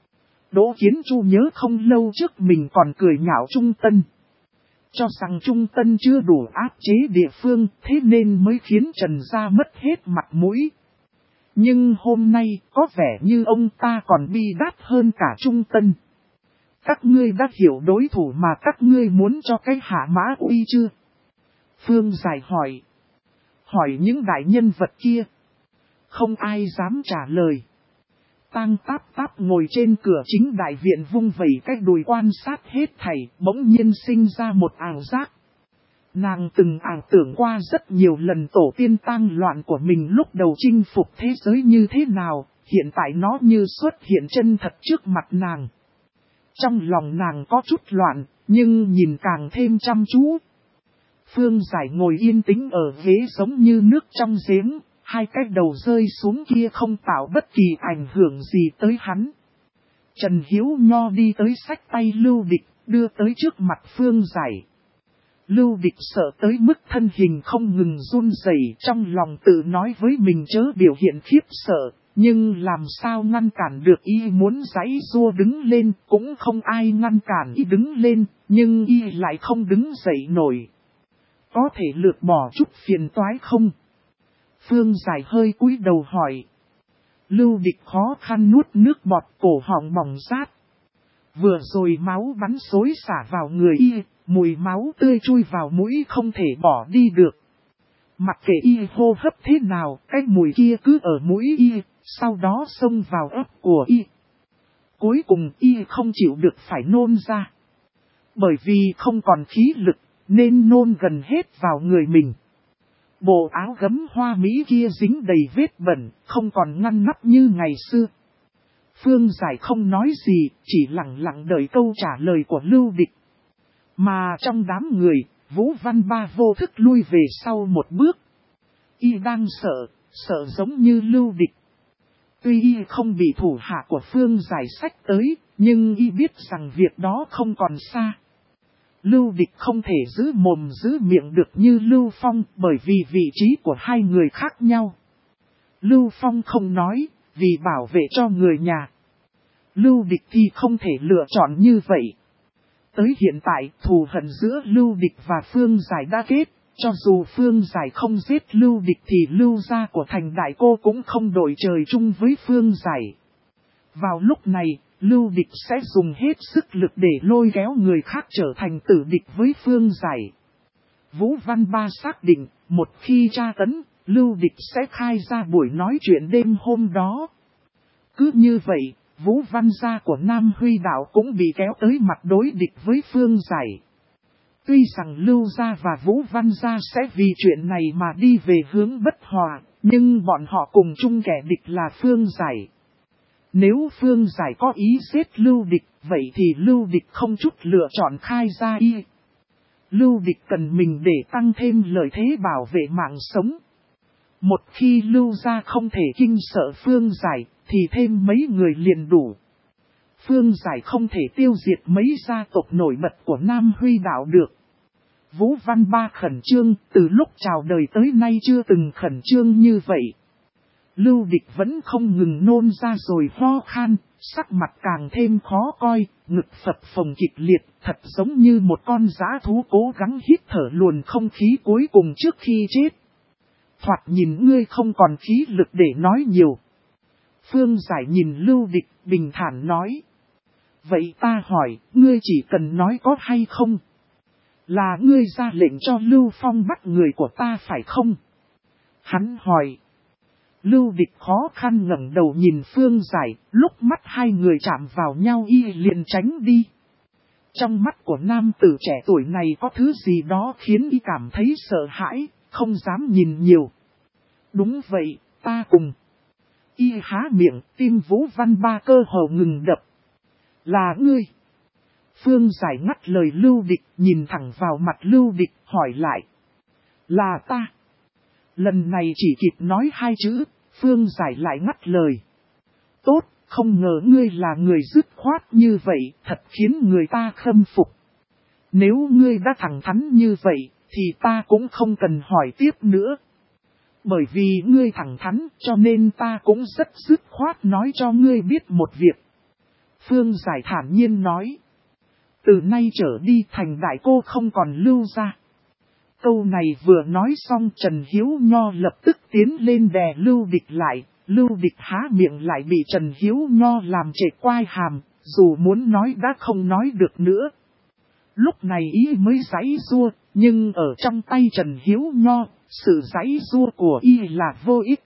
Đỗ Kiến Chu nhớ không lâu trước mình còn cười nhạo Trung Tân. Cho rằng Trung Tân chưa đủ áp chế địa phương, thế nên mới khiến Trần Gia mất hết mặt mũi. Nhưng hôm nay có vẻ như ông ta còn bi đát hơn cả Trung Tân. Các ngươi đã hiểu đối thủ mà các ngươi muốn cho cái hạ mã uy chưa? Phương Giải hỏi. Hỏi những đại nhân vật kia. Không ai dám trả lời. Tang Táp Táp ngồi trên cửa chính đại viện vung vẩy cái đùi quan sát hết thảy, bỗng nhiên sinh ra một ảo giác. Nàng từng ảo tưởng qua rất nhiều lần tổ tiên tang loạn của mình lúc đầu chinh phục thế giới như thế nào, hiện tại nó như xuất hiện chân thật trước mặt nàng. Trong lòng nàng có chút loạn, nhưng nhìn càng thêm chăm chú. Phương Giải ngồi yên tĩnh ở ghế giống như nước trong giếng, hai cái đầu rơi xuống kia không tạo bất kỳ ảnh hưởng gì tới hắn. Trần Hiếu Nho đi tới xách tay Lưu Địch, đưa tới trước mặt Phương Giải. Lưu Địch sợ tới mức thân hình không ngừng run rẩy, trong lòng tự nói với mình chớ biểu hiện khiếp sợ, nhưng làm sao ngăn cản được y muốn giãy giụa đứng lên, cũng không ai ngăn cản y đứng lên, nhưng y lại không đứng dậy nổi. Có thể lược bỏ chút phiền toái không? Phương Giải hơi cúi đầu hỏi. Lưu Địch khó khăn nuốt nước bọt, cổ họng bỏng rát. Vừa rồi máu bắn xối xả vào người y, mùi máu tươi chui vào mũi không thể bỏ đi được. Mặc kệ y hô hấp thế nào, cái mùi kia cứ ở mũi y, sau đó xông vào ấp của y. Cuối cùng y không chịu được phải nôn ra. Bởi vì không còn khí lực, nên nôn gần hết vào người mình. Bộ áo gấm hoa mỹ kia dính đầy vết bẩn, không còn ngăn nắp như ngày xưa. Phương Giải không nói gì, chỉ lặng lặng đợi câu trả lời của Lưu Địch. Mà trong đám người, Vũ Văn Ba vô thức lui về sau một bước. Y đang sợ giống như Lưu Địch. Tuy y không bị thủ hạ của Phương Giải sách tới, nhưng y biết rằng việc đó không còn xa. Lưu Địch không thể giữ mồm giữ miệng được như Lưu Phong bởi vì vị trí của hai người khác nhau. Lưu Phong không nói, vì bảo vệ cho người nhà. Lưu Địch thì không thể lựa chọn như vậy. Tới hiện tại, thù hận giữa Lưu Địch và Phương Giải đã kết. Cho dù Phương Giải không giết Lưu Địch thì Lưu gia của Thành Đại Cô cũng không đổi trời chung với Phương Giải. Vào lúc này, Lưu Địch sẽ dùng hết sức lực để lôi kéo người khác trở thành tử địch với Phương Giải. Vũ Văn Ba xác định, một khi tra tấn, Lưu Địch sẽ khai ra buổi nói chuyện đêm hôm đó. Cứ như vậy, Vũ Văn gia của Nam Huy Đạo cũng bị kéo tới mặt đối địch với Phương Giải. Tuy rằng Lưu gia và Vũ Văn gia sẽ vì chuyện này mà đi về hướng bất hòa, nhưng bọn họ cùng chung kẻ địch là Phương Giải. Nếu Phương Giải có ý giết Lưu Địch, vậy thì Lưu Địch không chút lựa chọn khai ra y. Lưu Địch cần mình để tăng thêm lợi thế bảo vệ mạng sống. Một khi Lưu gia không thể kinh sợ Phương Giải, thì thêm mấy người liền đủ. Phương Giải không thể tiêu diệt mấy gia tộc nổi bật của Nam Huy Đạo được. Vũ Văn Ba khẩn trương, từ lúc chào đời tới nay chưa từng khẩn trương như vậy. Lưu Địch vẫn không ngừng nôn ra rồi ho khan, sắc mặt càng thêm khó coi, ngực phập phồng kịch liệt, thật giống như một con dã thú cố gắng hít thở luồn không khí cuối cùng trước khi chết. Thoạt nhìn ngươi không còn khí lực để nói nhiều. Phương Giải nhìn Lưu Địch, bình thản nói. Vậy ta hỏi, ngươi chỉ cần nói có hay không? Là ngươi ra lệnh cho Lưu Phong bắt người của ta phải không? Hắn hỏi. Lưu Địch khó khăn ngẩng đầu nhìn Phương Giải, lúc mắt hai người chạm vào nhau y liền tránh đi. Trong mắt của nam tử trẻ tuổi này có thứ gì đó khiến y cảm thấy sợ hãi, không dám nhìn nhiều. Đúng vậy, ta cùng. Y há miệng, tim Vũ Văn Ba cơ hồ ngừng đập. Là ngươi. Phương Giải ngắt lời Lưu Địch, nhìn thẳng vào mặt Lưu Địch, hỏi lại. Là ta. Lần này chỉ kịp nói hai chữ, Phương Giải lại ngắt lời. Tốt, không ngờ ngươi là người dứt khoát như vậy, thật khiến người ta khâm phục. Nếu ngươi đã thẳng thắn như vậy, thì ta cũng không cần hỏi tiếp nữa. Bởi vì ngươi thẳng thắn, cho nên ta cũng rất dứt khoát nói cho ngươi biết một việc. Phương Giải thản nhiên nói. Từ nay trở đi Thành Đại Cô không còn Lưu gia. Câu này vừa nói xong Trần Hiếu Nho lập tức tiến lên đè Lưu Địch lại. Lưu Địch há miệng lại bị Trần Hiếu Nho làm trệ quai hàm, dù muốn nói đã không nói được nữa. Lúc này y mới giãy giụa, nhưng ở trong tay Trần Hiếu Nho, sự giãy giụa của y là vô ích.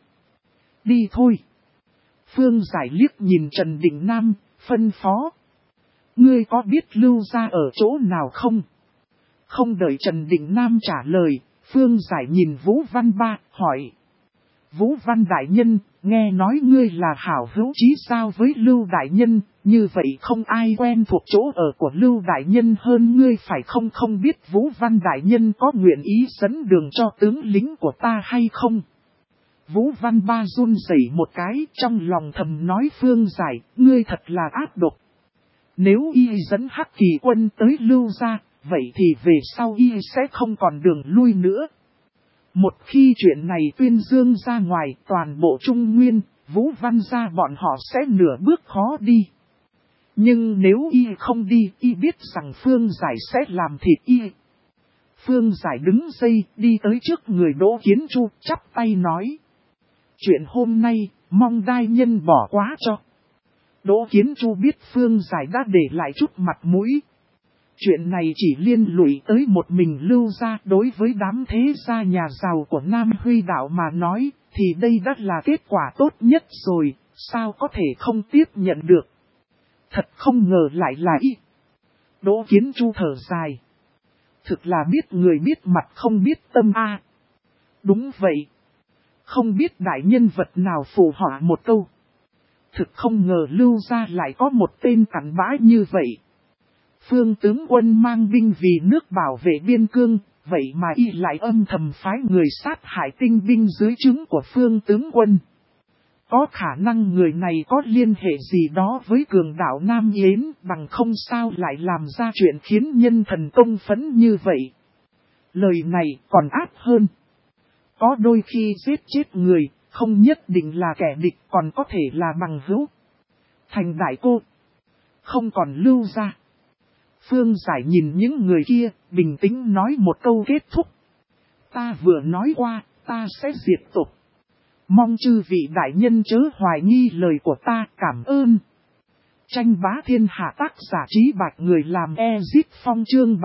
Đi thôi. Phương Giải liếc nhìn Trần Định Nam, phân phó. Ngươi có biết Lưu gia ở chỗ nào không? Không đợi Trần Định Nam trả lời, Phương Giải nhìn Vũ Văn Ba, hỏi. Vũ Văn Đại Nhân, nghe nói ngươi là hảo hữu chí giao với Lưu Đại Nhân, như vậy không ai quen thuộc chỗ ở của Lưu Đại Nhân hơn ngươi phải không? Không biết Vũ Văn Đại Nhân có nguyện ý dẫn đường cho tướng lính của ta hay không? Vũ Văn Ba run rẩy một cái, trong lòng thầm nói Phương Giải, ngươi thật là ác độc. Nếu y dẫn Hắc Kỳ quân tới Lưu gia, vậy thì về sau y sẽ không còn đường lui nữa. Một khi chuyện này tuyên dương ra ngoài toàn bộ Trung Nguyên, Vũ Văn gia bọn họ sẽ nửa bước khó đi. Nhưng nếu y không đi, y biết rằng Phương Giải sẽ làm thịt y. Phương Giải đứng dậy đi tới trước người Đỗ Kiến Chu chắp tay nói. Chuyện hôm nay mong đại nhân bỏ qua cho. Đỗ Kiến Chu biết Phương Giải đã để lại chút mặt mũi. Chuyện này chỉ liên lụy tới một mình Lưu gia, đối với đám thế gia nhà giàu của Nam Huy Đạo mà nói, thì đây đã là kết quả tốt nhất rồi, sao có thể không tiếp nhận được. Thật không ngờ lại là y. Đỗ Kiến Chu thở dài. Thực là biết người biết mặt không biết tâm a. Đúng vậy. Không biết đại nhân vật nào phù họa một câu. Thực không ngờ Lưu gia lại có một tên cặn bã như vậy. Phương tướng quân mang binh vì nước bảo vệ biên cương, vậy mà y lại âm thầm phái người sát hại tinh binh dưới trướng của Phương tướng quân. Có khả năng người này có liên hệ gì đó với cường đạo Nam Yến, bằng không sao lại làm ra chuyện khiến nhân thần công phẫn như vậy. Lời này còn ác hơn. Có đôi khi giết chết người, không nhất định là kẻ địch, còn có thể là bằng hữu. Thành đại cô không còn Lưu gia. Phương Giải nhìn những người kia, bình tĩnh nói một câu kết thúc. Ta vừa nói qua, ta sẽ diệt tộc. Mong chư vị đại nhân chớ hoài nghi lời của ta, cảm ơn. Tranh bá thiên hạ, tác giả Trí Bạch, người làm Ezip Phong, chương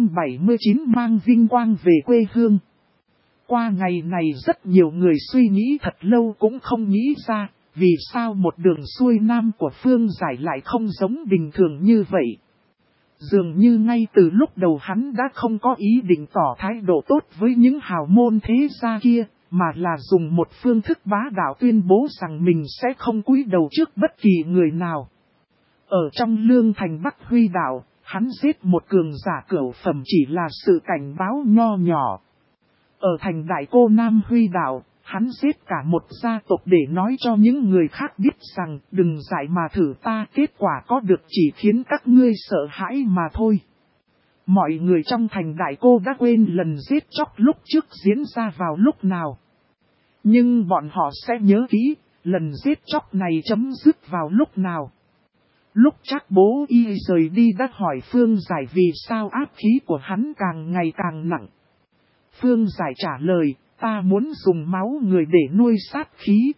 779 mang vinh quang về quê hương. Qua ngày này rất nhiều người suy nghĩ thật lâu cũng không nghĩ ra, vì sao một đường xuôi nam của Phương Giải lại không giống bình thường như vậy. Dường như ngay từ lúc đầu hắn đã không có ý định tỏ thái độ tốt với những hào môn thế gia kia, mà là dùng một phương thức bá đạo tuyên bố rằng mình sẽ không cúi đầu trước bất kỳ người nào. Ở trong Lương Thành Bắc Huy Đạo, hắn giết một cường giả cửu phẩm chỉ là sự cảnh báo nho nhỏ. Ở thành Đại Cô Nam Huy Đạo, hắn giết cả một gia tộc để nói cho những người khác biết rằng đừng dại mà thử ta, kết quả có được chỉ khiến các ngươi sợ hãi mà thôi. Mọi người trong thành Đại Cô đã quên lần giết chóc lúc trước diễn ra vào lúc nào. Nhưng bọn họ sẽ nhớ kỹ, lần giết chóc này chấm dứt vào lúc nào. Lúc Trác Bố Y rời đi đã hỏi Phương Giải vì sao áp khí của hắn càng ngày càng nặng. Phương Giải trả lời, ta muốn dùng máu người để nuôi sát khí.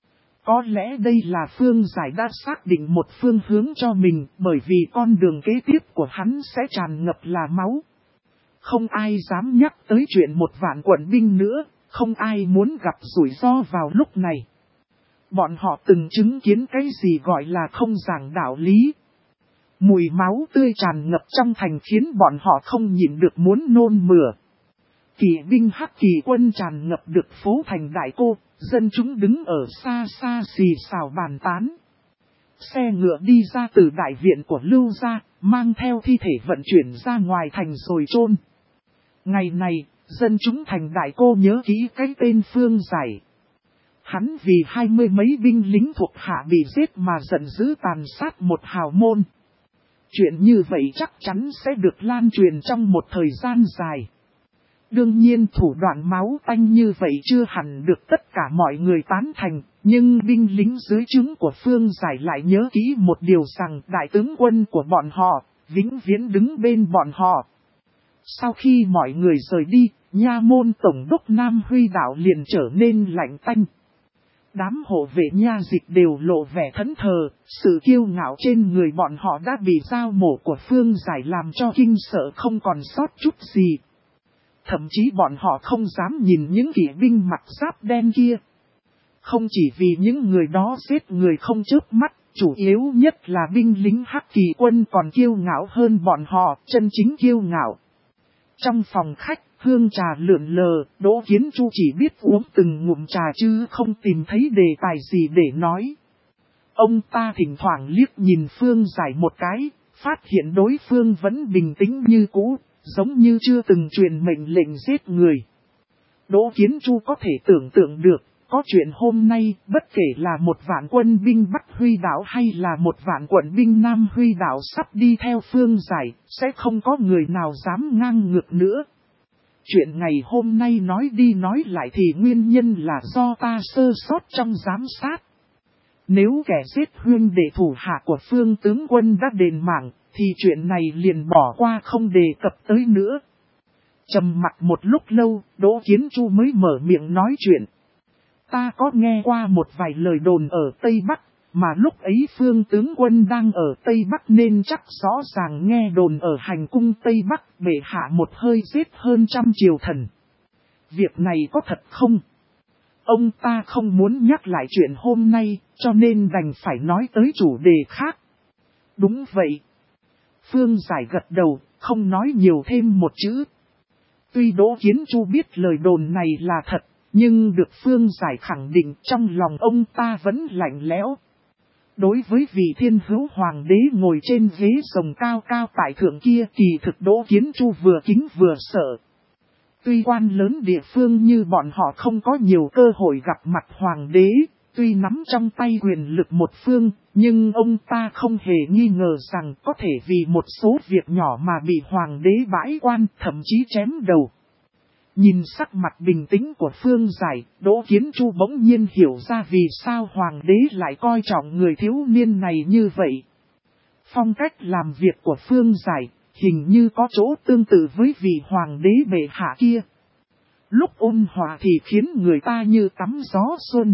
Có lẽ đây là Phương Giải đã xác định một phương hướng cho mình, bởi vì con đường kế tiếp của hắn sẽ tràn ngập là máu. Không ai dám nhắc tới chuyện 1.000 quận binh nữa, không ai muốn gặp rủi ro vào lúc này. Bọn họ từng chứng kiến cái gì gọi là không giảng đạo lý. Mùi máu tươi tràn ngập trong thành khiến bọn họ không nhịn được muốn nôn mửa. Kỵ binh Hắc Kỳ quân tràn ngập được phố thành Đại Cô, dân chúng đứng ở xa xa xì xào bàn tán. Xe ngựa đi ra từ đại viện của Lưu gia, mang theo thi thể vận chuyển ra ngoài thành rồi chôn. Ngày này, dân chúng thành Đại Cô nhớ kỹ cái tên Phương Giải. Hắn vì 20 mấy binh lính thuộc hạ bị giết mà giận dữ tàn sát một hào môn. Chuyện như vậy chắc chắn sẽ được lan truyền trong một thời gian dài. Đương nhiên thủ đoạn máu tanh như vậy chưa hẳn được tất cả mọi người tán thành, nhưng binh lính dưới trướng của Phương Giải lại nhớ kỹ một điều rằng đại tướng quân của bọn họ, vĩnh viễn đứng bên bọn họ. Sau khi mọi người rời đi, nha môn tổng đốc Nam Huy Đạo liền trở nên lạnh tanh. Đám hộ vệ nha dịch đều lộ vẻ thẫn thờ, sự kiêu ngạo trên người bọn họ đã bị dao mổ của Phương Giải làm cho kinh sợ không còn sót chút gì. Thậm chí bọn họ không dám nhìn những kỵ binh mặc giáp đen kia. Không chỉ vì những người đó giết người không chớp mắt, chủ yếu nhất là binh lính Hắc Kỳ quân còn kiêu ngạo hơn bọn họ, chân chính kiêu ngạo. Trong phòng khách, hương trà lượn lờ, Đỗ Kiến Chu chỉ biết uống từng ngụm trà chứ không tìm thấy đề tài gì để nói. Ông ta thỉnh thoảng liếc nhìn Phương Giải một cái, phát hiện đối phương vẫn bình tĩnh như cũ, giống như chưa từng truyền mệnh lệnh giết người. Đỗ Kiến Chu có thể tưởng tượng được, có chuyện hôm nay, bất kể là 1.000 quân binh Bắc Huy Đạo hay là 1.000 quận binh Nam Huy Đạo sắp đi theo Phương Giải, sẽ không có người nào dám ngang ngược nữa. Chuyện ngày hôm nay nói đi nói lại thì nguyên nhân là do ta sơ sót trong giám sát. Nếu kẻ giết huynh đệ thủ hạ của Phương tướng quân đã đền mạng, thì chuyện này liền bỏ qua không đề cập tới nữa. Trầm mặc một lúc lâu, Đỗ Kiến Chu mới mở miệng nói chuyện. Ta có nghe qua một vài lời đồn ở Tây Bắc, mà lúc ấy Phương tướng quân đang ở Tây Bắc nên chắc rõ ràng nghe đồn ở hành cung Tây Bắc bệ hạ một hơi giết hơn 100 triều thần. Việc này có thật không? Ông ta không muốn nhắc lại chuyện hôm nay, cho nên đành phải nói tới chủ đề khác. Đúng vậy. Phương Giải gật đầu, không nói nhiều thêm một chữ. Tuy Đỗ Kiến Chu biết lời đồn này là thật, nhưng được Phương Giải khẳng định trong lòng ông ta vẫn lạnh lẽo. Đối với vị thiên hữu hoàng đế ngồi trên ghế rồng cao cao tại thượng kia, kỳ thực Đỗ Kiến Chu vừa kính vừa sợ. Tuy quan lớn địa phương như bọn họ không có nhiều cơ hội gặp mặt hoàng đế, tuy nắm trong tay quyền lực một phương, nhưng ông ta không hề nghi ngờ rằng có thể vì một số việc nhỏ mà bị hoàng đế bãi quan, thậm chí chém đầu. Nhìn sắc mặt bình tĩnh của Phương Giải, Đỗ Kiến Chu bỗng nhiên hiểu ra vì sao hoàng đế lại coi trọng người thiếu niên này như vậy. Phong cách làm việc của Phương Giải hình như có chỗ tương tự với vị hoàng đế bệ hạ kia. Lúc ôn hòa thì khiến người ta như tắm gió xuân.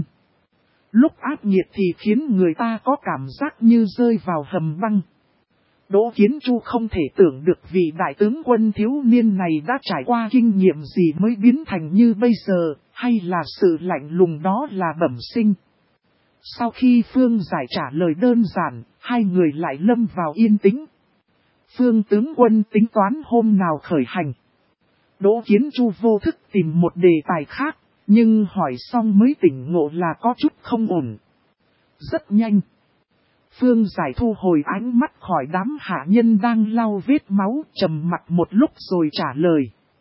Lúc ác nghiệt thì khiến người ta có cảm giác như rơi vào hầm băng. Đỗ Kiến Chu không thể tưởng được vị đại tướng quân thiếu niên này đã trải qua kinh nghiệm gì mới biến thành như bây giờ, hay là sự lạnh lùng đó là bẩm sinh. Sau khi Phương Giải trả lời đơn giản, hai người lại lâm vào yên tĩnh. Phương tướng quân tính toán hôm nào khởi hành. Đỗ Kiến Chu vô thức tìm một đề tài khác, nhưng hỏi xong mới tỉnh ngộ là có chút không ổn. Rất nhanh. Phương Giải thu hồi ánh mắt khỏi đám hạ nhân đang lau vết máu, trầm mặt một lúc rồi trả lời.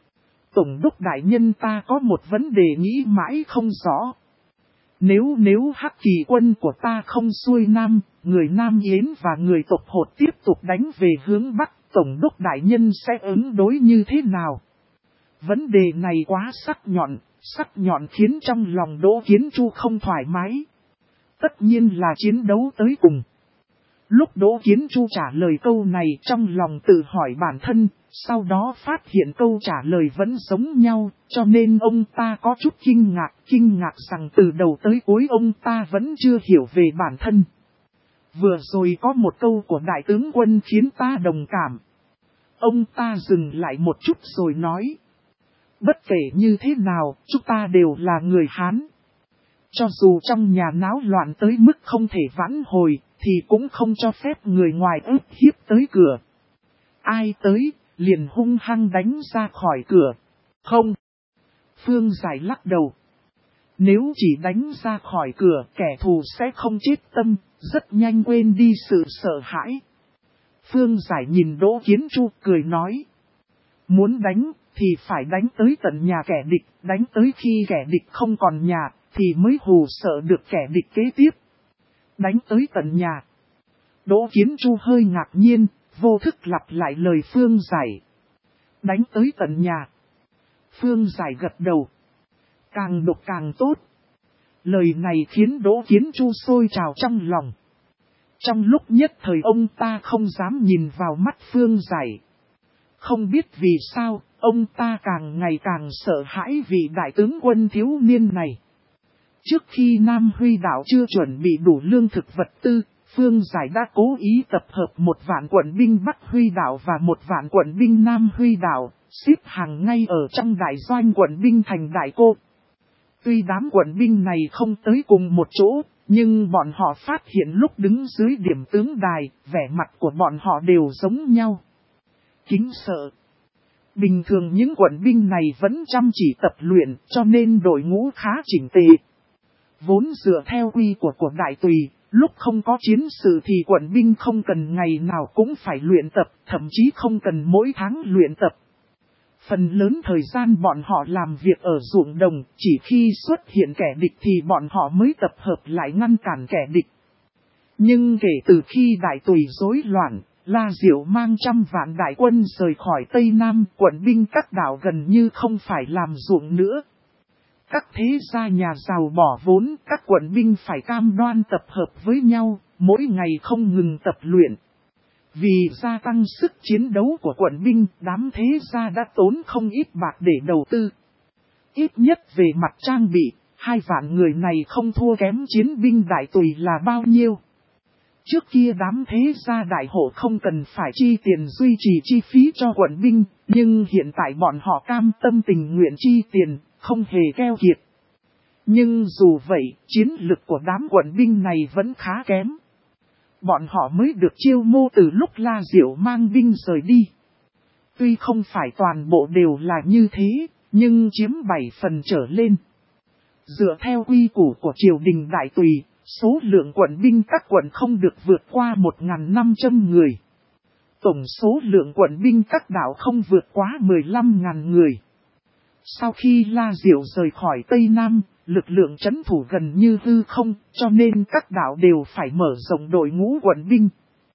Tổng đốc đại nhân, ta có một vấn đề nghĩ mãi không rõ. Nếu Hắc Kỳ quân của ta không xuôi nam, người Nam Yến và người tộc Hột tiếp tục đánh về hướng Bắc, Tổng đốc đại nhân sẽ ứng đối như thế nào? Vấn đề này quá sắc nhọn khiến trong lòng Đỗ Kiến Chu không thoải mái. Tất nhiên là chiến đấu tới cùng. Lúc Đỗ Kiến Chu trả lời câu này trong lòng tự hỏi bản thân, sau đó phát hiện câu trả lời vẫn giống nhau, cho nên ông ta có chút kinh ngạc rằng từ đầu tới cuối ông ta vẫn chưa hiểu về bản thân. Vừa rồi có một câu của đại tướng quân khiến ta đồng cảm. Ông ta dừng lại một chút rồi nói. Bất kể như thế nào, chúng ta đều là người Hán. Cho dù trong nhà náo loạn tới mức không thể vãn hồi, thì cũng không cho phép người ngoài ức hiếp tới cửa. Ai tới, liền hung hăng đánh ra khỏi cửa. Không. Phương Giải lắc đầu. Nếu chỉ đánh ra khỏi cửa, kẻ thù sẽ không chết tâm, rất nhanh quên đi sự sợ hãi. Phương Giải nhìn Đỗ Kiến Chu cười nói. Muốn đánh, thì phải đánh tới tận nhà kẻ địch, đánh tới khi kẻ địch không còn nhà, thì mới hù sợ được kẻ địch kế tiếp. Đánh tới tận nhà. Đỗ Kiến Chu hơi ngạc nhiên, vô thức lặp lại lời Phương Giải. Đánh tới tận nhà. Phương Giải gật đầu. Càng độc càng tốt. Lời này khiến Đỗ Kiến Chu sôi trào trong lòng. Trong lúc nhất thời ông ta không dám nhìn vào mắt Phương Giải. Không biết vì sao, ông ta càng ngày càng sợ hãi vị đại tướng quân thiếu niên này. Trước khi Nam Huy đảo chưa chuẩn bị đủ lương thực vật tư, Phương Giải đã cố ý tập hợp 1.000 quận binh Bắc Huy đảo và 1.000 quận binh Nam Huy đảo, xếp hàng ngay ở trong đại doanh quận binh thành Đại Cô. Tuy đám quận binh này không tới cùng một chỗ, nhưng bọn họ phát hiện lúc đứng dưới điểm tướng đài, vẻ mặt của bọn họ đều giống nhau. Kính sợ. Bình thường những quận binh này vẫn chăm chỉ tập luyện, cho nên đội ngũ khá chỉnh tề. Vốn dựa theo quy của đại tùy, lúc không có chiến sự thì quận binh không cần ngày nào cũng phải luyện tập, thậm chí không cần mỗi tháng luyện tập. Phần lớn thời gian bọn họ làm việc ở ruộng đồng, chỉ khi xuất hiện kẻ địch thì bọn họ mới tập hợp lại ngăn cản kẻ địch. Nhưng kể từ khi đại tùy rối loạn, La Diệu mang 100.000 đại quân rời khỏi Tây Nam, quận binh các đảo gần như không phải làm ruộng nữa. Các thế gia nhà giàu bỏ vốn, các quận binh phải cam đoan tập hợp với nhau, mỗi ngày không ngừng tập luyện. Vì gia tăng sức chiến đấu của quận binh, đám thế gia đã tốn không ít bạc để đầu tư. Ít nhất về mặt trang bị, 2 vạn người này không thua kém chiến binh đại tùy là bao nhiêu. Trước kia đám thế gia đại hộ không cần phải chi tiền duy trì chi phí cho quận binh, nhưng hiện tại bọn họ cam tâm tình nguyện chi tiền, không hề keo kiệt. Nhưng dù vậy, chiến lực của đám quận binh này vẫn khá kém. Bọn họ mới được chiêu mô từ lúc La Diệu mang binh rời đi. Tuy không phải toàn bộ đều là như thế, nhưng chiếm 7 phần trở lên. Dựa theo quy củ của triều đình đại tùy, số lượng quận binh các quận không được vượt qua 1.500 người. Tổng số lượng quận binh các đảo không vượt quá 15.000 người. Sau khi La Diệu rời khỏi Tây Nam, lực lượng trấn thủ gần như hư không, cho nên các đảo đều phải mở rộng đội ngũ quận binh.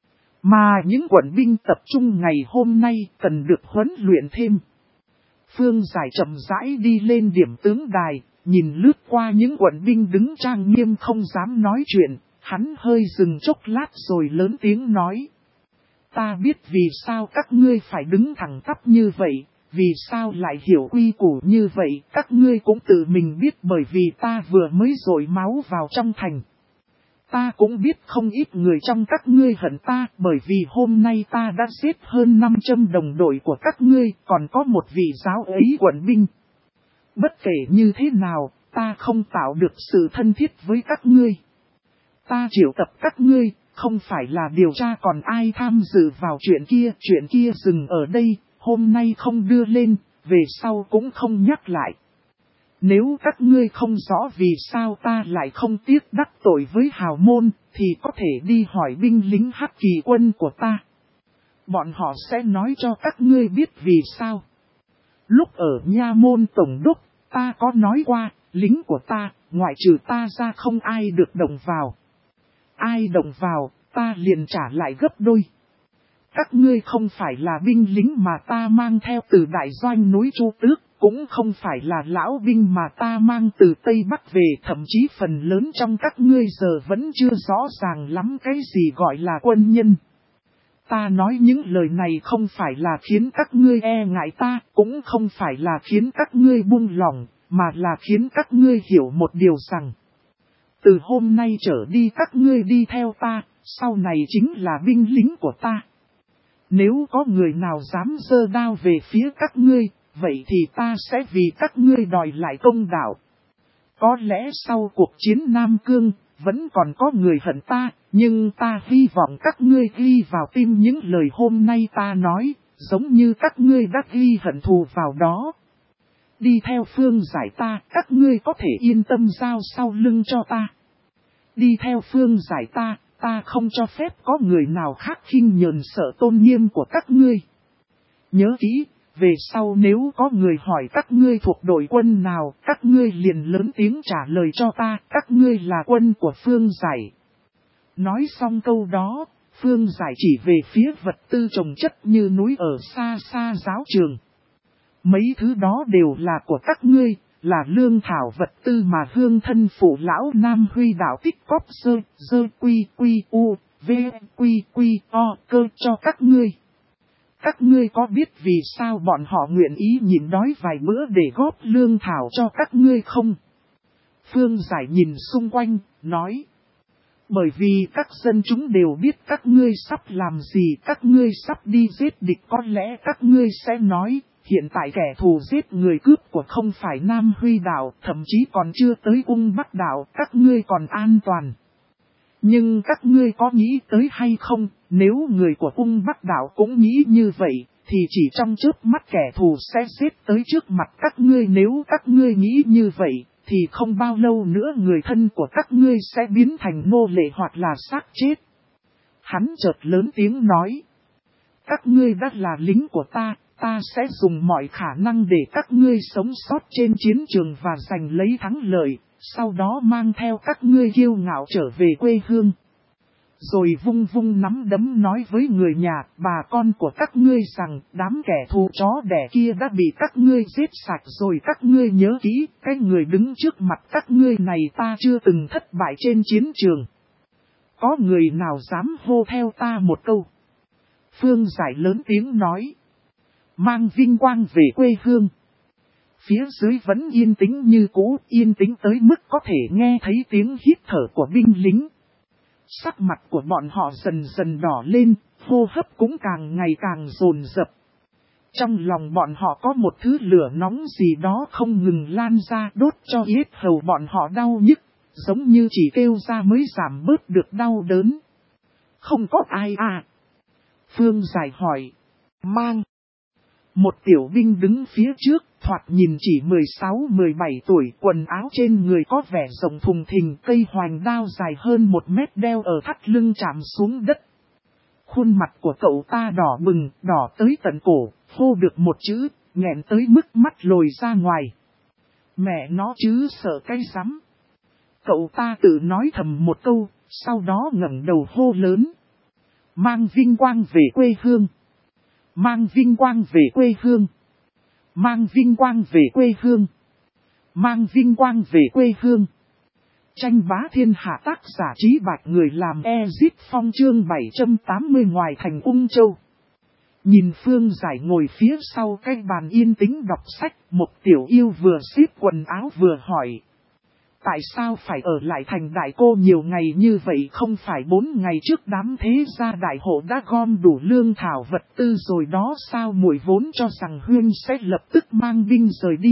Mà những quận binh tập trung ngày hôm nay cần được huấn luyện thêm. Phương Giải chậm rãi đi lên điểm tướng đài, nhìn lướt qua những quận binh đứng trang nghiêm không dám nói chuyện, hắn hơi dừng chốc lát rồi lớn tiếng nói. Ta biết vì sao các ngươi phải đứng thẳng tắp như vậy, vì sao lại hiểu quy củ như vậy, các ngươi cũng tự mình biết bởi vì ta vừa mới dội máu vào trong thành. Ta cũng biết không ít người trong các ngươi hận ta bởi vì hôm nay ta đã giết hơn 500 đồng đội của các ngươi, còn có một vị giáo ấy quận binh. Bất kể như thế nào, ta không tạo được sự thân thiết với các ngươi. Ta triệu tập các ngươi, không phải là điều tra còn ai tham dự vào chuyện kia dừng ở đây, hôm nay không đưa lên, về sau cũng không nhắc lại. Nếu các ngươi không rõ vì sao ta lại không tiếc đắc tội với hào môn, thì có thể đi hỏi binh lính Hắc Kỳ quân của ta. Bọn họ sẽ nói cho các ngươi biết vì sao. Lúc ở nha môn tổng đốc, ta có nói qua, lính của ta, ngoại trừ ta ra không ai được động vào. Ai động vào, ta liền trả lại gấp đôi. Các ngươi không phải là binh lính mà ta mang theo từ đại doanh núi Chu Tước, cũng không phải là lão binh mà ta mang từ Tây Bắc về, thậm chí phần lớn trong các ngươi giờ vẫn chưa rõ ràng lắm cái gì gọi là quân nhân. Ta nói những lời này không phải là khiến các ngươi e ngại ta, cũng không phải là khiến các ngươi buông lỏng, mà là khiến các ngươi hiểu một điều rằng. Từ hôm nay trở đi các ngươi đi theo ta, sau này chính là binh lính của ta. Nếu có người nào dám giơ đao về phía các ngươi, vậy thì ta sẽ vì các ngươi đòi lại công đạo. Có lẽ sau cuộc chiến Nam Cương, vẫn còn có người hận ta, nhưng ta hy vọng các ngươi ghi vào tim những lời hôm nay ta nói, giống như các ngươi đã ghi hận thù vào đó. Đi theo Phương Giải ta, các ngươi có thể yên tâm giao sau lưng cho ta. Đi theo Phương Giải ta, ta không cho phép có người nào khác khinh nhờn sợ tôn nghiêm của các ngươi. Nhớ kỹ, về sau nếu có người hỏi các ngươi thuộc đội quân nào, các ngươi liền lớn tiếng trả lời cho ta, các ngươi là quân của Phương Giải. Nói xong câu đó, Phương Giải chỉ về phía vật tư trồng chất như núi ở xa xa giáo trường. Mấy thứ đó đều là của các ngươi, là lương thảo vật tư mà hương thân phụ lão Nam Huy đạo tích cóp dơ quy u, v quy o cơ cho các ngươi. Các ngươi có biết vì sao bọn họ nguyện ý nhịn đói vài bữa để góp lương thảo cho các ngươi không? Phương Giải nhìn xung quanh, nói. Bởi vì các dân chúng đều biết các ngươi sắp làm gì, các ngươi sắp đi giết địch, có lẽ các ngươi sẽ nói, hiện tại kẻ thù giết người cướp của không phải Nam Huy đảo, thậm chí còn chưa tới Ung Bắc đảo, các ngươi còn an toàn. Nhưng các ngươi có nghĩ tới hay không, nếu người của Ung Bắc đảo cũng nghĩ như vậy, thì chỉ trong chớp mắt kẻ thù sẽ giết tới trước mặt các ngươi. Nếu các ngươi nghĩ như vậy, thì không bao lâu nữa người thân của các ngươi sẽ biến thành nô lệ hoặc là xác chết. Hắn chợt lớn tiếng nói. Các ngươi đã là lính của ta, ta sẽ dùng mọi khả năng để các ngươi sống sót trên chiến trường và giành lấy thắng lợi, sau đó mang theo các ngươi kiêu ngạo trở về quê hương. Rồi vung vung nắm đấm nói với người nhà, bà con của các ngươi rằng đám kẻ thù chó đẻ kia đã bị các ngươi giết sạch rồi. Các ngươi nhớ kỹ, cái người đứng trước mặt các ngươi này ta chưa từng thất bại trên chiến trường. Có người nào dám hô theo ta một câu? Phương Giải lớn tiếng nói. Mang vinh quang về quê hương. Phía dưới vẫn yên tĩnh như cũ, yên tĩnh tới mức có thể nghe thấy tiếng hít thở của binh lính. Sắc mặt của bọn họ dần dần đỏ lên, hô hấp cũng càng ngày càng dồn dập. Trong lòng bọn họ có một thứ lửa nóng gì đó không ngừng lan ra đốt cho yết hầu bọn họ đau nhức, giống như chỉ kêu ra mới giảm bớt được đau đớn. Không có ai à? Phương Giải hỏi. Mang. Một tiểu binh đứng phía trước, thoạt nhìn chỉ 16-17 tuổi, quần áo trên người có vẻ rộng thùng thình, cây hoành đao dài hơn 1 mét đeo ở thắt lưng chạm xuống đất. Khuôn mặt của cậu ta đỏ bừng, đỏ tới tận cổ, hô được một chữ, nghẹn tới mức mắt lồi ra ngoài. Mẹ nó chứ sợ cái rắm. Cậu ta tự nói thầm một câu, sau đó ngẩng đầu hô lớn. Mang vinh quang về quê hương. Mang vinh quang về quê hương. Mang vinh quang về quê hương. Mang vinh quang về quê hương. Tranh bá thiên hạ tác giả Trí Bạch người làm Ezip Phong chương 780 ngoài thành Ung Châu. Nhìn Phương Giải ngồi phía sau cái bàn yên tĩnh đọc sách, một tiểu yêu vừa xếp quần áo vừa hỏi. Tại sao phải ở lại thành Đại Cô nhiều ngày như vậy, không phải 4 ngày trước đám thế gia đại hộ đã gom đủ lương thảo vật tư rồi đó sao? Muội vốn cho rằng Huyên sẽ lập tức mang binh rời đi.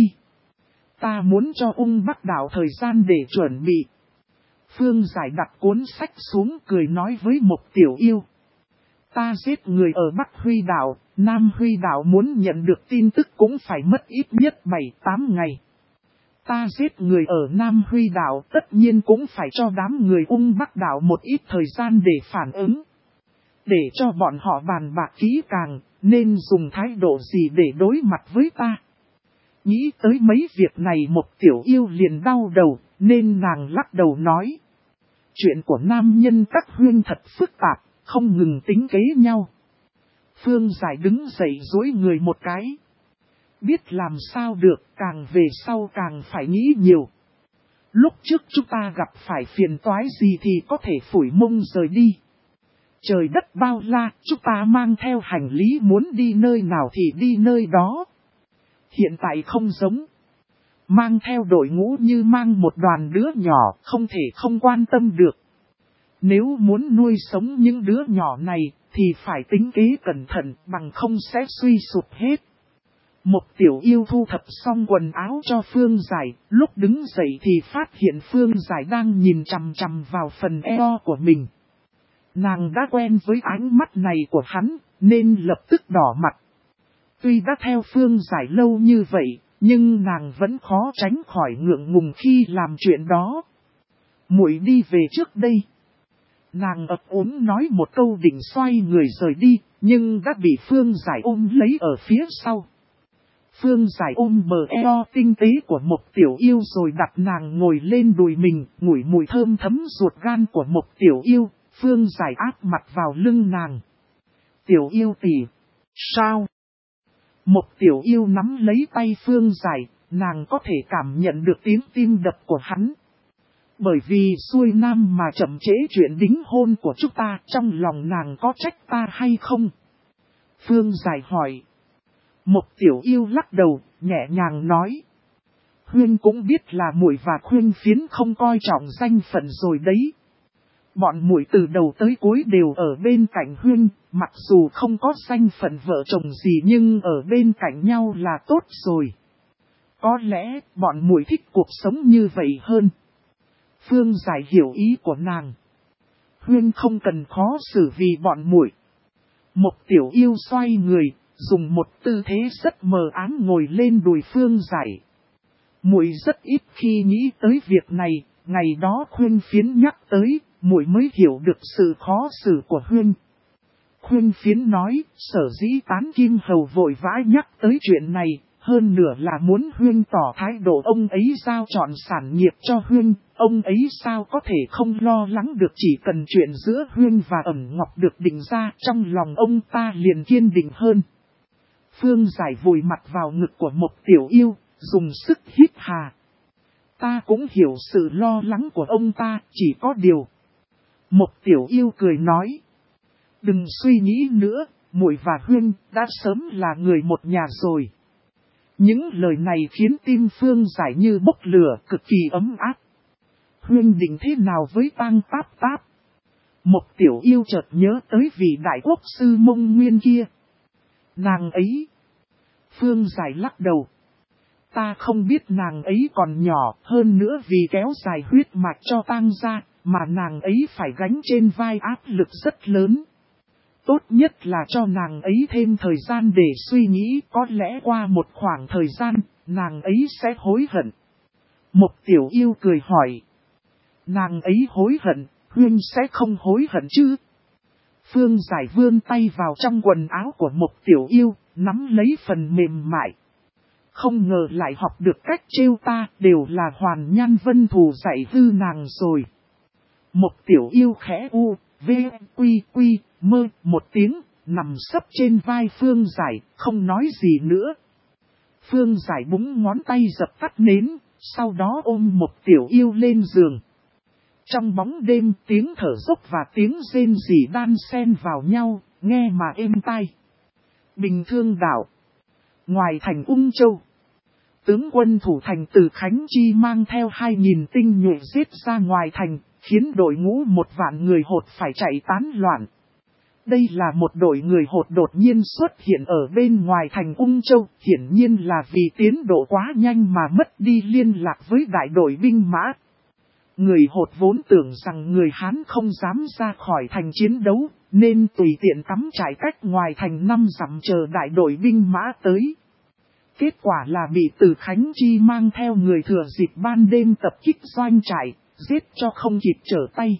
Ta muốn cho Ung Bắc Đảo thời gian để chuẩn bị. Phương Giải đặt cuốn sách xuống cười nói với một tiểu yêu. Ta giết người ở Bắc Huy Đảo, Nam Huy Đảo muốn nhận được tin tức cũng phải mất ít nhất 7-8 ngày. Ta giết người ở Nam Huy Đảo tất nhiên cũng phải cho đám người Ung Bắc Đảo một ít thời gian để phản ứng. Để cho bọn họ bàn bạc kỹ càng, nên dùng thái độ gì để đối mặt với ta. Nghĩ tới mấy việc này một tiểu yêu liền đau đầu, nên nàng lắc đầu nói. Chuyện của nam nhân các huyên thật phức tạp, không ngừng tính kế nhau. Phương Giải đứng dậy duỗi người một cái. Biết làm sao được, càng về sau càng phải nghĩ nhiều. Lúc trước chúng ta gặp phải phiền toái gì thì có thể phủi mông rời đi. Trời đất bao la, chúng ta mang theo hành lý muốn đi nơi nào thì đi nơi đó. Hiện tại không giống. Mang theo đội ngũ như mang một đoàn đứa nhỏ, không thể không quan tâm được. Nếu muốn nuôi sống những đứa nhỏ này, thì phải tính kế cẩn thận, bằng không sẽ suy sụp hết. Một tiểu yêu thu thập xong quần áo cho Phương Giải, lúc đứng dậy thì phát hiện Phương Giải đang nhìn chằm chằm vào phần eo của mình. Nàng đã quen với ánh mắt này của hắn, nên lập tức đỏ mặt. Tuy đã theo Phương Giải lâu như vậy, nhưng nàng vẫn khó tránh khỏi ngượng ngùng khi làm chuyện đó. Muội đi về trước đây. Nàng ấp úng nói một câu định xoay người rời đi, nhưng đã bị Phương Giải ôm lấy ở phía sau. Phương Giải ôm bờ eo tinh tế của một tiểu yêu rồi đặt nàng ngồi lên đùi mình, ngửi mùi thơm thấm ruột gan của một tiểu yêu. Phương Giải áp mặt vào lưng nàng. Tiểu yêu tỷ, sao? Một tiểu yêu nắm lấy tay Phương Giải, nàng có thể cảm nhận được tiếng tim đập của hắn. Bởi vì xuôi nam mà chậm trễ chuyện đính hôn của chúng ta, trong lòng nàng có trách ta hay không? Phương Giải hỏi. Một tiểu yêu lắc đầu, nhẹ nhàng nói. Huyên cũng biết là muội và Khuyên Phiến không coi trọng danh phận rồi đấy. Bọn muội từ đầu tới cuối đều ở bên cạnh Huyên, mặc dù không có danh phận vợ chồng gì nhưng ở bên cạnh nhau là tốt rồi. Có lẽ bọn muội thích cuộc sống như vậy hơn. Phương Giải hiểu ý của nàng. Huyên không cần khó xử vì bọn muội. Một tiểu yêu xoay người, dùng một tư thế rất mờ ám ngồi lên đùi Phương Giải. Muội rất ít khi nghĩ tới việc này, ngày đó Khuyên Phiến nhắc tới, muội mới hiểu được sự khó xử của Huyên. Khuyên Phiến nói, sở dĩ Tán Kim Hầu vội vã nhắc tới chuyện này, hơn nửa là muốn Huyên tỏ thái độ ông ấy giao chọn sản nghiệp cho Huyên, ông ấy sao có thể không lo lắng được, chỉ cần chuyện giữa Huyên và Ẩm Ngọc được định ra, trong lòng ông ta liền kiên định hơn. Phương Giải vùi mặt vào ngực của một tiểu yêu, dùng sức hít hà. Ta cũng hiểu sự lo lắng của ông ta, chỉ có điều. Một tiểu yêu cười nói. Đừng suy nghĩ nữa, muội và Huyên đã sớm là người một nhà rồi. Những lời này khiến tim Phương Giải như bốc lửa, cực kỳ ấm áp. Huyên định thế nào với Tang Táp Táp? Một Tiểu Yêu chợt nhớ tới vị đại quốc sư Mông Nguyên kia. Nàng ấy. Phương Giải lắc đầu. Ta không biết nàng ấy còn nhỏ, hơn nữa vì kéo dài huyết mạch cho Tang gia, mà nàng ấy phải gánh trên vai áp lực rất lớn. Tốt nhất là cho nàng ấy thêm thời gian để suy nghĩ, có lẽ qua một khoảng thời gian, nàng ấy sẽ hối hận. Một Tiểu Yêu cười hỏi. Nàng ấy hối hận, Huyên sẽ không hối hận chứ? Phương Giải vươn tay vào trong quần áo của một Tiểu Yêu, nắm lấy phần mềm mại. Không ngờ lại học được cách trêu ta, đều là Hoàn Nhan Vân Thù dạy hư nàng rồi. Một Tiểu Yêu khẽ u, v, quy quy, mơ một tiếng, nằm sấp trên vai Phương Giải, không nói gì nữa. Phương Giải búng ngón tay dập tắt nến, sau đó ôm một Tiểu Yêu lên giường. Trong bóng đêm, tiếng thở dốc và tiếng rên rỉ đan xen vào nhau, nghe mà êm tai. Bình Thương đảo. Ngoài thành Ung Châu, tướng quân thủ thành Từ Khánh Chi mang theo 2.000 tinh nhuệ giết ra ngoài thành, khiến đội ngũ 1.000 người Hột phải chạy tán loạn. Đây là một đội người Hột đột nhiên xuất hiện ở bên ngoài thành Ung Châu, hiển nhiên là vì tiến độ quá nhanh mà mất đi liên lạc với đại đội binh mã. Người Hột vốn tưởng rằng người Hán không dám ra khỏi thành chiến đấu, nên tùy tiện cắm trại cách ngoài thành 5 dặm chờ đại đội binh mã tới. Kết quả là bị Từ Khánh Chi mang theo người thừa dịp ban đêm tập kích doanh trại, giết cho không kịp trở tay.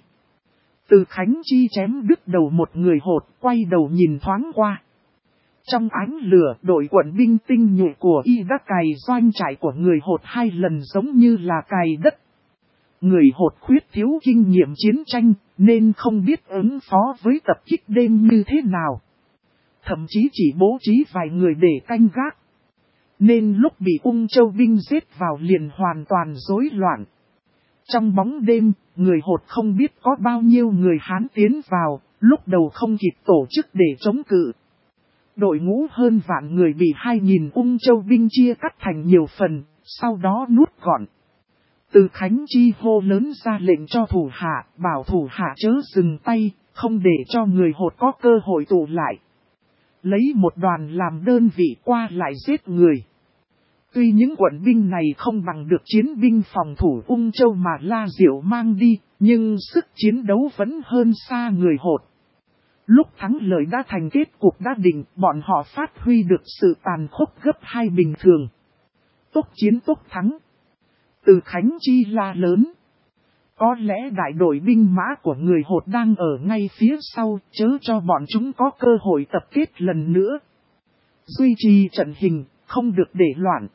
Từ Khánh Chi chém đứt đầu một người Hột, quay đầu nhìn thoáng qua. Trong ánh lửa, đội quận binh tinh nhuệ của y đã cày doanh trại của người Hột 2 lần giống như là cày đất. Người Hột khuyết thiếu kinh nghiệm chiến tranh, nên không biết ứng phó với tập kích đêm như thế nào. Thậm chí chỉ bố trí vài người để canh gác. Nên lúc bị Ung Châu binh giết vào liền hoàn toàn rối loạn. Trong bóng đêm, người Hột không biết có bao nhiêu người Hán tiến vào, lúc đầu không kịp tổ chức để chống cự. Đội ngũ hơn vạn người bị 2.000 Ung Châu binh chia cắt thành nhiều phần, sau đó nuốt gọn. Từ Khánh Chi hô lớn ra lệnh cho thủ hạ, bảo thủ hạ chớ dừng tay, không để cho người Hột có cơ hội tụ lại. Lấy một đoàn làm đơn vị qua lại giết người. Tuy những quận binh này không bằng được chiến binh phòng thủ Ung Châu mà La Diệu mang đi, nhưng sức chiến đấu vẫn hơn xa người Hột. Lúc thắng lợi đã thành kết cục đã định, bọn họ phát huy được sự tàn khốc gấp 2 bình thường. Tốc chiến tốc thắng. Từ Khánh Chi la lớn. Có lẽ đại đội binh mã của người Hột đang ở ngay phía sau, chớ cho bọn chúng có cơ hội tập kết lần nữa. Duy trì trận hình, không được để loạn.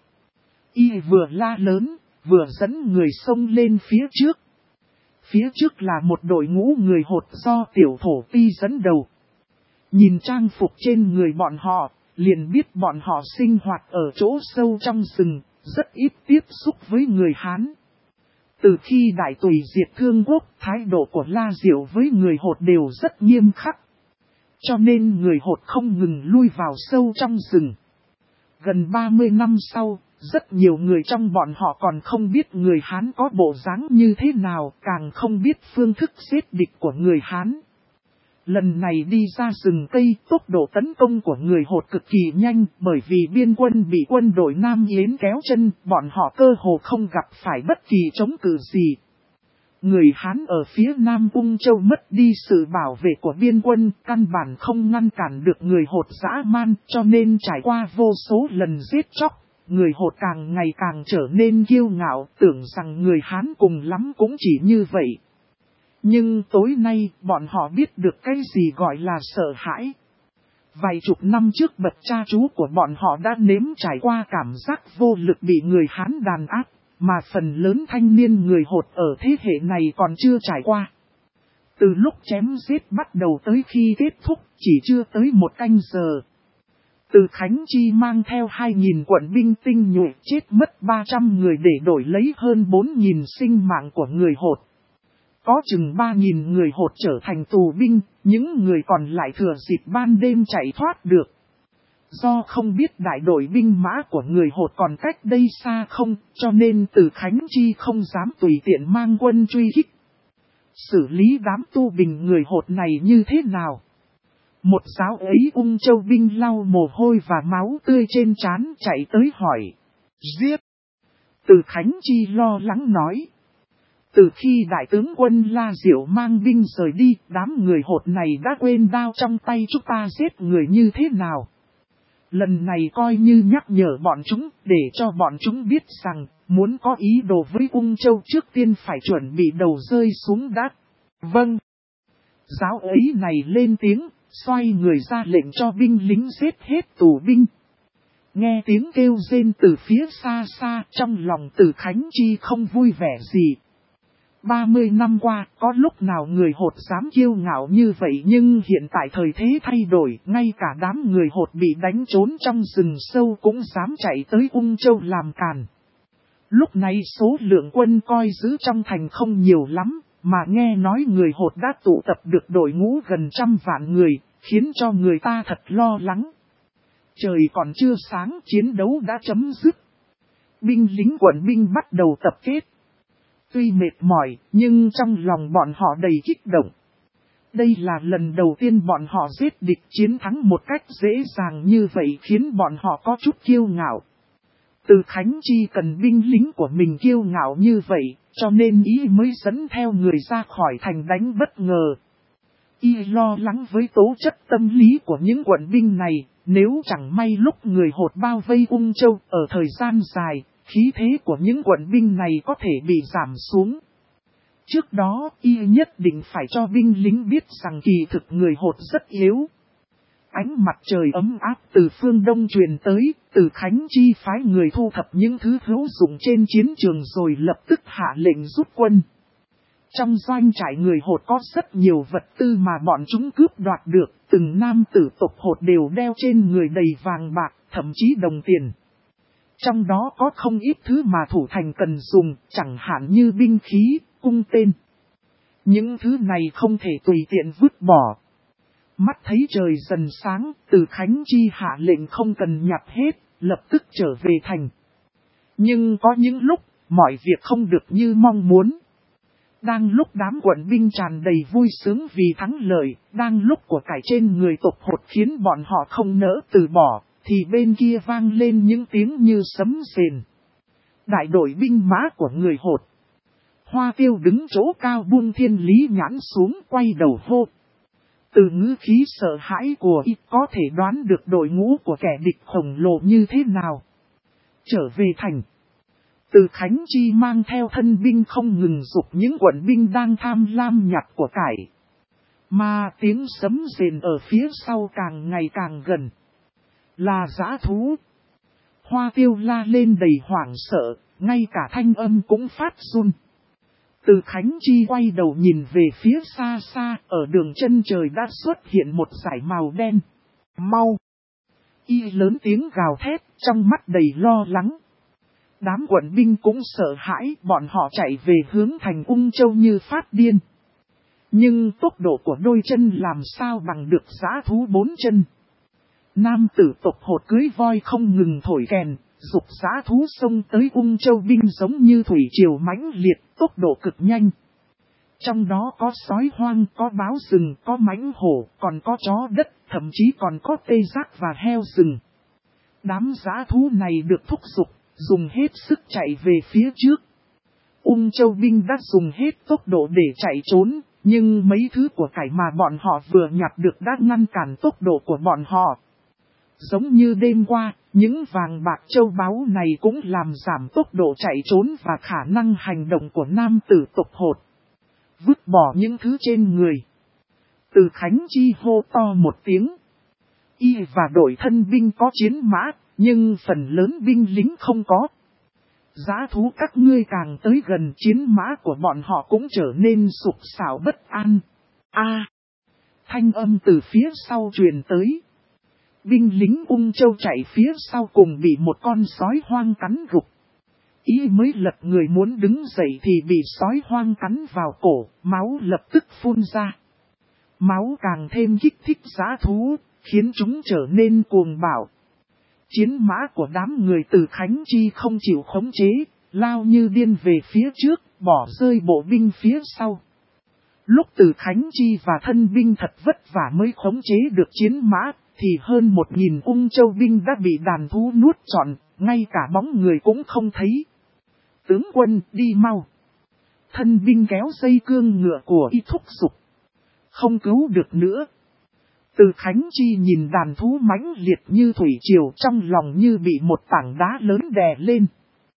Y vừa la lớn, vừa dẫn người xông lên phía trước. Phía trước là một đội ngũ người Hột do Tiểu Thổ Ti dẫn đầu. Nhìn trang phục trên người bọn họ, liền biết bọn họ sinh hoạt ở chỗ sâu trong rừng, rất ít tiếp xúc với người Hán. Từ khi đại tùy diệt Thương Quốc, thái độ của La Diệu với người Hột đều rất nghiêm khắc. Cho nên người Hột không ngừng lui vào sâu trong rừng. Gần 30 năm sau, rất nhiều người trong bọn họ còn không biết người Hán có bộ dáng như thế nào, càng không biết phương thức giết địch của người Hán. Lần này đi ra rừng cây, tốc độ tấn công của người Hột cực kỳ nhanh, bởi vì biên quân bị quân đội Nam Yến kéo chân, bọn họ cơ hồ không gặp phải bất kỳ chống cự gì. Người Hán ở phía Nam Ung Châu mất đi sự bảo vệ của biên quân, căn bản không ngăn cản được người Hột dã man, cho nên trải qua vô số lần giết chóc, người Hột càng ngày càng trở nên kiêu ngạo, tưởng rằng người Hán cùng lắm cũng chỉ như vậy. Nhưng tối nay, bọn họ biết được cái gì gọi là sợ hãi. Vài chục năm trước bậc cha chú của bọn họ đã nếm trải qua cảm giác vô lực bị người Hán đàn áp, mà phần lớn thanh niên người Hột ở thế hệ này còn chưa trải qua. Từ lúc chém giết bắt đầu tới khi kết thúc, chỉ chưa tới 1 canh giờ. Từ Khánh Chi mang theo 2.000 quận binh tinh nhuệ chết mất 300 người để đổi lấy hơn 4.000 sinh mạng của người Hột. Có chừng 3.000 người hột trở thành tù binh, những người còn lại thừa dịp ban đêm chạy thoát được. Do không biết đại đội binh mã của người hột còn cách đây xa không, cho nên Từ Khánh Chi không dám tùy tiện mang quân truy kích. Xử lý đám tu bình người hột này như thế nào? Một giáo ấy Ung Châu binh lau mồ hôi và máu tươi trên trán chạy tới hỏi. Giết! Từ Khánh Chi lo lắng nói. Từ khi đại tướng quân La Diệu mang binh rời đi, đám người hột này đã quên đao trong tay chúng ta giết người như thế nào. Lần này coi như nhắc nhở bọn chúng, để cho bọn chúng biết rằng, muốn có ý đồ với Ung Châu trước tiên phải chuẩn bị đầu rơi xuống đất. Vâng. Giáo ấy này lên tiếng, xoay người ra lệnh cho binh lính giết hết tù binh. Nghe tiếng kêu rên từ phía xa xa, trong lòng Từ Khánh Chi không vui vẻ gì. 30 năm qua, có lúc nào người hột dám kiêu ngạo như vậy, nhưng hiện tại thời thế thay đổi, ngay cả đám người hột bị đánh trốn trong rừng sâu cũng dám chạy tới Ung Châu làm càn. Lúc này số lượng quân coi giữ trong thành không nhiều lắm, mà nghe nói người hột đã tụ tập được đội ngũ gần 100 vạn người, khiến cho người ta thật lo lắng. Trời còn chưa sáng, chiến đấu đã chấm dứt. Binh lính quận binh bắt đầu tập kết. Tuy mệt mỏi, nhưng trong lòng bọn họ đầy kích động. Đây là lần đầu tiên bọn họ giết địch chiến thắng một cách dễ dàng như vậy, khiến bọn họ có chút kiêu ngạo. Từ Khánh Chi cần binh lính của mình kiêu ngạo như vậy, cho nên ý mới dẫn theo người ra khỏi thành đánh bất ngờ. Y lo lắng với tố chất tâm lý của những quận binh này, nếu chẳng may lúc người hột bao vây Ung Châu ở thời gian dài, khí thế của những quận binh này có thể bị giảm xuống. Trước đó, Y nhất định phải cho binh lính biết rằng kỳ thực người hột rất yếu. Ánh mặt trời ấm áp từ phương đông truyền tới, Từ Khánh Chi phái người thu thập những thứ hữu dụng trên chiến trường rồi lập tức hạ lệnh rút quân. Trong doanh trại người hột có rất nhiều vật tư mà bọn chúng cướp đoạt được, từng nam tử tộc hột đều đeo trên người đầy vàng bạc, thậm chí đồng tiền. Trong đó có không ít thứ mà thủ thành cần dùng, chẳng hạn như binh khí, cung tên. Những thứ này không thể tùy tiện vứt bỏ. Mắt thấy trời dần sáng, Từ Khánh Chi hạ lệnh không cần nhặt hết, lập tức trở về thành. Nhưng có những lúc, mọi việc không được như mong muốn. Đang lúc đám quận binh tràn đầy vui sướng vì thắng lợi, đang lúc của cải trên người tộc hột khiến bọn họ không nỡ từ bỏ, thì bên kia vang lên những tiếng như sấm rền. Đại đội binh mã của người hột. Hoa Tiêu đứng chỗ cao buông thiên lý nhãn xuống, quay đầu hô. Từ ngữ khí sợ hãi của Y có thể đoán được đội ngũ của kẻ địch khổng lồ như thế nào. Trở về thành. Từ Khánh Chi mang theo thân binh không ngừng giục những quận binh đang tham lam nhặt của cải. Mà tiếng sấm rền ở phía sau càng ngày càng gần. Là dã thú. Hoa Tiêu la lên đầy hoảng sợ, ngay cả thanh âm cũng phát run. Từ Khánh Chi quay đầu nhìn về phía xa xa, ở đường chân trời đã xuất hiện một dải màu đen. Mau! Y lớn tiếng gào thét, trong mắt đầy lo lắng. Đám quận binh cũng sợ hãi, bọn họ chạy về hướng thành Ung Châu như phát điên. Nhưng tốc độ của đôi chân làm sao bằng được dã thú 4 chân. Nam tử tộc hột cưới voi không ngừng thổi kèn, giục dã thú xông tới Ung Châu binh giống như thủy triều mãnh liệt, tốc độ cực nhanh. Trong đó có sói hoang, có báo rừng, có mãnh hổ, còn có chó đất, thậm chí còn có tê giác và heo rừng. Đám dã thú này được thúc giục, dùng hết sức chạy về phía trước. Ung Châu binh đã dùng hết tốc độ để chạy trốn, nhưng mấy thứ của cải mà bọn họ vừa nhặt được đã ngăn cản tốc độ của bọn họ. Giống như đêm qua, những vàng bạc châu báu này cũng làm giảm tốc độ chạy trốn và khả năng hành động của nam tử tộc hột. Vứt bỏ những thứ trên người. Từ Khánh Chi hô to một tiếng. Y và đội thân binh có chiến mã, nhưng phần lớn binh lính không có. Dã thú các ngươi càng tới gần chiến mã của bọn họ cũng trở nên sục sạo bất an. Thanh âm từ phía sau truyền tới. Binh lính Ung Châu chạy phía sau cùng bị một con sói hoang cắn gục. Ý mới lật người muốn đứng dậy thì bị sói hoang cắn vào cổ, máu lập tức phun ra. Máu càng thêm kích thích dã thú, khiến chúng trở nên cuồng bạo. Chiến mã của đám người Từ Khánh Chi không chịu khống chế, lao như điên về phía trước, bỏ rơi bộ binh phía sau. Lúc Từ Khánh Chi và thân binh thật vất vả mới khống chế được chiến mã, thì hơn 1000 Ung Châu binh đã bị đàn thú nuốt trọn, ngay cả bóng người cũng không thấy. Tướng quân, đi mau. Thân binh kéo dây cương ngựa của y thúc giục. Không cứu được nữa. Từ Khánh Chi nhìn đàn thú mãnh liệt như thủy triều, trong lòng như bị một tảng đá lớn đè lên.